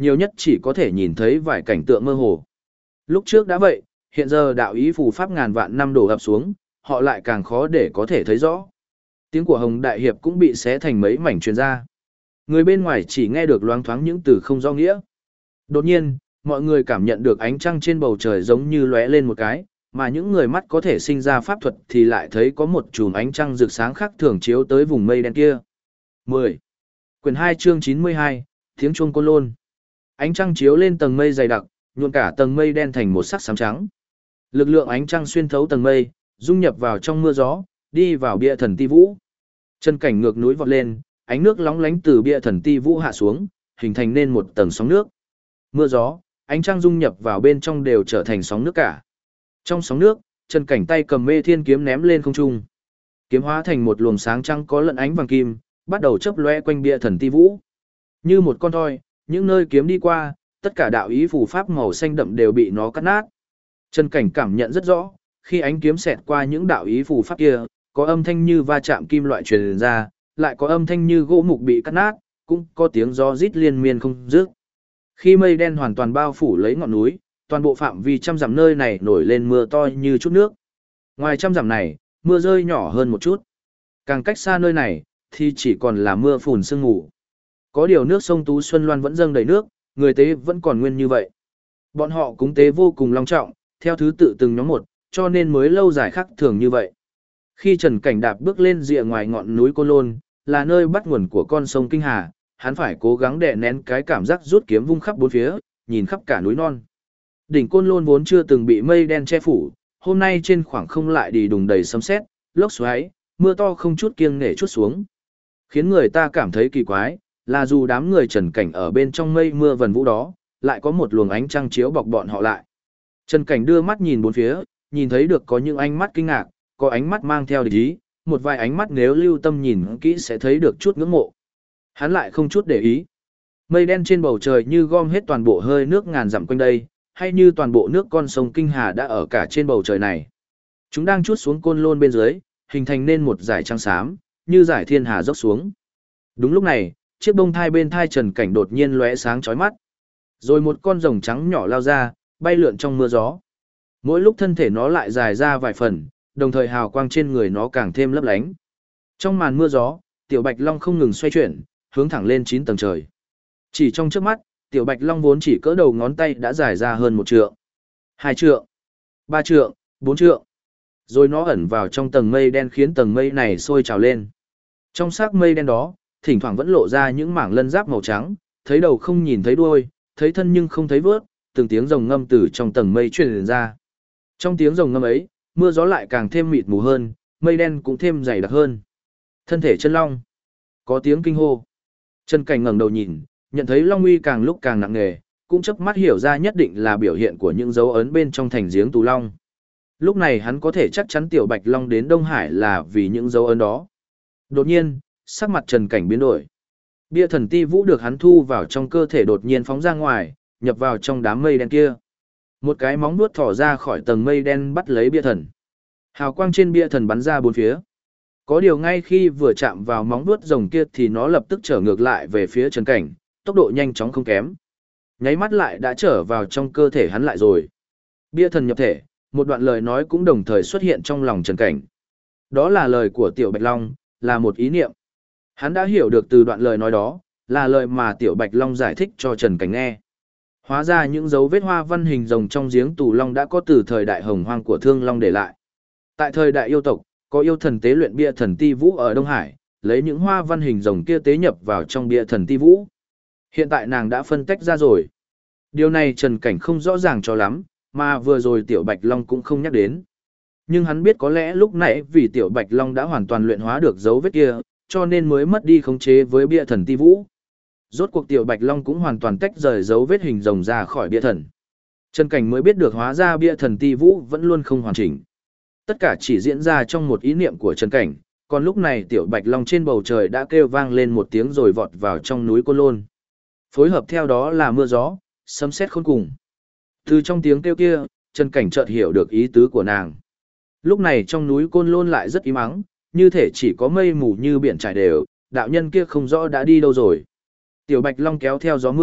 S1: nhiều nhất chỉ có thể nhìn thấy vài cảnh tượng mơ hồ. Lúc trước đã vậy, hiện giờ đạo ý phù pháp ngàn vạn năm đổ ập xuống, họ lại càng khó để có thể thấy rõ. Tiếng của Hồng Đại Hiệp cũng bị xé thành mấy mảnh truyền ra. Người bên ngoài chỉ nghe được loáng thoáng những từ không rõ nghĩa. Đột nhiên, mọi người cảm nhận được ánh trăng trên bầu trời giống như lóe lên một cái, mà những người mắt có thể sinh ra pháp thuật thì lại thấy có một chùm ánh trăng rực sáng khác thường chiếu tới vùng mây đen kia. 10. Quyển 2 chương 92, Tiếng chuông Côn Lôn. Ánh trăng chiếu lên tầng mây dày đặc, nhuộm cả tầng mây đen thành một sắc xám trắng. Lực lượng ánh trăng xuyên thấu tầng mây, dung nhập vào trong mưa gió, đi vào bia thần ti vũ. Chân cảnh ngược núi vọt lên, ánh nước lóng lánh từ bia thần ti vũ hạ xuống, hình thành nên một tầng sóng nước. Mưa gió, ánh trăng dung nhập vào bên trong đều trở thành sóng nước cả. Trong sóng nước, Trần Cảnh tay cầm Mê Thiên kiếm ném lên không trung. Kiếm hóa thành một luồng sáng trắng có lẫn ánh vàng kim, bắt đầu chớp lóe quanh bia thần ti vũ. Như một con thoi, những nơi kiếm đi qua, tất cả đạo ý phù pháp màu xanh đậm đều bị nó cắt nát. Trần Cảnh cảm nhận rất rõ, khi ánh kiếm xẹt qua những đạo ý phù pháp kia, có âm thanh như va chạm kim loại truyền ra, lại có âm thanh như gỗ mục bị cắt nát, cũng có tiếng gió rít liên miên không dứt. Khi mây đen hoàn toàn bao phủ lấy ngọn núi, toàn bộ phạm vi trăm dặm nơi này nổi lên mưa to như chút nước. Ngoài trăm dặm này, mưa rơi nhỏ hơn một chút. Càng cách xa nơi này, thì chỉ còn là mưa phùn sương mù. Có điều nước sông Tú Xuân Loan vẫn dâng đầy nước, người tế vẫn còn nguyên như vậy. Bọn họ cúng tế vô cùng long trọng, theo thứ tự từng nhóm một, cho nên mới lâu dài khác thường như vậy. Khi Trần Cảnh đạp bước lên rìa ngoài ngọn núi Côn Lôn, là nơi bắt nguồn của con sông Kinh Hà, hắn phải cố gắng đè nén cái cảm giác rút kiếm vung khắp bốn phía, nhìn khắp cả núi non. Đỉnh Côn Lôn vốn chưa từng bị mây đen che phủ, hôm nay trên khoảng không lại đi đùng đầy sấm sét, lốc xoáy, mưa to không chút kiêng nể chút xuống. Khiến người ta cảm thấy kỳ quái, là dù đám người Trần Cảnh ở bên trong mây mưa vần vũ đó, lại có một luồng ánh trăng chiếu bọc bọn họ lại. Trần Cảnh đưa mắt nhìn bốn phía, nhìn thấy được có những ánh mắt kinh ngạc, có ánh mắt mang theo địch ý, một vài ánh mắt nếu lưu tâm nhìn kỹ sẽ thấy được chút ngưỡng mộ. Hắn lại không chút để ý. Mây đen trên bầu trời như gom hết toàn bộ hơi nước ngàn dặm quanh đây, hay như toàn bộ nước con sông Kinh Hà đã ở cả trên bầu trời này. Chúng đang trút xuống Côn Lôn bên dưới, hình thành nên một dải trăng xám, như dải thiên hà dốc xuống. Đúng lúc này, chiếc bông thai bên thai Trần Cảnh đột nhiên lóe sáng chói mắt. Rồi một con rồng trắng nhỏ lao ra, bay lượn trong mưa gió. Mỗi lúc thân thể nó lại dài ra vài phần, đồng thời hào quang trên người nó càng thêm lấp lánh. Trong màn mưa gió, Tiểu Bạch Long không ngừng xoay chuyển, hướng thẳng lên 9 tầng trời. Chỉ trong chớp mắt, Tiểu Bạch Long vốn chỉ cỡ đầu ngón tay đã dài ra hơn 1 trượng, 2 trượng, 3 trượng, 4 trượng. Rồi nó ẩn vào trong tầng mây đen khiến tầng mây này sôi trào lên. Trong xác mây đen đó, thỉnh thoảng vẫn lộ ra những mảng lân giáp màu trắng, thấy đầu không nhìn thấy đuôi, thấy thân nhưng không thấy vớt, từng tiếng rồng ngâm từ trong tầng mây truyền ra. Trong tiếng rồng ngâm ấy, mưa gió lại càng thêm mịt mù hơn, mây đen cũng thêm dày đặc hơn. Thân thể chân long. Có tiếng kinh hô. Trần Cảnh ngẩng đầu nhìn, nhận thấy long uy càng lúc càng nặng nề, cũng chớp mắt hiểu ra nhất định là biểu hiện của những dấu ấn bên trong thành giếng Tù Long. Lúc này hắn có thể chắc chắn Tiểu Bạch Long đến Đông Hải là vì những dấu ấn đó. Đột nhiên, sắc mặt Trần Cảnh biến đổi. Bia thần ti vũ được hắn thu vào trong cơ thể đột nhiên phóng ra ngoài, nhập vào trong đám mây đen kia. Một cái móng vuốt thỏ ra khỏi tầng mây đen bắt lấy bia thần. Hào quang trên bia thần bắn ra bốn phía. Có điều ngay khi vừa chạm vào móng vuốt rồng kia thì nó lập tức trở ngược lại về phía Trần Cảnh, tốc độ nhanh chóng không kém. Nháy mắt lại đã trở vào trong cơ thể hắn lại rồi. Bia thần nhập thể, một đoạn lời nói cũng đồng thời xuất hiện trong lòng Trần Cảnh. Đó là lời của Tiểu Bạch Long, là một ý niệm. Hắn đã hiểu được từ đoạn lời nói đó, là lời mà Tiểu Bạch Long giải thích cho Trần Cảnh nghe. Hóa ra những dấu vết hoa văn hình rồng trong giếng Tù Long đã có từ thời đại hồng hoang của Thương Long để lại. Tại thời đại yêu tộc, có yêu thần tế luyện bia thần ti vũ ở Đông Hải, lấy những hoa văn hình rồng kia tế nhập vào trong bia thần ti vũ. Hiện tại nàng đã phân tách ra rồi. Điều này Trần Cảnh không rõ ràng cho lắm, mà vừa rồi Tiểu Bạch Long cũng không nhắc đến. Nhưng hắn biết có lẽ lúc nãy vì Tiểu Bạch Long đã hoàn toàn luyện hóa được dấu vết kia, cho nên mới mất đi khống chế với bia thần ti vũ. Rốt cuộc Tiểu Bạch Long cũng hoàn toàn tách rời dấu vết hình rồng ra khỏi bia thần. Trần Cảnh mới biết được hóa ra bia thần ti vũ vẫn luôn không hoàn chỉnh. Tất cả chỉ diễn ra trong một ý niệm của Trần Cảnh, còn lúc này Tiểu Bạch Long trên bầu trời đã kêu vang lên một tiếng rồi vọt vào trong núi Côn Lôn. Phối hợp theo đó là mưa gió, sấm sét khôn cùng. Từ trong tiếng kêu kia, Trần Cảnh chợt hiểu được ý tứ của nàng. Lúc này trong núi Côn Lôn lại rất im ắng, như thể chỉ có mây mù như biển trải đều, đạo nhân kia không rõ đã đi đâu rồi. Tiểu Bạch Long kéo theo gió mưa,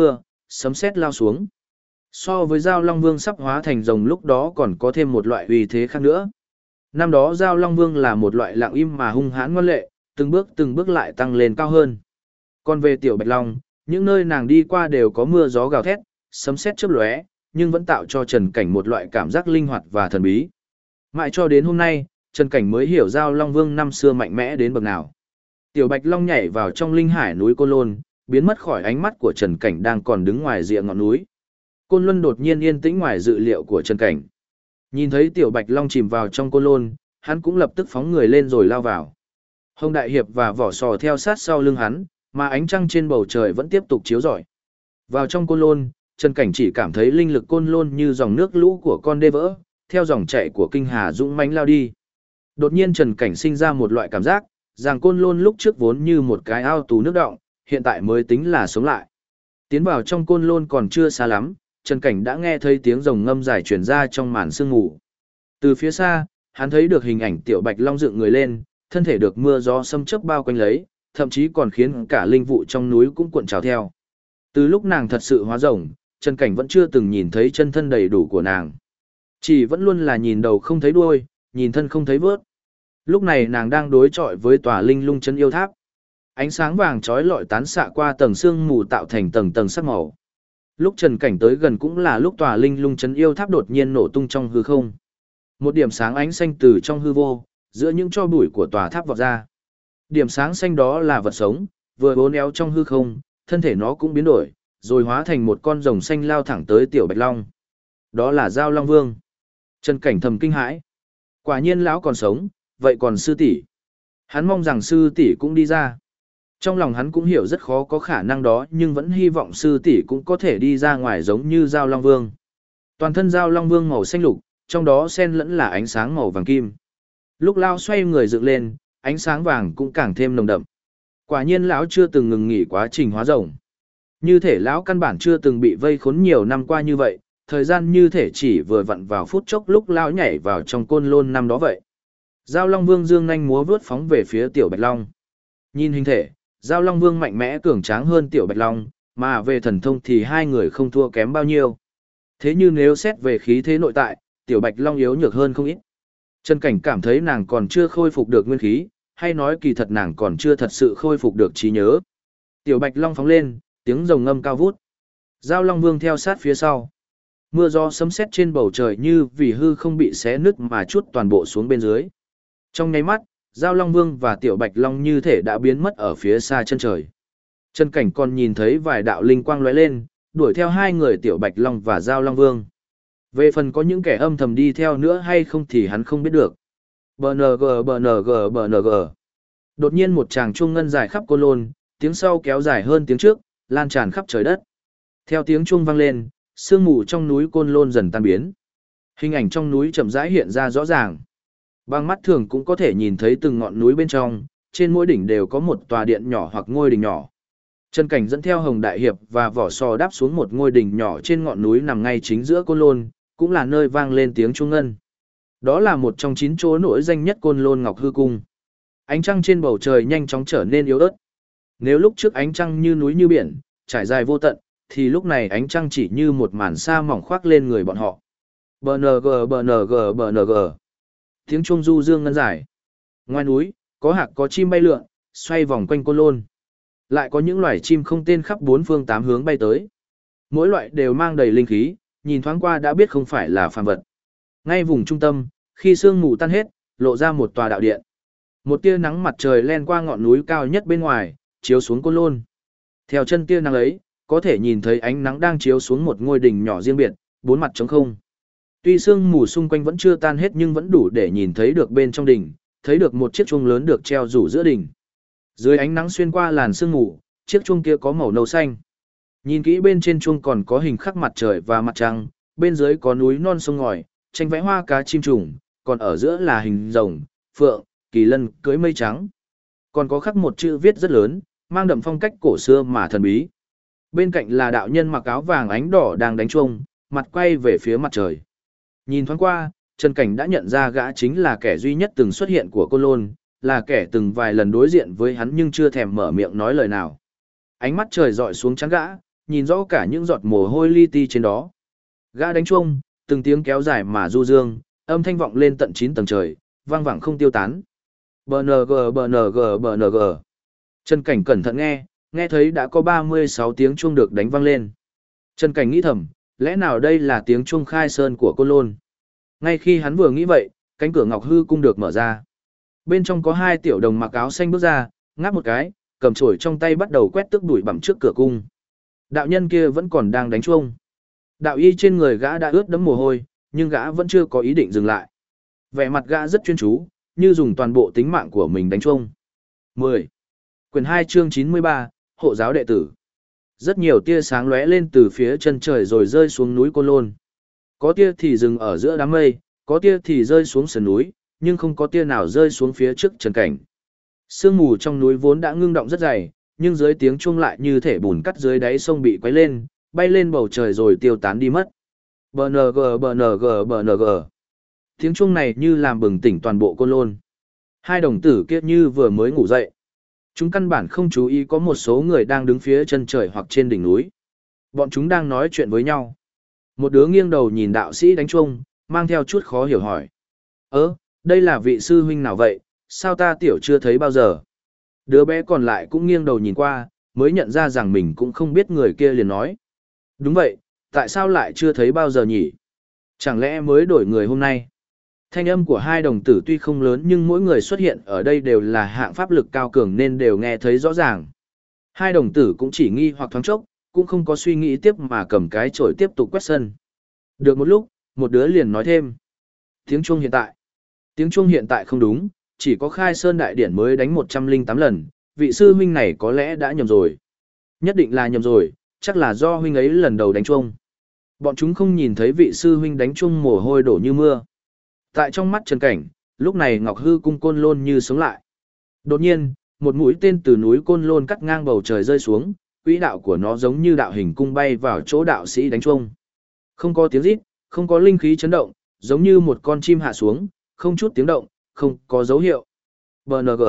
S1: sấm sét lao xuống. So với Giao Long Vương sắp hóa thành rồng lúc đó còn có thêm một loại uy thế khác nữa. Năm đó Giao Long Vương là một loại lặng im mà hung hãn ngoan lệ, từng bước lại tăng lên cao hơn. Còn về Tiểu Bạch Long, những nơi nàng đi qua đều có mưa gió gào thét, sấm sét chớp lóe, nhưng vẫn tạo cho Trần Cảnh một loại cảm giác linh hoạt và thần bí. Mãi cho đến hôm nay, Trần Cảnh mới hiểu Giao Long Vương năm xưa mạnh mẽ đến bậc nào. Tiểu Bạch Long nhảy vào trong linh hải núi Côn Lôn, biến mất khỏi ánh mắt của Trần Cảnh đang còn đứng ngoài rìa ngọn núi. Côn Luân đột nhiên yên tĩnh ngoài dự liệu của Trần Cảnh. Nhìn thấy Tiểu Bạch Long chìm vào trong Côn Lôn, hắn cũng lập tức phóng người lên rồi lao vào. Hồng Đại Hiệp và Vỏ Sò theo sát sau lưng hắn, mà ánh trăng trên bầu trời vẫn tiếp tục chiếu rọi. Vào trong Côn Lôn, Trần Cảnh chỉ cảm thấy linh lực Côn Lôn như dòng nước lũ của con đê vỡ, theo dòng chảy của kinh hà dũng mãnh lao đi. Đột nhiên Trần Cảnh sinh ra một loại cảm giác, rằng Côn Lôn lúc trước vốn như một cái ao tù nước đọng, hiện tại mới tính là sống lại. Tiến vào trong Côn Lôn còn chưa xa lắm, Trần Cảnh đã nghe thấy tiếng rồng ngâm dài truyền ra trong màn sương mù. Từ phía xa, hắn thấy được hình ảnh Tiểu Bạch Long dựng người lên, thân thể được mưa gió xâm chớp bao quanh lấy, thậm chí còn khiến cả linh vụ trong núi cũng cuộn trào theo. Từ lúc nàng thật sự hóa rồng, Trần Cảnh vẫn chưa từng nhìn thấy chân thân đầy đủ của nàng. Chỉ vẫn luôn là nhìn đầu không thấy đuôi, nhìn thân không thấy vớt. Lúc này nàng đang đối chọi với tòa linh lung chân yêu tháp. Ánh sáng vàng chói lọi tán xạ qua tầng sương mù tạo thành tầng tầng sắc màu. Lúc Trần Cảnh tới gần cũng là lúc tòa linh lung chân yêu tháp đột nhiên nổ tung trong hư không. Một điểm sáng ánh xanh từ trong hư vô, giữa những tro bụi của tòa tháp vọt ra. Điểm sáng xanh đó là vật sống, vừa uốn éo trong hư không, thân thể nó cũng biến đổi, rồi hóa thành một con rồng xanh lao thẳng tới Tiểu Bạch Long. Đó là Giao Long Vương. Trần Cảnh thầm kinh hãi. Quả nhiên lão còn sống, vậy còn sư tỷ? Hắn mong rằng sư tỷ cũng đi ra. Trong lòng hắn cũng hiểu rất khó có khả năng đó, nhưng vẫn hy vọng sư tỷ cũng có thể đi ra ngoài giống như Giao Long Vương. Toàn thân Giao Long Vương màu xanh lục, trong đó xen lẫn là ánh sáng màu vàng kim. Lúc lao xoay người dựng lên, ánh sáng vàng cũng càng thêm nồng đậm. Quả nhiên lão chưa từng ngừng nghỉ quá trình hóa rồng. Như thể lão căn bản chưa từng bị vây khốn nhiều năm qua như vậy, thời gian như thể chỉ vừa vặn vào phút chốc lúc lão nhảy vào trong Côn Lôn năm đó vậy. Giao Long Vương dương nhanh múa vướt phóng về phía Tiểu Bạch Long. Nhìn hình thể, Giao Long Vương mạnh mẽ cường tráng hơn Tiểu Bạch Long, mà về thần thông thì hai người không thua kém bao nhiêu. Thế nhưng nếu xét về khí thế nội tại, Tiểu Bạch Long yếu nhược hơn không ít. Trần Cảnh cảm thấy nàng còn chưa khôi phục được nguyên khí, hay nói kỳ thật nàng còn chưa thật sự khôi phục được trí nhớ. Tiểu Bạch Long phóng lên, tiếng rồng ngâm cao vút. Giao Long Vương theo sát phía sau. Mưa gió sấm sét trên bầu trời như vì hư không bị xé nứt mà trút toàn bộ xuống bên dưới. Trong nháy mắt, Giao Long Vương và Tiểu Bạch Long như thể đã biến mất ở phía xa chân trời. Trần Cảnh còn nhìn thấy vài đạo linh quang lóe lên, đuổi theo hai người Tiểu Bạch Long và Giao Long Vương. Về phần có những kẻ âm thầm đi theo nữa hay không thì hắn không biết được. BNG BNG BNG. Đột nhiên một tràng chuông ngân dài khắp Côn Lôn, tiếng sau kéo dài hơn tiếng trước, lan tràn khắp trời đất. Theo tiếng chuông vang lên, sương mù trong núi Côn Lôn dần tan biến. Hình ảnh trong núi chậm rãi hiện ra rõ ràng. Bằng mắt thường cũng có thể nhìn thấy từng ngọn núi bên trong, trên mỗi đỉnh đều có một tòa điện nhỏ hoặc ngôi đình nhỏ. Trần Cảnh dẫn theo Hồng Đại Hiệp và Vỏ Sò đáp xuống một ngôi đình nhỏ trên ngọn núi nằm ngay chính giữa Côn Lôn, cũng là nơi vang lên tiếng chuông ngân. Đó là một trong 9 chỗ nổi danh nhất Côn Lôn Ngọc Hư Cung. Ánh trăng trên bầu trời nhanh chóng trở nên yếu ớt. Nếu lúc trước ánh trăng như núi như biển, trải dài vô tận, thì lúc này ánh trăng chỉ như một màn sa mỏng khoác lên người bọn họ. BNG BNG BNG. Tiếng chuông du dương ngân dài. Ngoài núi, có hạc có chim bay lượn, xoay vòng quanh Côn Lôn. Lại có những loài chim không tên khắp bốn phương tám hướng bay tới. Mỗi loại đều mang đầy linh khí, nhìn thoáng qua đã biết không phải là phàm vật. Ngay vùng trung tâm, khi sương mù tan hết, lộ ra một tòa đạo điện. Một tia nắng mặt trời len qua ngọn núi cao nhất bên ngoài, chiếu xuống Côn Lôn. Theo chân tia nắng ấy, có thể nhìn thấy ánh nắng đang chiếu xuống một ngôi đình nhỏ riêng biệt, bốn mặt trống không. Tuy sương mù xung quanh vẫn chưa tan hết nhưng vẫn đủ để nhìn thấy được bên trong đình, thấy được một chiếc chuông lớn được treo rủ giữa đình. Dưới ánh nắng xuyên qua làn sương mù, chiếc chuông kia có màu nâu xanh. Nhìn kỹ bên trên chuông còn có hình khắc mặt trời và mặt trăng, bên dưới có núi non sông ngòi, tranh vẽ hoa cá chim trùng, còn ở giữa là hình rồng, phượng, kỳ lân cưỡi mây trắng. Còn có khắc một chữ viết rất lớn, mang đậm phong cách cổ xưa mà thần bí. Bên cạnh là đạo nhân mặc áo vàng ánh đỏ đang đánh chuông, mặt quay về phía mặt trời. Nhìn thoáng qua, Trần Cảnh đã nhận ra gã chính là kẻ duy nhất từng xuất hiện của Côn Lôn, là kẻ từng vài lần đối diện với hắn nhưng chưa thèm mở miệng nói lời nào. Ánh mắt trời dọi xuống trán gã, nhìn rõ cả những giọt mồ hôi li ti trên đó. Gã đánh chuông, từng tiếng kéo dài mà du dương, âm thanh vọng lên tận 9 tầng trời, vang vẳng không tiêu tán. BNG BNG BNG. Trần Cảnh cẩn thận nghe, nghe thấy đã có 36 tiếng chuông được đánh vang lên. Trần Cảnh nghĩ thầm, lẽ nào đây là tiếng chuông khai sơn của Côn Lôn? Ngay khi hắn vừa nghĩ vậy, cánh cửa Ngọc Hư cung được mở ra. Bên trong có 2 tiểu đồng mặc áo xanh bước ra, ngáp một cái, cầm chổi trong tay bắt đầu quét tước bụi bặm trước cửa cung. Đạo nhân kia vẫn còn đang đánh chuông. Đạo y trên người gã đã ướt đẫm mồ hôi, nhưng gã vẫn chưa có ý định dừng lại. Vẻ mặt gã rất chuyên chú, như dùng toàn bộ tính mạng của mình đánh chuông. 10. Quyển 2 chương 93, Hộ giáo đệ tử. Rất nhiều tia sáng lóe lên từ phía chân trời rồi rơi xuống núi Côn Lôn. Có tia thì dừng ở giữa đám mây, có tia thì rơi xuống sườn núi, nhưng không có tia nào rơi xuống phía trước Trần Cảnh. Sương mù trong núi vốn đã ngưng động rất dày, nhưng dưới tiếng chuông lại như thể bùn cắt dưới đáy sông bị quấy lên, bay lên bầu trời rồi tiêu tán đi mất. BNG BNG BNG. Tiếng chuông này như làm bừng tỉnh toàn bộ Côn Lôn. 2 đồng tử kia như vừa mới ngủ dậy. Chúng căn bản không chú ý có một số người đang đứng phía chân trời hoặc trên đỉnh núi. Bọn chúng đang nói chuyện với nhau. Một đứa nghiêng đầu nhìn đạo sĩ đánh chuông, mang theo chút khó hiểu hỏi. Đây là vị sư huynh nào vậy, sao ta tiểu chưa thấy bao giờ? Đứa bé còn lại cũng nghiêng đầu nhìn qua, mới nhận ra rằng mình cũng không biết người kia liền nói. Đúng vậy, tại sao lại chưa thấy bao giờ nhỉ? Chẳng lẽ mới đổi người hôm nay? Thanh âm của 2 đồng tử tuy không lớn nhưng mỗi người xuất hiện ở đây đều là hạng pháp lực cao cường nên đều nghe thấy rõ ràng. 2 đồng tử cũng chỉ nghi hoặc thoáng chốc, cũng không có suy nghĩ tiếp mà cầm cái chổi tiếp tục quét sân. Được một lúc, một đứa liền nói thêm. Tiếng chuông hiện tại. Tiếng chuông hiện tại không đúng, chỉ có khai sơn đại điển mới đánh 108 lần, vị sư huynh này có lẽ đã nhầm rồi. Nhất định là nhầm rồi, chắc là do huynh ấy lần đầu đánh chuông. Bọn chúng không nhìn thấy vị sư huynh đánh chuông mồ hôi đổ như mưa. Tại trong mắt Trần Cảnh, lúc này Ngọc Hư cung Côn Lôn như sống lại. Đột nhiên, một mũi tên từ núi Côn Lôn cắt ngang bầu trời rơi xuống, quỹ đạo của nó giống như đạo hình cung bay vào chỗ đạo sĩ đánh chuông. Không có tiếng rít, không có linh khí chấn động, giống như một con chim hạ xuống, không chút tiếng động, không có dấu hiệu. BNG.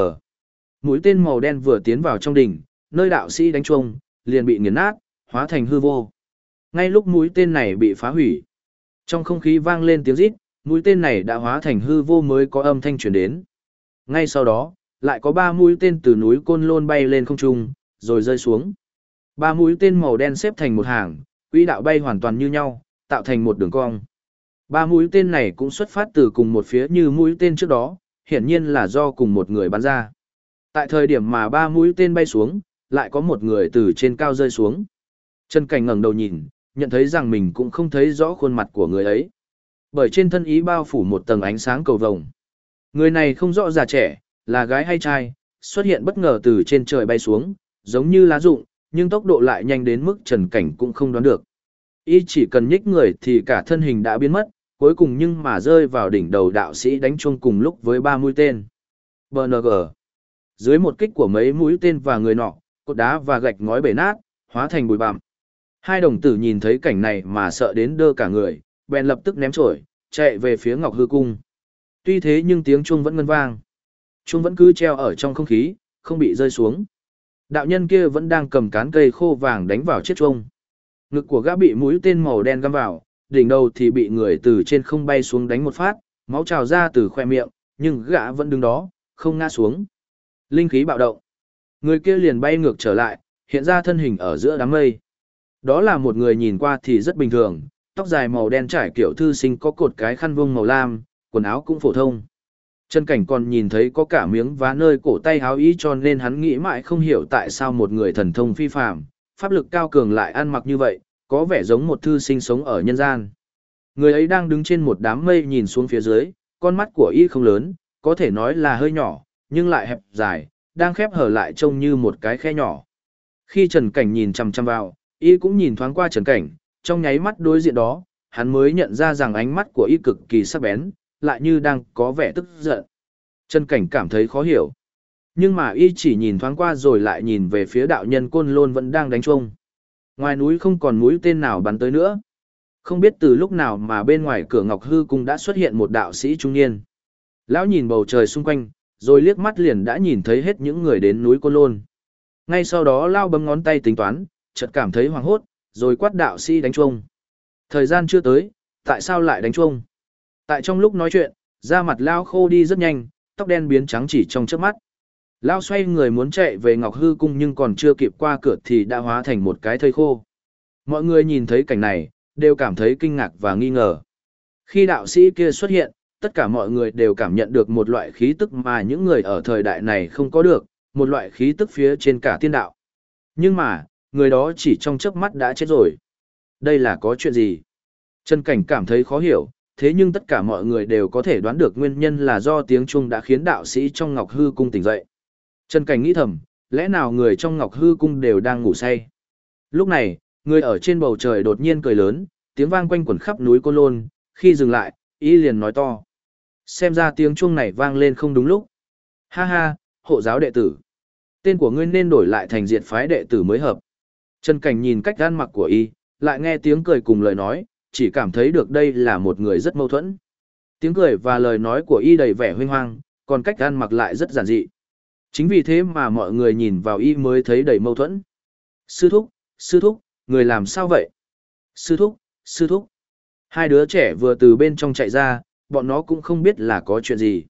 S1: Mũi tên màu đen vừa tiến vào trong đỉnh, nơi đạo sĩ đánh chuông, liền bị nghiền nát, hóa thành hư vô. Ngay lúc mũi tên này bị phá hủy, trong không khí vang lên tiếng rít, mũi tên này đã hóa thành hư vô mới có âm thanh truyền đến. Ngay sau đó, lại có 3 mũi tên từ núi Côn Lôn bay lên không trung, rồi rơi xuống. 3 mũi tên màu đen xếp thành một hàng, quỹ đạo bay hoàn toàn như nhau, tạo thành một đường cong. 3 mũi tên này cũng xuất phát từ cùng một phía như mũi tên trước đó, hiển nhiên là do cùng một người bắn ra. Tại thời điểm mà 3 mũi tên bay xuống, lại có một người từ trên cao rơi xuống. Trần Cảnh ngẩng đầu nhìn, nhận thấy rằng mình cũng không thấy rõ khuôn mặt của người ấy. Bởi trên thân ý bao phủ một tầng ánh sáng cầu vồng. Người này không rõ già trẻ, là gái hay trai, xuất hiện bất ngờ từ trên trời bay xuống, giống như lá rụng, nhưng tốc độ lại nhanh đến mức Trần Cảnh cũng không đoán được. Y chỉ cần nhích người thì cả thân hình đã biến mất, cuối cùng nhưng mà rơi vào đỉnh đầu đạo sĩ đánh chuông cùng lúc với 3 mũi tên. BNG. Dưới một kích của mấy mũi tên và người nọ, cột đá và gạch ngói bể nát, hóa thành bụi bặm. 2 đồng tử nhìn thấy cảnh này mà sợ đến đơ cả người, bèn lập tức ném chổi, chạy về phía Ngọc Hư cung. Tuy thế nhưng tiếng chuông vẫn ngân vang. Chuông vẫn cứ treo ở trong không khí, không bị rơi xuống. Đạo nhân kia vẫn đang cầm cán cây khô vàng đánh vào chiếc chuông. Ngực của gã bị mũi tên màu đen găm vào, đỉnh đầu thì bị người từ trên không bay xuống đánh một phát, máu trào ra từ khoe miệng, nhưng gã vẫn đứng đó, không ngã xuống. Linh khí bạo động. Người kia liền bay ngược trở lại, hiện ra thân hình ở giữa đám mây. Đó là một người nhìn qua thì rất bình thường, tóc dài màu đen trải kiểu thư sinh có cột cái khăn vuông màu lam, quần áo cũng phổ thông. Trần Cảnh còn nhìn thấy có cả miếng vá nơi cổ tay áo ý cho nên hắn nghĩ mãi không hiểu tại sao một người thần thông phi phàm, pháp lực cao cường lại ăn mặc như vậy, có vẻ giống một thư sinh sống ở nhân gian. Người ấy đang đứng trên một đám mây nhìn xuống phía dưới, con mắt của y không lớn, có thể nói là hơi nhỏ, nhưng lại hẹp dài, đang khép hở lại trông như một cái khe nhỏ. Khi Trần Cảnh nhìn chằm chằm vào, y cũng nhìn thoáng qua Trần Cảnh, trong nháy mắt đối diện đó, hắn mới nhận ra rằng ánh mắt của y cực kỳ sắc bén, lại như đang có vẻ tức giận. Trần Cảnh cảm thấy khó hiểu. Nhưng mà y chỉ nhìn thoáng qua rồi lại nhìn về phía đạo nhân Côn Lôn vẫn đang đánh chuông. Ngoài núi không còn mũi tên nào bắn tới nữa. Không biết từ lúc nào mà bên ngoài cửa Ngọc Hư cung đã xuất hiện một đạo sĩ trung niên. Lão nhìn bầu trời xung quanh, rồi liếc mắt liền đã nhìn thấy hết những người đến núi Côn Lôn. Ngay sau đó Lão bấm ngón tay tính toán, chợt cảm thấy hoảng hốt, rồi quát đạo sĩ đánh chuông. Thời gian chưa tới, tại sao lại đánh chuông? Tại trong lúc nói chuyện, da mặt Lao khô đi rất nhanh, tóc đen biến trắng chỉ trong chớp mắt. Lao xoay người muốn chạy về Ngọc Hư Cung nhưng còn chưa kịp qua cửa thì đã hóa thành một cái thây khô. Mọi người nhìn thấy cảnh này, đều cảm thấy kinh ngạc và nghi ngờ. Khi đạo sĩ kia xuất hiện, tất cả mọi người đều cảm nhận được một loại khí tức mà những người ở thời đại này không có được, một loại khí tức phía trên cả tiên đạo. Nhưng mà, người đó chỉ trong chớp mắt đã chết rồi. Đây là có chuyện gì? Trần Cảnh cảm thấy khó hiểu, thế nhưng tất cả mọi người đều có thể đoán được nguyên nhân là do tiếng chuông đã khiến đạo sĩ trong Ngọc Hư Cung tỉnh dậy. Trần Cảnh nghĩ thầm, lẽ nào người trong Ngọc Hư Cung đều đang ngủ say? Lúc này, người ở trên bầu trời đột nhiên cười lớn, tiếng vang quanh quẩn khắp núi Côn Lôn, khi dừng lại, y liền nói to. Xem ra tiếng chuông này vang lên không đúng lúc. Ha ha, hộ giáo đệ tử. Tên của ngươi nên đổi lại thành diệt phái đệ tử mới hợp. Trần Cảnh nhìn cách ăn mặc của y, lại nghe tiếng cười cùng lời nói, chỉ cảm thấy được đây là một người rất mâu thuẫn. Tiếng cười và lời nói của y đầy vẻ huynh hoang, còn cách ăn mặc lại rất giản dị. Chính vì thế mà mọi người nhìn vào y mới thấy đầy mâu thuẫn. Sư thúc, người làm sao vậy? Sư thúc. Hai đứa trẻ vừa từ bên trong chạy ra, bọn nó cũng không biết là có chuyện gì.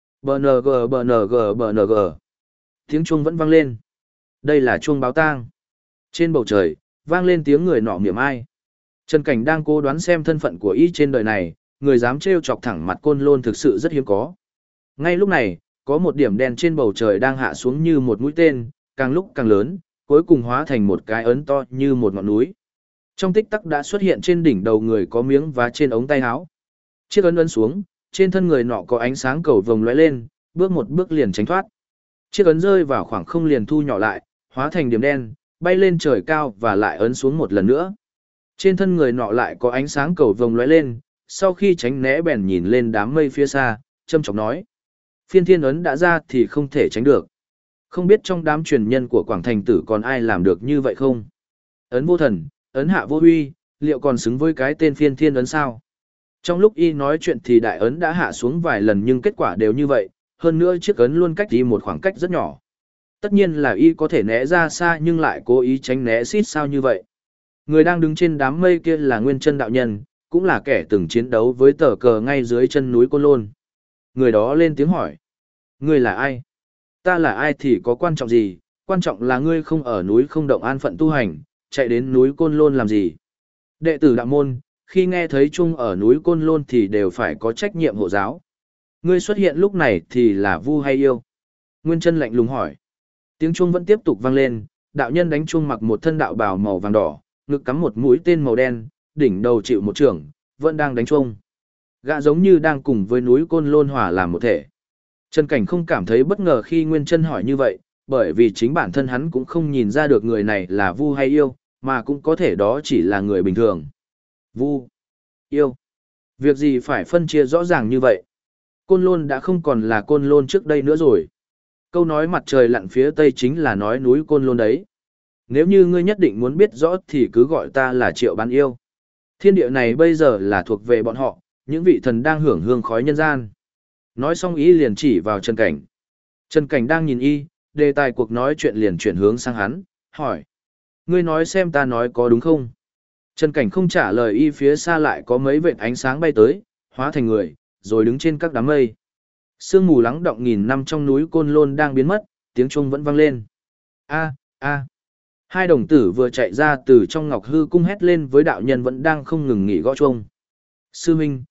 S1: BNG. Tiếng chuông vẫn vang lên. Đây là chuông báo tang. Trên bầu trời, vang lên tiếng người nọ mỉa mai. Trần Cảnh đang cố đoán xem thân phận của y trên đời này, người dám trêu chọc thẳng mặt Côn Lôn thực sự rất hiếm có. Ngay lúc này, có một điểm đen trên bầu trời đang hạ xuống như một mũi tên, càng lúc càng lớn, cuối cùng hóa thành một cái ấn to như một ngọn núi. Trong tích tắc đã xuất hiện trên đỉnh đầu người có miếng vá trên ống tay áo. Chiếc ấn ấn xuống, trên thân người nọ có ánh sáng cầu vồng lóe lên, bước một bước liền tránh thoát. Chiếc ấn rơi vào khoảng không liền thu nhỏ lại, hóa thành điểm đen, bay lên trời cao và lại ấn xuống một lần nữa. Trên thân người nọ lại có ánh sáng cầu vồng lóe lên, sau khi tránh né bèn nhìn lên đám mây phía xa, châm chọc nói. Phiên thiên ấn đã ra thì không thể tránh được. Không biết trong đám truyền nhân của Quảng Thành Tử còn ai làm được như vậy không? Ấn vô thần, ấn hạ vô huy, liệu còn xứng với cái tên phiên thiên ấn sao? Trong lúc y nói chuyện thì đại ấn đã hạ xuống vài lần nhưng kết quả đều như vậy, hơn nữa chiếc ấn luôn cách y một khoảng cách rất nhỏ. Tất nhiên là y có thể né ra xa nhưng lại cố ý tránh né xít sao như vậy. Người đang đứng trên đám mây kia là Nguyên Chân đạo nhân, cũng là kẻ từng chiến đấu với Tở Cờ ngay dưới chân núi Côn Lôn. Người đó lên tiếng hỏi. Ngươi là ai? Ta là ai thì có quan trọng gì, quan trọng là ngươi không ở núi không động an phận tu hành, chạy đến núi Côn Lôn làm gì? Đệ tử đạo môn, khi nghe thấy chung ở núi Côn Lôn thì đều phải có trách nhiệm hộ giáo. Ngươi xuất hiện lúc này thì là vu hay yêu? Nguyên Chân lạnh lùng hỏi. Tiếng chuông vẫn tiếp tục vang lên, đạo nhân đánh chuông mặc một thân đạo bào màu vàng đỏ, ngực cắm một mũi tên màu đen, đỉnh đầu chịu một chưởng, vẫn đang đánh chuông. Gã giống như đang cùng với núi Côn Lôn hòa làm một thể. Trần Cảnh không cảm thấy bất ngờ khi Nguyên Chân hỏi như vậy, bởi vì chính bản thân hắn cũng không nhìn ra được người này là vu hay yêu, mà cũng có thể đó chỉ là người bình thường. Vu, yêu, việc gì phải phân chia rõ ràng như vậy? Côn Lôn đã không còn là Côn Lôn trước đây nữa rồi. Câu nói mặt trời lặn phía tây chính là nói núi Côn Lôn đấy. Nếu như ngươi nhất định muốn biết rõ thì cứ gọi ta là Triệu Bán Yêu. Thiên địa này bây giờ là thuộc về bọn họ, những vị thần đang hưởng hương khói nhân gian. Nói xong y liền chỉ vào Trần Cảnh. Trần Cảnh đang nhìn y, đề tài cuộc nói chuyện liền chuyển hướng sang hắn, hỏi. Ngươi nói xem ta nói có đúng không? Trần Cảnh không trả lời y, phía xa lại có mấy vệt ánh sáng bay tới, hóa thành người, rồi đứng trên các đám mây. Sương mù lắng đọng nghìn năm trong núi Côn Lôn đang biến mất, tiếng chuông vẫn vang lên. A, a. Hai đồng tử vừa chạy ra từ trong Ngọc Hư Cung hét lên với đạo nhân vẫn đang không ngừng nghỉ gõ chuông. Sư huynh,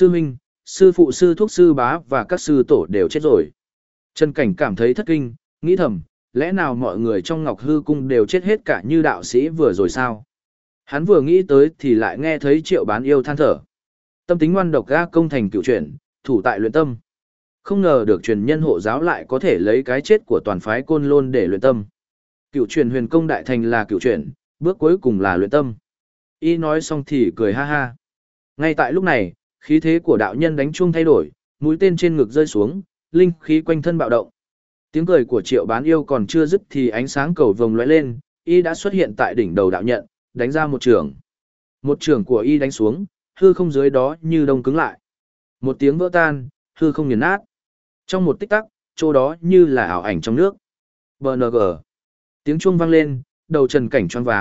S1: sư phụ, sư thúc, sư bá và các sư tổ đều chết rồi. Trần Cảnh cảm thấy thất kinh, nghĩ thầm, lẽ nào mọi người trong Ngọc Hư Cung đều chết hết cả như đạo sĩ vừa rồi sao? Hắn vừa nghĩ tới thì lại nghe thấy Triệu Bán Yêu than thở. Tâm tính ngoan độc ga công thành cựu chuyển, thủ tại luyện tâm. Không ngờ được truyền nhân hộ giáo lại có thể lấy cái chết của toàn phái Côn Lôn để luyện tâm. Cựu truyền huyền công đại thành là cựu chuyển, bước cuối cùng là luyện tâm. Y nói xong thì cười ha ha. Ngay tại lúc này, khí thế của đạo nhân đánh chuông thay đổi, mũi tên trên ngực rơi xuống, linh khí quanh thân bạo động. Tiếng cười của Triệu Bán Yêu còn chưa dứt thì ánh sáng cầu vồng lóe lên, y đã xuất hiện tại đỉnh đầu đạo nhận, đánh ra một trường. Một trường của y đánh xuống, hư không dưới đó như đông cứng lại. Một tiếng vỡ tan, hư không nghiền nát. Trong một tích tắc, chỗ đó như là ảo ảnh trong nước. BNG. Tiếng chuông vang lên, đầu Trần Cảnh choáng váng,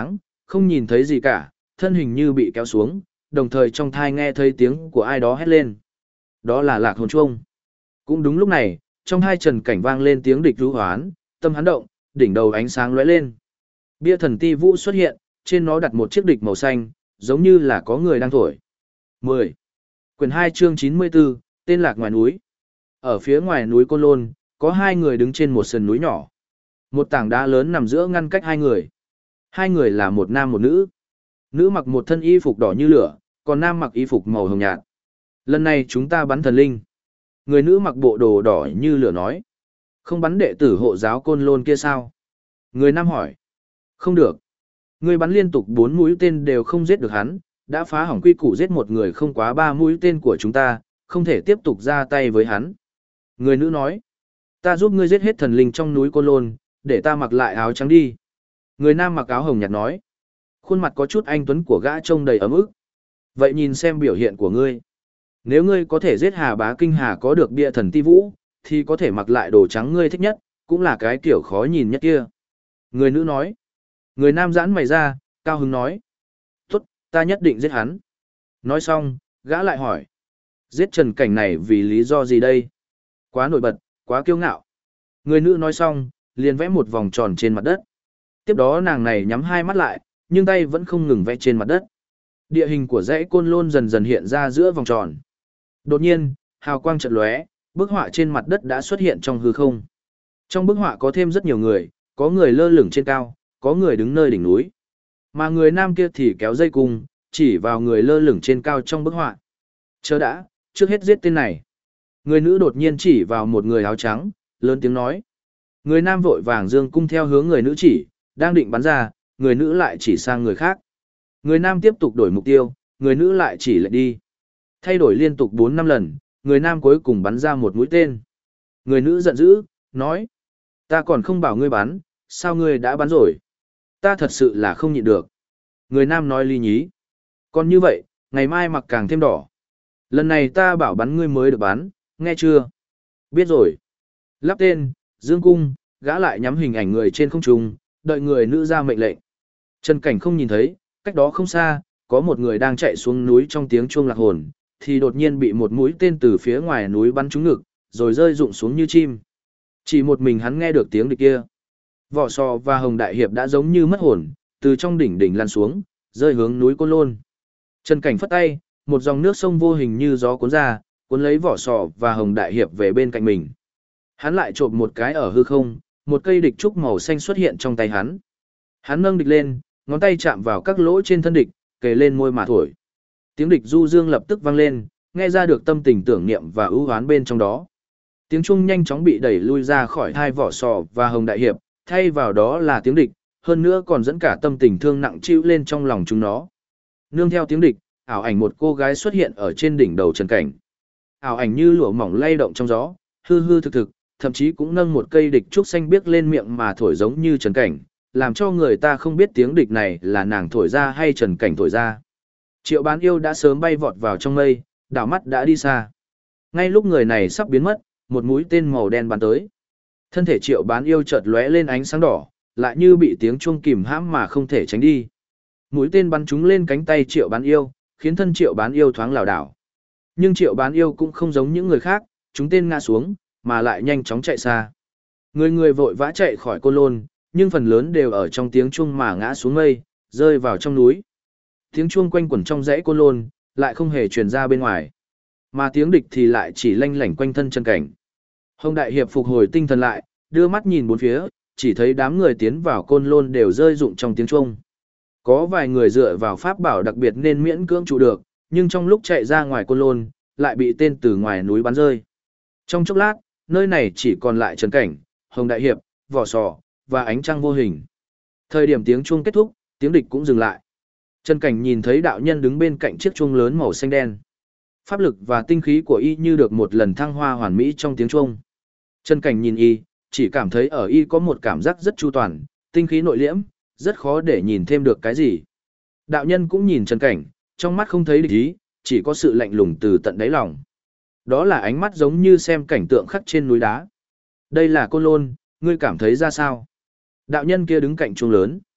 S1: không nhìn thấy gì cả, thân hình như bị kéo xuống, đồng thời trong thai nghe thấy tiếng của ai đó hét lên. Đó là Lạc Hồn Chuông. Cũng đúng lúc này, trong hai Trần Cảnh vang lên tiếng địch rú hoán, tâm hắn động, đỉnh đầu ánh sáng lóe lên. Bia thần ti vũ xuất hiện, trên nó đặt một chiếc địch màu xanh, giống như là có người đang thổi. 10. Quyển 2 chương 94, tên Lạc ngoài núi. Ở phía ngoài núi Côn Lôn, có hai người đứng trên một sườn núi nhỏ. Một tảng đá lớn nằm giữa ngăn cách hai người. Hai người là một nam một nữ. Nữ mặc một thân y phục đỏ như lửa, còn nam mặc y phục màu hồng nhạt. Lần này chúng ta bắn thần linh. Người nữ mặc bộ đồ đỏ như lửa nói. Không bắn đệ tử hộ giáo Côn Lôn kia sao? Người nam hỏi. Không được. Người bắn liên tục 4 mũi tên đều không giết được hắn, đã phá hỏng quy củ giết một người không quá 3 mũi tên của chúng ta, không thể tiếp tục ra tay với hắn. Người nữ nói. Ta giúp ngươi giết hết thần linh trong núi Côn Lôn, để ta mặc lại áo trắng đi. Người nam mặc áo hồng nhạt nói. Khuôn mặt có chút anh tuấn của gã trông đầy ấm ức. Vậy nhìn xem biểu hiện của ngươi. Nếu ngươi có thể giết Hà Bá Kinh Hà có được bia thần ti vũ, thì có thể mặc lại đồ trắng ngươi thích nhất, cũng là cái kiểu khó nhìn nhất kia. Người nữ nói. Người nam giãn mày ra, cao hứng nói. Tốt, ta nhất định giết hắn. Nói xong, gã lại hỏi. Giết Trần Cảnh này vì lý do gì đây? Quá nổi bật, quá kiêu ngạo. Người nữ nói xong, liền vẽ một vòng tròn trên mặt đất. Tiếp đó nàng này nhắm hai mắt lại, nhưng tay vẫn không ngừng vẽ trên mặt đất. Địa hình của dãy Côn Lôn dần dần hiện ra giữa vòng tròn. Đột nhiên, hào quang chợt lóe, bức họa trên mặt đất đã xuất hiện trong hư không. Trong bức họa có thêm rất nhiều người, có người lơ lửng trên cao, có người đứng nơi đỉnh núi. Mà người nam kia thì kéo dây cung, chỉ vào người lơ lửng trên cao trong bức họa. Chờ đã, trước hết giết tên này. Người nữ đột nhiên chỉ vào một người áo trắng, lớn tiếng nói. Người nam vội vàng giương cung theo hướng người nữ chỉ, đang định bắn ra, người nữ lại chỉ sang người khác. Người nam tiếp tục đổi mục tiêu, người nữ lại chỉ lại đi. Thay đổi liên tục 4-5 lần, người nam cuối cùng bắn ra một mũi tên. Người nữ giận dữ, nói. Ta còn không bảo ngươi bắn, sao ngươi đã bắn rồi? Ta thật sự là không nhịn được. Người nam nói lý nhí. Còn như vậy, ngày mai mặc càng thêm đỏ. Lần này ta bảo bắn ngươi mới được bắn, nghe chưa? Biết rồi. Lắp tên, dương cung, gã lại nhắm hình ảnh người trên không trung, đợi người nữ ra mệnh lệnh. Trần Cảnh không nhìn thấy, cách đó không xa, có một người đang chạy xuống núi trong tiếng chuông lạc hồn, thì đột nhiên bị một mũi tên từ phía ngoài núi bắn trúng ngực, rồi rơi rụng xuống như chim. Chỉ một mình hắn nghe được tiếng địch kia. Vỏ Sò và Hồng Đại Hiệp đã giống như mất hồn, từ trong đỉnh đỉnh lăn xuống, rơi hướng núi Côn Lôn. Trần Cảnh phất tay, một dòng nước sông vô hình như gió cuốn ra, cuốn lấy Vỏ Sò và Hồng Đại Hiệp về bên cạnh mình. Hắn lại trộm một cái ở hư không, một cây địch trúc màu xanh xuất hiện trong tay hắn. Hắn nâng địch lên, ngón tay chạm vào các lỗ trên thân địch, kề lên môi mà thổi. Tiếng địch du dương lập tức vang lên, nghe ra được tâm tình tưởng niệm và ưu hoán bên trong đó. Tiếng trung nhanh chóng bị đẩy lui ra khỏi hai Vỏ Sò và Hồng Đại Hiệp, thay vào đó là tiếng địch, hơn nữa còn dẫn cả tâm tình thương nặng chịu lên trong lòng chúng nó. Nương theo tiếng địch, ảo ảnh một cô gái xuất hiện ở trên đỉnh đầu Trần Cảnh. Ảo ảnh như lụa mỏng lay động trong gió, hư hư thực thực, thậm chí cũng nâng một cây địch trúc xanh biếc lên miệng mà thổi giống như Trần Cảnh, làm cho người ta không biết tiếng địch này là nàng thổi ra hay Trần Cảnh thổi ra. Triệu Bán Yêu đã sớm bay vọt vào trong mây, đảo mắt đã đi xa. Ngay lúc người này sắp biến mất, một mũi tên màu đen bắn tới. Thân thể Triệu Bán Yêu chợt lóe lên ánh sáng đỏ, lại như bị tiếng chuông kìm hãm mà không thể tránh đi. Mũi tên bắn trúng lên cánh tay Triệu Bán Yêu, khiến thân Triệu Bán Yêu thoáng lảo đảo. Nhưng Triệu Bán Yêu cũng không giống những người khác, chúng tên ngã xuống, mà lại nhanh chóng chạy xa. Người người vội vã chạy khỏi Côn Lôn, nhưng phần lớn đều ở trong tiếng chuông mà ngã xuống mây, rơi vào trong núi. Tiếng chuông quanh quẩn trong dãy Côn Lôn, lại không hề truyền ra bên ngoài. Mà tiếng địch thì lại chỉ lanh lảnh quanh thân Trần Cảnh. Hồng Đại Hiệp phục hồi tinh thần lại, đưa mắt nhìn bốn phía, chỉ thấy đám người tiến vào Côn Lôn đều rơi rụng trong tiếng chuông. Có vài người dựa vào pháp bảo đặc biệt nên miễn cưỡng trụ được, nhưng trong lúc chạy ra ngoài Côn Lôn, lại bị tên từ ngoài núi bắn rơi. Trong chốc lát, nơi này chỉ còn lại Trần Cảnh, Hồng Đại Hiệp, Vỏ Sò, và ánh trăng vô hình. Thời điểm tiếng chuông kết thúc, tiếng địch cũng dừng lại. Trần Cảnh nhìn thấy đạo nhân đứng bên cạnh chiếc chuông lớn màu xanh đen. Pháp lực và tinh khí của y như được một lần thăng hoa hoàn mỹ trong tiếng chuông. Trần Cảnh nhìn y, chỉ cảm thấy ở y có một cảm giác rất chu toàn, tinh khí nội liễm, rất khó để nhìn thêm được cái gì. Đạo nhân cũng nhìn Trần Cảnh, trong mắt không thấy địch ý, chỉ có sự lạnh lùng từ tận đáy lòng. Đó là ánh mắt giống như xem cảnh tượng khắc trên núi đá. Đây là Côn Lôn, ngươi cảm thấy ra sao? Đạo nhân kia đứng cạnh chuông lớn.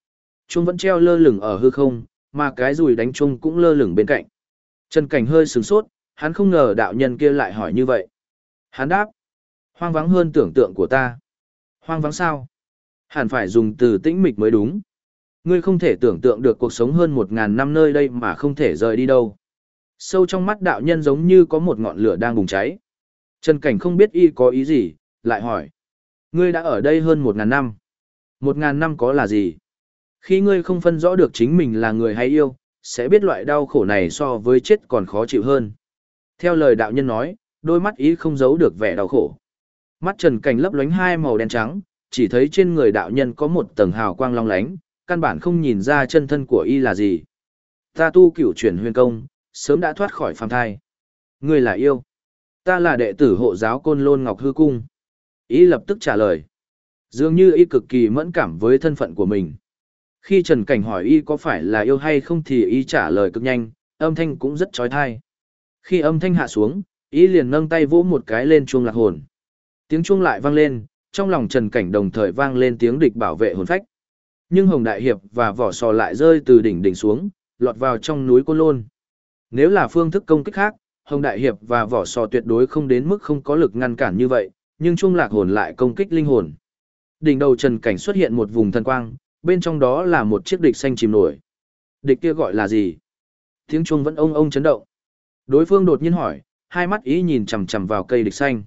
S1: Chuông vẫn treo lơ lửng ở hư không, mà cái dùi đánh chuông cũng lơ lửng bên cạnh. Trần Cảnh hơi sửng sốt, hắn không ngờ đạo nhân kia lại hỏi như vậy. Hắn đáp, hoang vắng hơn tưởng tượng của ta. Hoang vắng sao? Hẳn phải dùng từ tĩnh mịch mới đúng. Ngươi không thể tưởng tượng được cuộc sống hơn 1000 năm nơi đây mà không thể rời đi đâu. Sâu trong mắt đạo nhân giống như có một ngọn lửa đang bùng cháy. Trần Cảnh không biết y có ý gì, lại hỏi. Ngươi đã ở đây hơn 1000 năm. 1000 năm có là gì? Khi ngươi không phân rõ được chính mình là người hay yêu, sẽ biết loại đau khổ này so với chết còn khó chịu hơn. Theo lời đạo nhân nói, đôi mắt ý không giấu được vẻ đau khổ. Mắt Trần Cảnh lấp lánh hai màu đen trắng, chỉ thấy trên người đạo nhân có một tầng hào quang long lánh, căn bản không nhìn ra chân thân của y là gì. Ta tu cửu chuyển huyền công, sớm đã thoát khỏi phàm thai. Ngươi là yêu. Ta là đệ tử hộ giáo Côn Lôn Ngọc Hư Cung. Y lập tức trả lời. Dường như y cực kỳ mẫn cảm với thân phận của mình. Khi Trần Cảnh hỏi y có phải là yêu hay không thì y trả lời cực nhanh, âm thanh cũng rất trói thai. Khi âm thanh hạ xuống, y liền nâng tay vỗ một cái lên chuông lạc hồn. Tiếng chuông lại vang lên, trong lòng Trần Cảnh đồng thời vang lên tiếng địch bảo vệ hồn phách. Nhưng Hồng Đại Hiệp và Vỏ Sò lại rơi từ đỉnh đỉnh xuống, lọt vào trong núi Côn Lôn. Nếu là phương thức công kích khác, Hồng Đại Hiệp và Vỏ Sò tuyệt đối không đến mức không có lực ngăn cản như vậy, nhưng chuông lạc hồn lại công kích linh hồn. Đỉnh đầu Trần Cảnh xuất hiện một vùng thần quang, bên trong đó là một chiếc địch xanh chìm nổi. Địch kia gọi là gì? Tiếng chuông vẫn ông ông chấn động. Đối phương đột nhiên hỏi, hai mắt ý nhìn chằm chằm vào cây địch xanh.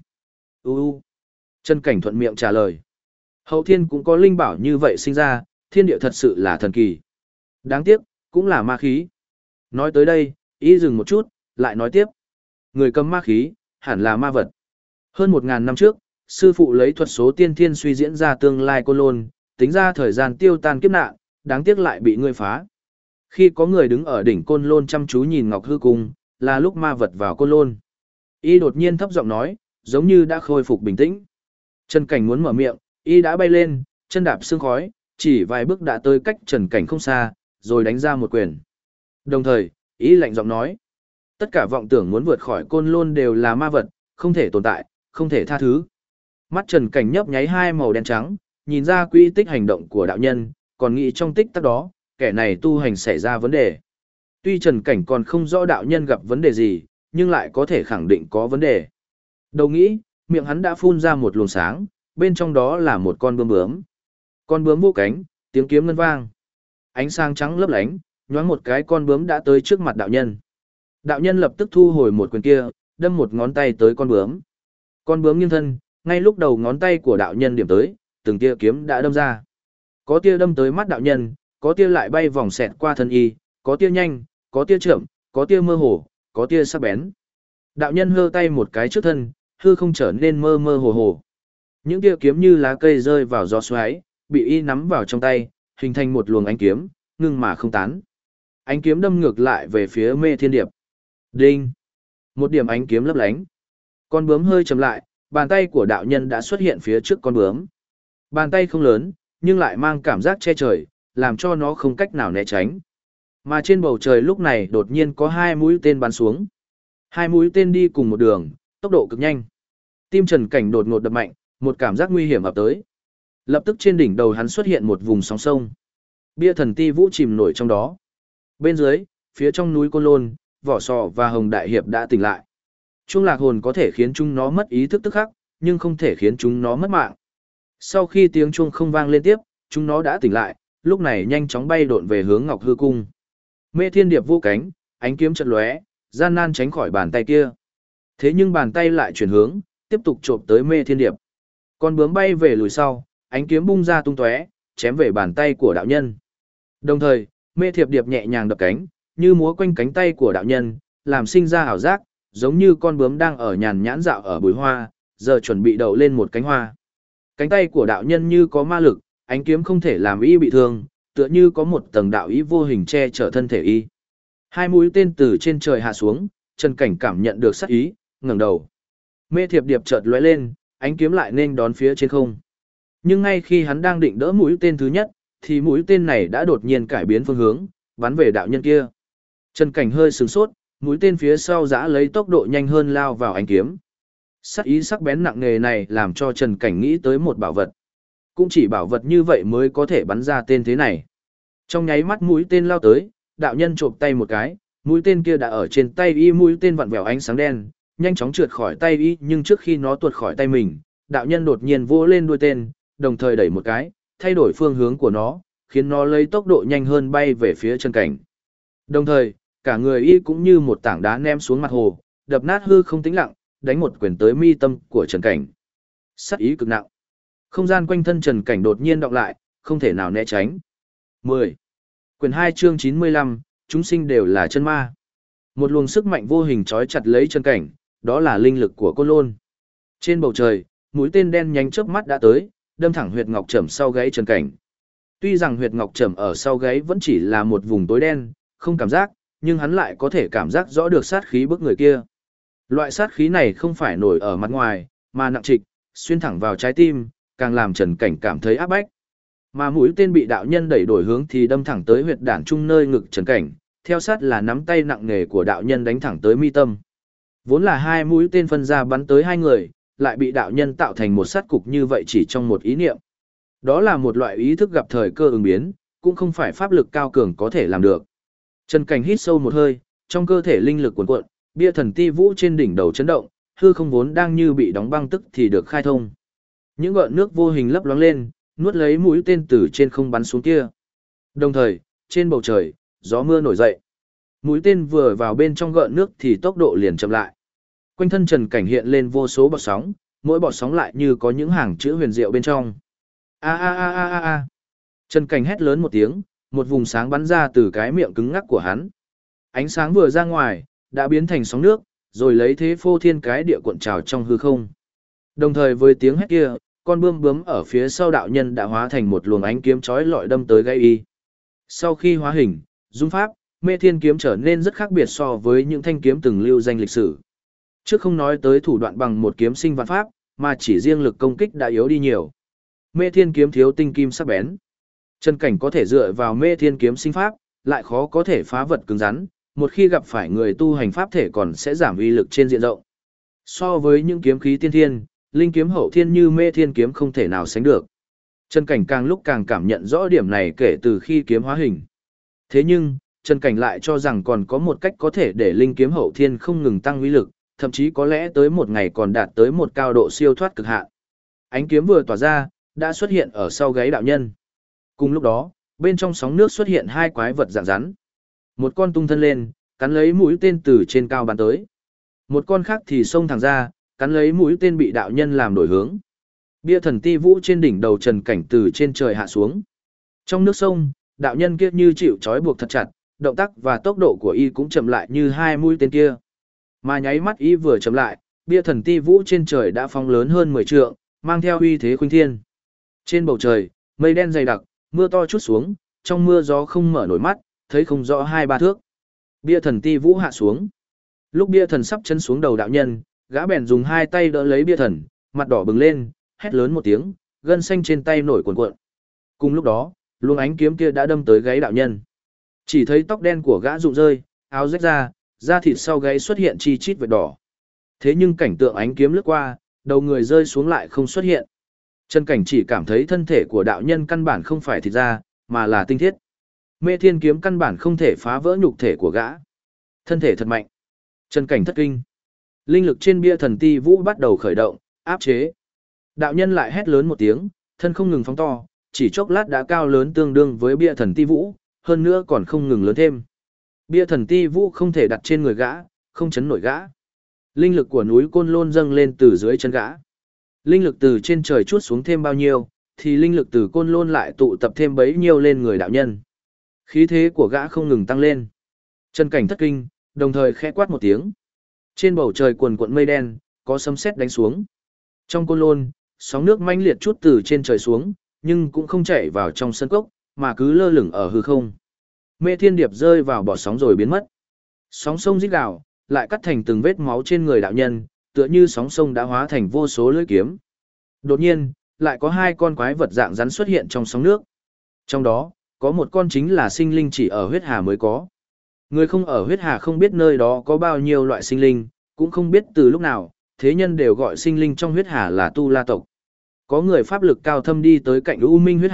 S1: Trần Cảnh thuận miệng trả lời. Hậu thiên cũng có linh bảo như vậy sinh ra, thiên địa thật sự là thần kỳ. Đáng tiếc, cũng là ma khí. Nói tới đây, ý dừng một chút, lại nói tiếp. Người cầm ma khí, hẳn là ma vật. Hơn 1000 năm trước, sư phụ lấy thuật số tiên thiên suy diễn ra tương lai Côn Lôn, tính ra thời gian tiêu tan kiếp nạn, đáng tiếc lại bị ngươi phá. Khi có người đứng ở đỉnh Côn Lôn chăm chú nhìn Ngọc Hư Cung, là lúc ma vật vào Côn Lôn. Y đột nhiên thấp giọng nói, giống như đã khôi phục bình tĩnh. Trần Cảnh muốn mở miệng, y đã bay lên, chân đạp sương khói, chỉ vài bước đã tới cách Trần Cảnh không xa, rồi đánh ra một quyền. Đồng thời, y lạnh giọng nói, tất cả vọng tưởng muốn vượt khỏi Côn Lôn đều là ma vật, không thể tồn tại, không thể tha thứ. Mắt Trần Cảnh nhấp nháy hai màu đen trắng, nhìn ra quy tích hành động của đạo nhân, còn nghĩ trong tích tắc đó, kẻ này tu hành xảy ra vấn đề. Tuy Trần Cảnh còn không rõ đạo nhân gặp vấn đề gì, nhưng lại có thể khẳng định có vấn đề. Đầu nghĩ, miệng hắn đã phun ra một luồng sáng, bên trong đó là một con bướm bướm. Con bướm vô cánh, tiếng kiếm ngân vang. Ánh sáng trắng lấp lánh, nhoáng một cái con bướm đã tới trước mặt đạo nhân. Đạo nhân lập tức thu hồi một quyền kia, đâm một ngón tay tới con bướm. Con bướm nghiêng thân, ngay lúc đầu ngón tay của đạo nhân điểm tới, từng tia kiếm đã đâm ra. Có tia đâm tới mắt đạo nhân, có tia lại bay vòng xẹt qua thân y, có tia nhanh, có tia chậm, có tia mơ hồ, có tia sắc bén. Đạo nhân hơ tay một cái trước thân, hư không trở nên mơ mơ hồ hồ. Những tia kiếm như lá cây rơi vào gió xoáy, bị y nắm vào trong tay, hình thành một luồng ánh kiếm, ngưng mà không tán. Ánh kiếm đâm ngược lại về phía Mê Thiên Điệp. Đinh! Một điểm ánh kiếm lấp lánh. Con bướm hơi chậm lại, bàn tay của đạo nhân đã xuất hiện phía trước con bướm. Bàn tay không lớn, nhưng lại mang cảm giác che trời, làm cho nó không cách nào né tránh. Mà trên bầu trời lúc này đột nhiên có hai mũi tên bắn xuống. Hai mũi tên đi cùng một đường, tốc độ cực nhanh. Tim Trần Cảnh đột ngột đập mạnh, một cảm giác nguy hiểm ập tới. Lập tức trên đỉnh đầu hắn xuất hiện một vùng sóng sông. Bia thần ti vũ chìm nổi trong đó. Bên dưới, phía trong núi Côn Lôn, Vỏ Sò và Hồng Đại Hiệp đã tỉnh lại. Chuông lạc hồn có thể khiến chúng nó mất ý thức tức khắc, nhưng không thể khiến chúng nó mất mạng. Sau khi tiếng chuông không vang lên tiếp, chúng nó đã tỉnh lại, lúc này nhanh chóng bay độn về hướng Ngọc Hư Cung. Mê Thiên Điệp vô cánh, ánh kiếm chợt lóe, gian nan tránh khỏi bàn tay kia. Thế nhưng bàn tay lại chuyển hướng, tiếp tục chộp tới Mê Thiên Điệp. Con bướm bay về lùi sau, ánh kiếm bung ra tung tóe, chém về bàn tay của đạo nhân. Đồng thời, Mê Thiệp Điệp nhẹ nhàng đập cánh, như múa quanh cánh tay của đạo nhân, làm sinh ra ảo giác, giống như con bướm đang ở nhàn nhãn dạo ở bụi hoa, giờ chuẩn bị đậu lên một cánh hoa. Cánh tay của đạo nhân như có ma lực, ánh kiếm không thể làm y bị thương, tựa như có một tầng đạo ý vô hình che chở thân thể y. Hai mũi tên từ trên trời hạ xuống, Trần Cảnh cảm nhận được sát ý, ngẩng đầu. Mê Thiệp Điệp chợt lóe lên, ánh kiếm lại nên đón phía trên không. Nhưng ngay khi hắn đang định đỡ mũi tên thứ nhất, thì mũi tên này đã đột nhiên cải biến phương hướng, bắn về đạo nhân kia. Trần Cảnh hơi sửng sốt, mũi tên phía sau giã lấy tốc độ nhanh hơn lao vào ánh kiếm. Sát ý sắc bén nặng nề này làm cho Trần Cảnh nghĩ tới một bảo vật. Cũng chỉ bảo vật như vậy mới có thể bắn ra tên thế này. Trong nháy mắt mũi tên lao tới, đạo nhân chộp tay một cái, mũi tên kia đã ở trên tay y, mũi tên vặn vẹo ánh sáng đen, nhanh chóng trượt khỏi tay y, nhưng trước khi nó tuột khỏi tay mình, đạo nhân đột nhiên vỗ lên đuôi tên, đồng thời đẩy một cái, thay đổi phương hướng của nó, khiến nó lấy tốc độ nhanh hơn bay về phía Trần Cảnh. Đồng thời, cả người y cũng như một tảng đá ném xuống mặt hồ, đập nát hư không tĩnh lặng, đánh một quyền tới mi tâm của Trần Cảnh. Sát ý cực nặng. Không gian quanh thân Trần Cảnh đột nhiên đọng lại, không thể nào né tránh. 10. Quyền 2 chương 95, chúng sinh đều là chân ma. Một luồng sức mạnh vô hình trói chặt lấy Trần Cảnh, đó là linh lực của Côn Lôn. Trên bầu trời, mũi tên đen nhanh chớp mắt đã tới, đâm thẳng huyệt ngọc trầm sau gáy Trần Cảnh. Tuy rằng huyệt ngọc trầm ở sau gáy vẫn chỉ là một vùng tối đen, không cảm giác, nhưng hắn lại có thể cảm giác rõ được sát khí bức người kia. Loại sát khí này không phải nổi ở mặt ngoài, mà nặng trịch, xuyên thẳng vào trái tim, càng làm Trần Cảnh cảm thấy áp bách. Mà mũi tên bị đạo nhân đẩy đổi hướng thì đâm thẳng tới huyệt đản trung nơi ngực Trần Cảnh, theo sát là nắm tay nặng nề của đạo nhân đánh thẳng tới mi tâm. Vốn là hai mũi tên phân ra bắn tới hai người, lại bị đạo nhân tạo thành một sát cục như vậy chỉ trong một ý niệm. Đó là một loại ý thức gặp thời cơ ứng biến, cũng không phải pháp lực cao cường có thể làm được. Trần Cảnh hít sâu một hơi, trong cơ thể linh lực cuồn cuộn, bia thần ti vũ trên đỉnh đầu chấn động, hư không vốn đang như bị đóng băng tức thì được khai thông. Những gợn nước vô hình lấp loáng lên, nuốt lấy mũi tên từ trên không bắn xuống kia. Đồng thời, trên bầu trời, gió mưa nổi dậy. Mũi tên vừa vào bên trong gợn nước thì tốc độ liền chậm lại. Quanh thân Trần Cảnh hiện lên vô số bọt sóng, mỗi bọt sóng lại như có những hàng chữ huyền diệu bên trong. A a a a a a. Trần Cảnh hét lớn một tiếng, một vùng sáng bắn ra từ cái miệng cứng ngắc của hắn. Ánh sáng vừa ra ngoài, đã biến thành sóng nước, rồi lấy thế phô thiên cái địa cuộn trào trong hư không. Đồng thời với tiếng hét kia, con bươm bướm ở phía sau đạo nhân đã hóa thành một luồng ánh kiếm chói lọi đâm tới gáy y. Sau khi hóa hình, dung pháp, Mê Thiên kiếm trở nên rất khác biệt so với những thanh kiếm từng lưu danh lịch sử. Trước không nói tới thủ đoạn bằng một kiếm sinh vạn pháp, mà chỉ riêng lực công kích đã yếu đi nhiều. Mê Thiên kiếm thiếu tinh kim sắc bén. Trần Cảnh có thể dựa vào Mê Thiên kiếm sinh pháp, lại khó có thể phá vật cứng rắn, một khi gặp phải người tu hành pháp thể còn sẽ giảm uy lực trên diện rộng. So với những kiếm khí tiên thiên, linh kiếm hậu thiên như Mê Thiên kiếm không thể nào sánh được. Trần Cảnh càng lúc càng cảm nhận rõ điểm này kể từ khi kiếm hóa hình. Thế nhưng, Trần Cảnh lại cho rằng còn có một cách có thể để linh kiếm hậu thiên không ngừng tăng uy lực, thậm chí có lẽ tới một ngày còn đạt tới một cao độ siêu thoát cực hạn. Ánh kiếm vừa tỏa ra, đã xuất hiện ở sau gáy đạo nhân. Cùng lúc đó, bên trong sóng nước xuất hiện hai quái vật dạng rắn. Một con tung thân lên, cắn lấy mũi tên từ trên cao bắn tới. Một con khác thì xông thẳng ra, cắn lấy mũi tên bị đạo nhân làm đổi hướng. Bia thần ti vũ trên đỉnh đầu Trần Cảnh từ trên trời hạ xuống. Trong nước sông, đạo nhân kia như chịu trói buộc thật chặt, động tác và tốc độ của y cũng chậm lại như hai mũi tên kia. Mà nháy mắt y vừa chậm lại, bia thần ti vũ trên trời đã phóng lớn hơn 10 trượng, mang theo uy thế khuynh thiên. Trên bầu trời, mây đen dày đặc, mưa to chút xuống, trong mưa gió không mở nổi mắt, thấy không rõ 2-3 thước. Bia thần ti vũ hạ xuống. Lúc bia thần sắp chân xuống đầu đạo nhân, gã bèn dùng hai tay đỡ lấy bia thần, mặt đỏ bừng lên, hét lớn một tiếng, gân xanh trên tay nổi cuồn cuộn. Cùng lúc đó, luồng ánh kiếm kia đã đâm tới gáy đạo nhân. Chỉ thấy tóc đen của gã rụng rơi, áo rách ra, da thịt sau gáy xuất hiện chi chít vệt đỏ. Thế nhưng cảnh tượng ánh kiếm lướt qua, đầu người rơi xuống lại không xuất hiện. Trần Cảnh chỉ cảm thấy thân thể của đạo nhân căn bản không phải thịt da, mà là tinh thiết. Mê Thiên kiếm căn bản không thể phá vỡ nhục thể của gã. Thân thể thật mạnh. Trần Cảnh thất kinh. Linh lực trên bia thần ti vũ bắt đầu khởi động, áp chế. Đạo nhân lại hét lớn một tiếng, thân không ngừng phóng to, chỉ chốc lát đã cao lớn tương đương với bia thần ti vũ, hơn nữa còn không ngừng lớn thêm. Bia thần ti vũ không thể đặt trên người gã, không chấn nổi gã. Linh lực của núi Côn Lôn dâng lên từ dưới chân gã. Linh lực từ trên trời trút xuống thêm bao nhiêu, thì linh lực từ Côn Lôn lại tụ tập thêm bấy nhiêu lên người đạo nhân. Khí thế của gã không ngừng tăng lên. Trần Cảnh thất kinh, đồng thời khẽ quát một tiếng. Trên bầu trời cuồn cuộn mây đen, có sấm sét đánh xuống. Trong Côn Lôn, sóng nước mãnh liệt chút từ trên trời xuống, nhưng cũng không chảy vào trong sân cốc, mà cứ lơ lửng ở hư không. Mê Thiên Điệp rơi vào bọt sóng rồi biến mất. Sóng sông rít gào, lại cắt thành từng vết máu trên người đạo nhân, tựa như sóng sông đã hóa thành vô số lưỡi kiếm. Đột nhiên, lại có hai con quái vật dạng rắn xuất hiện trong sóng nước. Trong đó, có một con chính là sinh linh chỉ ở huyết hà mới có. Người không ở huyết hà không biết nơi đó có bao nhiêu loại sinh linh, cũng không biết từ lúc nào, thế nhân đều gọi sinh linh trong huyết hà là tu la tộc. Có người pháp lực cao thâm đi tới cạnh U Minh huyết hà,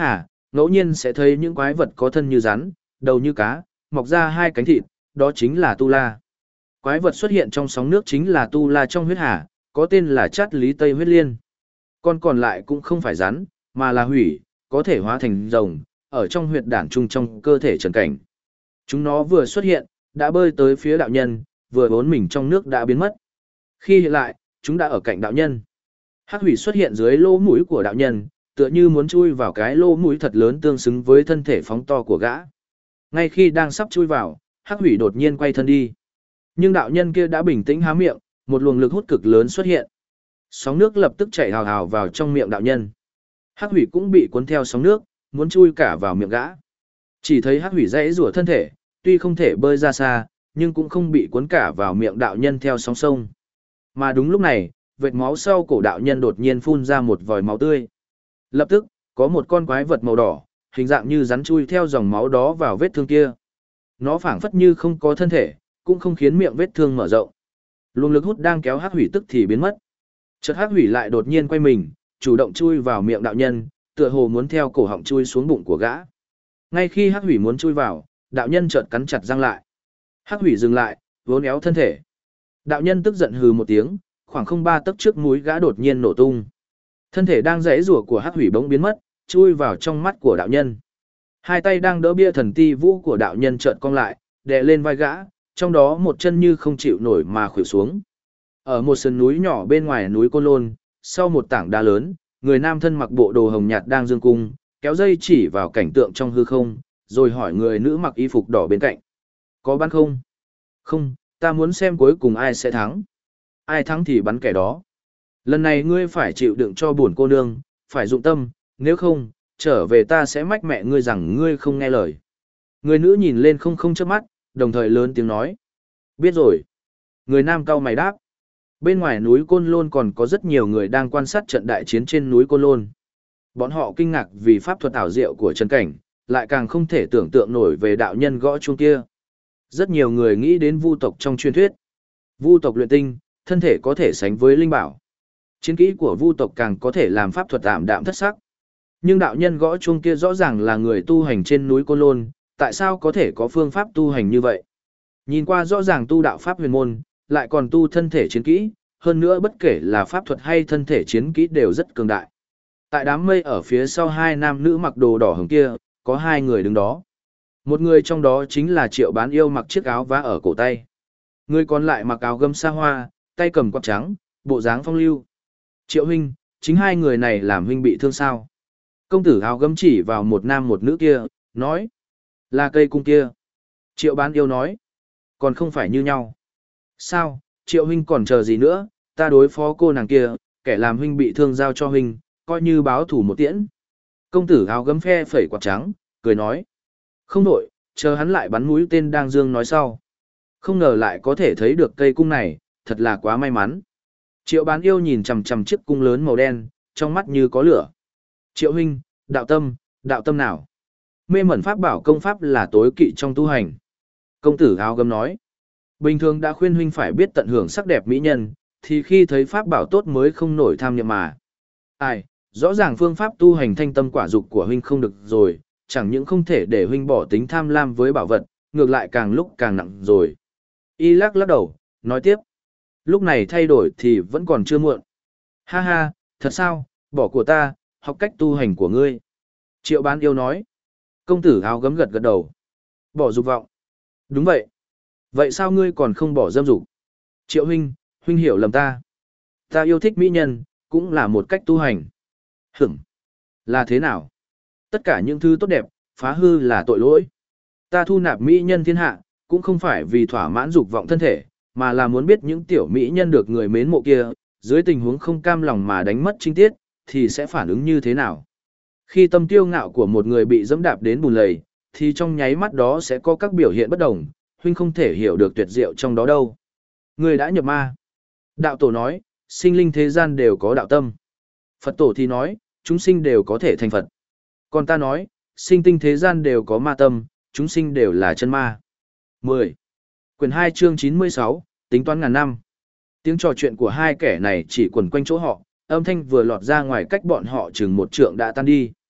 S1: ngẫu nhiên sẽ thấy những quái vật có thân như rắn, đầu như cá, mọc ra hai cánh thịt, đó chính là tu la. Quái vật xuất hiện trong sóng nước chính là tu la trong huyết hà, có tên là Chát Lý Tây huyết liên. Con còn lại cũng không phải rắn, mà là hủy, có thể hóa thành rồng, ở trong huyệt đản trung trong cơ thể Trần Cảnh. Chúng nó vừa xuất hiện, đã bơi tới phía đạo nhân, vừa bốn mình trong nước đã biến mất. Khi hiện lại, chúng đã ở cạnh đạo nhân. Hắc hủy xuất hiện dưới lỗ mũi của đạo nhân, tựa như muốn chui vào cái lỗ mũi thật lớn tương xứng với thân thể phóng to của gã. Ngay khi đang sắp chui vào, Hắc hủy đột nhiên quay thân đi. Nhưng đạo nhân kia đã bình tĩnh há miệng, một luồng lực hút cực lớn xuất hiện. Sóng nước lập tức chảy hào hào vào trong miệng đạo nhân. Hắc hủy cũng bị cuốn theo sóng nước, muốn chui cả vào miệng gã. Chỉ thấy Hắc hủy dãy rủa thân thể, tuy không thể bơi ra xa, nhưng cũng không bị cuốn cả vào miệng đạo nhân theo sóng sông. Mà đúng lúc này, vệt máu sau cổ đạo nhân đột nhiên phun ra một vòi máu tươi. Lập tức, có một con quái vật màu đỏ, hình dạng như rắn chui theo dòng máu đó vào vết thương kia. Nó phảng phất như không có thân thể, cũng không khiến miệng vết thương mở rộng. Luồng lực hút đang kéo Hắc hủy tức thì biến mất. Chợt Hắc hủy lại đột nhiên quay mình, chủ động chui vào miệng đạo nhân, tựa hồ muốn theo cổ họng chui xuống bụng của gã. Ngay khi Hắc hủy muốn chui vào, đạo nhân chợt cắn chặt răng lại. Hắc hủy dừng lại, vốn éo thân thể. Đạo nhân tức giận hừ một tiếng, khoảng không ba tấc trước mũi gã đột nhiên nổ tung. Thân thể đang giãy giụa của Hắc hủy bỗng biến mất, chui vào trong mắt của đạo nhân. Hai tay đang đỡ bia thần ti vũ của đạo nhân chợt cong lại, đè lên vai gã, trong đó một chân như không chịu nổi mà khuỵu xuống. Ở một sườn núi nhỏ bên ngoài núi Côn Lôn, sau một tảng đá lớn, người nam thân mặc bộ đồ hồng nhạt đang dương cung, kéo dây chỉ vào cảnh tượng trong hư không, rồi hỏi người nữ mặc y phục đỏ bên cạnh. Có bắn không? Không, ta muốn xem cuối cùng ai sẽ thắng. Ai thắng thì bắn kẻ đó. Lần này ngươi phải chịu đựng cho buồn cô nương, phải dụng tâm, nếu không, trở về ta sẽ mách mẹ ngươi rằng ngươi không nghe lời. Người nữ nhìn lên không chớp mắt, đồng thời lớn tiếng nói. Biết rồi. Người nam cau mày đáp. Bên ngoài núi Côn Lôn còn có rất nhiều người đang quan sát trận đại chiến trên núi Côn Lôn. Bọn họ kinh ngạc vì pháp thuật ảo diệu của Trần Cảnh, lại càng không thể tưởng tượng nổi về đạo nhân gõ chuông kia. Rất nhiều người nghĩ đến vu tộc trong truyền thuyết. Vu tộc luyện tinh, thân thể có thể sánh với linh bảo. Chiến kỹ của vu tộc càng có thể làm pháp thuật ảm đạm thất sắc. Nhưng đạo nhân gõ chuông kia rõ ràng là người tu hành trên núi Côn Lôn, tại sao có thể có phương pháp tu hành như vậy? Nhìn qua rõ ràng tu đạo pháp huyền môn, lại còn tu thân thể chiến kỹ, hơn nữa bất kể là pháp thuật hay thân thể chiến kỹ đều rất cường đại. Tại đám mây ở phía sau hai nam nữ mặc đồ đỏ hồng kia, có hai người đứng đó. Một người trong đó chính là Triệu Bán Yêu mặc chiếc áo vá ở cổ tay. Người còn lại mặc áo gấm sa hoa, tay cầm quạt trắng, bộ dáng phong lưu. Triệu huynh, chính hai người này làm huynh bị thương sao? Công tử áo gấm chỉ vào một nam một nữ kia, nói. Là cây cung kia. Triệu Bán Yêu nói. Còn không phải như nhau. Sao, Triệu huynh còn chờ gì nữa, ta đối phó cô nàng kia, kẻ làm huynh bị thương giao cho huynh, coi như báo thủ một tiễn. Công tử áo gấm phe phẩy quạt trắng, cười nói. Không đổi, chờ hắn lại bắn mũi tên đang dương nói sau. Không ngờ lại có thể thấy được cây cung này, thật là quá may mắn. Triệu Bán Yêu nhìn chằm chằm chiếc cung lớn màu đen, trong mắt như có lửa. Triệu huynh, đạo tâm nào? Mê mẩn pháp bảo công pháp là tối kỵ trong tu hành. Công tử áo gấm nói. Bình thường đã khuyên huynh phải biết tận hưởng sắc đẹp mỹ nhân, thì khi thấy pháp bảo tốt mới không nổi tham niệm mà. Ai, rõ ràng phương pháp tu hành thanh tâm quả dục của huynh không được rồi, chẳng những không thể để huynh bỏ tính tham lam với bảo vật, ngược lại càng lúc càng nặng rồi. Y lắc lắc đầu, nói tiếp. Lúc này thay đổi thì vẫn còn chưa muộn. Ha ha, thật sao, bỏ của ta, học cách tu hành của ngươi. Triệu Bán Yêu nói. Công tử áo gấm gật gật đầu. Bỏ dục vọng. Đúng vậy. Vậy sao ngươi còn không bỏ dâm dục? Triệu huynh, huynh hiểu lầm ta. Ta yêu thích mỹ nhân, cũng là một cách tu hành. Hửm. Là thế nào? Tất cả những thứ tốt đẹp, phá hư là tội lỗi. Ta thu nạp mỹ nhân thiên hạ, cũng không phải vì thỏa mãn dục vọng thân thể, mà là muốn biết những tiểu mỹ nhân được người mến mộ kia, dưới tình huống không cam lòng mà đánh mất trinh tiết, thì sẽ phản ứng như thế nào? Khi tâm tiêu ngạo của một người bị dẫm đạp đến bùn lầy, thì trong nháy mắt đó sẽ có các biểu hiện bất đồng, huynh không thể hiểu được tuyệt diệu trong đó đâu. Người đã nhập ma. Đạo tổ nói, sinh linh thế gian đều có đạo tâm. Phật tổ thì nói, chúng sinh đều có thể thành Phật. Còn ta nói, sinh tinh thế gian đều có ma tâm, chúng sinh đều là chân ma. 10. Quyển 2 chương 96, tính toán ngàn năm. Tiếng trò chuyện của hai kẻ này chỉ quẩn quanh chỗ họ, âm thanh vừa lọt ra ngoài cách bọn họ chừng một trượng đã tan đi.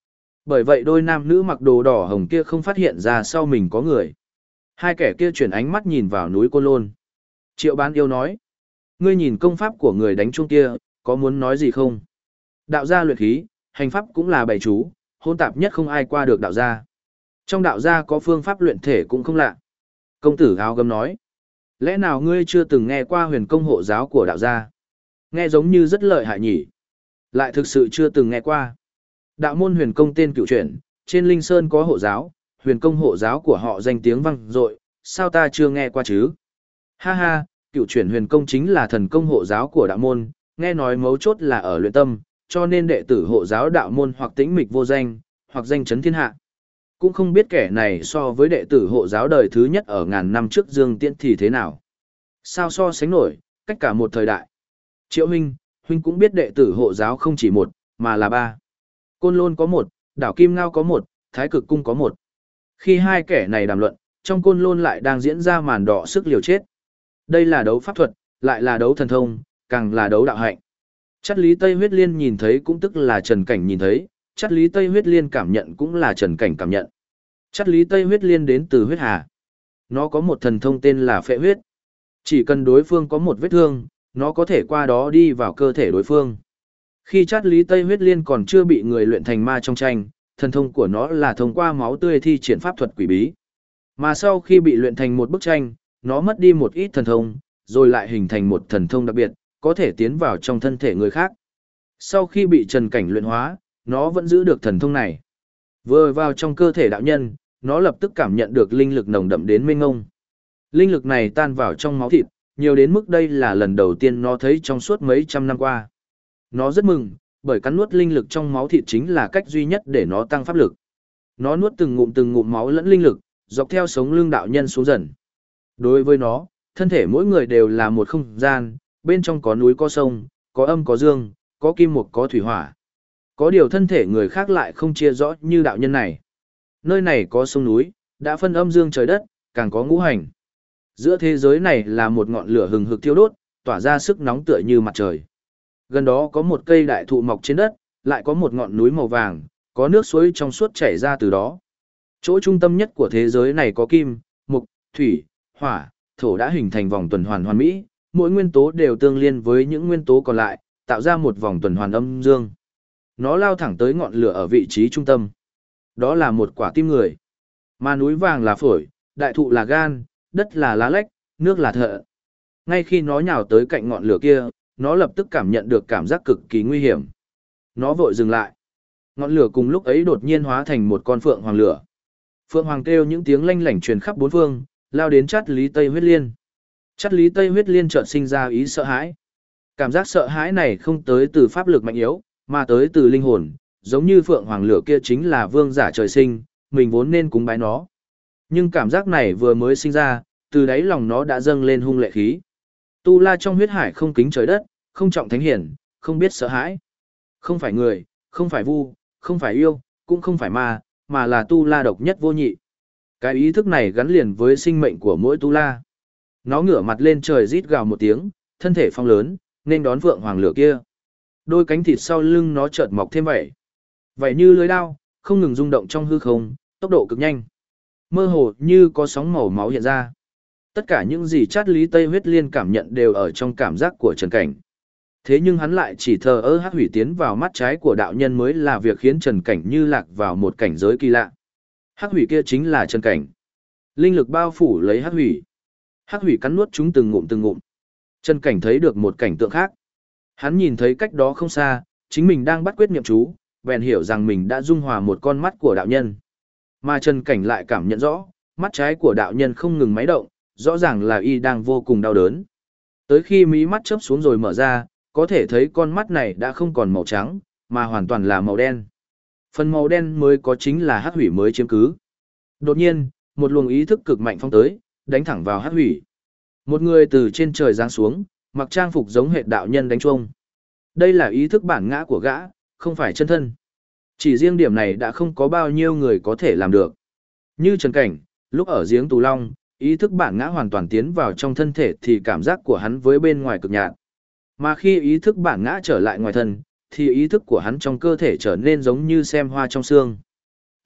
S1: Bởi vậy đôi nam nữ mặc đồ đỏ hồng kia không phát hiện ra sau mình có người. Hai kẻ kia chuyển ánh mắt nhìn vào núi Côn Lôn. Triệu Bán Yêu nói, ngươi nhìn công pháp của người đánh chuông kia, có muốn nói gì không? Đạo gia luyện khí, hành pháp cũng là bày chú, hôn tạp nhất không ai qua được đạo gia. Trong đạo gia có phương pháp luyện thể cũng không lạ. Công tử áo gấm nói, lẽ nào ngươi chưa từng nghe qua huyền công hộ giáo của đạo gia? Nghe giống như rất lợi hại nhỉ. Lại thực sự chưa từng nghe qua. Đạo môn huyền công tên cựu chuyển, trên Linh Sơn có hộ giáo, huyền công hộ giáo của họ danh tiếng vang dội, sao ta chưa nghe qua chứ? Ha ha, cựu chuyển huyền công chính là thần công hộ giáo của đạo môn, nghe nói mấu chốt là ở luyện tâm, cho nên đệ tử hộ giáo đạo môn hoặc tĩnh mịch vô danh, hoặc danh chấn thiên hạ. Cũng không biết kẻ này so với đệ tử hộ giáo đời thứ nhất ở ngàn năm trước Dương Tiễn thì thế nào. Sao so sánh nổi, cách cả một thời đại. Triệu huynh, huynh cũng biết đệ tử hộ giáo không chỉ một, mà là ba. Côn Lôn có một, đảo Kim Ngao có một, Thái Cực Cung có một. Khi hai kẻ này đàm luận, trong Côn Lôn lại đang diễn ra màn đọ sức liều chết. Đây là đấu pháp thuật, lại là đấu thần thông, càng là đấu đạo hạnh. Chắt Lý Tây Huyết Liên nhìn thấy cũng tức là Trần Cảnh nhìn thấy, Chắt Lý Tây Huyết Liên cảm nhận cũng là Trần Cảnh cảm nhận. Chắt Lý Tây Huyết Liên đến từ huyết hà. Nó có một thần thông tên là phệ huyết. Chỉ cần đối phương có một vết thương, nó có thể qua đó đi vào cơ thể đối phương. Khi Chát Lý Tây Huyết Liên còn chưa bị người luyện thành ma trong tranh, thần thông của nó là thông qua máu tươi thi triển pháp thuật quỷ bí. Mà sau khi bị luyện thành một bức tranh, nó mất đi một ít thần thông, rồi lại hình thành một thần thông đặc biệt, có thể tiến vào trong thân thể người khác. Sau khi bị Trần Cảnh luyện hóa, nó vẫn giữ được thần thông này. Vừa vào trong cơ thể đạo nhân, nó lập tức cảm nhận được linh lực nồng đậm đến mênh mông. Linh lực này tan vào trong máu thịt, nhiều đến mức đây là lần đầu tiên nó thấy trong suốt mấy trăm năm qua. Nó rất mừng, bởi cắn nuốt linh lực trong máu thịt chính là cách duy nhất để nó tăng pháp lực. Nó nuốt từng ngụm máu lẫn linh lực, dọc theo sống lưng đạo nhân xuống dần. Đối với nó, thân thể mỗi người đều là một không gian, bên trong có núi có sông, có âm có dương, có kim mộc có thủy hỏa. Có điều thân thể người khác lại không chia rõ như đạo nhân này. Nơi này có sông núi, đã phân âm dương trời đất, càng có ngũ hành. Giữa thế giới này là một ngọn lửa hừng hực thiêu đốt, tỏa ra sức nóng tựa như mặt trời. Gần đó có một cây đại thụ mọc trên đất, lại có một ngọn núi màu vàng, có nước suối trong suốt chảy ra từ đó. Chỗ trung tâm nhất của thế giới này có kim, mộc, thủy, hỏa, thổ đã hình thành vòng tuần hoàn hoàn mỹ, mỗi nguyên tố đều tương liên với những nguyên tố còn lại, tạo ra một vòng tuần hoàn âm dương. Nó lao thẳng tới ngọn lửa ở vị trí trung tâm. Đó là một quả tim người. Mà núi vàng là phổi, đại thụ là gan, đất là lá lách, nước là thận. Ngay khi nó nhào tới cạnh ngọn lửa kia, nó lập tức cảm nhận được cảm giác cực kỳ nguy hiểm. Nó vội dừng lại. Ngọn lửa cùng lúc ấy đột nhiên hóa thành một con phượng hoàng lửa. Phượng hoàng kêu những tiếng lanh lảnh truyền khắp bốn phương, lao đến Chát Lý Tây Huyết Liên. Chát Lý Tây Huyết Liên chợt sinh ra ý sợ hãi. Cảm giác sợ hãi này không tới từ pháp lực mạnh yếu, mà tới từ linh hồn, giống như phượng hoàng lửa kia chính là vương giả trời sinh, mình vốn nên cúng bái nó. Nhưng cảm giác này vừa mới sinh ra, từ đáy lòng nó đã dâng lên hung lệ khí. Tu La trong huyết hải không kính trời đất, không trọng thánh hiển, không biết sợ hãi. Không phải người, không phải vu, không phải yêu, cũng không phải ma, mà là Tu La độc nhất vô nhị. Cái ý thức này gắn liền với sinh mệnh của mỗi Tu La. Nó ngửa mặt lên trời rít gào một tiếng, thân thể phong lớn, nên đón vượng hoàng lửa kia. Đôi cánh thịt sau lưng nó chợt mọc thêm vậy. Vậy như lưới đao, không ngừng rung động trong hư không, tốc độ cực nhanh. Mơ hồ như có sóng màu máu hiện ra. Tất cả những gì Chát Lý Tây Huyết Liên cảm nhận đều ở trong cảm giác của Trần Cảnh. Thế nhưng hắn lại chỉ thờ ơ. Hắc hủy tiến vào mắt trái của đạo nhân mới là việc khiến Trần Cảnh như lạc vào một cảnh giới kỳ lạ. Hắc hủy kia chính là Trần Cảnh. Linh lực bao phủ lấy hắc hủy. Hắc hủy cắn nuốt chúng từng ngụm từng ngụm. Trần Cảnh thấy được một cảnh tượng khác. Hắn nhìn thấy cách đó không xa, chính mình đang bắt quyết niệm chú, bèn hiểu rằng mình đã dung hòa một con mắt của đạo nhân. Mà Trần Cảnh lại cảm nhận rõ, mắt trái của đạo nhân không ngừng máy động, rõ ràng là y đang vô cùng đau đớn. Tới khi mí mắt chớp xuống rồi mở ra, có thể thấy con mắt này đã không còn màu trắng, mà hoàn toàn là màu đen. Phần màu đen mới có chính là hắc hủy mới chiếm cứ. Đột nhiên, một luồng ý thức cực mạnh phong tới, đánh thẳng vào hắc hủy. Một người từ trên trời giáng xuống, mặc trang phục giống hệt đạo nhân đánh chuông. Đây là ý thức bản ngã của gã, không phải chân thân. Chỉ riêng điểm này đã không có bao nhiêu người có thể làm được. Như Trần Cảnh, lúc ở giếng Tù Long, ý thức bản ngã hoàn toàn tiến vào trong thân thể thì cảm giác của hắn với bên ngoài cực nhạt. Mà khi ý thức bản ngã trở lại ngoài thân, thì ý thức của hắn trong cơ thể trở nên giống như xem hoa trong xương.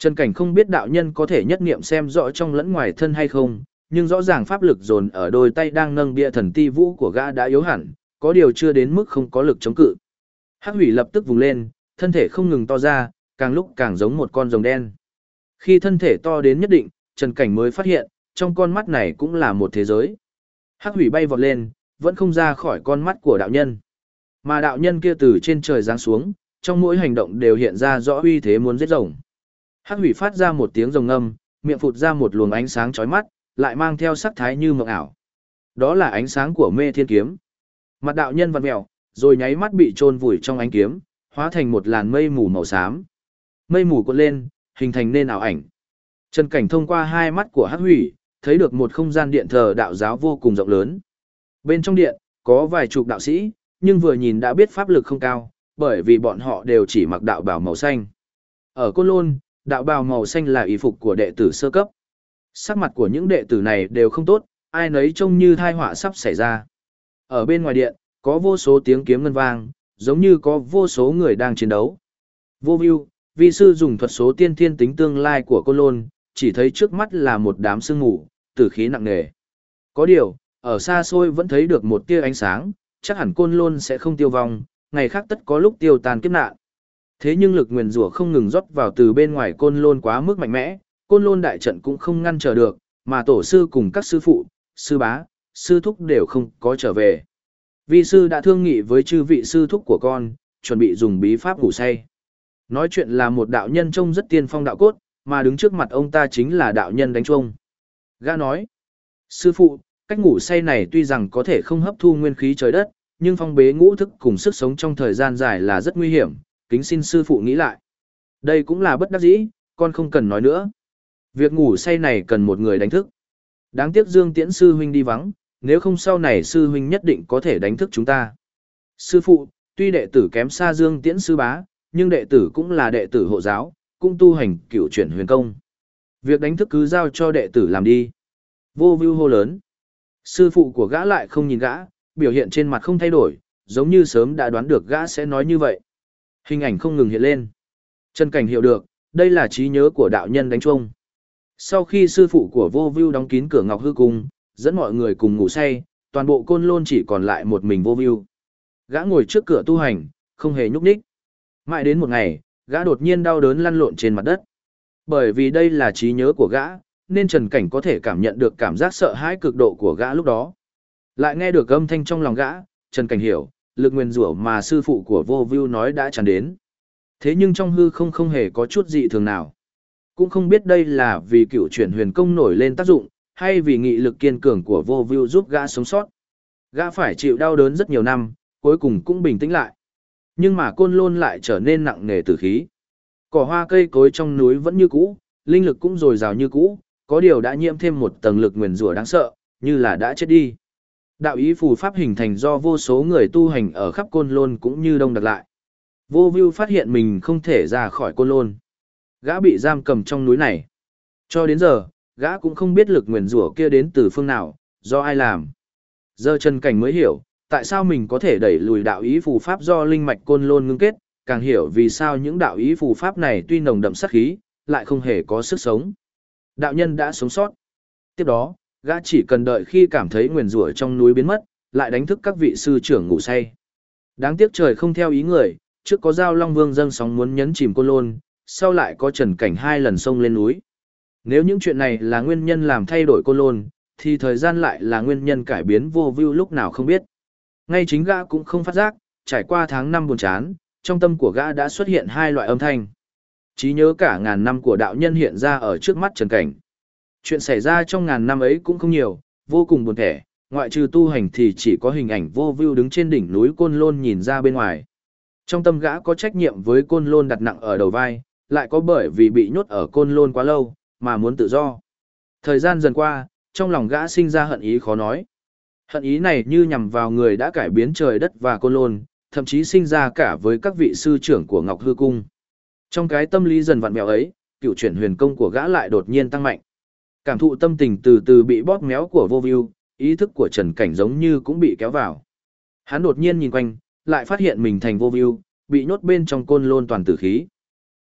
S1: Trần Cảnh không biết đạo nhân có thể nhất niệm xem rõ trong lẫn ngoài thân hay không, nhưng rõ ràng pháp lực dồn ở đôi tay đang nâng bia thần ti vũ của gã đã yếu hẳn, có điều chưa đến mức không có lực chống cự. Hắc hủy lập tức vùng lên, thân thể không ngừng to ra, càng lúc càng giống một con rồng đen. Khi thân thể to đến nhất định, Trần Cảnh mới phát hiện, trong con mắt này cũng là một thế giới. Hắc hủy bay vọt lên, vẫn không ra khỏi con mắt của đạo nhân. Mà đạo nhân kia từ trên trời giáng xuống, trong mỗi hành động đều hiện ra rõ uy thế muốn giết rồng. Hắc hủy phát ra một tiếng rồng ngâm, miệng phụt ra một luồng ánh sáng chói mắt, lại mang theo sắc thái như mộng ảo. Đó là ánh sáng của Mê Thiên kiếm. Mặt đạo nhân vặn mèo, rồi nháy mắt bị chôn vùi trong ánh kiếm, hóa thành một làn mây mù màu xám. Mây mù cuộn lên, hình thành nên ảo ảnh. Trần Cảnh thông qua hai mắt của Hắc hủy, thấy được một không gian điện thờ đạo giáo vô cùng rộng lớn. Bên trong điện, có vài chục đạo sĩ, nhưng vừa nhìn đã biết pháp lực không cao, bởi vì bọn họ đều chỉ mặc đạo bào màu xanh. Ở Côn Lôn, đạo bào màu xanh là y phục của đệ tử sơ cấp. Sắc mặt của những đệ tử này đều không tốt, ai nấy trông như tai họa sắp xảy ra. Ở bên ngoài điện, có vô số tiếng kiếm ngân vang, giống như có vô số người đang chiến đấu. Vô view, vi sư dùng thuật số tiên thiên tính tương lai của Côn Lôn, chỉ thấy trước mắt là một đám sương mù, tử khí nặng nề. Có điều, ở xa xôi vẫn thấy được một tia ánh sáng, chắc hẳn Côn Lôn sẽ không tiêu vong, ngày khác tất có lúc tiêu tan kiếp nạn. Thế nhưng lực nguyền rủa không ngừng rót vào từ bên ngoài Côn Lôn quá mức mạnh mẽ, Côn Lôn đại trận cũng không ngăn trở được, mà tổ sư cùng các sư phụ, sư bá, sư thúc đều không có trở về. Vi sư đã thương nghị với chư vị sư thúc của con, chuẩn bị dùng bí pháp ngủ say. Nói chuyện là một đạo nhân trông rất tiên phong đạo cốt, mà đứng trước mặt ông ta chính là đạo nhân đánh chuông. Gã nói, sư phụ, cách ngủ say này tuy rằng có thể không hấp thu nguyên khí trời đất, nhưng phong bế ngũ thức cùng sức sống trong thời gian dài là rất nguy hiểm, kính xin sư phụ nghĩ lại. Đây cũng là bất đắc dĩ, con không cần nói nữa. Việc ngủ say này cần một người đánh thức. Đáng tiếc Dương Tiễn sư huynh đi vắng, nếu không sau này sư huynh nhất định có thể đánh thức chúng ta. Sư phụ, tuy đệ tử kém xa Dương Tiễn sư bá, nhưng đệ tử cũng là đệ tử hộ giáo, cũng tu hành cửu chuyển huyền công. Việc đánh thức cứ giao cho đệ tử làm đi. Vô view hô lớn. Sư phụ của gã lại không nhìn gã, biểu hiện trên mặt không thay đổi, giống như sớm đã đoán được gã sẽ nói như vậy. Hình ảnh không ngừng hiện lên. Trần Cảnh hiểu được, đây là trí nhớ của đạo nhân đánh chuông. Sau khi sư phụ của Vô View đóng kín cửa Ngọc Hư Cung, dẫn mọi người cùng ngủ say, toàn bộ Côn Lôn chỉ còn lại một mình Vô View. Gã ngồi trước cửa tu hành, không hề nhúc nhích. Mãi đến một ngày, gã đột nhiên đau đớn lăn lộn trên mặt đất. Bởi vì đây là trí nhớ của gã, nên Trần Cảnh có thể cảm nhận được cảm giác sợ hãi cực độ của gã lúc đó. Lại nghe được âm thanh trong lòng gã, Trần Cảnh hiểu, lực nguyền rủa mà sư phụ của Vô View nói đã tràn đến. Thế nhưng trong hư không hề có chút dị thường nào. Cũng không biết đây là vì cựu chuyển huyền công nổi lên tác dụng, hay vì nghị lực kiên cường của Vô View giúp gã sống sót. Gã phải chịu đau đớn rất nhiều năm, cuối cùng cũng bình tĩnh lại. Nhưng mà Côn Lôn lại trở nên nặng nề tử khí. Cỏ hoa cây cối trong núi vẫn như cũ, linh lực cũng dồi dào như cũ, có điều đã nhiễm thêm một tầng lực nguyền rủa đáng sợ, như là đã chết đi. Đạo ý phù pháp hình thành do vô số người tu hành ở khắp Côn Lôn cũng như đông đặc lại. Vô View phát hiện mình không thể ra khỏi Côn Lôn. Gã bị giam cầm trong núi này. Cho đến giờ, gã cũng không biết lực nguyền rủa kia đến từ phương nào, do ai làm. Giờ Trần Cảnh mới hiểu, tại sao mình có thể đẩy lùi đạo ý phù pháp do linh mạch Côn Lôn ngưng kết, càng hiểu vì sao những đạo ý phù pháp này tuy nồng đậm sát khí, lại không hề có sức sống. Đạo nhân đã sống sót. Tiếp đó, gã chỉ cần đợi khi cảm thấy nguyền rủa trong núi biến mất, lại đánh thức các vị sư trưởng ngủ say. Đáng tiếc trời không theo ý người, trước có Giao Long Vương dâng sóng muốn nhấn chìm Côn Lôn, sau lại có Trần Cảnh 2 lần xông lên núi. Nếu những chuyện này là nguyên nhân làm thay đổi Côn Lôn, thì thời gian lại là nguyên nhân cải biến Vô View lúc nào không biết. Ngay chính gã cũng không phát giác, trải qua tháng năm buồn chán, trong tâm của gã đã xuất hiện hai loại âm thanh. Trí nhớ cả ngàn năm của đạo nhân hiện ra ở trước mắt Trần Cảnh. Chuyện xảy ra trong ngàn năm ấy cũng không nhiều, vô cùng buồn thẻ, ngoại trừ tu hành thì chỉ có hình ảnh Vô View đứng trên đỉnh núi Côn Lôn nhìn ra bên ngoài. Trong tâm gã có trách nhiệm với Côn Lôn đặt nặng ở đầu vai, lại có bởi vì bị nhốt ở Côn Lôn quá lâu, mà muốn tự do. Thời gian dần qua, trong lòng gã sinh ra hận ý khó nói. Hận ý này như nhằm vào người đã cải biến trời đất và Côn Lôn, thậm chí sinh ra cả với các vị sư trưởng của Ngọc Hư Cung. Trong cái tâm lý dần vặn vẹo ấy, cựu chuyển huyền công của gã lại đột nhiên tăng mạnh. Cảm thụ tâm tình từ từ bị bóp méo của Vô View, ý thức của Trần Cảnh giống như cũng bị kéo vào. Hắn đột nhiên nhìn quanh, lại phát hiện mình thành Vô View, bị nhốt bên trong Côn Lôn toàn tử khí.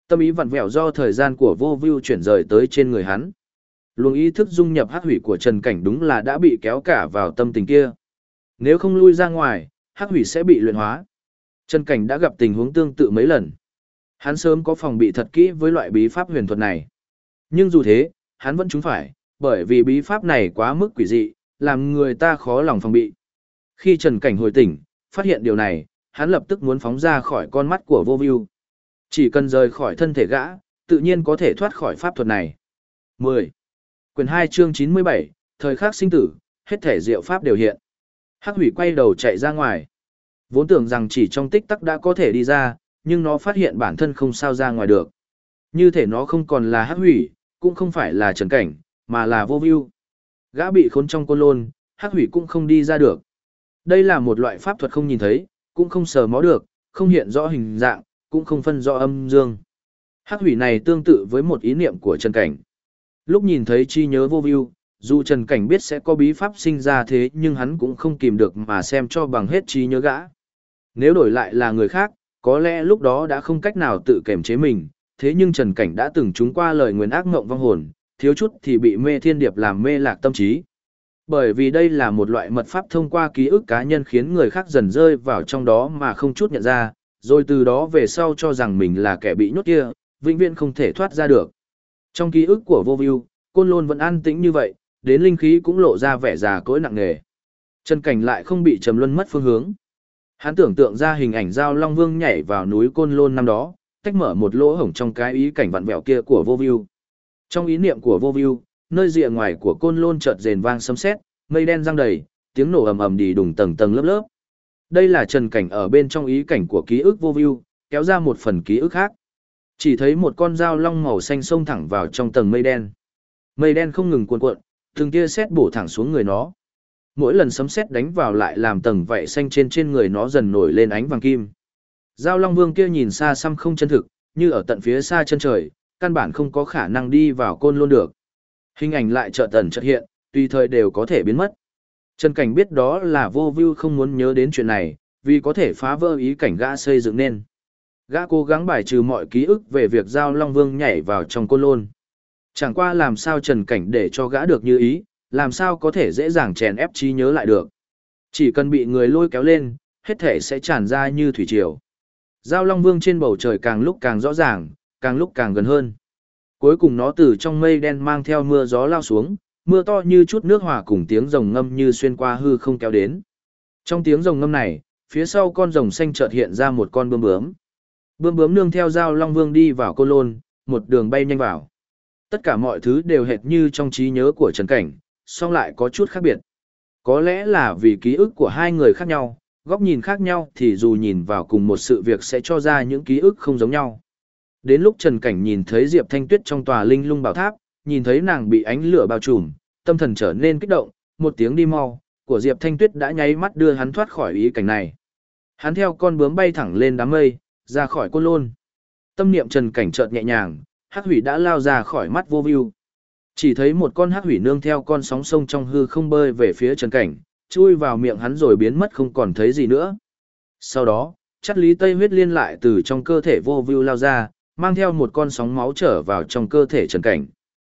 S1: Tâm ý vặn vẹo do thời gian của vô view chuyển rời tới trên người hắn. Luồng ý thức dung nhập hắc hủy của Trần Cảnh đúng là đã bị kéo cả vào tâm tình kia. Nếu không lui ra ngoài, hắc hủy sẽ bị luyện hóa. Trần Cảnh đã gặp tình huống tương tự mấy lần. Hắn sớm có phòng bị thật kỹ với loại bí pháp huyền thuật này. Nhưng dù thế, hắn vẫn trúng phải, bởi vì bí pháp này quá mức quỷ dị, làm người ta khó lòng phòng bị. Khi Trần Cảnh hồi tỉnh, phát hiện điều này, hắn lập tức muốn phóng ra khỏi con mắt của vô view. Chỉ cần rời khỏi thân thể gã, tự nhiên có thể thoát khỏi pháp thuật này. 10. Quyển 2 chương 97, thời khắc sinh tử, hết thể diệu pháp đều hiện. Hắc hủy quay đầu chạy ra ngoài. Vốn tưởng rằng chỉ trong tích tắc đã có thể đi ra, nhưng nó phát hiện bản thân không sao ra ngoài được. Như thể nó không còn là hắc hủy, cũng không phải là Trần Cảnh, mà là vô view. Gã bị khốn trong côn lôn, hắc hủy cũng không đi ra được. Đây là một loại pháp thuật không nhìn thấy, cũng không sờ mó được, không hiện rõ hình dạng, cũng không phân rõ âm dương. Hắc hủy này tương tự với một ý niệm của Trần Cảnh. Lúc nhìn thấy chi nhớ vô view, dù Trần Cảnh biết sẽ có bí pháp sinh ra thế nhưng hắn cũng không kìm được mà xem cho bằng hết trí nhớ gã. Nếu đổi lại là người khác, có lẽ lúc đó đã không cách nào tự kiềm chế mình, thế nhưng Trần Cảnh đã từng trúng qua lời nguyền ác mộng vong hồn, thiếu chút thì bị mê thiên điệp làm mê lạc tâm trí. Bởi vì đây là một loại mật pháp thông qua ký ức cá nhân khiến người khác dần rơi vào trong đó mà không chút nhận ra, rồi từ đó về sau cho rằng mình là kẻ bị nhốt kia, vĩnh viễn không thể thoát ra được. Trong ký ức của vô view, côn lôn vẫn an tĩnh như vậy, đến linh khí cũng lộ ra vẻ già cỗi nặng nề. Trần Cảnh lại không bị trầm luân mất phương hướng. Hắn tưởng tượng ra hình ảnh Giao Long Vương nhảy vào núi côn lôn năm đó, tách mở một lỗ hổng trong cái ý cảnh vặn vẹo kia của vô view. Trong ý niệm của vô view, nơi rìa ngoài của côn lôn chợt rền vang sấm sét, mây đen giăng đầy, tiếng nổ ầm ầm đi đùng tầng tầng lớp lớp. Đây là Trần Cảnh ở bên trong ý cảnh của ký ức vô view, kéo ra một phần ký ức khác. Chỉ thấy một con dao long màu xanh xông thẳng vào trong tầng mây đen. Mây đen không ngừng cuộn cuộn, từng tia sét bổ thẳng xuống người nó. Mỗi lần sấm sét đánh vào lại làm tầng vảy xanh trên người nó dần nổi lên ánh vàng kim. Dao long vương kia nhìn xa xăm không chân thực, như ở tận phía xa chân trời, căn bản không có khả năng đi vào côn lôn được. Hình ảnh lại chợt ẩn chợt hiện, tùy thời đều có thể biến mất. Trần Cảnh biết đó là vô view không muốn nhớ đến chuyện này, vì có thể phá vỡ ý cảnh gã xây dựng nên. Gã cố gắng bài trừ mọi ký ức về việc Giao Long Vương nhảy vào trong côn lôn. Chẳng qua làm sao Trần Cảnh để cho gã được như ý, làm sao có thể dễ dàng chèn ép trí nhớ lại được. Chỉ cần bị người lôi kéo lên, hết thể sẽ tràn ra như thủy triều. Giao Long Vương trên bầu trời càng lúc càng rõ ràng, càng lúc càng gần hơn. Cuối cùng nó từ trong mây đen mang theo mưa gió lao xuống, mưa to như chút nước hòa cùng tiếng rồng ngâm như xuyên qua hư không kéo đến. Trong tiếng rồng ngâm này, phía sau con rồng xanh chợt hiện ra một con bướm bướm. Bướm bướm nương theo Giao Long Vương đi vào côn lôn, một đường bay nhanh vào. Tất cả mọi thứ đều hệt như trong trí nhớ của Trần Cảnh, song lại có chút khác biệt. Có lẽ là vì ký ức của hai người khác nhau, góc nhìn khác nhau thì dù nhìn vào cùng một sự việc sẽ cho ra những ký ức không giống nhau. Đến lúc Trần Cảnh nhìn thấy Diệp Thanh Tuyết trong tòa linh lung bảo tháp, nhìn thấy nàng bị ánh lửa bao trùm, tâm thần trở nên kích động, một tiếng đi mau của Diệp Thanh Tuyết đã nháy mắt đưa hắn thoát khỏi ý cảnh này. Hắn theo con bướm bay thẳng lên đám mây, ra khỏi côn lôn. Tâm niệm Trần Cảnh chợt nhẹ nhàng, hắc hủy đã lao ra khỏi mắt vô view. Chỉ thấy một con hắc hủy nương theo con sóng sông trong hư không bơi về phía Trần Cảnh, chui vào miệng hắn rồi biến mất không còn thấy gì nữa. Sau đó, chắt lý tây huyết liên lại từ trong cơ thể vô view lao ra, mang theo một con sóng máu trở vào trong cơ thể Trần Cảnh.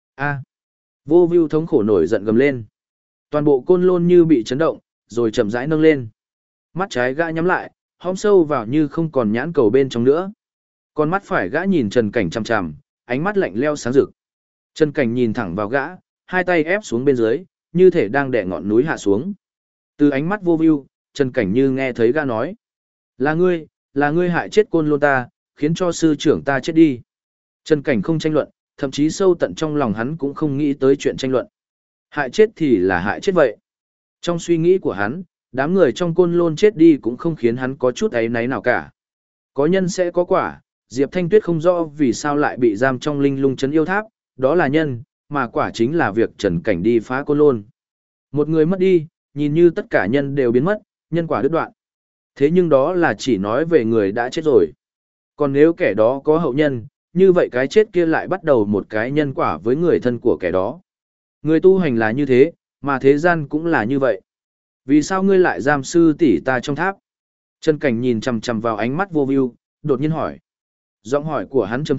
S1: Vô view thống khổ nổi giận gầm lên. Toàn bộ côn lôn như bị chấn động, rồi chậm rãi nâng lên. Mắt trái gã nhắm lại, hõm sâu vào như không còn nhãn cầu bên trong nữa. Con mắt phải gã nhìn Trần Cảnh chằm chằm, ánh mắt lạnh leo sáng rực. Trần Cảnh nhìn thẳng vào gã, hai tay ép xuống bên dưới, như thể đang đè ngọn núi hạ xuống. Từ ánh mắt vô view, Trần Cảnh như nghe thấy gã nói: là ngươi hại chết côn lôn ta, khiến cho sư trưởng ta chết đi. Trần Cảnh không tranh luận, thậm chí sâu tận trong lòng hắn cũng không nghĩ tới chuyện tranh luận. Hại chết thì là hại chết vậy. Trong suy nghĩ của hắn, đám người trong côn lôn chết đi cũng không khiến hắn có chút áy náy nào cả. Có nhân sẽ có quả, Diệp Thanh Tuyết không rõ vì sao lại bị giam trong linh lung trấn yêu tháp, đó là nhân, mà quả chính là việc Trần Cảnh đi phá côn lôn. Một người mất đi, nhìn như tất cả nhân đều biến mất, nhân quả đứt đoạn. Thế nhưng đó là chỉ nói về người đã chết rồi. Còn nếu kẻ đó có hậu nhân, như vậy cái chết kia lại bắt đầu một cái nhân quả với người thân của kẻ đó. Người tu hành là như thế, mà thế gian cũng là như vậy. Vì sao ngươi lại giam sư tỷ ta trong tháp? Trần Cảnh nhìn chằm chằm vào ánh mắt vô view, đột nhiên hỏi. Giọng hỏi của hắn trầm thấp,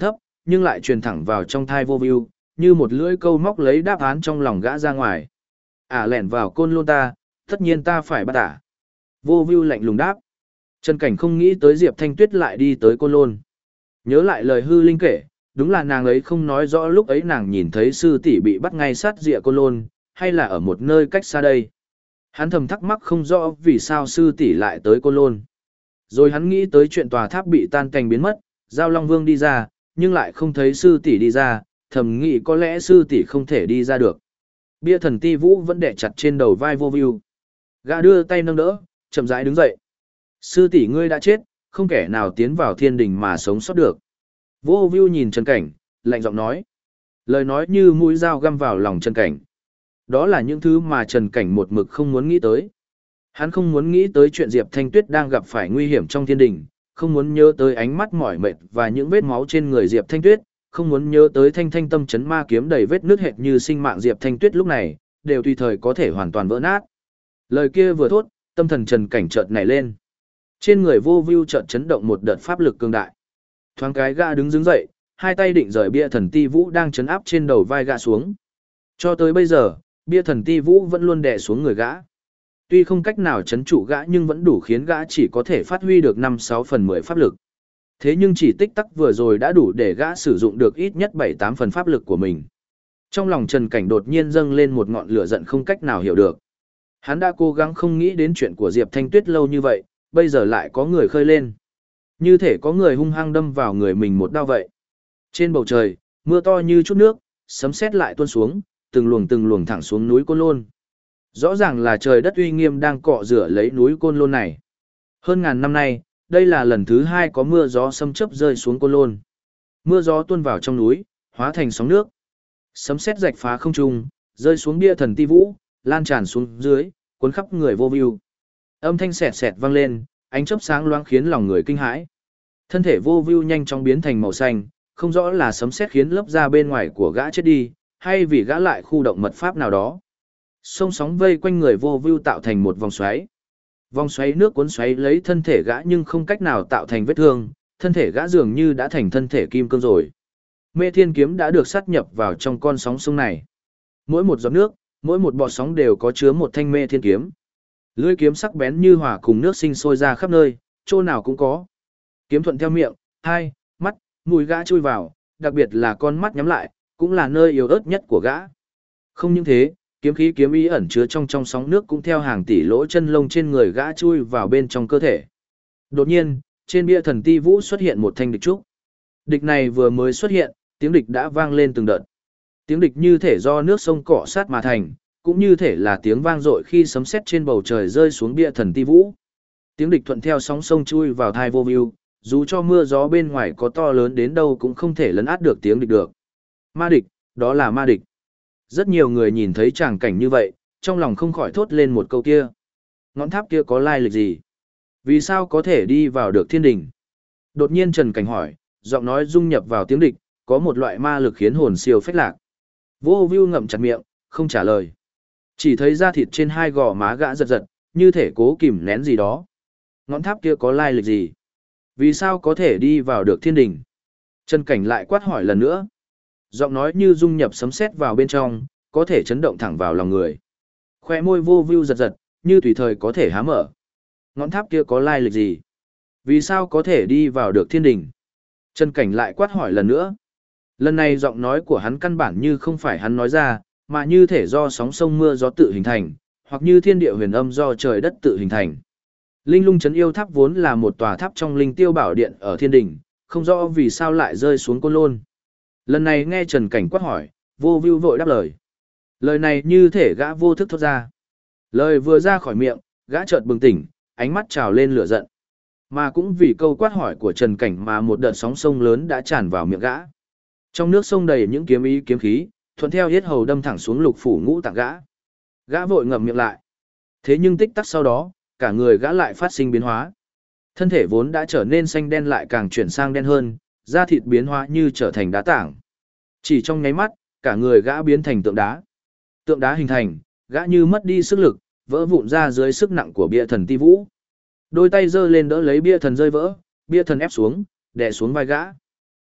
S1: nhưng lại truyền thẳng vào trong thai Vô View, như một lưỡi câu móc lấy đáp án trong lòng gã ra ngoài. Lẻn vào Côn Lôn ta, tất nhiên ta phải bắt ả. Vô View lạnh lùng đáp. Trần Cảnh không nghĩ tới Diệp Thanh Tuyết lại đi tới Côn Lôn. Nhớ lại lời hư linh kể, đúng là nàng ấy không nói rõ lúc ấy nàng nhìn thấy sư tỷ bị bắt ngay sát rìa Côn Lôn, hay là ở một nơi cách xa đây. Hắn thầm thắc mắc không rõ vì sao sư tỷ lại tới Côn Lôn. Rồi hắn nghĩ tới chuyện tòa tháp bị tan cành biến mất, Giao Long Vương đi ra, nhưng lại không thấy sư tỷ đi ra, thầm nghĩ có lẽ sư tỷ không thể đi ra được. Bia thần ti vũ vẫn đè chặt trên đầu vai Vô View. Gã đưa tay nâng đỡ, chậm rãi đứng dậy. Sư tỷ ngươi đã chết, không kẻ nào tiến vào thiên đình mà sống sót được. Vô View nhìn Trần Cảnh, lạnh giọng nói. Lời nói như mũi dao găm vào lòng Trần Cảnh. Đó là những thứ mà Trần Cảnh một mực không muốn nghĩ tới. Hắn không muốn nghĩ tới chuyện Diệp Thanh Tuyết đang gặp phải nguy hiểm trong thiên đình, không muốn nhớ tới ánh mắt mỏi mệt và những vết máu trên người Diệp Thanh Tuyết, không muốn nhớ tới thanh thanh tâm chấn ma kiếm đầy vết nứt hệt như sinh mạng Diệp Thanh Tuyết lúc này, đều tùy thời có thể hoàn toàn vỡ nát. Lời kia vừa thốt, tâm thần Trần Cảnh chợt nảy lên. Trên người Vô View chợt chấn động một đợt pháp lực cường đại. Thoáng cái gã đứng dậy, hai tay định rời bia thần ti vũ đang chấn áp trên đầu vai gã xuống. Cho tới bây giờ, bia thần ti vũ vẫn luôn đè xuống người gã. Tuy không cách nào chấn trụ gã nhưng vẫn đủ khiến gã chỉ có thể phát huy được 5-6 phần 10 pháp lực. Thế nhưng chỉ tích tắc vừa rồi đã đủ để gã sử dụng được ít nhất 7-8 phần pháp lực của mình. Trong lòng Trần Cảnh đột nhiên dâng lên một ngọn lửa giận không cách nào hiểu được. Hắn đã cố gắng không nghĩ đến chuyện của Diệp Thanh Tuyết lâu như vậy, bây giờ lại có người khơi lên. Như thể có người hung hăng đâm vào người mình một đao vậy. Trên bầu trời, mưa to như chút nước, sấm sét lại tuôn xuống, từng luồng thẳng xuống núi Côn Lôn. Rõ ràng là trời đất uy nghiêm đang cọ rửa lấy núi Côn Lôn này. Hơn ngàn năm nay, đây là lần thứ hai có mưa gió xâm chớp rơi xuống Côn Lôn. Mưa gió tuôn vào trong núi, hóa thành sóng nước. Sấm sét rạch phá không trung, rơi xuống bia thần ti vũ, lan tràn xuống dưới, cuốn khắp người Vô View. Âm thanh sẹt sẹt vang lên, ánh chớp sáng loáng khiến lòng người kinh hãi. Thân thể Vô View nhanh chóng biến thành màu xanh, không rõ là sấm sét khiến lớp da bên ngoài của gã chết đi, hay vì gã lại khu động mật pháp nào đó. Sông sóng vây quanh người Vô View tạo thành một vòng xoáy. Vòng xoáy nước cuốn xoáy lấy thân thể gã nhưng không cách nào tạo thành vết thương, thân thể gã dường như đã thành thân thể kim cương rồi. Mê Thiên kiếm đã được sát nhập vào trong con sóng sông này. Mỗi một giọt nước, mỗi một bọt sóng đều có chứa một thanh Mê Thiên kiếm. Lưỡi kiếm sắc bén như hỏa cùng nước sinh sôi ra khắp nơi, chỗ nào cũng có. Kiếm thuận theo miệng, hai, mắt, mũi gã chui vào, đặc biệt là con mắt nhắm lại, cũng là nơi yếu ớt nhất của gã. Không những thế, kiếm khí kiếm ý ẩn chứa trong sóng nước cũng theo hàng tỷ lỗ chân lông trên người gã chui vào bên trong cơ thể. Đột nhiên, trên bia thần ti vũ xuất hiện một thanh địch trúc. Địch này vừa mới xuất hiện, tiếng địch đã vang lên từng đợt. Tiếng địch như thể do nước sông cọ sát mà thành, cũng như thể là tiếng vang dội khi sấm sét trên bầu trời rơi xuống bia thần ti vũ. Tiếng địch thuận theo sóng sông chui vào thai Vô View, dù cho mưa gió bên ngoài có to lớn đến đâu cũng không thể lấn át được tiếng địch được. Ma địch, đó là ma địch. Rất nhiều người nhìn thấy tràng cảnh như vậy, trong lòng không khỏi thốt lên một câu kia. Ngọn tháp kia có lai lịch gì? Vì sao có thể đi vào được thiên đình? Đột nhiên Trần Cảnh hỏi, giọng nói dung nhập vào tiếng địch, có một loại ma lực khiến hồn siêu phách lạc. Vô View ngậm chặt miệng, không trả lời. Chỉ thấy da thịt trên hai gò má gã giật giật, như thể cố kìm nén gì đó. Ngọn tháp kia có lai lịch gì? Vì sao có thể đi vào được thiên đình? Trần Cảnh lại quát hỏi lần nữa. Giọng nói như dung nhập sấm sét vào bên trong, có thể chấn động thẳng vào lòng người. Khoe môi Vô View giật giật, như tùy thời có thể há mở. Ngọn tháp kia có lai lịch gì? Vì sao có thể đi vào được thiên đình? Trần Cảnh lại quát hỏi lần nữa. Lần này giọng nói của hắn căn bản như không phải hắn nói ra, mà như thể do sóng sông mưa gió tự hình thành, hoặc như thiên địa huyền âm do trời đất tự hình thành. Linh Lung Trấn Yêu Tháp vốn là một tòa tháp trong Linh Tiêu Bảo Điện ở thiên đình, không rõ vì sao lại rơi xuống Côn Lôn. Lần này nghe Trần Cảnh quát hỏi, Vô View vội đáp lời. Lời này như thể gã vô thức thốt ra. Lời vừa ra khỏi miệng, gã chợt bừng tỉnh, ánh mắt trào lên lửa giận. Mà cũng vì câu quát hỏi của Trần Cảnh mà một đợt sóng sông lớn đã tràn vào miệng gã. Trong nước sông đầy những kiếm ý kiếm khí, thuận theo yết hầu đâm thẳng xuống lục phủ ngũ tạng gã. Gã vội ngậm miệng lại. Thế nhưng tích tắc sau đó, cả người gã lại phát sinh biến hóa. Thân thể vốn đã trở nên xanh đen lại càng chuyển sang đen hơn, da thịt biến hóa như trở thành đá tảng. Chỉ trong nháy mắt, cả người gã biến thành tượng đá. Tượng đá hình thành, gã như mất đi sức lực, vỡ vụn ra dưới sức nặng của bia thần ti vũ. Đôi tay giơ lên đỡ lấy bia thần rơi vỡ, bia thần ép xuống, đè xuống vai gã.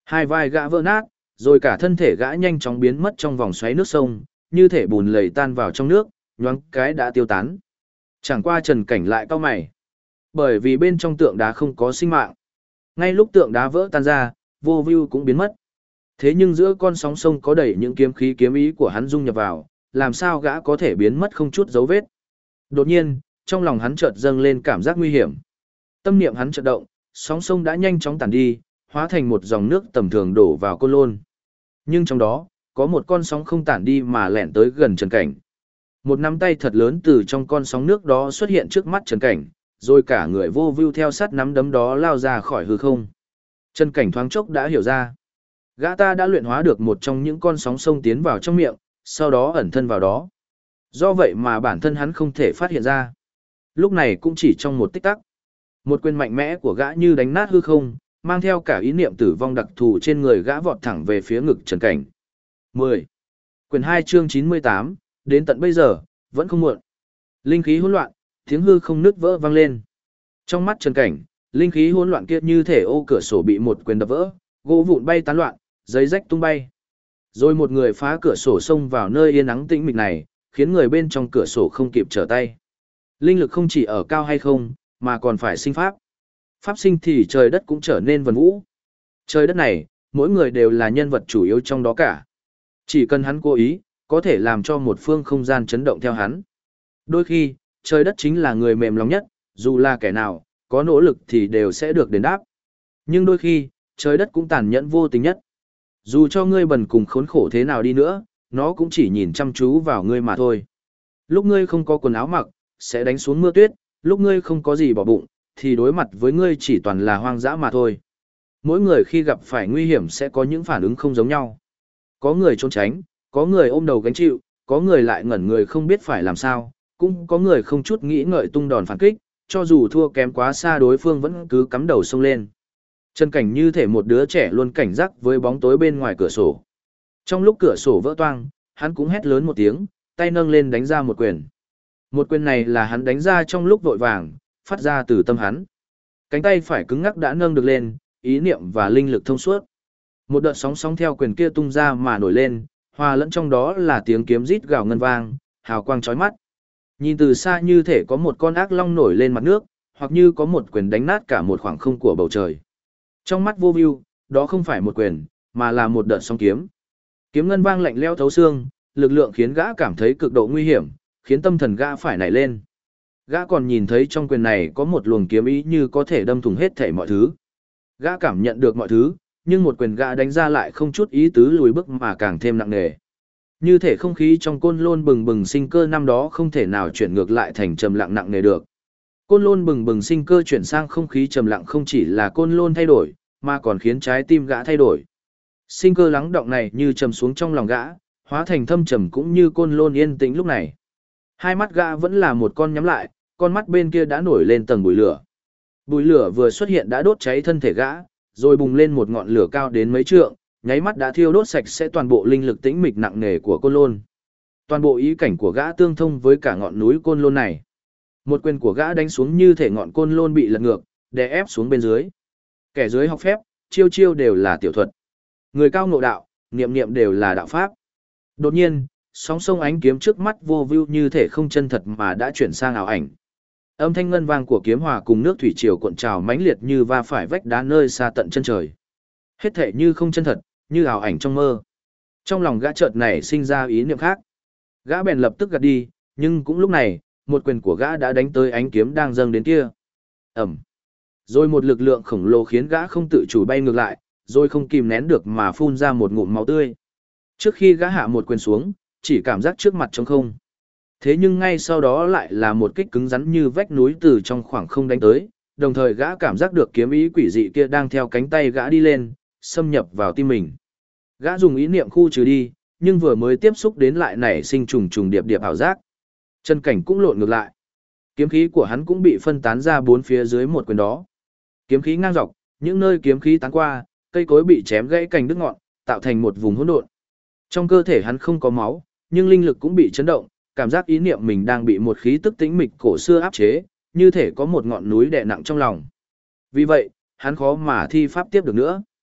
S1: Hai vai gã vỡ nát, rồi cả thân thể gã nhanh chóng biến mất trong vòng xoáy nước sông, như thể bùn lầy tan vào trong nước, nhoáng cái đã tiêu tán. Chẳng qua Trần Cảnh lại cau mày, bởi vì bên trong tượng đá không có sinh mạng. Ngay lúc tượng đá vỡ tan ra, vô view cũng biến mất. Thế nhưng giữa con sóng sông có đầy những kiếm khí kiếm ý của hắn dung nhập vào, làm sao gã có thể biến mất không chút dấu vết. Đột nhiên, trong lòng hắn chợt dâng lên cảm giác nguy hiểm. Tâm niệm hắn chợt động, sóng sông đã nhanh chóng tản đi, hóa thành một dòng nước tầm thường đổ vào Côn Lôn. Nhưng trong đó, có một con sóng không tản đi mà lẻn tới gần Trần Cảnh. Một nắm tay thật lớn từ trong con sóng nước đó xuất hiện trước mắt Trần Cảnh, rồi cả người vô view theo sát nắm đấm đó lao ra khỏi hư không. Trần Cảnh thoáng chốc đã hiểu ra. Gã ta đã luyện hóa được một trong những con sóng sông tiến vào trong miệng, sau đó ẩn thân vào đó. Do vậy mà bản thân hắn không thể phát hiện ra. Lúc này cũng chỉ trong một tích tắc. Một quyền mạnh mẽ của gã như đánh nát hư không, mang theo cả ý niệm tử vong đặc thù trên người gã vọt thẳng về phía ngực Trần Cảnh. 10. Quyền 2 chương 98, đến tận bây giờ, vẫn không muộn. Linh khí hỗn loạn, tiếng hư không nứt vỡ vang lên. Trong mắt Trần Cảnh, linh khí hỗn loạn kia như thể ô cửa sổ bị một quyền đập vỡ, gỗ vụn bay tán loạn, giấy rách tung bay. Rồi một người phá cửa sổ xông vào nơi yên ắng tĩnh mịch này, khiến người bên trong cửa sổ không kịp trở tay. Linh lực không chỉ ở cao hay không, mà còn phải sinh pháp. Pháp sinh thì trời đất cũng trở nên vần vũ. Trời đất này, mỗi người đều là nhân vật chủ yếu trong đó cả. Chỉ cần hắn cố ý, có thể làm cho một phương không gian chấn động theo hắn. Đôi khi, trời đất chính là người mềm lòng nhất, dù là kẻ nào, có nỗ lực thì đều sẽ được đền đáp. Nhưng đôi khi, trời đất cũng tàn nhẫn vô tình nhất. Dù cho ngươi bần cùng khốn khổ thế nào đi nữa, nó cũng chỉ nhìn chăm chú vào ngươi mà thôi. Lúc ngươi không có quần áo mặc, sẽ đánh xuống mưa tuyết, lúc ngươi không có gì bỏ bụng, thì đối mặt với ngươi chỉ toàn là hoang dã mà thôi. Mỗi người khi gặp phải nguy hiểm sẽ có những phản ứng không giống nhau. Có người trốn tránh, có người ôm đầu gánh chịu, có người lại ngẩn người không biết phải làm sao, cũng có người không chút nghĩ ngợi tung đòn phản kích, cho dù thua kém quá xa đối phương vẫn cứ cắm đầu xông lên. Trần Cảnh như thể một đứa trẻ luôn cảnh giác với bóng tối bên ngoài cửa sổ. Trong lúc cửa sổ vỡ toang, hắn cũng hét lớn một tiếng, tay nâng lên đánh ra một quyền. Một quyền này là hắn đánh ra trong lúc vội vàng, phát ra từ tâm hắn. Cánh tay phải cứng ngắc đã nâng được lên, ý niệm và linh lực thông suốt. Một đợt sóng sóng theo quyền kia tung ra mà nổi lên, hòa lẫn trong đó là tiếng kiếm rít gào ngân vang, hào quang chói mắt. Nhìn từ xa như thể có một con ác long nổi lên mặt nước, hoặc như có một quyền đánh nát cả một khoảng không của bầu trời. Trong mắt vô view, đó không phải một quyền, mà là một đợt sóng kiếm. Kiếm ngân vang lạnh lẽo thấu xương, lực lượng khiến gã cảm thấy cực độ nguy hiểm, khiến tâm thần gã phải nảy lên. Gã còn nhìn thấy trong quyền này có một luồng kiếm ý như có thể đâm thủng hết thảy mọi thứ. Gã cảm nhận được mọi thứ, nhưng một quyền gã đánh ra lại không chút ý tứ lùi bước mà càng thêm nặng nề. Như thể không khí trong Côn Lôn bừng bừng sinh cơ năm đó không thể nào chuyển ngược lại thành trầm lặng nặng nề được. Côn Lôn bừng bừng sinh cơ chuyển sang không khí trầm lặng không chỉ là Côn Lôn thay đổi, mà còn khiến trái tim gã thay đổi. Sinh cơ lắng động này như trầm xuống trong lòng gã, hóa thành thâm trầm cũng như Côn Lôn yên tĩnh lúc này. Hai mắt gã vẫn là một con nhắm lại, con mắt bên kia đã nổi lên tầng bụi lửa. Bụi lửa vừa xuất hiện đã đốt cháy thân thể gã, rồi bùng lên một ngọn lửa cao đến mấy trượng, nháy mắt đã thiêu đốt sạch sẽ toàn bộ linh lực tĩnh mịch nặng nề của Côn Lôn. Toàn bộ ý cảnh của gã tương thông với cả ngọn núi Côn Lôn này. Một quyền của gã đánh xuống như thể ngọn Côn Lôn bị lật ngược, đè ép xuống bên dưới. Kẻ dưới học phép, chiêu chiêu đều là tiểu thuật. Người cao ngộ đạo, niệm niệm đều là đạo pháp. Đột nhiên, sóng sông ánh kiếm trước mắt vô view như thể không chân thật mà đã chuyển sang ảo ảnh. Âm thanh ngân vang của kiếm hòa cùng nước thủy triều cuộn trào mãnh liệt như va phải vách đá nơi xa tận chân trời. Hết thể như không chân thật, như ảo ảnh trong mơ. Trong lòng gã chợt nảy sinh ra ý niệm khác. Gã bèn lập tức gạt đi, nhưng cũng lúc này, một quyền của gã đã đánh tới ánh kiếm đang dâng đến kia. Ẩm. Rồi một lực lượng khổng lồ khiến gã không tự chủ bay ngược lại, rồi không kìm nén được mà phun ra một ngụm máu tươi. Trước khi gã hạ một quyền xuống, chỉ cảm giác trước mặt trống không. Thế nhưng ngay sau đó lại là một kích cứng rắn như vách núi từ trong khoảng không đánh tới, đồng thời gã cảm giác được kiếm ý quỷ dị kia đang theo cánh tay gã đi lên, xâm nhập vào tim mình. Gã dùng ý niệm khu trừ đi, nhưng vừa mới tiếp xúc đến lại nảy sinh trùng trùng điệp điệp ảo giác. Chân cảnh cũng lộn ngược lại. Kiếm khí của hắn cũng bị phân tán ra bốn phía dưới một quyền đó. Kiếm khí ngang dọc, những nơi kiếm khí tán qua, cây cối bị chém gãy cành đứt ngọn, tạo thành một vùng hỗn độn. Trong cơ thể hắn không có máu, nhưng linh lực cũng bị chấn động, cảm giác ý niệm mình đang bị một khí tức tĩnh mịch cổ xưa áp chế, như thể có một ngọn núi đè nặng trong lòng. Vì vậy, hắn khó mà thi pháp tiếp được nữa.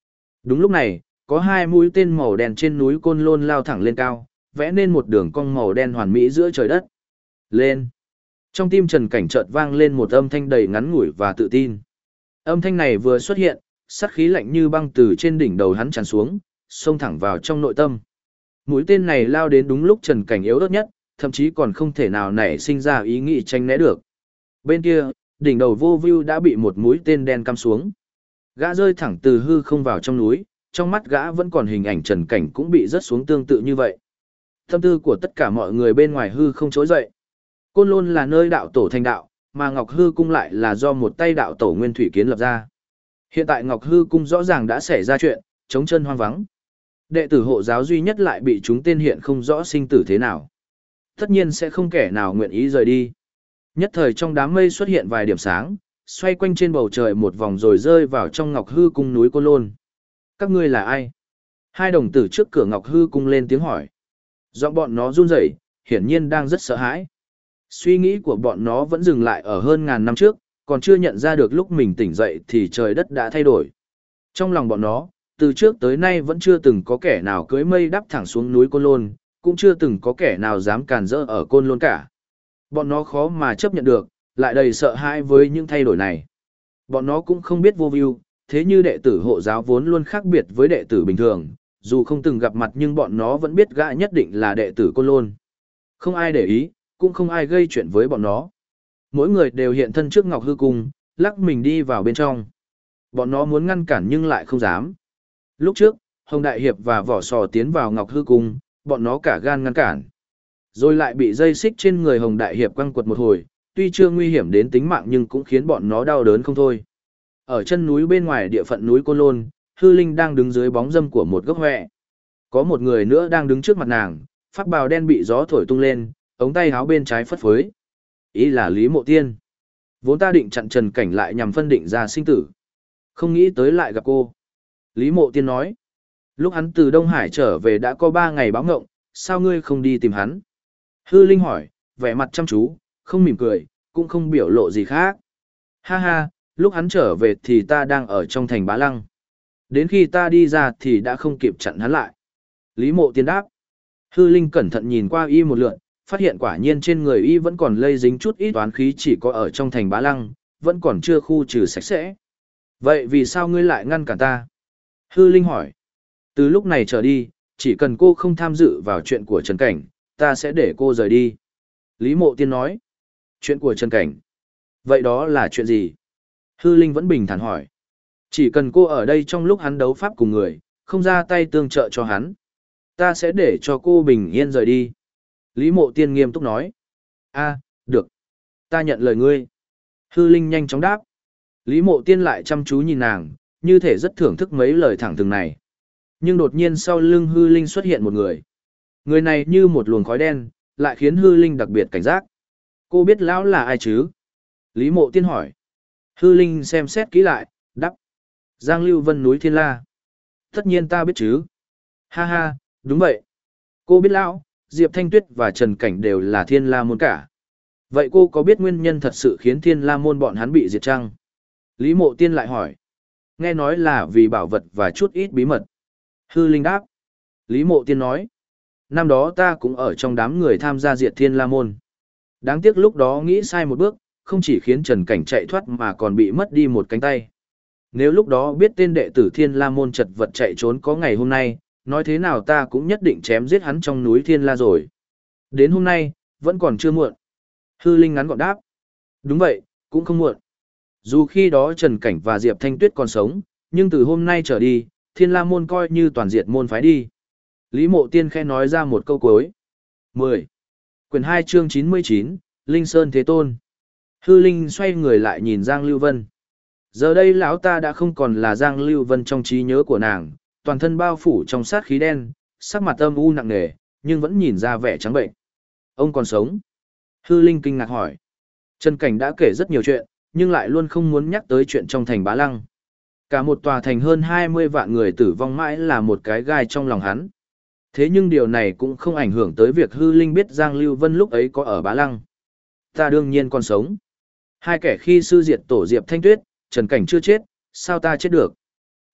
S1: Đúng lúc này, có hai mũi tên màu đen trên núi Côn Lôn lao thẳng lên cao, vẽ nên một đường cong màu đen hoàn mỹ giữa trời đất. Lên! Trong tim Trần Cảnh chợt vang lên một âm thanh đầy ngắn ngủi và tự tin. Âm thanh này vừa xuất hiện, sát khí lạnh như băng từ trên đỉnh đầu hắn tràn xuống, xông thẳng vào trong nội tâm. Mũi tên này lao đến đúng lúc Trần Cảnh yếu ớt nhất, thậm chí còn không thể nào nảy sinh ra ý nghĩ tránh né được. Bên kia, đỉnh đầu Vô View đã bị một mũi tên đen cắm xuống. Gã rơi thẳng từ hư không vào trong núi, trong mắt gã vẫn còn hình ảnh Trần Cảnh cũng bị rớt xuống tương tự như vậy. Tâm tư của tất cả mọi người bên ngoài hư không trỗi dậy. Côn Lôn là nơi đạo tổ thành đạo, mà Ngọc Hư Cung lại là do một tay đạo tổ Nguyên Thủy kiến lập ra. Hiện tại Ngọc Hư Cung rõ ràng đã xảy ra chuyện, trống chân hoang vắng. Đệ tử hộ giáo duy nhất lại bị chúng tên hiện không rõ sinh tử thế nào. Tất nhiên sẽ không kẻ nào nguyện ý rời đi. Nhất thời trong đám mây xuất hiện vài điểm sáng, xoay quanh trên bầu trời một vòng rồi rơi vào trong Ngọc Hư Cung núi Côn Lôn. Các ngươi là ai? Hai đồng tử trước cửa Ngọc Hư Cung lên tiếng hỏi. Giọng bọn nó run rẩy, hiển nhiên đang rất sợ hãi. Suy nghĩ của bọn nó vẫn dừng lại ở hơn ngàn năm trước, còn chưa nhận ra được lúc mình tỉnh dậy thì trời đất đã thay đổi. Trong lòng bọn nó, từ trước tới nay vẫn chưa từng có kẻ nào cưỡi mây đáp thẳng xuống núi Côn Lôn, cũng chưa từng có kẻ nào dám càn rỡ ở Côn Lôn cả. Bọn nó khó mà chấp nhận được, lại đầy sợ hãi với những thay đổi này. Bọn nó cũng không biết Vô View, thế như đệ tử hộ giáo vốn luôn khác biệt với đệ tử bình thường, dù không từng gặp mặt nhưng bọn nó vẫn biết gã nhất định là đệ tử Côn Lôn. Không ai để ý, cũng không ai gây chuyện với bọn nó. Mỗi người đều hiện thân trước Ngọc Hư Cung, lắc mình đi vào bên trong. Bọn nó muốn ngăn cản nhưng lại không dám. Lúc trước, Hồng Đại Hiệp và Vỏ Sò tiến vào Ngọc Hư Cung, bọn nó cả gan ngăn cản. Rồi lại bị dây xích trên người Hồng Đại Hiệp quăng quật một hồi, tuy chưa nguy hiểm đến tính mạng nhưng cũng khiến bọn nó đau đớn không thôi. Ở chân núi bên ngoài địa phận núi Côn Lôn, Hư Linh đang đứng dưới bóng râm của một gốc hoẹ. Có một người nữa đang đứng trước mặt nàng, pháp bào đen bị gió thổi tung lên, ống tay áo bên trái phất phới. Ý là Lý Mộ Tiên. Vốn ta định chặn Trần Cảnh lại nhằm phân định ra sinh tử. Không nghĩ tới lại gặp cô. Lý Mộ Tiên nói. Lúc hắn từ Đông Hải trở về đã có 3 ngày báo ngộng, sao ngươi không đi tìm hắn? Hư Linh hỏi, vẻ mặt chăm chú, không mỉm cười, cũng không biểu lộ gì khác. Ha ha, lúc hắn trở về thì ta đang ở trong thành Bá Lăng. Đến khi ta đi ra thì đã không kịp chặn hắn lại. Lý Mộ Tiên đáp. Hư Linh cẩn thận nhìn qua y một lượt, phát hiện quả nhiên trên người y vẫn còn lây dính chút ít toán khí chỉ có ở trong thành Bá Lăng, vẫn còn chưa khu trừ sạch sẽ. Vậy vì sao ngươi lại ngăn cản ta? Hư Linh hỏi. Từ lúc này trở đi, chỉ cần cô không tham dự vào chuyện của Trần Cảnh, ta sẽ để cô rời đi. Lý Mộ Tiên nói. Chuyện của Trần Cảnh. Vậy đó là chuyện gì? Hư Linh vẫn bình thản hỏi. Chỉ cần cô ở đây trong lúc hắn đấu pháp cùng người, không ra tay tương trợ cho hắn, ta sẽ để cho cô bình yên rời đi. Lý Mộ Tiên nghiêm túc nói. A, được. Ta nhận lời ngươi. Hư Linh nhanh chóng đáp. Lý Mộ Tiên lại chăm chú nhìn nàng, như thể rất thưởng thức mấy lời thẳng thừng này. Nhưng đột nhiên sau lưng Hư Linh xuất hiện một người. Người này như một luồng khói đen, lại khiến Hư Linh đặc biệt cảnh giác. Cô biết lão là ai chứ? Lý Mộ Tiên hỏi. Hư Linh xem xét kỹ lại, đáp. Giang Lưu Vân núi Thiên La. Tất nhiên ta biết chứ. Ha ha, đúng vậy. Cô biết lão, Diệp Thanh Tuyết và Trần Cảnh đều là Thiên La môn cả. Vậy cô có biết nguyên nhân thật sự khiến Thiên La môn bọn hắn bị diệt chăng? Lý Mộ Tiên lại hỏi. Nghe nói là vì bảo vật và chút ít bí mật. Hư Linh đáp. Lý Mộ Tiên nói. Năm đó ta cũng ở trong đám người tham gia diệt Thiên La môn. Đáng tiếc lúc đó nghĩ sai một bước, không chỉ khiến Trần Cảnh chạy thoát mà còn bị mất đi một cánh tay. Nếu lúc đó biết tên đệ tử Thiên La môn chật vật chạy trốn có ngày hôm nay, nói thế nào ta cũng nhất định chém giết hắn trong núi Thiên La rồi. Đến hôm nay, vẫn còn chưa muộn. Hư Linh ngắn gọn đáp. Đúng vậy, cũng không muộn. Dù khi đó Trần Cảnh và Diệp Thanh Tuyết còn sống, nhưng từ hôm nay trở đi, Thiên La môn coi như toàn diệt môn phái đi. Lý Mộ Tiên khẽ nói ra một câu cuối. 10. Quyển 2 chương 99, Linh Sơn Thế Tôn. Hư Linh xoay người lại nhìn Giang Lưu Vân. Giờ đây lão ta đã không còn là Giang Lưu Vân trong trí nhớ của nàng, toàn thân bao phủ trong sát khí đen, sắc mặt âm u nặng nề, nhưng vẫn nhìn ra vẻ trắng bệnh. Ông còn sống? Hư Linh kinh ngạc hỏi. Trần Cảnh đã kể rất nhiều chuyện, nhưng lại luôn không muốn nhắc tới chuyện trong thành Bá Lăng. Cả một tòa thành hơn 20 vạn người tử vong mãi là một cái gai trong lòng hắn. Thế nhưng điều này cũng không ảnh hưởng tới việc Hư Linh biết Giang Lưu Vân lúc ấy có ở Bá Lăng. Ta đương nhiên còn sống. Hai kẻ khi sư diệt tổ Diệp Thanh Tuyết, Trần Cảnh chưa chết, sao ta chết được?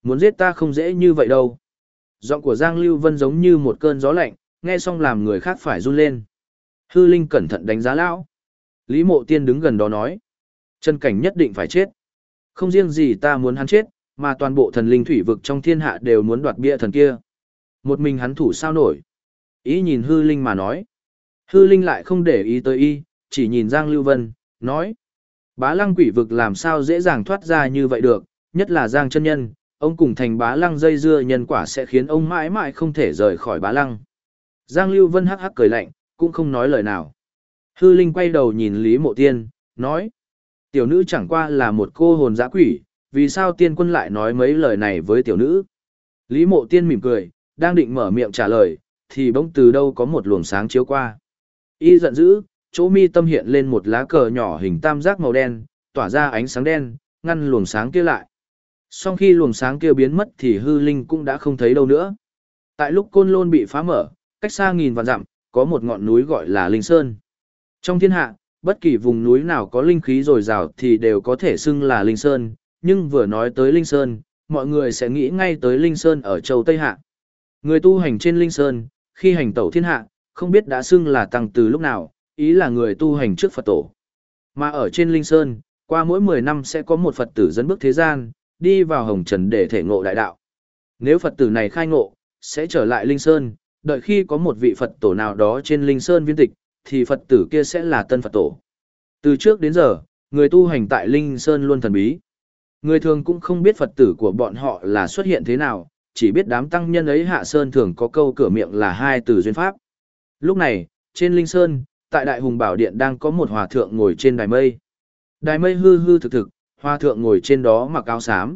S1: Muốn giết ta không dễ như vậy đâu. Giọng của Giang Lưu Vân giống như một cơn gió lạnh, nghe xong làm người khác phải run lên. Hư Linh cẩn thận đánh giá lão. Lý Mộ Tiên đứng gần đó nói. Trần Cảnh nhất định phải chết. Không riêng gì ta muốn hắn chết, mà toàn bộ thần linh thủy vực trong thiên hạ đều muốn đoạt bia thần kia. Một mình hắn thủ sao nổi. Ý nhìn Hư Linh mà nói. Hư Linh lại không để ý tới y, chỉ nhìn Giang Lưu Vân, nói. Bá Lăng quỷ vực làm sao dễ dàng thoát ra như vậy được, nhất là Giang chân nhân, ông cùng thành Bá Lăng dây dưa nhân quả sẽ khiến ông mãi mãi không thể rời khỏi Bá Lăng. Giang Lưu Vân hắc hắc cười lạnh, cũng không nói lời nào. Hư Linh quay đầu nhìn Lý Mộ Tiên, nói. Tiểu nữ chẳng qua là một cô hồn dã quỷ, vì sao tiên quân lại nói mấy lời này với tiểu nữ? Lý Mộ Tiên mỉm cười, đang định mở miệng trả lời, thì bỗng từ đâu có một luồng sáng chiếu qua. Y giận dữ, chỗ mi tâm hiện lên một lá cờ nhỏ hình tam giác màu đen, tỏa ra ánh sáng đen, ngăn luồng sáng kia lại. Sau khi luồng sáng kia biến mất thì Hư Linh cũng đã không thấy đâu nữa. Tại lúc Côn Lôn bị phá mở, cách xa nghìn vạn dặm, có một ngọn núi gọi là Linh Sơn. Trong thiên hạ, bất kỳ vùng núi nào có linh khí dồi dào thì đều có thể xưng là Linh Sơn, nhưng vừa nói tới Linh Sơn, mọi người sẽ nghĩ ngay tới Linh Sơn ở châu Tây Hạ. Người tu hành trên Linh Sơn, khi hành tẩu thiên hạ, không biết đã xưng là tăng từ lúc nào, ý là người tu hành trước Phật tổ. Mà ở trên Linh Sơn, qua mỗi 10 năm sẽ có một Phật tử dẫn bước thế gian, đi vào hồng trần để thể ngộ đại đạo. Nếu Phật tử này khai ngộ, sẽ trở lại Linh Sơn, đợi khi có một vị Phật tổ nào đó trên Linh Sơn viên tịch, thì Phật tử kia sẽ là tân Phật tổ. Từ trước đến giờ, người tu hành tại Linh Sơn luôn thần bí. Người thường cũng không biết Phật tử của bọn họ là xuất hiện thế nào, chỉ biết đám tăng nhân ấy hạ sơn thường có câu cửa miệng là hai từ duyên pháp. Lúc này, trên Linh Sơn, tại Đại Hùng Bảo Điện đang có một hòa thượng ngồi trên đài mây. Đài mây hư hư thực thực, hòa thượng ngồi trên đó mặc áo xám.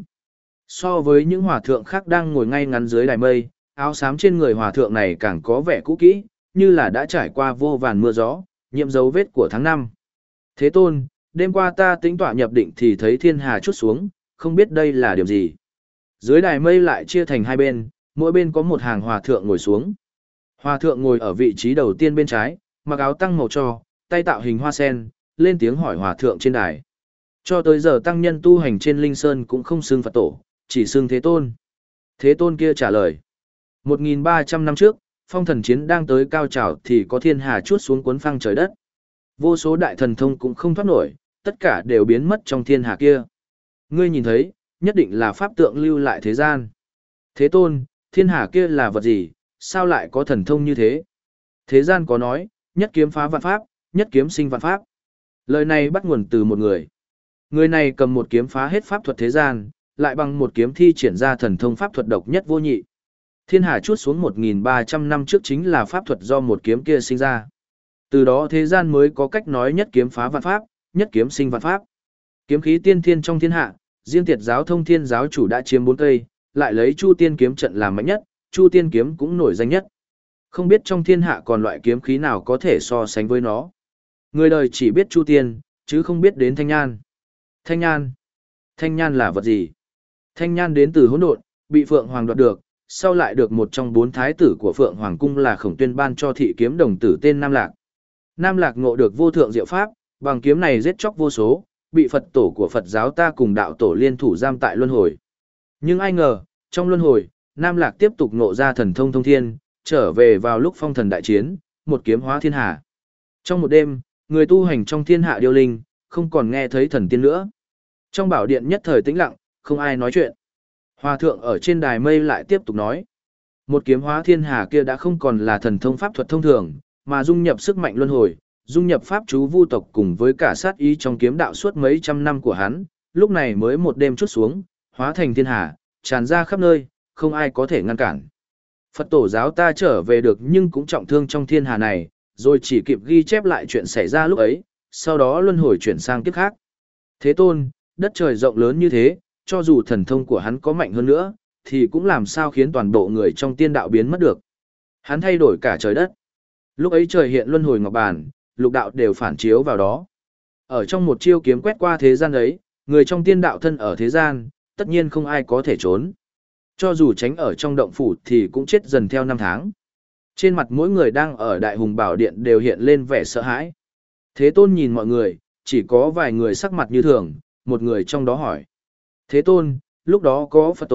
S1: So với những hòa thượng khác đang ngồi ngay ngắn dưới đài mây, áo xám trên người hòa thượng này càng có vẻ cũ kỹ, như là đã trải qua vô vàn mưa gió, nhiễm dấu vết của tháng năm. Thế Tôn, đêm qua ta tĩnh tọa nhập định thì thấy thiên hà chút xuống, không biết đây là điều gì. Dưới đài mây lại chia thành hai bên, mỗi bên có một hàng hòa thượng ngồi xuống. Hòa thượng ngồi ở vị trí đầu tiên bên trái, mặc áo tăng màu tro, tay tạo hình hoa sen, lên tiếng hỏi hòa thượng trên đài. Cho tới giờ tăng nhân tu hành trên Linh Sơn cũng không xưng Phật tổ, chỉ xưng Thế Tôn. Thế Tôn kia trả lời. 1.300 năm trước, phong thần chiến đang tới cao trào thì có thiên hà chuốt xuống cuốn phăng trời đất. Vô số đại thần thông cũng không thoát nổi, tất cả đều biến mất trong thiên hà kia. Ngươi nhìn thấy, nhất định là pháp tượng lưu lại thế gian. Thế Tôn, thiên hà kia là vật gì, sao lại có thần thông như thế? Thế gian có nói, nhất kiếm phá vạn pháp, nhất kiếm sinh vạn pháp. Lời này bắt nguồn từ một người. Người này cầm một kiếm phá hết pháp thuật thế gian, lại bằng một kiếm thi triển ra thần thông pháp thuật độc nhất vô nhị. Thiên hà chuốt xuống 1.300 năm trước chính là pháp thuật do một kiếm kia sinh ra. Từ đó thế gian mới có cách nói nhất kiếm phá vạn pháp, nhất kiếm sinh vạn pháp. Kiếm khí tiên thiên trong thiên hạ, riêng Tiệt giáo Thông Thiên giáo chủ đã chiếm 4 cây, lại lấy Chu Tiên kiếm trận làm mạnh nhất, Chu Tiên kiếm cũng nổi danh nhất. Không biết trong thiên hạ còn loại kiếm khí nào có thể so sánh với nó. Người đời chỉ biết Chu Tiên, chứ không biết đến Thanh Nhan. Thanh Nhan? Thanh Nhan là vật gì? Thanh Nhan đến từ hỗn độn, bị Phượng Hoàng đoạt được, sau lại được một trong 4 thái tử của Phượng Hoàng cung là Khổng Tuyên ban cho thị kiếm đồng tử tên Nam Lạc. Nam Lạc ngộ được vô thượng diệu pháp, bằng kiếm này giết chóc vô số, bị Phật tổ của Phật giáo ta cùng đạo tổ liên thủ giam tại luân hồi. Nhưng ai ngờ, trong luân hồi, Nam Lạc tiếp tục ngộ ra thần thông thông thiên, trở về vào lúc phong thần đại chiến, một kiếm hóa thiên hà. Trong một đêm, người tu hành trong thiên hạ điêu linh, không còn nghe thấy thần tiên nữa. Trong bảo điện nhất thời tĩnh lặng, không ai nói chuyện. Hòa thượng ở trên đài mây lại tiếp tục nói. Một kiếm hóa thiên hà kia đã không còn là thần thông pháp thuật thông thường, mà dung nhập sức mạnh luân hồi, dung nhập pháp chú vu tộc cùng với cả sát ý trong kiếm đạo suốt mấy trăm năm của hắn, lúc này mới một đêm chút xuống, hóa thành thiên hà, tràn ra khắp nơi, không ai có thể ngăn cản. Phật tổ giáo ta trở về được nhưng cũng trọng thương trong thiên hà này, rồi chỉ kịp ghi chép lại chuyện xảy ra lúc ấy, sau đó luân hồi chuyển sang kiếp khác. Thế Tôn, đất trời rộng lớn như thế, cho dù thần thông của hắn có mạnh hơn nữa, thì cũng làm sao khiến toàn bộ người trong tiên đạo biến mất được. Hắn thay đổi cả trời đất. Lúc ấy trời hiện luân hồi ngọc bàn, lục đạo đều phản chiếu vào đó. Ở trong một chiêu kiếm quét qua thế gian ấy, người trong tiên đạo thân ở thế gian, tất nhiên không ai có thể trốn. Cho dù tránh ở trong động phủ thì cũng chết dần theo năm tháng. Trên mặt mỗi người đang ở Đại Hùng Bảo Điện đều hiện lên vẻ sợ hãi. Thế Tôn nhìn mọi người, chỉ có vài người sắc mặt như thường, một người trong đó hỏi. Thế Tôn, lúc đó có Phật tổ,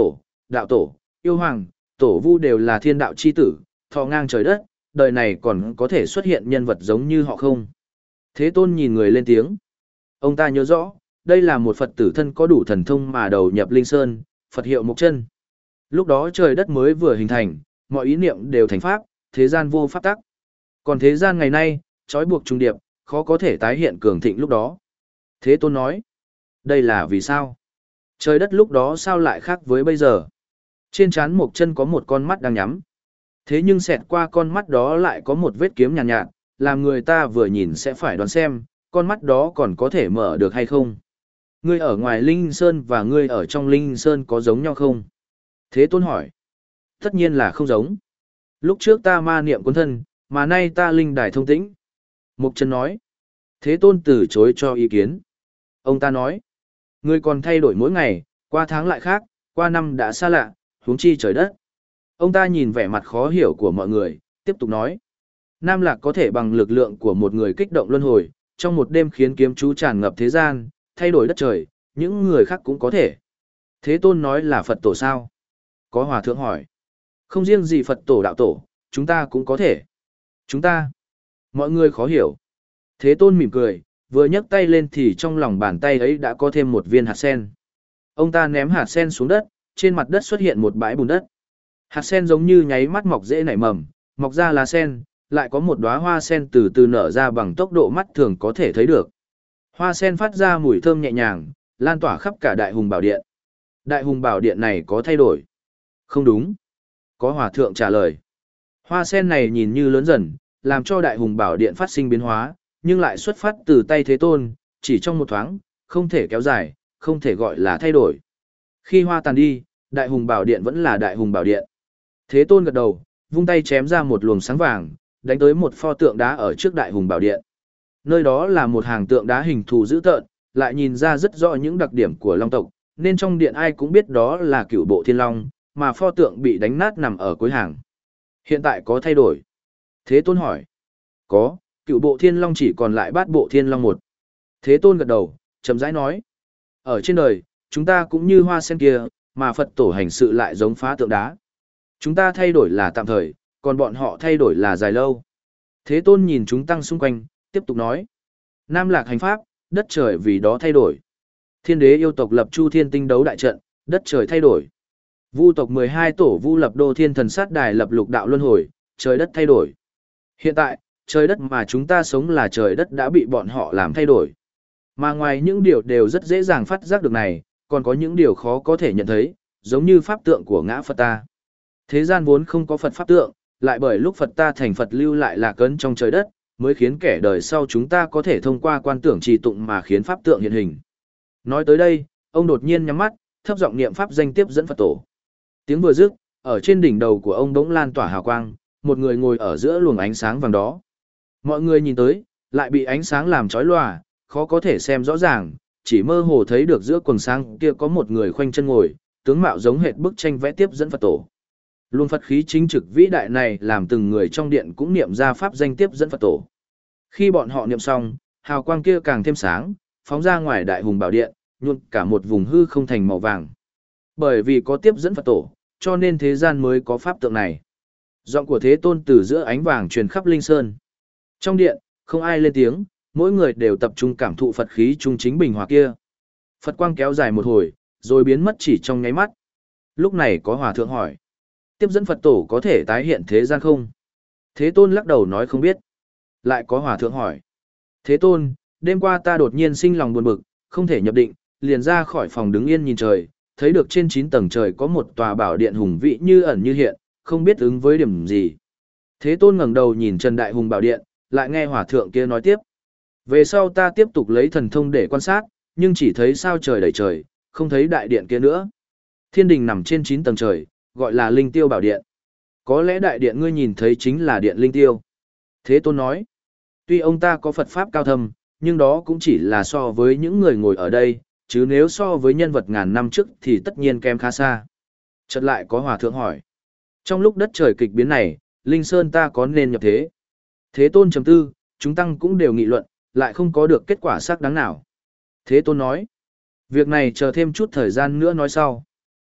S1: đạo tổ, yêu hoàng, tổ vu đều là thiên đạo chi tử, thọ ngang trời đất, đời này còn có thể xuất hiện nhân vật giống như họ không? Thế Tôn nhìn người lên tiếng. Ông ta nhớ rõ, đây là một Phật tử thân có đủ thần thông mà đầu nhập Linh Sơn, Phật hiệu Mộc Chân. Lúc đó trời đất mới vừa hình thành, mọi ý niệm đều thành pháp, thế gian vô pháp tắc. Còn thế gian ngày nay, trói buộc trung điệp, khó có thể tái hiện cường thịnh lúc đó. Thế Tôn nói, đây là vì sao? Trời đất lúc đó sao lại khác với bây giờ? Trên trán Mộc Chân có một con mắt đang nhắm. Thế nhưng xẹt qua con mắt đó lại có một vết kiếm nhàn nhạt, làm người ta vừa nhìn sẽ phải đoán xem, con mắt đó còn có thể mở được hay không. Ngươi ở ngoài Linh Sơn và ngươi ở trong Linh Sơn có giống nhau không? Thế Tôn hỏi. Tất nhiên là không giống. Lúc trước ta ma niệm cuốn thân, mà nay ta linh đài thông tĩnh. Mộc Chân nói. Thế Tôn từ chối cho ý kiến. Ông ta nói. Ngươi còn thay đổi mỗi ngày, qua tháng lại khác, qua năm đã xa lạ, huống chi trời đất. Ông ta nhìn vẻ mặt khó hiểu của mọi người, tiếp tục nói. Nam Lạc có thể bằng lực lượng của một người kích động luân hồi, trong một đêm khiến kiếm chú tràn ngập thế gian, thay đổi đất trời, những người khác cũng có thể. Thế Tôn nói là Phật tổ sao? Có hòa thượng hỏi. Không riêng gì Phật tổ đạo tổ, chúng ta cũng có thể. Chúng ta. Mọi người khó hiểu. Thế Tôn mỉm cười, vừa nhấc tay lên thì trong lòng bàn tay ấy đã có thêm một viên hạt sen. Ông ta ném hạt sen xuống đất, trên mặt đất xuất hiện một bãi bùn đất. Hạt sen giống như nháy mắt mọc rễ nảy mầm, mọc ra lá sen, lại có một đóa hoa sen từ từ nở ra bằng tốc độ mắt thường có thể thấy được. Hoa sen phát ra mùi thơm nhẹ nhàng, lan tỏa khắp cả Đại Hùng Bảo Điện. Đại Hùng Bảo Điện này có thay đổi? Không đúng. Có hòa thượng trả lời. Hoa sen này nhìn như lớn dần, làm cho Đại Hùng Bảo Điện phát sinh biến hóa, nhưng lại xuất phát từ tay Thế Tôn, chỉ trong một thoáng, không thể kéo dài, không thể gọi là thay đổi. Khi hoa tàn đi, Đại Hùng Bảo Điện vẫn là Đại Hùng Bảo Điện. Thế Tôn gật đầu, vung tay chém ra một luồng sáng vàng, đánh tới một pho tượng đá ở trước Đại Hùng Bảo Điện. Nơi đó là một hàng tượng đá hình thù dữ tợn, lại nhìn ra rất rõ những đặc điểm của Long tộc, nên trong điện ai cũng biết đó là Cửu Bộ Thiên Long, mà pho tượng bị đánh nát nằm ở cuối hàng. Hiện tại có thay đổi? Thế Tôn hỏi. Có, Cửu Bộ Thiên Long chỉ còn lại Bát Bộ Thiên Long một. Thế Tôn gật đầu, chậm rãi nói. Ở trên đời, chúng ta cũng như hoa sen kia, mà Phật tổ hành sự lại giống phá tượng đá. Chúng ta thay đổi là tạm thời, còn bọn họ thay đổi là dài lâu. Thế Tôn nhìn chúng tăng xung quanh, tiếp tục nói. Nam Lạc hành pháp, đất trời vì đó thay đổi. Thiên đế yêu tộc lập Chu Thiên Tinh đấu đại trận, đất trời thay đổi. Vu tộc 12 tổ Vu lập Đô Thiên Thần Sát Đài lập lục đạo luân hồi, trời đất thay đổi. Hiện tại, trời đất mà chúng ta sống là trời đất đã bị bọn họ làm thay đổi. Mà ngoài những điều đều rất dễ dàng phát giác được này, còn có những điều khó có thể nhận thấy, giống như pháp tượng của ngã Phật ta. Thế gian vốn không có Phật pháp tượng, lại bởi lúc Phật ta thành Phật lưu lại lạc ấn trong trời đất, mới khiến kẻ đời sau chúng ta có thể thông qua quan tưởng trì tụng mà khiến pháp tượng hiện hình. Nói tới đây, ông đột nhiên nhắm mắt, thấp giọng niệm pháp danh tiếp dẫn Phật tổ. Tiếng vừa dứt, ở trên đỉnh đầu của ông bỗng lan tỏa hào quang, một người ngồi ở giữa luồng ánh sáng vàng đó. Mọi người nhìn tới, lại bị ánh sáng làm chói lòa, khó có thể xem rõ ràng, chỉ mơ hồ thấy được giữa quần sáng kia có một người khoanh chân ngồi, tướng mạo giống hệt bức tranh vẽ tiếp dẫn Phật tổ. Luồng Phật khí chính trực vĩ đại này làm từng người trong điện cũng niệm ra pháp danh tiếp dẫn Phật tổ. Khi bọn họ niệm xong, hào quang kia càng thêm sáng, phóng ra ngoài Đại Hùng Bảo Điện, nhuộm cả một vùng hư không thành màu vàng. Bởi vì có tiếp dẫn Phật tổ, cho nên thế gian mới có pháp tượng này. Giọng của Thế Tôn từ giữa ánh vàng truyền khắp Linh Sơn. Trong điện, không ai lên tiếng, mỗi người đều tập trung cảm thụ Phật khí trung chính bình hòa kia. Phật quang kéo dài một hồi, rồi biến mất chỉ trong nháy mắt. Lúc này có hòa thượng hỏi. Tiếp dẫn Phật tổ có thể tái hiện thế gian không? Thế Tôn lắc đầu nói không biết. Lại có hòa thượng hỏi. Thế Tôn, đêm qua ta đột nhiên sinh lòng buồn bực, không thể nhập định, liền ra khỏi phòng đứng yên nhìn trời, thấy được trên 9 tầng trời có một tòa bảo điện hùng vĩ như ẩn như hiện, không biết ứng với điểm gì. Thế Tôn ngẩng đầu nhìn Trần Đại Hùng Bảo Điện, lại nghe hòa thượng kia nói tiếp. Về sau ta tiếp tục lấy thần thông để quan sát, nhưng chỉ thấy sao trời đầy trời, không thấy đại điện kia nữa. Thiên đình nằm trên 9 tầng trời, gọi là Linh Tiêu Bảo Điện. Có lẽ đại điện ngươi nhìn thấy chính là điện Linh Tiêu. Thế Tôn nói, tuy ông ta có Phật Pháp cao thâm, nhưng đó cũng chỉ là so với những người ngồi ở đây, chứ nếu so với nhân vật ngàn năm trước thì tất nhiên kém khá xa. Chợt lại có hòa thượng hỏi, trong lúc đất trời kịch biến này, Linh Sơn ta có nên nhập thế? Thế Tôn trầm tư, chúng tăng cũng đều nghị luận, lại không có được kết quả xác đáng nào. Thế Tôn nói, việc này chờ thêm chút thời gian nữa nói sau.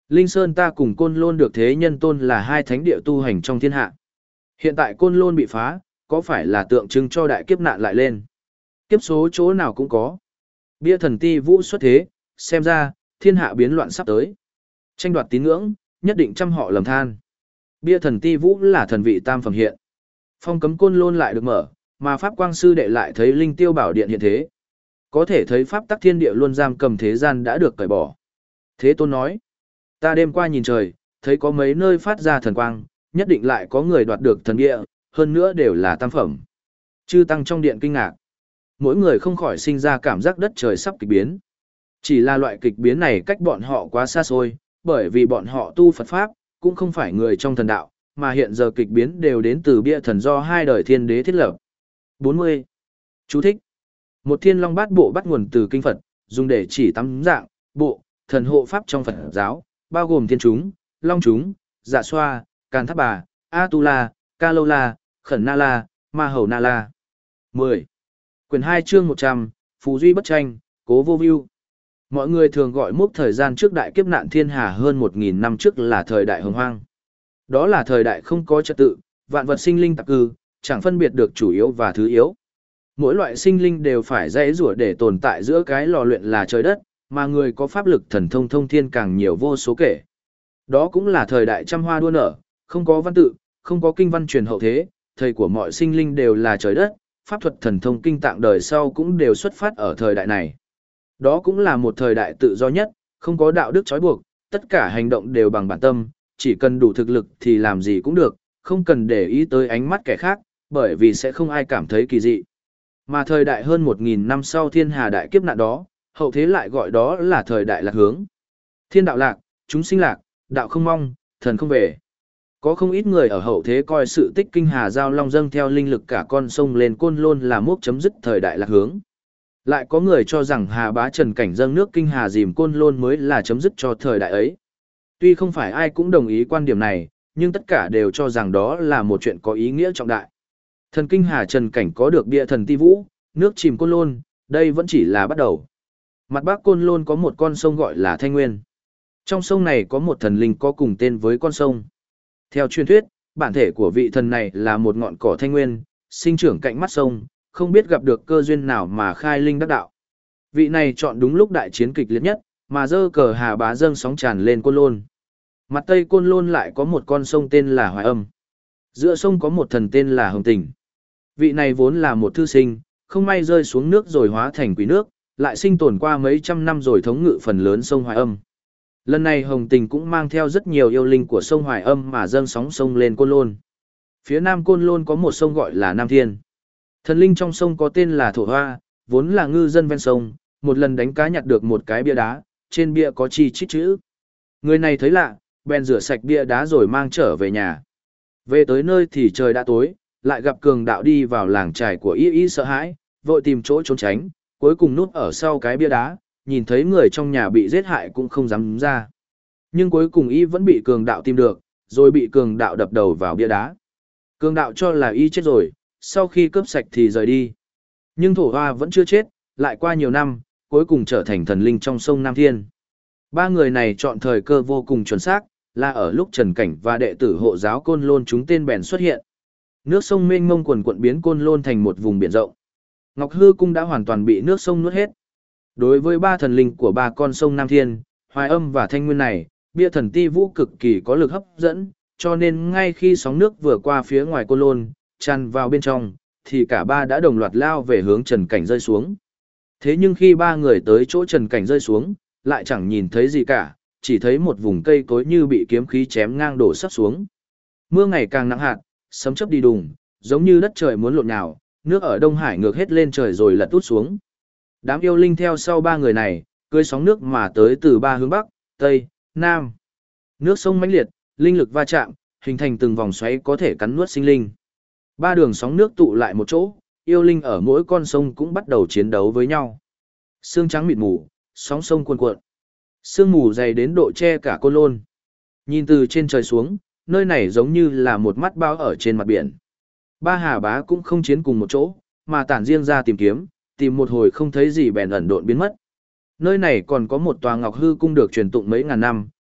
S1: Linh Sơn ta cùng Côn Lôn được thế nhân tôn là hai thánh địa tu hành trong thiên hạ. Hiện tại Côn Lôn bị phá, có phải là tượng trưng cho đại kiếp nạn lại lên? Kiếp số chỗ nào cũng có. Bia thần ti vũ xuất thế, xem ra, thiên hạ biến loạn sắp tới. Tranh đoạt tín ngưỡng, nhất định trăm họ lầm than. Bia thần ti vũ là thần vị tam phẩm hiện. Phong cấm Côn Lôn lại được mở, mà Pháp Quang Sư đệ lại thấy Linh Tiêu Bảo Điện hiện thế. Có thể thấy Pháp tắc thiên địa luôn giam cầm thế gian đã được cởi bỏ. Thế Tôn nói, ta đêm qua nhìn trời, thấy có mấy nơi phát ra thần quang, nhất định lại có người đoạt được thần địa, hơn nữa đều là tam phẩm. Chư tăng trong điện kinh ngạc. Mỗi người không khỏi sinh ra cảm giác đất trời sắp kịch biến. Chỉ là loại kịch biến này cách bọn họ quá xa xôi, bởi vì bọn họ tu Phật Pháp, cũng không phải người trong thần đạo, mà hiện giờ kịch biến đều đến từ bia thần do hai đời thiên đế thiết lập. 40. Chú thích. Một thiên long bát bộ bắt nguồn từ kinh Phật, dùng để chỉ tám dạng, bộ, thần hộ Pháp trong Phật giáo, bao gồm thiên chúng, long chúng, dạ xoa, càn tháp bà, A-tu-la, ca-lâu-la, khẩn na-la, ma hầu na-la. 10. Quyển 2 chương 100, Phú Duy bất tranh, cố vô view. Mọi người thường gọi mốc thời gian trước đại kiếp nạn thiên hà hơn 1.000 năm trước là thời đại hồng hoang. Đó là thời đại không có trật tự, vạn vật sinh linh tạp cư, chẳng phân biệt được chủ yếu và thứ yếu. Mỗi loại sinh linh đều phải dãy rủa để tồn tại giữa cái lò luyện là trời đất, mà người có pháp lực thần thông thông thiên càng nhiều vô số kể. Đó cũng là thời đại trăm hoa đua nở, không có văn tự, không có kinh văn truyền hậu thế, thầy của mọi sinh linh đều là trời đất, pháp thuật thần thông kinh tạng đời sau cũng đều xuất phát ở thời đại này. Đó cũng là một thời đại tự do nhất, không có đạo đức trói buộc, tất cả hành động đều bằng bản tâm, chỉ cần đủ thực lực thì làm gì cũng được, không cần để ý tới ánh mắt kẻ khác, bởi vì sẽ không ai cảm thấy kỳ dị. Mà thời đại hơn 1.000 năm sau thiên hà đại kiếp nạn đó, hậu thế lại gọi đó là thời đại lạc hướng. Thiên đạo lạc, chúng sinh lạc, đạo không mong, thần không về. Có không ít người ở hậu thế coi sự tích kinh hà giao long dâng theo linh lực cả con sông lên Côn Lôn là mốc chấm dứt thời đại lạc hướng. Lại có người cho rằng Hà Bá Trần cảnh dâng nước kinh hà dìm Côn Lôn mới là chấm dứt cho thời đại ấy. Tuy không phải ai cũng đồng ý quan điểm này, nhưng tất cả đều cho rằng đó là một chuyện có ý nghĩa trọng đại. Thần kinh hà Trần cảnh có được bia thần ti vũ, nước chìm Côn Lôn, đây vẫn chỉ là bắt đầu. Mặt bắc Côn Lôn có một con sông gọi là Thanh Nguyên. Trong sông này có một thần linh có cùng tên với con sông. Theo truyền thuyết, bản thể của vị thần này là một ngọn cỏ thanh nguyên, sinh trưởng cạnh mắt sông, không biết gặp được cơ duyên nào mà khai linh đắc đạo. Vị này chọn đúng lúc đại chiến kịch liệt nhất, mà dơ cờ Hà Bá dâng sóng tràn lên Côn Lôn. Mặt tây Côn Lôn lại có một con sông tên là Hoài Âm. Giữa sông có một thần tên là Hồng Tình. Vị này vốn là một thư sinh, không may rơi xuống nước rồi hóa thành quỷ nước, lại sinh tồn qua mấy trăm năm rồi thống ngự phần lớn sông Hoài Âm. Lần này Hồng Tình cũng mang theo rất nhiều yêu linh của sông Hoài Âm mà dâng sóng sông lên Côn Lôn. Phía nam Côn Lôn có một sông gọi là Nam Thiên. Thần linh trong sông có tên là Thổ Hoa, vốn là ngư dân ven sông, một lần đánh cá nhặt được một cái bia đá, trên bia có chi chít chữ. Người này thấy lạ, bèn rửa sạch bia đá rồi mang trở về nhà. Về tới nơi thì trời đã tối, lại gặp cường đạo đi vào làng trài của Y sợ hãi, vội tìm chỗ trốn tránh, cuối cùng núp ở sau cái bia đá, nhìn thấy người trong nhà bị giết hại cũng không dám ra. Nhưng cuối cùng Y vẫn bị cường đạo tìm được, rồi bị cường đạo đập đầu vào bia đá. Cường đạo cho là Y chết rồi, sau khi cướp sạch thì rời đi. Nhưng Thổ Hoa vẫn chưa chết, lại qua nhiều năm, cuối cùng trở thành thần linh trong sông Nam Thiên. Ba người này chọn thời cơ vô cùng chuẩn xác, là ở lúc Trần Cảnh và đệ tử hộ giáo Côn Lôn chúng tên bèn xuất hiện. Nước sông mênh mông quần quận biến Côn Lôn thành một vùng biển rộng. Ngọc Hư Cung đã hoàn toàn bị nước sông nuốt hết. Đối với ba thần linh của ba con sông Nam Thiên, Hoài Âm và Thanh Nguyên này, bia thần ti vũ cực kỳ có lực hấp dẫn, cho nên ngay khi sóng nước vừa qua phía ngoài Côn Lôn, tràn vào bên trong, thì cả ba đã đồng loạt lao về hướng Trần Cảnh rơi xuống. Thế nhưng khi ba người tới chỗ Trần Cảnh rơi xuống, lại chẳng nhìn thấy gì cả, chỉ thấy một vùng cây cối như bị kiếm khí chém ngang đổ sắp xuống. Mưa ngày càng nặng hạt, sấm chớp đi đùng, giống như đất trời muốn lộn nhào, nước ở Đông Hải ngược hết lên trời rồi lật tút xuống. Đám yêu linh theo sau ba người này, cưỡi sóng nước mà tới từ ba hướng Bắc, Tây, Nam. Nước sông mãnh liệt, linh lực va chạm, hình thành từng vòng xoáy có thể cắn nuốt sinh linh. Ba đường sóng nước tụ lại một chỗ, yêu linh ở mỗi con sông cũng bắt đầu chiến đấu với nhau. Sương trắng mịt mù, sóng sông cuồn cuộn. Sương mù dày đến độ che cả Côn Lôn. Nhìn từ trên trời xuống, nơi này giống như là một mắt bao ở trên mặt biển. Ba Hà Bá cũng không chiến cùng một chỗ, mà tản riêng ra tìm kiếm, tìm một hồi không thấy gì bèn ẩn độn biến mất. Nơi này còn có một tòa Ngọc Hư Cung được truyền tụng mấy ngàn năm,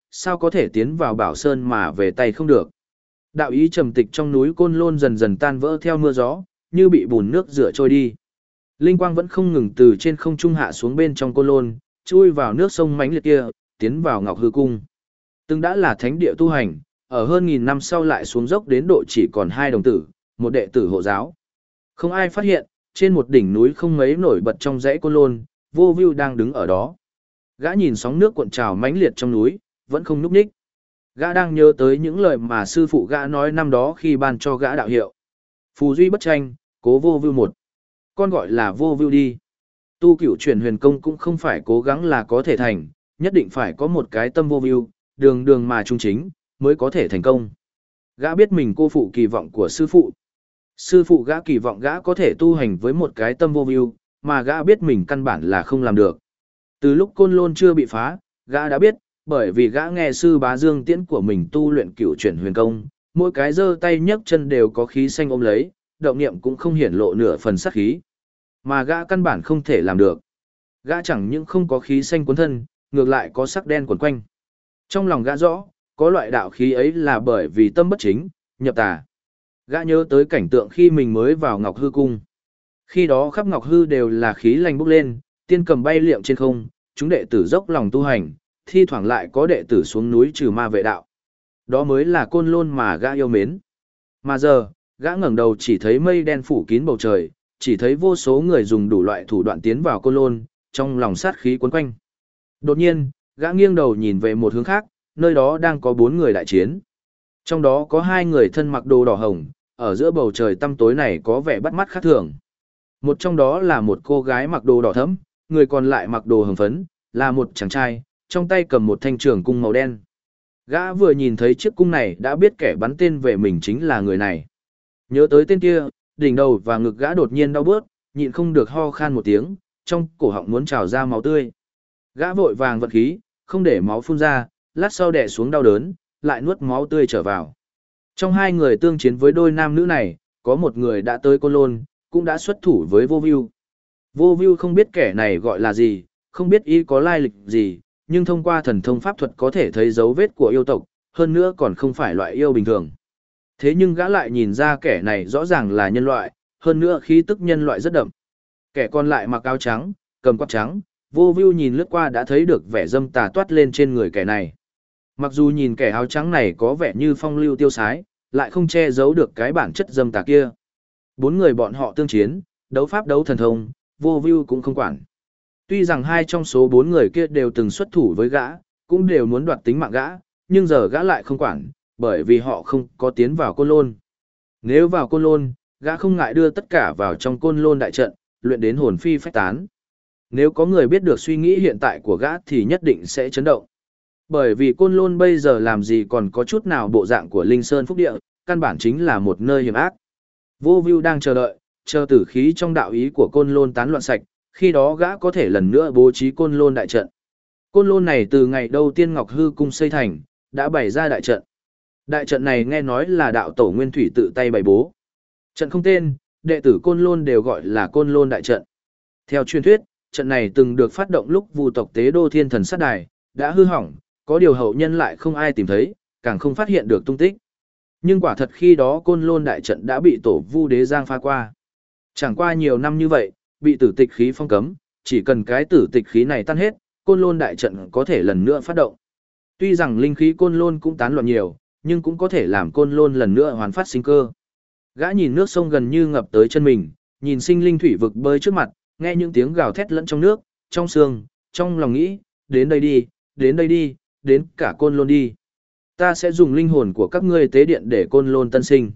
S1: sao có thể tiến vào Bảo Sơn mà về tay không được. Đạo ý trầm tịch trong núi Côn Lôn dần dần tan vỡ theo mưa gió, như bị bùn nước rửa trôi đi. Linh quang vẫn không ngừng từ trên không trung hạ xuống bên trong Côn Lôn, chui vào nước sông mãnh liệt kia, tiến vào Ngọc Hư Cung. Từng đã là thánh địa tu hành, ở hơn nghìn năm sau lại xuống dốc đến độ chỉ còn 2 đồng tử, một đệ tử hộ giáo. Không ai phát hiện, trên một đỉnh núi không mấy nổi bật trong dãy Côn Lôn, Vô View đang đứng ở đó. Gã nhìn sóng nước cuộn trào mãnh liệt trong núi, vẫn không nhúc nhích. Gã đang nhớ tới những lời mà sư phụ gã nói năm đó khi ban cho gã đạo hiệu. Phù duy bất tranh, cố Vô View một. Con gọi là Vô View đi. Tu Cửu Chuyển Huyền Công cũng không phải cố gắng là có thể thành, nhất định phải có một cái tâm vô view, đường đường mà trung chính, mới có thể thành công. Gã biết mình cô phụ kỳ vọng của sư phụ. Sư phụ gã kỳ vọng gã có thể tu hành với một cái tâm vô view, mà gã biết mình căn bản là không làm được. Từ lúc Côn Lôn chưa bị phá, gã đã biết, bởi vì gã nghe sư Bá Dương Tiễn của mình tu luyện Cửu Chuyển Huyền Công, mỗi cái giơ tay nhấc chân đều có khí xanh ôm lấy, động niệm cũng không hiển lộ nửa phần sát khí. Mà gã căn bản không thể làm được. Gã chẳng những không có khí xanh cuốn thân, ngược lại có sắc đen quấn quanh. Trong lòng gã rõ, có loại đạo khí ấy là bởi vì tâm bất chính, nhập tà. Gã nhớ tới cảnh tượng khi mình mới vào Ngọc Hư Cung. Khi đó khắp Ngọc Hư đều là khí lành bốc lên, tiên cầm bay liệm trên không, chúng đệ tử dốc lòng tu hành, thi thoảng lại có đệ tử xuống núi trừ ma vệ đạo. Đó mới là Côn Lôn mà gã yêu mến. Mà giờ, gã ngẩng đầu chỉ thấy mây đen phủ kín bầu trời, chỉ thấy vô số người dùng đủ loại thủ đoạn tiến vào Côn Lôn, trong lòng sát khí cuốn quanh. Đột nhiên, gã nghiêng đầu nhìn về một hướng khác, nơi đó đang có 4 người đại chiến. Trong đó có 2 người thân mặc đồ đỏ hồng, ở giữa bầu trời tăm tối này có vẻ bắt mắt khác thường. Một trong đó là một cô gái mặc đồ đỏ thẫm, người còn lại mặc đồ hồng phấn, là một chàng trai, trong tay cầm một thanh trường cung màu đen. Gã vừa nhìn thấy chiếc cung này đã biết kẻ bắn tên về mình chính là người này. Nhớ tới tên kia, đỉnh đầu và ngực gã đột nhiên đau bớt, nhịn không được ho khan một tiếng, trong cổ họng muốn trào ra máu tươi. Gã vội vàng vận khí, không để máu phun ra, lát sau đè xuống đau đớn, lại nuốt máu tươi trở vào. Trong 2 người tương chiến với đôi nam nữ này, có một người đã tới Côn Lôn, cũng đã xuất thủ với Vô View. Vô View không biết kẻ này gọi là gì, không biết y có lai lịch gì, nhưng thông qua thần thông pháp thuật có thể thấy dấu vết của yêu tộc, hơn nữa còn không phải loại yêu bình thường. Thế nhưng gã lại nhìn ra kẻ này rõ ràng là nhân loại, hơn nữa khí tức nhân loại rất đậm. Kẻ còn lại mặc áo trắng, cầm quạt trắng, Vô View nhìn lướt qua đã thấy được vẻ dâm tà toát lên trên người kẻ này. Mặc dù nhìn kẻ áo trắng này có vẻ như phong lưu tiêu sái, lại không che giấu được cái bản chất dâm tà kia. 4 người bọn họ tương chiến, đấu pháp đấu thần thông, Vô View cũng không quản. Tuy rằng 2 trong số 4 người kia đều từng xuất thủ với gã, cũng đều muốn đoạt tính mạng gã, nhưng giờ gã lại không quản, bởi vì họ không có tiến vào Côn Lôn. Nếu vào Côn Lôn, gã không ngại đưa tất cả vào trong Côn Lôn đại trận, luyện đến hồn phi phách tán. Nếu có người biết được suy nghĩ hiện tại của gã thì nhất định sẽ chấn động. Bởi vì Côn Lôn bây giờ làm gì còn có chút nào bộ dạng của Linh Sơn Phúc Địa, căn bản chính là một nơi hiểm ác. Vô View đang chờ đợi, chờ tử khí trong đạo ý của Côn Lôn tán loạn sạch, khi đó gã có thể lần nữa bố trí Côn Lôn đại trận. Côn Lôn này từ ngày đầu tiên Ngọc Hư Cung xây thành, đã bày ra đại trận. Đại trận này nghe nói là đạo tổ Nguyên Thủy tự tay bày bố. Trận không tên, đệ tử Côn Lôn đều gọi là Côn Lôn đại trận. Theo truyền thuyết, trận này từng được phát động lúc Vu tộc Tế Đô Thiên Thần sát đài, đã hư hỏng, có điều hậu nhân lại không ai tìm thấy, càng không phát hiện được tung tích. Nhưng quả thật khi đó Côn Lôn đại trận đã bị tổ Vu Đế Giang phá qua. Chẳng qua nhiều năm như vậy, bị tử tịch khí phong cấm, chỉ cần cái tử tịch khí này tan hết, Côn Lôn đại trận có thể lần nữa phát động. Tuy rằng linh khí Côn Lôn cũng tán loạn nhiều, nhưng cũng có thể làm Côn Lôn lần nữa hoàn phát sinh cơ. Gã nhìn nước sông gần như ngập tới chân mình, nhìn sinh linh thủy vực bơi trước mặt, nghe những tiếng gào thét lẫn trong nước, trong xương, trong lòng nghĩ, đến đây đi, đến đây đi, đến cả Côn Lôn đi. Ta sẽ dùng linh hồn của các ngươi tế điện để Côn Lôn tân sinh.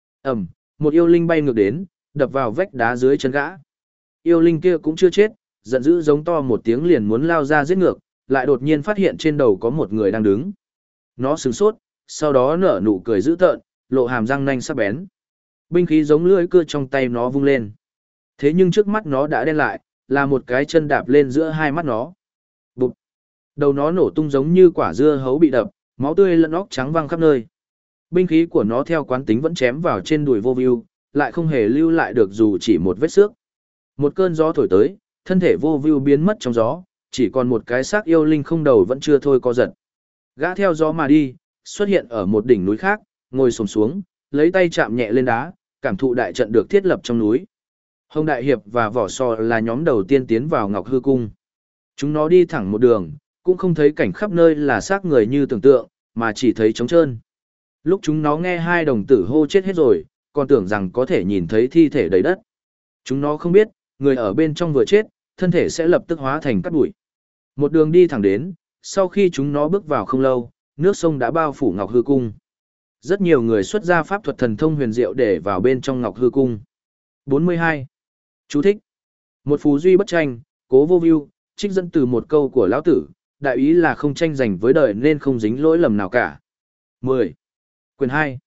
S1: Một yêu linh bay ngược đến, đập vào vách đá dưới chân gã. Yêu linh kia cũng chưa chết, giận dữ giống to một tiếng liền muốn lao ra giết ngược, lại đột nhiên phát hiện trên đầu có một người đang đứng. Nó sửng sốt, sau đó nở nụ cười dữ tợn, lộ hàm răng nanh sắc bén. Binh khí giống lưỡi cưa trong tay nó vung lên. Thế nhưng trước mắt nó đã đen lại, là một cái chân đạp lên giữa hai mắt nó. Bụp! Đầu nó nổ tung giống như quả dưa hấu bị đập, máu tươi lẫn óc trắng văng khắp nơi. Binh khí của nó theo quán tính vẫn chém vào trên đùi Vô View, lại không hề lưu lại được dù chỉ một vết xước. Một cơn gió thổi tới, thân thể Vô View biến mất trong gió, chỉ còn một cái xác yêu linh không đầu vẫn chưa thôi co giật. Gã theo gió mà đi, xuất hiện ở một đỉnh núi khác, ngồi xổm xuống, lấy tay chạm nhẹ lên đá, cảm thụ đại trận được thiết lập trong núi. Hồng Đại Hiệp và Vỏ Sò là nhóm đầu tiên tiến vào Ngọc Hư Cung. Chúng nó đi thẳng một đường, cũng không thấy cảnh khắp nơi là xác người như tưởng tượng, mà chỉ thấy trống trơn. Lúc chúng nó nghe hai đồng tử hô chết hết rồi, còn tưởng rằng có thể nhìn thấy thi thể đầy đất. Chúng nó không biết, người ở bên trong vừa chết, thân thể sẽ lập tức hóa thành cát bụi. Một đường đi thẳng đến, sau khi chúng nó bước vào không lâu, nước sông đã bao phủ Ngọc Hư Cung. Rất nhiều người xuất ra pháp thuật thần thông huyền diệu để vào bên trong Ngọc Hư Cung. 42. Chú thích. Một phú duy bất tranh, cố vô view, trích dẫn từ một câu của lão tử, đại ý là không tranh giành với đời nên không dính lỗi lầm nào cả. 10. Quyền 2.